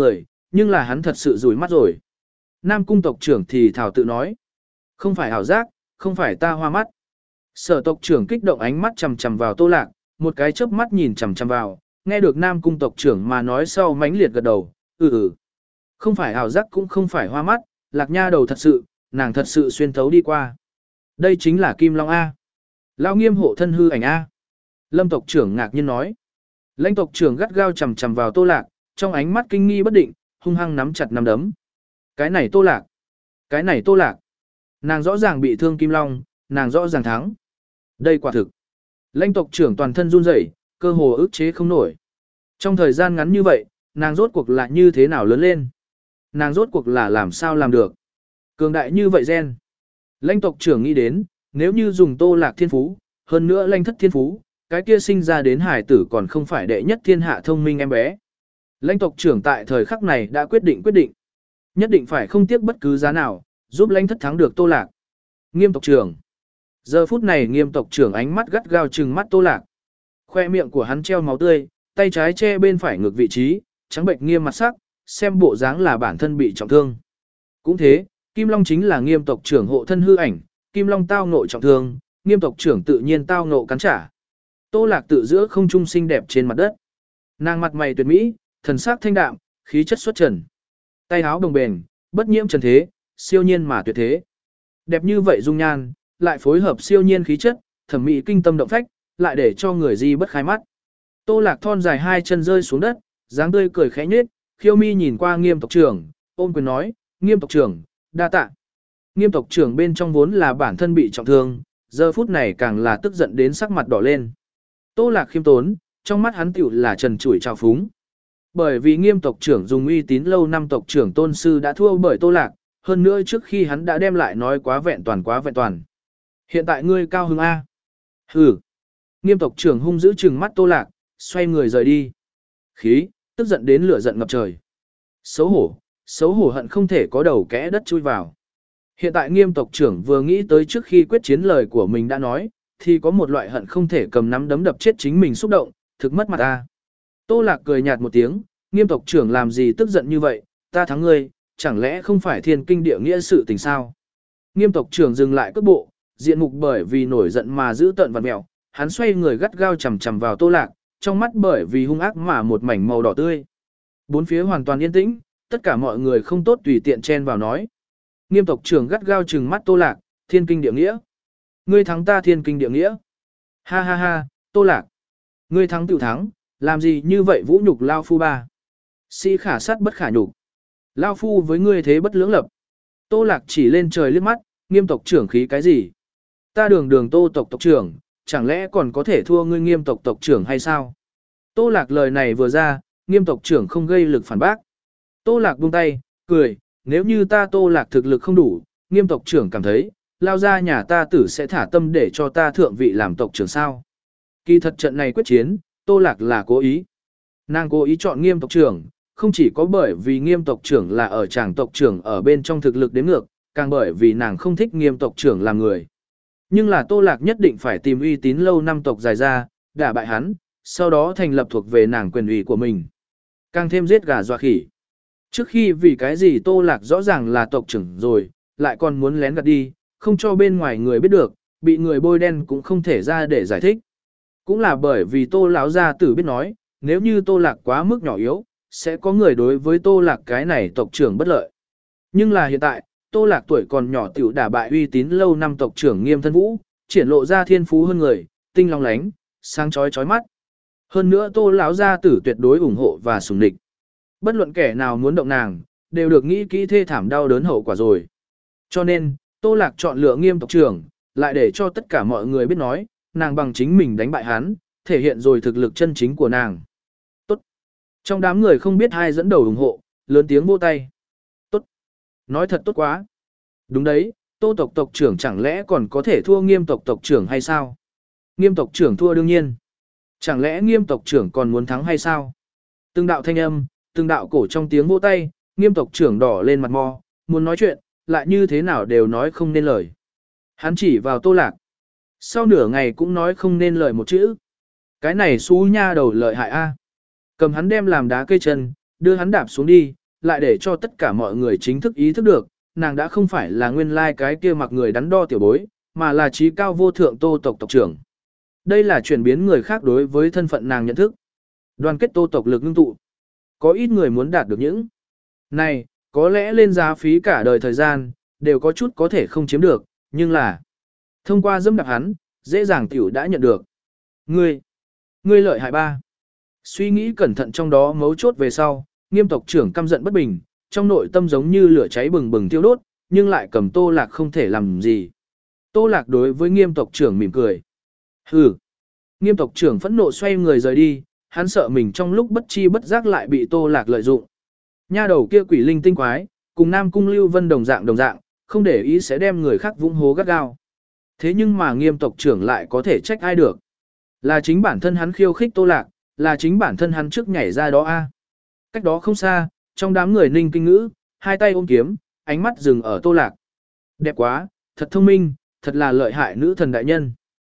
nhưng là hắn thật sự rủi mắt rồi. Nam cung tộc trưởng thì thảo tự nói. Không phải ảo giác, không phải ta hoa mắt. Sở tộc trưởng kích động ánh mắt chằm chằm vào Tô Lạc, một cái chớp mắt nhìn chằm chằm vào, nghe được Nam cung tộc trưởng mà nói sau mãnh liệt gật đầu, ừ ừ. Không phải ảo giác cũng không phải hoa mắt, Lạc Nha đầu thật sự, nàng thật sự xuyên thấu đi qua. Đây chính là Kim Long A. Lao Nghiêm hộ thân hư ảnh A. Lâm tộc trưởng ngạc nhiên nói. Lãnh tộc trưởng gắt gao chằm chằm vào Tô Lạc, trong ánh mắt kinh nghi bất định, hung hăng nắm chặt nắm đấm. Cái này Tô Lạc. Cái này Tô Lạc. Nàng rõ ràng bị thương Kim Long, nàng rõ ràng thắng. Đây quả thực. Lãnh tộc trưởng toàn thân run rẩy, cơ hồ ức chế không nổi. Trong thời gian ngắn như vậy, nàng rốt cuộc là như thế nào lớn lên? Nàng rốt cuộc là làm sao làm được? Cường đại như vậy gen. Lãnh tộc trưởng nghĩ đến, nếu như dùng Tô Lạc thiên phú, hơn nữa lãnh thất thiên phú, cái kia sinh ra đến hải tử còn không phải đệ nhất thiên hạ thông minh em bé. Lãnh tộc trưởng tại thời khắc này đã quyết định quyết định. Nhất định phải không tiếc bất cứ giá nào, giúp lãnh thất thắng được Tô Lạc. Nghiêm tộc trưởng. Giờ phút này nghiêm tộc trưởng ánh mắt gắt gao trừng mắt Tô Lạc. Khoe miệng của hắn treo máu tươi, tay trái che bên phải ngược vị trí, trắng bệnh nghiêm mặt sắc, xem bộ dáng là bản thân bị trọng thương. Cũng thế, Kim Long chính là nghiêm tộc trưởng hộ thân hư ảnh, Kim Long tao ngộ trọng thương, nghiêm tộc trưởng tự nhiên tao ngộ cắn trả. Tô Lạc tự giữa không trung xinh đẹp trên mặt đất. Nàng mặt mày tuyệt mỹ, thần sắc thanh đạm, khí chất xuất trần. Tay áo đồng bền, bất nhiễm trần thế, siêu nhiên mà tuyệt thế. Đẹp như vậy dung nhan, lại phối hợp siêu nhiên khí chất, thẩm mỹ kinh tâm động phách, lại để cho người di bất khai mắt. Tô Lạc thon dài hai chân rơi xuống đất, dáng tươi cười khẽ nhếch, khiêu mi nhìn qua nghiêm tộc trưởng, ôm quyền nói, nghiêm tộc trưởng, đa tạ. Nghiêm tộc trưởng bên trong vốn là bản thân bị trọng thương, giờ phút này càng là tức giận đến sắc mặt đỏ lên. Tô Lạc khiêm tốn, trong mắt hắn tiểu là trần trụi trào phúng. Bởi vì nghiêm tộc trưởng dùng uy tín lâu năm tộc trưởng tôn sư đã thua bởi Tô Lạc, hơn nữa trước khi hắn đã đem lại nói quá vẹn toàn quá vẹn toàn. Hiện tại ngươi cao hứng A. Hừ. Nghiêm tộc trưởng hung dữ trừng mắt Tô Lạc, xoay người rời đi. Khí, tức giận đến lửa giận ngập trời. Xấu hổ, xấu hổ hận không thể có đầu kẽ đất chui vào. Hiện tại nghiêm tộc trưởng vừa nghĩ tới trước khi quyết chiến lời của mình đã nói, thì có một loại hận không thể cầm nắm đấm đập chết chính mình xúc động, thực mất mặt ta. Tô Lạc cười nhạt một tiếng, nghiêm tộc trưởng làm gì tức giận như vậy, ta thắng ngươi, chẳng lẽ không phải thiên kinh địa nghĩa sự tình sao? Nghiêm tộc trưởng dừng lại cước bộ, diện mục bởi vì nổi giận mà giữ tợn vặn mèo, hắn xoay người gắt gao chằm chằm vào Tô Lạc, trong mắt bởi vì hung ác mà một mảnh màu đỏ tươi. Bốn phía hoàn toàn yên tĩnh, tất cả mọi người không tốt tùy tiện chen vào nói. Nghiêm tộc trưởng gắt gao trừng mắt Tô Lạc, thiên kinh địa nghĩa. Ngươi thắng ta thiên kinh địa nghĩa. Ha ha ha, Tô Lạc. Ngươi thắng tiểu thắng, làm gì như vậy vũ nhục Lao Phu ba. Sĩ khả sát bất khả nhục. Lao Phu với ngươi thế bất lưỡng lập. Tô Lạc chỉ lên trời liếc mắt, nghiêm tộc trưởng khí cái gì? Ta đường đường Tô tộc tộc trưởng, chẳng lẽ còn có thể thua ngươi nghiêm tộc tộc trưởng hay sao? Tô Lạc lời này vừa ra, nghiêm tộc trưởng không gây lực phản bác. Tô Lạc buông tay, cười, nếu như ta Tô Lạc thực lực không đủ, nghiêm tộc trưởng cảm thấy, lao ra nhà ta tử sẽ thả tâm để cho ta thượng vị làm tộc trưởng sao. Kỳ thật trận này quyết chiến, Tô Lạc là cố ý. Nàng cố ý chọn nghiêm tộc trưởng, không chỉ có bởi vì nghiêm tộc trưởng là ở chàng tộc trưởng ở bên trong thực lực đếm ngược, càng bởi vì nàng không thích nghiêm tộc trưởng làm người. Nhưng là Tô Lạc nhất định phải tìm uy tín lâu năm tộc dài ra, đả bại hắn, sau đó thành lập thuộc về nàng quyền ủy của mình. Càng thêm giết gà dọa khỉ. Trước khi vì cái gì Tô Lạc rõ ràng là tộc trưởng rồi, lại còn muốn lén gạt đi, không cho bên ngoài người biết được, bị người bôi đen cũng không thể ra để giải thích. Cũng là bởi vì Tô lão gia tử biết nói, nếu như Tô Lạc quá mức nhỏ yếu, sẽ có người đối với Tô Lạc cái này tộc trưởng bất lợi. Nhưng là hiện tại, Tô Lạc tuổi còn nhỏ tiểu đả bại uy tín lâu năm tộc trưởng Nghiêm Thân Vũ, triển lộ ra thiên phú hơn người, tinh long lánh, sáng chói chói mắt. Hơn nữa Tô lão gia tử tuyệt đối ủng hộ và sủng địch. Bất luận kẻ nào muốn động nàng, đều được nghĩ kỹ thê thảm đau đớn hậu quả rồi. Cho nên, Tô Lạc chọn lựa Nghiêm tộc trưởng, lại để cho tất cả mọi người biết nói, nàng bằng chính mình đánh bại hắn, thể hiện rồi thực lực chân chính của nàng. Tốt. Trong đám người không biết ai dẫn đầu ủng hộ, lớn tiếng vỗ tay. Tốt. Nói thật tốt quá. Đúng đấy, Tô tộc tộc trưởng chẳng lẽ còn có thể thua Nghiêm tộc tộc trưởng hay sao? Nghiêm tộc trưởng thua đương nhiên. Chẳng lẽ Nghiêm tộc trưởng còn muốn thắng hay sao? Từng đạo thanh âm, từng đạo cổ trong tiếng vỗ tay, Nghiêm tộc trưởng đỏ lên mặt mò, muốn nói chuyện, lại như thế nào đều nói không nên lời. Hắn chỉ vào Tô Lạc. Sau nửa ngày cũng nói không nên lời một chữ. Cái này xú nha đầu lợi hại a. Cầm hắn đem làm đá cây chân, đưa hắn đạp xuống đi, lại để cho tất cả mọi người chính thức ý thức được, nàng đã không phải là nguyên lai cái kia mặc người đắn đo tiểu bối, mà là trí cao vô thượng Tô tộc tộc trưởng. Đây là chuyển biến người khác đối với thân phận nàng nhận thức. Đoàn kết Tô tộc lực ngưng tụ. Có ít người muốn đạt được những này, có lẽ lên giá phí cả đời thời gian, đều có chút có thể không chiếm được, nhưng là thông qua dâm đạp hắn, dễ dàng tiểu đã nhận được. Ngươi, ngươi lợi hại ba. Suy nghĩ cẩn thận trong đó mấu chốt về sau, Nghiêm tộc trưởng căm giận bất bình, trong nội tâm giống như lửa cháy bừng bừng thiêu đốt, nhưng lại cầm Tô Lạc không thể làm gì. Tô Lạc đối với Nghiêm tộc trưởng mỉm cười. Hừ. Nghiêm tộc trưởng phẫn nộ xoay người rời đi, hắn sợ mình trong lúc bất chi bất giác lại bị Tô Lạc lợi dụng. Nha đầu kia quỷ linh tinh quái, cùng Nam Cung Lưu Vân đồng dạng đồng dạng, không để ý sẽ đem người khác vũng hố gắt gao. Thế nhưng mà Nghiêm tộc trưởng lại có thể trách ai được? Là chính bản thân hắn khiêu khích Tô Lạc, là chính bản thân hắn trước nhảy ra đó a. Cách đó không xa, trong đám người Ninh Kinh Ngữ, hai tay ôm kiếm, ánh mắt dừng ở Tô Lạc. Đẹp quá, thật thông minh, thật là lợi hại nữ thần đại nhân.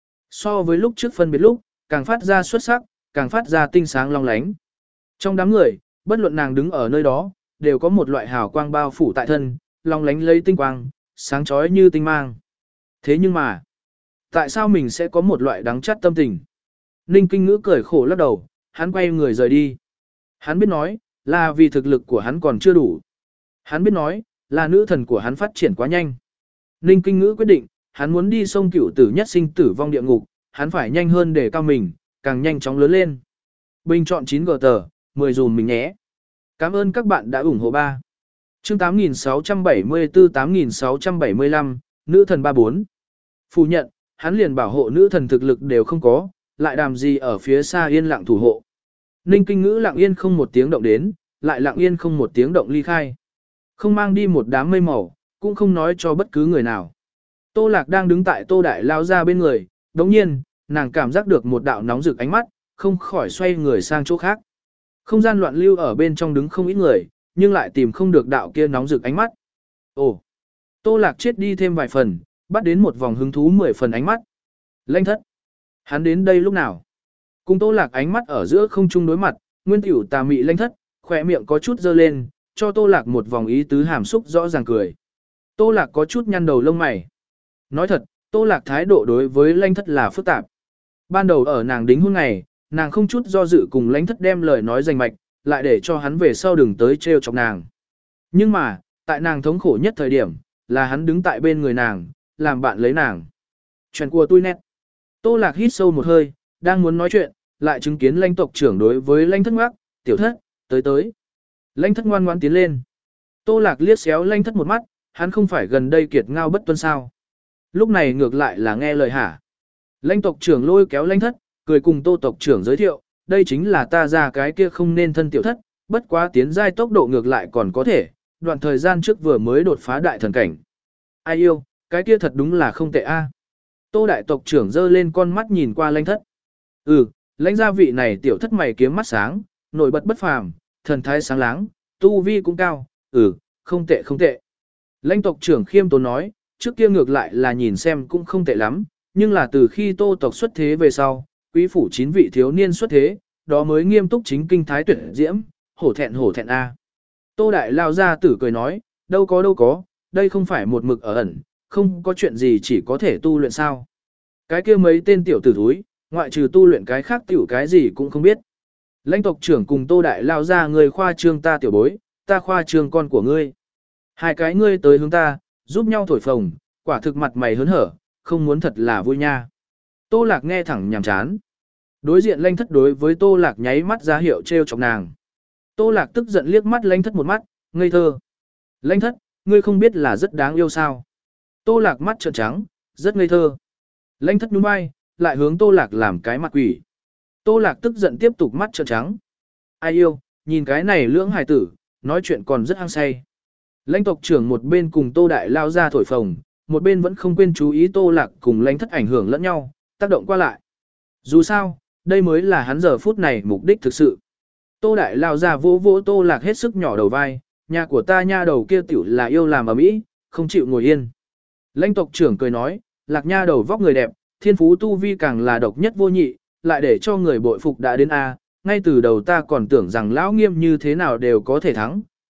So với lúc trước phân biệt lúc, càng phát ra xuất sắc, càng phát ra tinh sáng long lánh. Trong đám người, bất luận nàng đứng ở nơi đó, đều có một loại hào quang bao phủ tại thân, long lánh lấy tinh quang, sáng chói như tinh mang. Thế nhưng mà, tại sao mình sẽ có một loại đắng chát tâm tình? Ninh Kinh Ngữ cười khổ lắc đầu, hắn quay người rời đi. Hắn biết nói, là vì thực lực của hắn còn chưa đủ. Hắn biết nói, là nữ thần của hắn phát triển quá nhanh. Ninh Kinh Ngữ quyết định, hắn muốn đi sông Cửu Tử nhất sinh tử vong địa ngục, hắn phải nhanh hơn để cao mình, càng nhanh chóng lớn lên. Bình chọn chín gờ tờ, mười dùm mình nhé. Cảm ơn các bạn đã ủng hộ ba. Chương tám nghìn sáu trăm bảy mươi tư tám nghìn sáu trăm bảy mươi lăm, nữ thần ba bốn. Phủ nhận, hắn liền bảo hộ nữ thần thực lực đều không có, lại đàm gì ở phía xa yên lặng thủ hộ. Ninh Kinh Ngữ lặng yên không một tiếng động đến, lại lặng yên không một tiếng động ly khai. Không mang đi một đám mây màu, cũng không nói cho bất cứ người nào. Tô Lạc đang đứng tại Tô Đại Lao ra bên người, đồng nhiên, nàng cảm giác được một đạo nóng rực ánh mắt, không khỏi xoay người sang chỗ khác. Không gian loạn lưu ở bên trong đứng không ít người, nhưng lại tìm không được đạo kia nóng rực ánh mắt. Ồ! Tô Lạc chết đi thêm vài phần, bắt đến một vòng hứng thú mười phần ánh mắt. Lãnh Thất! Hắn đến đây lúc nào? Cùng Tô Lạc ánh mắt ở giữa không chung đối mặt, nguyên tiểu tà mị Lãnh Thất, khỏe miệng có chút dơ lên, cho Tô Lạc một vòng ý tứ hàm xúc rõ ràng cười. Tô Lạc có chút nhăn đầu lông mày. Nói thật, Tô Lạc thái độ đối với Lãnh Thất là phức tạp. Ban đầu ở nàng đính hôn ngày, nàng không chút do dự cùng Lãnh Thất đem lời nói rành mạch, lại để cho hắn về sau đừng tới trêu chọc nàng. Nhưng mà, tại nàng thống khổ nhất thời điểm, là hắn đứng tại bên người nàng, làm bạn lấy nàng. Chuyện của tôi nét. Tô Lạc hít sâu một hơi, đang muốn nói chuyện, lại chứng kiến Lãnh tộc trưởng đối với Lãnh Thất ngoác, tiểu thất, tới tới. Lãnh Thất ngoan ngoãn tiến lên. Tô Lạc liếc xéo Lãnh Thất một mắt, hắn không phải gần đây kiệt ngao bất tuân sao. Lúc này ngược lại là nghe lời hả. Lãnh tộc trưởng lôi kéo Lãnh Thất, cười cùng Tô tộc trưởng giới thiệu, đây chính là ta ra cái kia không nên thân tiểu thất, bất quá tiến giai tốc độ ngược lại còn có thể, đoạn thời gian trước vừa mới đột phá đại thần cảnh. Ai yêu, cái kia thật đúng là không tệ a. Tô đại tộc trưởng giơ lên con mắt nhìn qua Lãnh Thất. Ừ, Lãnh gia vị này tiểu thất mày kiếm mắt sáng, nổi bật bất phàm, thần thái sáng láng, tu vi cũng cao, ừ, không tệ không tệ. Lãnh tộc trưởng khiêm tốn nói, trước kia ngược lại là nhìn xem cũng không tệ lắm, nhưng là từ khi Tô tộc xuất thế về sau, quý phủ chín vị thiếu niên xuất thế, đó mới nghiêm túc chính kinh thái tuyệt diễm, hổ thẹn hổ thẹn a. Tô đại lao ra tử cười nói, đâu có đâu có, đây không phải một mực ở ẩn, không có chuyện gì chỉ có thể tu luyện sao. Cái kia mấy tên tiểu tử thúi, ngoại trừ tu luyện cái khác tiểu cái gì cũng không biết. Lãnh tộc trưởng cùng Tô đại lao ra người khoa trương ta tiểu bối, ta khoa trương con của ngươi. Hai cái ngươi tới hướng ta, giúp nhau thổi phồng, quả thực mặt mày hớn hở, không muốn thật là vui nha. Tô Lạc nghe thẳng nhàm chán. Đối diện Lãnh Thất đối với Tô Lạc nháy mắt ra hiệu trêu chọc nàng. Tô Lạc tức giận liếc mắt Lãnh Thất một mắt, ngây thơ. Lãnh Thất, ngươi không biết là rất đáng yêu sao. Tô Lạc mắt trợn trắng, rất ngây thơ. Lãnh Thất nhún vai, lại hướng Tô Lạc làm cái mặt quỷ. Tô Lạc tức giận tiếp tục mắt trợn trắng. Ai yêu, nhìn cái này lưỡng hài tử, nói chuyện còn rất hăng say. Lãnh tộc trưởng một bên cùng Tô đại lao ra thổi phồng, một bên vẫn không quên chú ý Tô Lạc cùng Lãnh Thất ảnh hưởng lẫn nhau, tác động qua lại. Dù sao, đây mới là hắn giờ phút này mục đích thực sự. Tô đại lao ra vỗ vỗ Tô Lạc hết sức nhỏ đầu vai, nhà của ta nha đầu kia tiểu là yêu làm ở mỹ, không chịu ngồi yên. Lãnh tộc trưởng cười nói, Lạc nha đầu vóc người đẹp, thiên phú tu vi càng là độc nhất vô nhị, lại để cho người bội phục đã đến A, ngay từ đầu ta còn tưởng rằng lão Nghiêm như thế nào đều có thể thắng,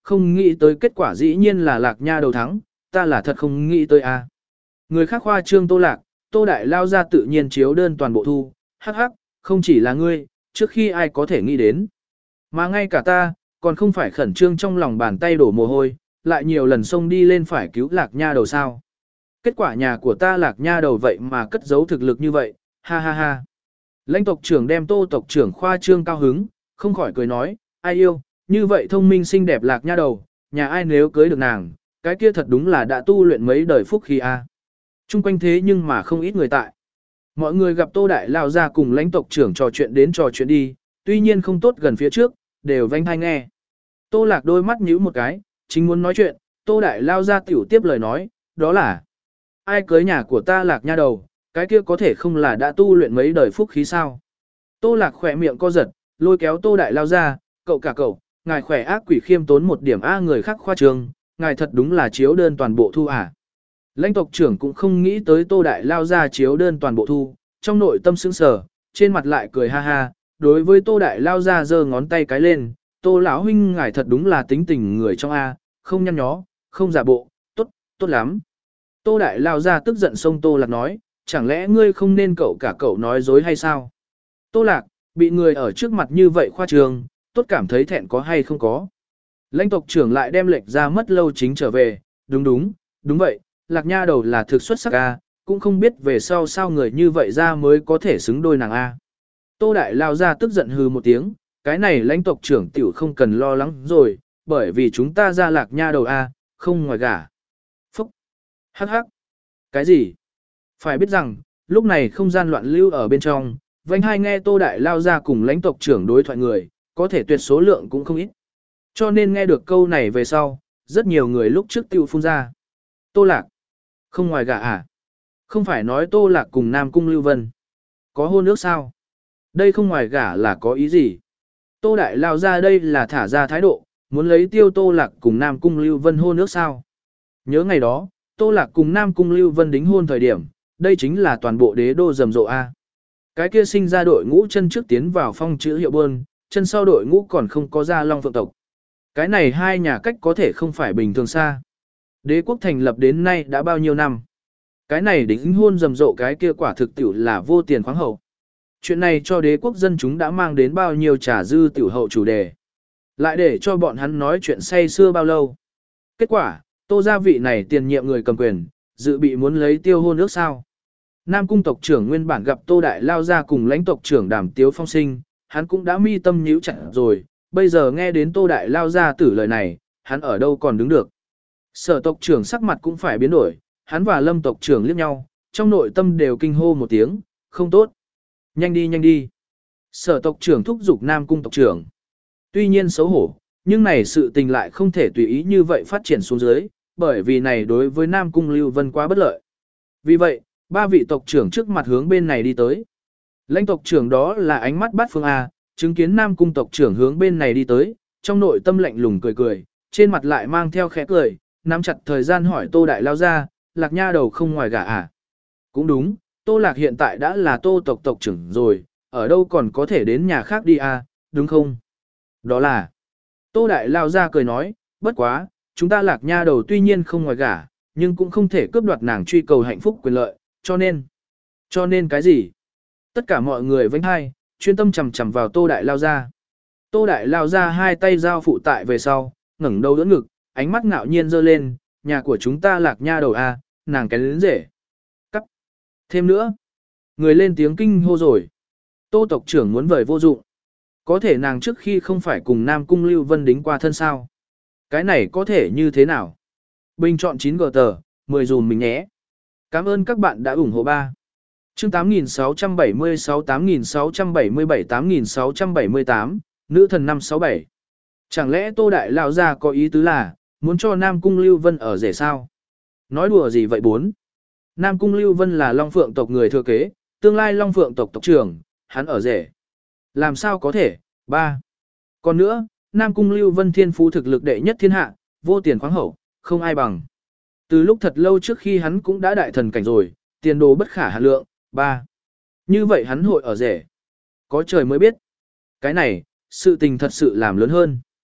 không nghĩ tới kết quả dĩ nhiên là Lạc Nha đầu thắng, ta là thật không nghĩ tới a. Người khác khoa trương Tô Lạc, Tô Đại Lao ra tự nhiên chiếu đơn toàn bộ thu, hắc hắc, không chỉ là ngươi, trước khi ai có thể nghĩ đến. Mà ngay cả ta, còn không phải khẩn trương trong lòng bàn tay đổ mồ hôi, lại nhiều lần xông đi lên phải cứu Lạc Nha đầu sao. Kết quả nhà của ta Lạc Nha đầu vậy mà cất giấu thực lực như vậy, ha ha ha. Lãnh tộc trưởng đem Tô tộc trưởng khoa trương cao hứng, không khỏi cười nói, ai yêu, như vậy thông minh xinh đẹp Lạc Nha đầu, nhà ai nếu cưới được nàng, cái kia thật đúng là đã tu luyện mấy đời phúc khi a. Trung quanh thế nhưng mà không ít người tại. Mọi người gặp Tô Đại Lao ra cùng lãnh tộc trưởng trò chuyện đến trò chuyện đi, tuy nhiên không tốt gần phía trước, đều vanh thai nghe. Tô Lạc đôi mắt nhíu một cái, chính muốn nói chuyện, Tô Đại Lao ra tiểu tiếp lời nói, đó là ai cưới nhà của ta Lạc Nha đầu, cái kia có thể không là đã tu luyện mấy đời phúc khí sao. Tô Lạc khỏe miệng co giật, lôi kéo Tô Đại Lao ra, cậu cả cậu, ngài khỏe ác quỷ khiêm tốn một điểm A người khác khoa trường, ngài thật đúng là chiếu đơn toàn bộ thu à. Lãnh tộc trưởng cũng không nghĩ tới Tô Đại Lao ra chiếu đơn toàn bộ thu, trong nội tâm sững sờ, trên mặt lại cười ha ha, đối với Tô Đại Lao ra giơ ngón tay cái lên, Tô lão huynh ngài thật đúng là tính tình người trong A, không nhăn nhó, không giả bộ, tốt, tốt lắm. Tô Đại Lao ra tức giận xông Tô Lạc nói, chẳng lẽ ngươi không nên cậu cả cậu nói dối hay sao? Tô Lạc, bị người ở trước mặt như vậy khoa trường, tốt cảm thấy thẹn có hay không có. Lãnh tộc trưởng lại đem lệnh ra mất lâu chính trở về, đúng đúng, đúng vậy, Lạc Nha đầu là thực xuất sắc A, cũng không biết về sau sao người như vậy ra mới có thể xứng đôi nàng A. Tô Đại Lao ra tức giận hừ một tiếng, cái này lãnh tộc trưởng tiểu không cần lo lắng rồi, bởi vì chúng ta ra Lạc Nha đầu A, không ngoài gả. Phúc! Hắc hắc! Cái gì? Phải biết rằng, lúc này không gian loạn lưu ở bên trong, vành hai nghe Tô Đại Lao ra cùng lãnh tộc trưởng đối thoại người, có thể tuyệt số lượng cũng không ít. Cho nên nghe được câu này về sau, rất nhiều người lúc trước tiêu phun ra. Tô Lạc! Không ngoài gả à? Không phải nói Tô Lạc cùng Nam Cung Lưu Vân. Có hôn ước sao? Đây không ngoài gả là có ý gì? Tô Đại Lao ra đây là thả ra thái độ, muốn lấy tiêu Tô Lạc cùng Nam Cung Lưu Vân hôn ước sao? Nhớ ngày đó, Tô Lạc cùng Nam Cung Lưu Vân đính hôn thời điểm, đây chính là toàn bộ đế đô rầm rộ A. Cái kia sinh ra đội ngũ chân trước tiến vào phong chữ hiệu bơn, chân sau đội ngũ còn không có ra long phượng tộc. Cái này hai nhà cách có thể không phải bình thường xa. Đế quốc thành lập đến nay đã bao nhiêu năm. Cái này đính hôn rầm rộ cái kia quả thực tiểu là vô tiền khoáng hậu. Chuyện này cho đế quốc dân chúng đã mang đến bao nhiêu trà dư tiểu hậu chủ đề. Lại để cho bọn hắn nói chuyện say xưa bao lâu. Kết quả, Tô gia vị này tiền nhiệm người cầm quyền, dự bị muốn lấy tiêu hôn ước sao. Nam cung tộc trưởng nguyên bản gặp Tô Đại Lao ra cùng lãnh tộc trưởng Đàm Tiếu Phong sinh, hắn cũng đã mi tâm nhíu chặt rồi, bây giờ nghe đến Tô Đại Lao ra tử lời này, hắn ở đâu còn đứng được. Sở tộc trưởng sắc mặt cũng phải biến đổi, hắn và Lâm tộc trưởng liếc nhau, trong nội tâm đều kinh hô một tiếng, không tốt. Nhanh đi nhanh đi. Sở tộc trưởng thúc giục Nam cung tộc trưởng. Tuy nhiên xấu hổ, nhưng này sự tình lại không thể tùy ý như vậy phát triển xuống dưới, bởi vì này đối với Nam cung Lưu Vân quá bất lợi. Vì vậy, ba vị tộc trưởng trước mặt hướng bên này đi tới. Lãnh tộc trưởng đó là ánh mắt bát phương A, chứng kiến Nam cung tộc trưởng hướng bên này đi tới, trong nội tâm lạnh lùng cười cười, trên mặt lại mang theo khẽ cười, nắm chặt thời gian hỏi Tô Đại Lao ra, Lạc Nha đầu không ngoài gả à? Cũng đúng, Tô Lạc hiện tại đã là Tô tộc tộc trưởng rồi, ở đâu còn có thể đến nhà khác đi à, đúng không? Đó là, Tô Đại Lao ra cười nói, bất quá, chúng ta Lạc Nha đầu tuy nhiên không ngoài gả, nhưng cũng không thể cướp đoạt nàng truy cầu hạnh phúc quyền lợi, cho nên, cho nên cái gì? Tất cả mọi người vánh hai, chuyên tâm chầm chầm vào Tô Đại Lao ra. Tô Đại Lao ra hai tay giao phụ tại về sau, ngẩng đầu đỡ ngực, ánh mắt ngạo nhiên dơ lên, nhà của chúng ta Lạc Nha đầu a, nàng cái đến rể. Cắt. Thêm nữa, người lên tiếng kinh hô rồi. Tô tộc trưởng muốn vời vô dụng. Có thể nàng trước khi không phải cùng Nam Cung Lưu Vân đính qua thân sao. Cái này có thể như thế nào? Bình chọn chín gờ tờ, mười dùm mình nhé. Cảm ơn các bạn đã ủng hộ ba. Chương tám nghìn sáu trăm bảy mươi sáu, tám nghìn sáu trăm bảy mươi bảy, tám nghìn sáu trăm bảy mươi tám, nữ thần năm sáu bảy. Chẳng lẽ Tô Đại Lão gia có ý tứ là muốn cho Nam Cung Lưu Vân ở rể sao? Nói đùa gì vậy bốn? Nam Cung Lưu Vân là Long Phượng tộc người thừa kế, tương lai Long Phượng tộc tộc trưởng, hắn ở rể. Làm sao có thể? Ba. Còn nữa, Nam Cung Lưu Vân thiên phú thực lực đệ nhất thiên hạ, vô tiền khoáng hậu, không ai bằng. Từ lúc thật lâu trước khi hắn cũng đã đại thần cảnh rồi, tiền đồ bất khả hạn lượng. Ba. Như vậy hắn hội ở rể. Có trời mới biết. Cái này, sự tình thật sự làm lớn hơn.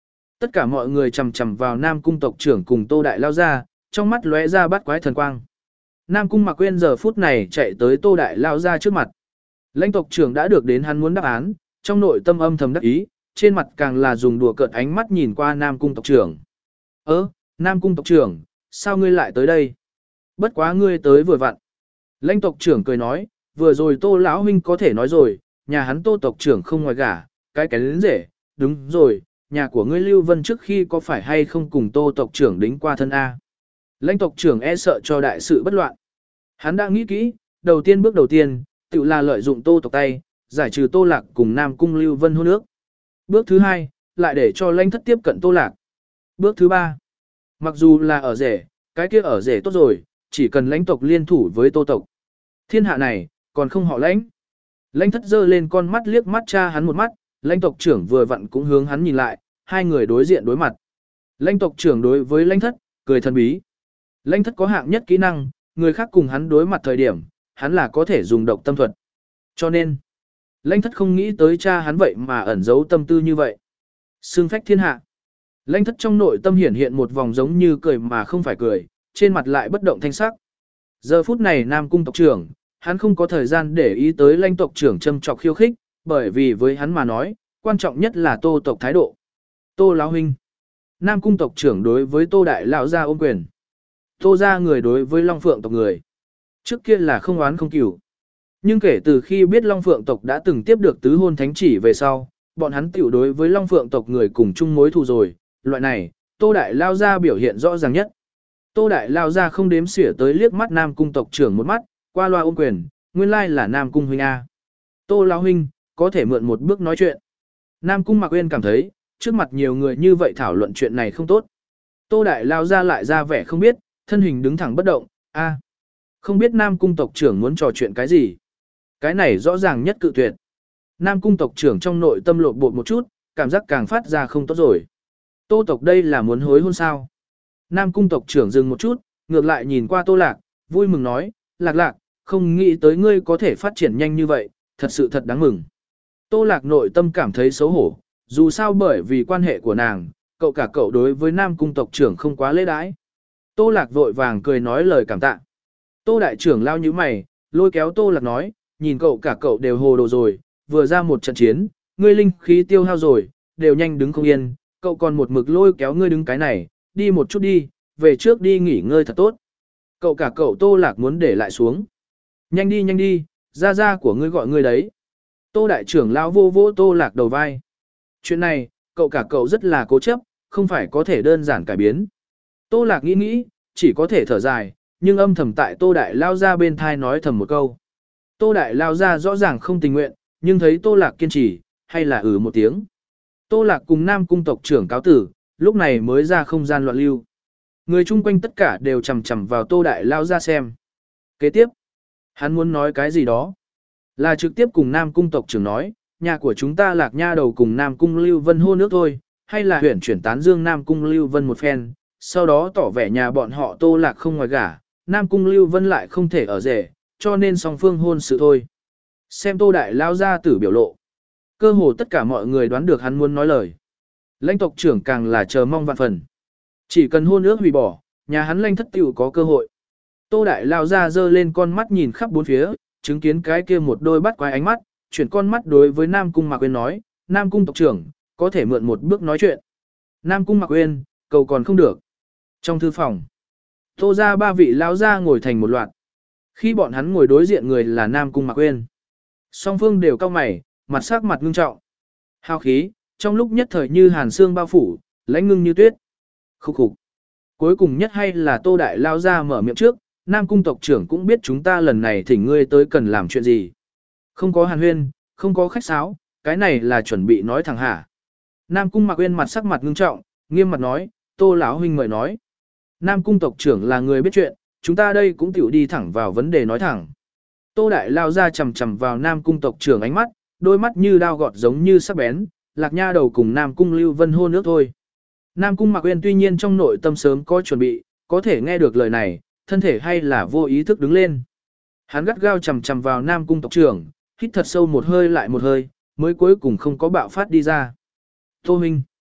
Tất cả mọi người chầm chầm vào Nam Cung tộc trưởng cùng Tô Đại Lao ra, trong mắt lóe ra bắt quái thần quang. Nam Cung Mạc Quyên giờ phút này chạy tới Tô Đại Lao ra trước mặt. Lãnh tộc trưởng đã được đến hắn muốn đáp án, trong nội tâm âm thầm đắc ý, trên mặt càng là dùng đùa cợt ánh mắt nhìn qua Nam Cung tộc trưởng. Ơ, Nam Cung tộc trưởng, sao ngươi lại tới đây? Bất quá ngươi tới vừa vặn. Lãnh tộc trưởng cười nói, vừa rồi Tô lão huynh có thể nói rồi, nhà hắn Tô tộc trưởng không ngoài gả, cái cái đến rể, đúng rồi, nhà của ngươi Lưu Vân trước khi có phải hay không cùng Tô tộc trưởng đính qua thân A. Lãnh tộc trưởng e sợ cho đại sự bất loạn. Hắn đã nghĩ kỹ, đầu tiên bước đầu tiên, tự là lợi dụng Tô tộc tay, giải trừ Tô Lạc cùng Nam Cung Lưu Vân hôn ước. Bước thứ hai, lại để cho lãnh thất tiếp cận Tô Lạc. Bước thứ ba, mặc dù là ở rể, cái kia ở rể tốt rồi, chỉ cần lãnh tộc liên thủ với Tô tộc. Thiên hạ này, còn không họ lãnh. Lãnh thất giơ lên con mắt liếc mắt cha hắn một mắt, lãnh tộc trưởng vừa vặn cũng hướng hắn nhìn lại, hai người đối diện đối mặt. Lãnh tộc trưởng đối với lãnh thất, cười thần bí. Lãnh thất có hạng nhất kỹ năng, người khác cùng hắn đối mặt thời điểm, hắn là có thể dùng độc tâm thuật. Cho nên, lãnh thất không nghĩ tới cha hắn vậy mà ẩn giấu tâm tư như vậy. Sương phách thiên hạ. Lãnh thất trong nội tâm hiển hiện một vòng giống như cười mà không phải cười, trên mặt lại bất động thanh sắc. Giờ phút này Nam Cung tộc trưởng, hắn không có thời gian để ý tới lãnh tộc trưởng châm trọc khiêu khích, bởi vì với hắn mà nói, quan trọng nhất là Tô tộc thái độ. Tô lão huynh. Nam Cung tộc trưởng đối với Tô đại lão gia ôm quyền. Tô gia người đối với Long Phượng tộc người. Trước kia là không oán không cừu. Nhưng kể từ khi biết Long Phượng tộc đã từng tiếp được tứ hôn thánh chỉ về sau, bọn hắn tiểu đối với Long Phượng tộc người cùng chung mối thù rồi, loại này, Tô đại lao gia biểu hiện rõ ràng nhất. Tô đại lao gia không đếm xỉa tới liếc mắt Nam Cung tộc trưởng một mắt, qua loa ôm quyền, nguyên lai là Nam Cung huynh a. Tô lão huynh, có thể mượn một bước nói chuyện. Nam Cung Mạc Uyên cảm thấy, trước mặt nhiều người như vậy thảo luận chuyện này không tốt. Tô đại lao gia lại ra vẻ không biết, thân hình đứng thẳng bất động, a, không biết Nam Cung tộc trưởng muốn trò chuyện cái gì. Cái này rõ ràng nhất cự tuyệt. Nam Cung tộc trưởng trong nội tâm lộn bột một chút, cảm giác càng phát ra không tốt rồi. Tô tộc đây là muốn hối hôn sao? Nam Cung tộc trưởng dừng một chút, ngược lại nhìn qua Tô Lạc, vui mừng nói, Lạc Lạc, không nghĩ tới ngươi có thể phát triển nhanh như vậy, thật sự thật đáng mừng. Tô Lạc nội tâm cảm thấy xấu hổ, dù sao bởi vì quan hệ của nàng, cậu cả cậu đối với Nam Cung tộc trưởng không quá lễ đãi. Tô Lạc vội vàng cười nói lời cảm tạ. Tô đại trưởng lao như mày, lôi kéo Tô Lạc nói, nhìn cậu cả cậu đều hồ đồ rồi, vừa ra một trận chiến, ngươi linh khí tiêu hao rồi, đều nhanh đứng không yên, cậu còn một mực lôi kéo ngươi đứng cái này, đi một chút đi, về trước đi nghỉ ngơi thật tốt. Cậu cả cậu Tô Lạc muốn để lại xuống. Nhanh đi nhanh đi, gia gia của ngươi gọi ngươi đấy. Tô đại trưởng lão vô vô Tô Lạc đầu vai. Chuyện này, cậu cả cậu rất là cố chấp, không phải có thể đơn giản cải biến. Tô Lạc nghĩ nghĩ, chỉ có thể thở dài, nhưng âm thầm tại Tô đại lao ra bên thai nói thầm một câu. Tô đại lao ra rõ ràng không tình nguyện, nhưng thấy Tô Lạc kiên trì, hay là ừ một tiếng. Tô Lạc cùng Nam Cung tộc trưởng cáo tử, lúc này mới ra không gian loạn lưu. Người chung quanh tất cả đều chầm chầm vào Tô đại lao ra xem. Kế tiếp, hắn muốn nói cái gì đó. Là trực tiếp cùng Nam Cung tộc trưởng nói, nhà của chúng ta Lạc nha đầu cùng Nam Cung Lưu Vân hôn nước thôi, hay là huyển chuyển tán dương Nam Cung Lưu Vân một phen, sau đó tỏ vẻ nhà bọn họ Tô Lạc không ngoài gả, Nam Cung Lưu Vân lại không thể ở rể, cho nên song phương hôn sự thôi. Xem Tô đại lao ra tử biểu lộ. Cơ hồ tất cả mọi người đoán được hắn muốn nói lời. Lãnh tộc trưởng càng là chờ mong vạn phần. Chỉ cần hôn ước hủy bỏ, nhà hắn lãnh thất tiểu có cơ hội. Tô đại lao ra giơ lên con mắt nhìn khắp bốn phía, chứng kiến cái kia một đôi bắt quái ánh mắt, chuyển con mắt đối với Nam Cung Mạc Uyên nói, Nam Cung tộc trưởng, có thể mượn một bước nói chuyện. Nam Cung Mạc Uyên, cầu còn không được. Trong thư phòng, Tô ra ba vị lao ra ngồi thành một loạt. Khi bọn hắn ngồi đối diện người là Nam Cung Mạc Uyên. Song phương đều cau mày, mặt sắc mặt ngưng trọng. Hào khí, trong lúc nhất thời như hàn xương bao phủ, lãnh ngưng như tuyết. Khúc khục. Cuối cùng nhất hay là Tô đại lao ra mở miệng trước, Nam Cung tộc trưởng cũng biết chúng ta lần này thỉnh ngươi tới cần làm chuyện gì. Không có hàn huyên, không có khách sáo, cái này là chuẩn bị nói thẳng hả. Nam Cung Mạc Uyên mặt sắc mặt ngưng trọng, nghiêm mặt nói, Tô lão huynh mời nói. Nam Cung tộc trưởng là người biết chuyện, chúng ta đây cũng tiểu đi thẳng vào vấn đề nói thẳng. Tô đại lao ra chầm chầm vào Nam Cung tộc trưởng ánh mắt, đôi mắt như đao gọt giống như sắc bén, Lạc nha đầu cùng Nam Cung Lưu Vân hôn nước thôi. Nam Cung Mạc Uyên tuy nhiên trong nội tâm sớm có chuẩn bị, có thể nghe được lời này, thân thể hay là vô ý thức đứng lên. Hắn gắt gao chầm chầm vào Nam Cung tộc trưởng, hít thật sâu một hơi lại một hơi, mới cuối cùng không có bạo phát đi ra. Tô huynh,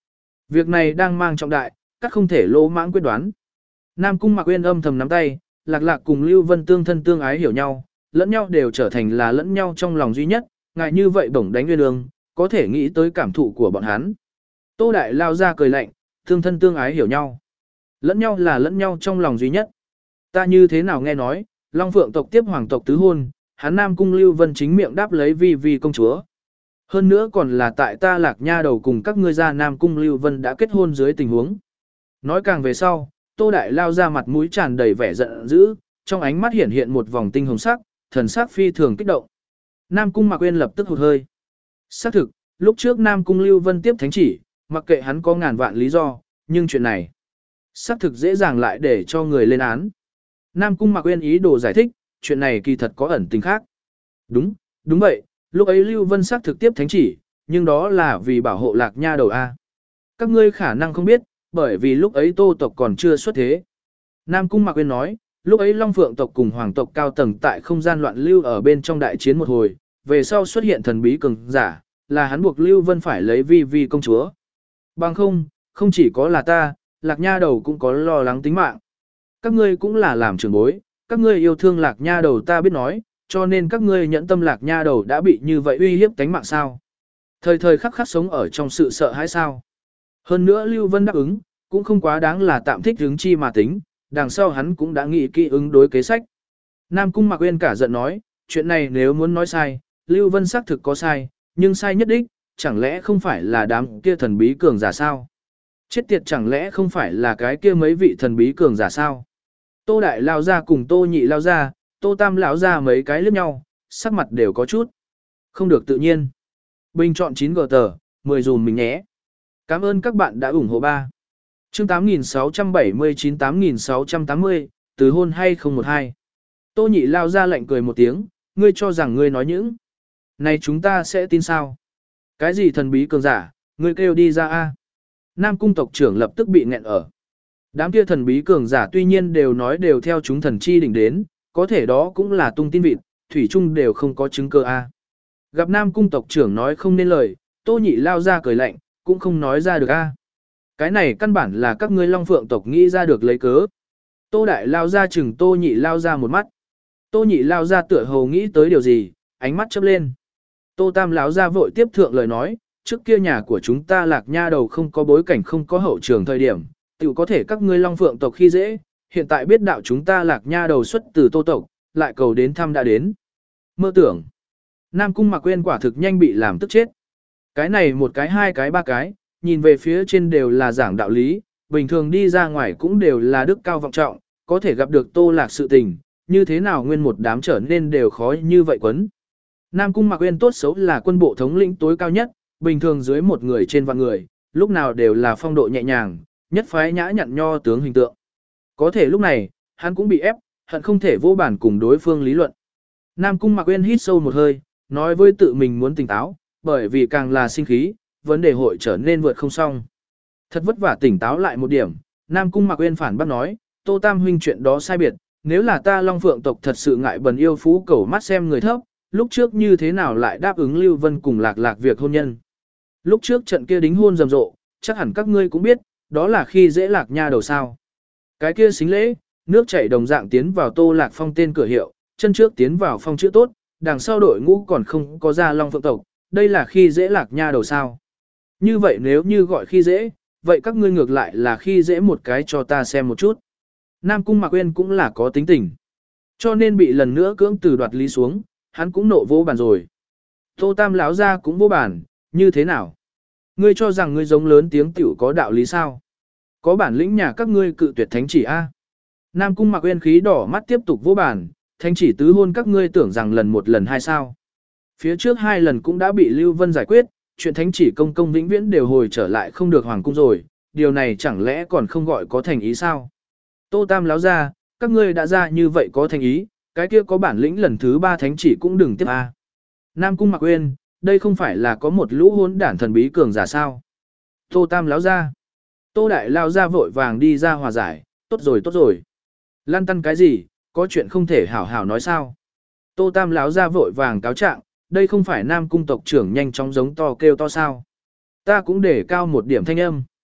Việc này đang mang trọng đại, các không thể lỗ mãng quyết đoán. Nam Cung Mạc Uyên âm thầm nắm tay, Lạc Lạc cùng Lưu Vân tương thân tương ái hiểu nhau, lẫn nhau đều trở thành là lẫn nhau trong lòng duy nhất, ngại như vậy bổng đánh Uyên Ương, có thể nghĩ tới cảm thụ của bọn hắn. Tô Đại lao ra cười lạnh, tương thân tương ái hiểu nhau. Lẫn nhau là lẫn nhau trong lòng duy nhất. Ta như thế nào nghe nói, Long Phượng tộc tiếp hoàng tộc tứ hôn, hắn Nam Cung Lưu Vân chính miệng đáp lấy vi vi công chúa. Hơn nữa còn là tại ta Lạc Nha đầu cùng các ngươi gia Nam Cung Lưu Vân đã kết hôn dưới tình huống. Nói càng về sau, Tô Đại lao ra mặt mũi tràn đầy vẻ giận dữ, trong ánh mắt hiện hiện một vòng tinh hồng sắc, thần sắc phi thường kích động. Nam Cung Mạc Uyên lập tức hụt hơi. Xác thực, lúc trước Nam Cung Lưu Vân tiếp thánh chỉ, mặc kệ hắn có ngàn vạn lý do, nhưng chuyện này xác thực dễ dàng lại để cho người lên án. Nam Cung Mạc Uyên ý đồ giải thích, chuyện này kỳ thật có ẩn tình khác. Đúng, đúng vậy, lúc ấy Lưu Vân xác thực tiếp thánh chỉ, nhưng đó là vì bảo hộ Lạc Nha đầu A. Các ngươi khả năng không biết, bởi vì lúc ấy Tô tộc còn chưa xuất thế. Nam Cung Mạc Uyên nói, lúc ấy Long Phượng tộc cùng Hoàng tộc cao tầng tại không gian loạn lưu ở bên trong đại chiến một hồi, về sau xuất hiện thần bí cường giả, là hắn buộc Lưu Vân phải lấy vi vi công chúa. Bằng không, không chỉ có là ta, Lạc Nha đầu cũng có lo lắng tính mạng. Các ngươi cũng là làm trưởng bối, các ngươi yêu thương Lạc Nha đầu ta biết nói, cho nên các ngươi nhẫn tâm Lạc Nha đầu đã bị như vậy uy hiếp tánh mạng sao. Thời thời khắc khắc sống ở trong sự sợ hãi sao. Hơn nữa Lưu Vân đáp ứng, cũng không quá đáng là tạm thích hứng chi mà tính, đằng sau hắn cũng đã nghĩ kỹ ứng đối kế sách. Nam Cung Mạc Uyên cả giận nói, chuyện này nếu muốn nói sai, Lưu Vân xác thực có sai, nhưng sai nhất đích, chẳng lẽ không phải là đám kia thần bí cường giả sao? Chết tiệt chẳng lẽ không phải là cái kia mấy vị thần bí cường giả sao? Tô Đại lao ra cùng Tô Nhị lao ra, Tô Tam lão ra mấy cái liếc nhau, sắc mặt đều có chút không được tự nhiên. Bình chọn chín gờ tờ, mười dùm mình nhé. Cảm ơn các bạn đã ủng hộ ba. Chương tám nghìn sáu trăm bảy mươi chín tám nghìn sáu trăm tám mươi, từ hôn hay không một hai. Tô Nhị lao ra lạnh cười một tiếng, ngươi cho rằng ngươi nói những này chúng ta sẽ tin sao? Cái gì thần bí cường giả, ngươi kêu đi ra a. Nam Cung tộc trưởng lập tức bị nghẹn ở. Đám kia thần bí cường giả tuy nhiên đều nói đều theo chúng thần chi đỉnh đến, có thể đó cũng là tung tin vịt, thủy chung đều không có chứng cơ a. Gặp Nam Cung tộc trưởng nói không nên lời, Tô Nhị lao ra cười lạnh, cũng không nói ra được a. Cái này căn bản là các ngươi Long Phượng tộc nghĩ ra được lấy cớ. Tô Đại lao ra chừng Tô Nhị lao ra một mắt. Tô Nhị lao ra tựa hồ nghĩ tới điều gì, ánh mắt chớp lên. Tô Tam lão ra vội tiếp thượng lời nói, trước kia nhà của chúng ta Lạc Nha đầu không có bối cảnh không có hậu trường thời điểm, tự có thể các ngươi Long Phượng tộc khi dễ, hiện tại biết đạo chúng ta Lạc Nha đầu xuất từ Tô tộc, lại cầu đến thăm đã đến. Mơ tưởng. Nam Cung Mạc Uyên quả thực nhanh bị làm tức chết. Cái này một cái hai cái ba cái, nhìn về phía trên đều là giảng đạo lý, bình thường đi ra ngoài cũng đều là đức cao vọng trọng, có thể gặp được Tô Lạc sự tình, như thế nào nguyên một đám trở nên đều khó như vậy quấn. Nam Cung Mạc Uyên tốt xấu là quân bộ thống lĩnh tối cao nhất, bình thường dưới một người trên vạn người, lúc nào đều là phong độ nhẹ nhàng, nhất phái nhã nhặn nho tướng hình tượng. Có thể lúc này, hắn cũng bị ép, hận không thể vô bản cùng đối phương lý luận. Nam Cung Mạc Uyên hít sâu một hơi, nói với tự mình muốn tỉnh táo, bởi vì càng là sinh khí, vấn đề hội trở nên vượt không xong. Thật vất vả tỉnh táo lại một điểm, Nam Cung Mạc Uyên phản bác nói, Tô Tam huynh chuyện đó sai biệt, nếu là ta Long Phượng tộc thật sự ngại bần yêu phú cầu mắt xem người thấp, lúc trước như thế nào lại đáp ứng Lưu Vân cùng Lạc Lạc việc hôn nhân. Lúc trước trận kia đính hôn rầm rộ, chắc hẳn các ngươi cũng biết, đó là khi dễ Lạc Nha đầu sao. Cái kia xính lễ, nước chảy đồng dạng tiến vào Tô Lạc Phong tên cửa hiệu, chân trước tiến vào phong chữ tốt, đằng sau đội ngũ còn không có ra Long Phượng tộc, đây là khi dễ Lạc Nha đầu sao. Như vậy nếu như gọi khi dễ, vậy các ngươi ngược lại là khi dễ một cái cho ta xem một chút. Nam Cung Mạc Uyên cũng là có tính tình, cho nên bị lần nữa cưỡng từ đoạt lý xuống, hắn cũng nộ vô bàn rồi. Tô Tam lão ra cũng vô bàn, như thế nào? Ngươi cho rằng ngươi giống lớn tiếng tiểu có đạo lý sao? Có bản lĩnh nhà các ngươi cự tuyệt thánh chỉ a? Nam Cung Mạc Uyên khí đỏ mắt tiếp tục vô bàn, thánh chỉ tứ hôn các ngươi tưởng rằng lần một lần hai sao? Phía trước hai lần cũng đã bị Lưu Vân giải quyết, chuyện thánh chỉ công công vĩnh viễn đều hồi trở lại không được hoàng cung rồi, điều này chẳng lẽ còn không gọi có thành ý sao? Tô Tam lão ra, các ngươi đã ra như vậy có thành ý, cái kia có bản lĩnh lần thứ ba thánh chỉ cũng đừng tiếp a. Nam Cung Mạc Uyên, đây không phải là có một lũ hỗn đản thần bí cường giả sao? Tô Tam lão ra. Tô Đại lao ra vội vàng đi ra hòa giải, tốt rồi tốt rồi. Lan tăn cái gì, có chuyện không thể hảo hảo nói sao? Tô Tam lão ra vội vàng cáo trạng, đây không phải Nam Cung tộc trưởng nhanh chóng giống to kêu to sao? Ta cũng để cao một điểm thanh âm.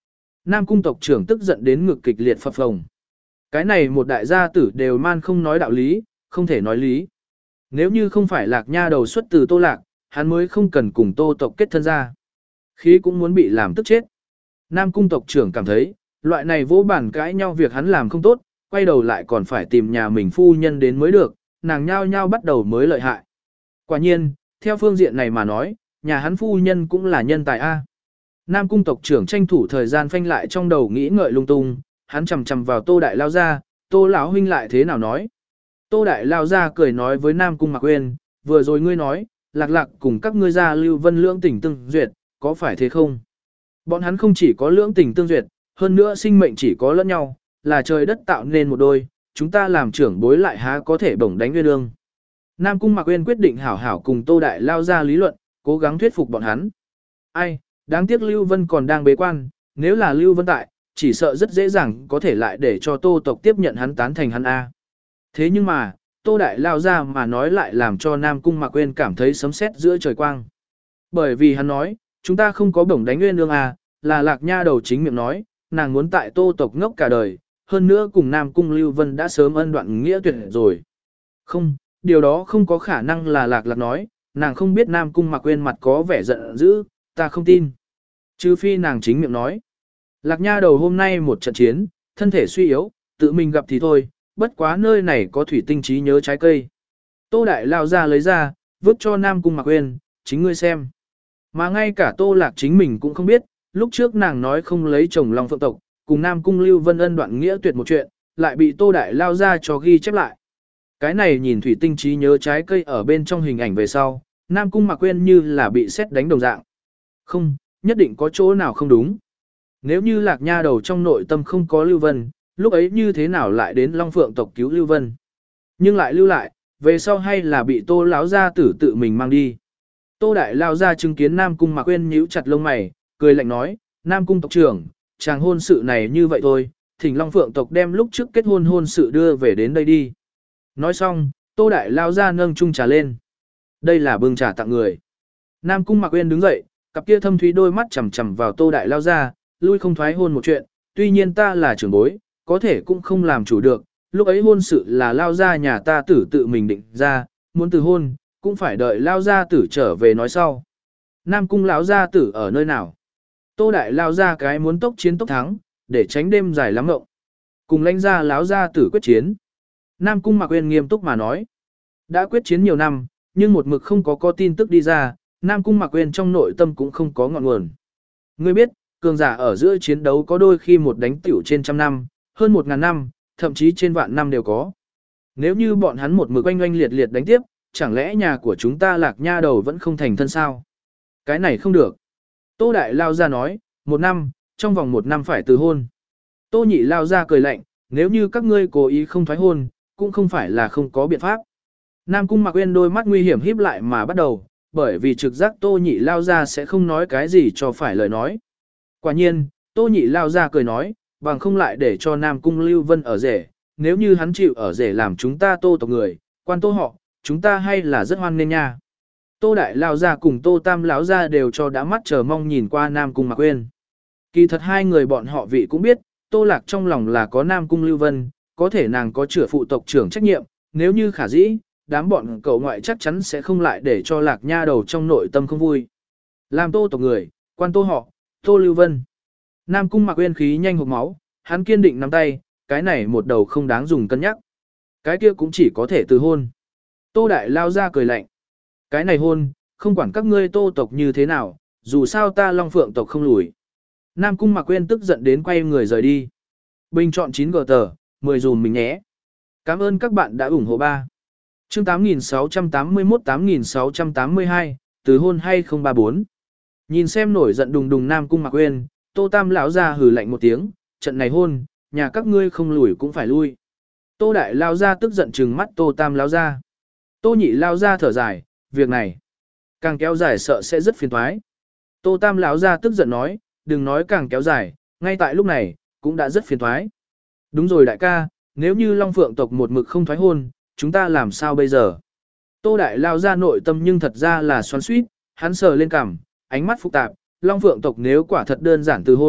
Nam cung tộc trưởng tức giận đến ngực kịch liệt phập phồng. Cái này một đại gia tử đều man không nói đạo lý, không thể nói lý. Nếu như không phải Lạc Nha đầu xuất từ Tô Lạc, hắn mới không cần cùng Tô tộc kết thân ra. Khí cũng muốn bị làm tức chết. Nam cung tộc trưởng cảm thấy, loại này vỗ bản cãi nhau việc hắn làm không tốt, quay đầu lại còn phải tìm nhà mình phu nhân đến mới được, nàng nhao nhao bắt đầu mới lợi hại. Quả nhiên, theo phương diện này mà nói, nhà hắn phu nhân cũng là nhân tài A. Nam cung tộc trưởng tranh thủ thời gian phanh lại trong đầu nghĩ ngợi lung tung, hắn chầm chầm vào Tô Đại Lao ra, Tô lão huynh lại thế nào nói. Tô Đại Lao ra cười nói với Nam cung Mạc Uyên, vừa rồi ngươi nói, Lạc Lạc cùng các ngươi gia Lưu Vân lưỡng tình tương duyệt, có phải thế không? Bọn hắn không chỉ có lưỡng tình tương duyệt, hơn nữa sinh mệnh chỉ có lẫn nhau, là trời đất tạo nên một đôi, chúng ta làm trưởng bối lại há có thể bổng đánh nguyên ương. Nam cung Mạc Uyên quyết định hảo hảo cùng Tô Đại Lao ra lý luận, cố gắng thuyết phục bọn hắn. Ai, đáng tiếc Lưu Vân còn đang bế quan, nếu là Lưu Vân tại, chỉ sợ rất dễ dàng có thể lại để cho Tô tộc tiếp nhận hắn tán thành hắn A. Thế nhưng mà, Tô Đại Lao ra mà nói lại làm cho Nam cung Mạc Uyên cảm thấy sấm sét giữa trời quang. Bởi vì hắn nói, chúng ta không có bổng đánh nguyên ương A, là Lạc Nha đầu chính miệng nói, nàng muốn tại Tô tộc ngốc cả đời, hơn nữa cùng Nam cung Lưu Vân đã sớm ân đoạn nghĩa tuyệt rồi. Không, điều đó không có khả năng là Lạc Lạc nói, nàng không biết Nam cung Mạc Uyên mặt có vẻ giận dữ, ta không tin. Trừ phi nàng chính miệng nói. Lạc Nha đầu hôm nay một trận chiến, thân thể suy yếu, tự mình gặp thì thôi, bất quá nơi này có thủy tinh trí nhớ trái cây. Tô Đại Lao ra lấy ra, vứt cho Nam cung Mạc Uyên, chính ngươi xem. Mà ngay cả Tô Lạc chính mình cũng không biết, lúc trước nàng nói không lấy chồng Long Phượng tộc, cùng Nam cung Lưu Vân ân đoạn nghĩa tuyệt một chuyện, lại bị Tô Đại Lao ra cho ghi chép lại. Cái này nhìn thủy tinh trí nhớ trái cây ở bên trong hình ảnh về sau, Nam cung Mạc Uyên như là bị sét đánh đồng dạng. Không, nhất định có chỗ nào không đúng. Nếu như Lạc Nha đầu trong nội tâm không có Lưu Vân, lúc ấy như thế nào lại đến Long Phượng tộc cứu Lưu Vân? Nhưng lại lưu lại, về sau hay là bị Tô lão gia tử tự mình mang đi. Tô Đại Lao ra chứng kiến Nam cung Mạc Uyên nhíu chặt lông mày, cười lạnh nói, Nam cung tộc trưởng, chàng hôn sự này như vậy thôi, thỉnh Long Phượng tộc đem lúc trước kết hôn hôn sự đưa về đến đây đi. Nói xong, Tô Đại Lao ra nâng chung trà lên. Đây là bưng trà tặng người. Nam cung Mạc Uyên đứng dậy, cặp kia thâm thúy đôi mắt chằm chằm vào Tô Đại Lao ra, lui không thoái hôn một chuyện, tuy nhiên ta là trưởng bối, có thể cũng không làm chủ được, lúc ấy hôn sự là Lao ra nhà ta tử tự mình định ra, muốn từ hôn, cũng phải đợi Lao gia tử trở về nói sau. Nam cung lão gia tử ở nơi nào? Tô Đại Lao ra cái muốn tốc chiến tốc thắng, để tránh đêm dài lắm ngộng. Cùng lãnh gia lão gia tử quyết chiến. Nam cung Mạc Uyên nghiêm túc mà nói. Đã quyết chiến nhiều năm, nhưng một mực không có có tin tức đi ra, Nam cung Mạc Uyên trong nội tâm cũng không có ngọn nguồn. Ngươi biết, cường giả ở giữa chiến đấu có đôi khi một đánh tiểu trên trăm năm, hơn một ngàn năm, thậm chí trên vạn năm đều có. Nếu như bọn hắn một mực oanh oanh liệt liệt đánh tiếp, chẳng lẽ nhà của chúng ta Lạc Nha đầu vẫn không thành thân sao? Cái này không được. Tô Đại Lao ra nói, một năm, trong vòng một năm phải từ hôn. Tô Nhị Lao ra cười lạnh, nếu như các ngươi cố ý không thoái hôn, cũng không phải là không có biện pháp. Nam cung Mạc Uyên đôi mắt nguy hiểm híp lại mà bắt đầu, bởi vì trực giác Tô Nhị Lao ra sẽ không nói cái gì cho phải lời nói. Quả nhiên, Tô Nhị Lao ra cười nói, bằng không lại để cho Nam cung Lưu Vân ở rể, nếu như hắn chịu ở rể làm chúng ta Tô tộc người, quan Tô họ, chúng ta hay là rất hoan nghênh nha. Tô Đại Lao ra cùng Tô Tam Lão ra đều cho đã mắt chờ mong nhìn qua Nam cung Mạc Uyên. Kỳ thật hai người bọn họ vị cũng biết, Tô Lạc trong lòng là có Nam cung Lưu Vân, có thể nàng có chữa phụ tộc trưởng trách nhiệm, nếu như khả dĩ, đám bọn cậu ngoại chắc chắn sẽ không lại để cho Lạc Nha đầu trong nội tâm không vui. Làm Tô tộc người, quan Tô họ, Tô Lưu Vân. Nam cung Mạc Uyên khí nhanh hộc máu, hắn kiên định nắm tay, cái này một đầu không đáng dùng cân nhắc. Cái kia cũng chỉ có thể từ hôn. Tô Đại Lao ra cười lạnh. Cái này hôn, không quản các ngươi Tô tộc như thế nào, dù sao ta Long Phượng tộc không lùi. Nam cung Mạc Uyên tức giận đến quay người rời đi. Bình chọn chín gờ tờ, mười dùm mình nhé. Cảm ơn các bạn đã ủng hộ ba. Chương tám nghìn sáu trăm tám mươi mốt tám nghìn sáu trăm tám mươi hai, từ hôn hay không ba bốn. Nhìn xem nổi giận đùng đùng Nam cung Mạc Uyên, Tô Tam lão ra hừ lạnh một tiếng, trận này hôn, nhà các ngươi không lùi cũng phải lui. Tô Đại Lao ra tức giận trừng mắt Tô Tam lão ra. Tô Nhị Lao ra thở dài, việc này càng kéo dài sợ sẽ rất phiền toái. Tô Tam lão ra tức giận nói, đừng nói càng kéo dài, ngay tại lúc này cũng đã rất phiền toái. Đúng rồi đại ca, nếu như Long Phượng tộc một mực không thoái hôn, chúng ta làm sao bây giờ? Tô Đại Lao ra nội tâm nhưng thật ra là xoắn xuýt, hắn sờ lên cằm, ánh mắt phức tạp, Long Phượng tộc nếu quả thật đơn giản từ hôn,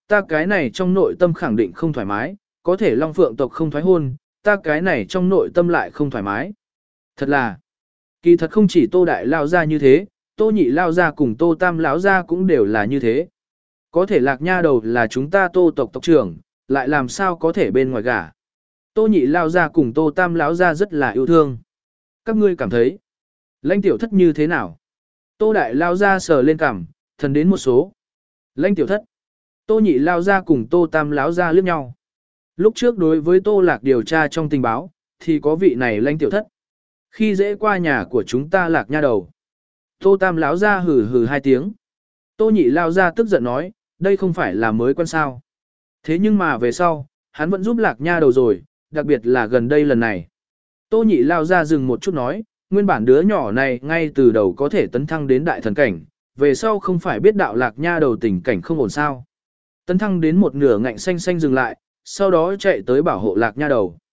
ta cái này trong nội tâm khẳng định không thoải mái, có thể Long Phượng tộc không thoái hôn, ta cái này trong nội tâm lại không thoải mái. Thật là, kỳ thật không chỉ Tô Đại Lao ra như thế, Tô Nhị Lao ra cùng Tô Tam Lão ra cũng đều là như thế. Có thể Lạc Nha đầu là chúng ta Tô tộc tộc trưởng, lại làm sao có thể bên ngoài gả. Tô Nhị Lao ra cùng Tô Tam Lão ra rất là yêu thương. Các ngươi cảm thấy, Lãnh tiểu thất như thế nào? Tô Đại Lao ra sờ lên cằm, thần đến một số. Lãnh tiểu thất. Tô Nhị Lao ra cùng Tô Tam Lão ra liếc nhau. Lúc trước đối với Tô Lạc điều tra trong tình báo, thì có vị này Lãnh tiểu thất. Khi dễ qua nhà của chúng ta Lạc Nha đầu. Tô Tam Lão ra hừ hừ hai tiếng. Tô Nhị Lao ra tức giận nói, đây không phải là mới quen sao. Thế nhưng mà về sau, hắn vẫn giúp Lạc Nha đầu rồi, đặc biệt là gần đây lần này. Tô Nhị Lao ra dừng một chút nói, nguyên bản đứa nhỏ này ngay từ đầu có thể tấn thăng đến đại thần cảnh, về sau không phải biết đạo Lạc Nha đầu tình cảnh không ổn sao. Tấn thăng đến một nửa ngạnh xanh xanh dừng lại, sau đó chạy tới bảo hộ Lạc Nha đầu.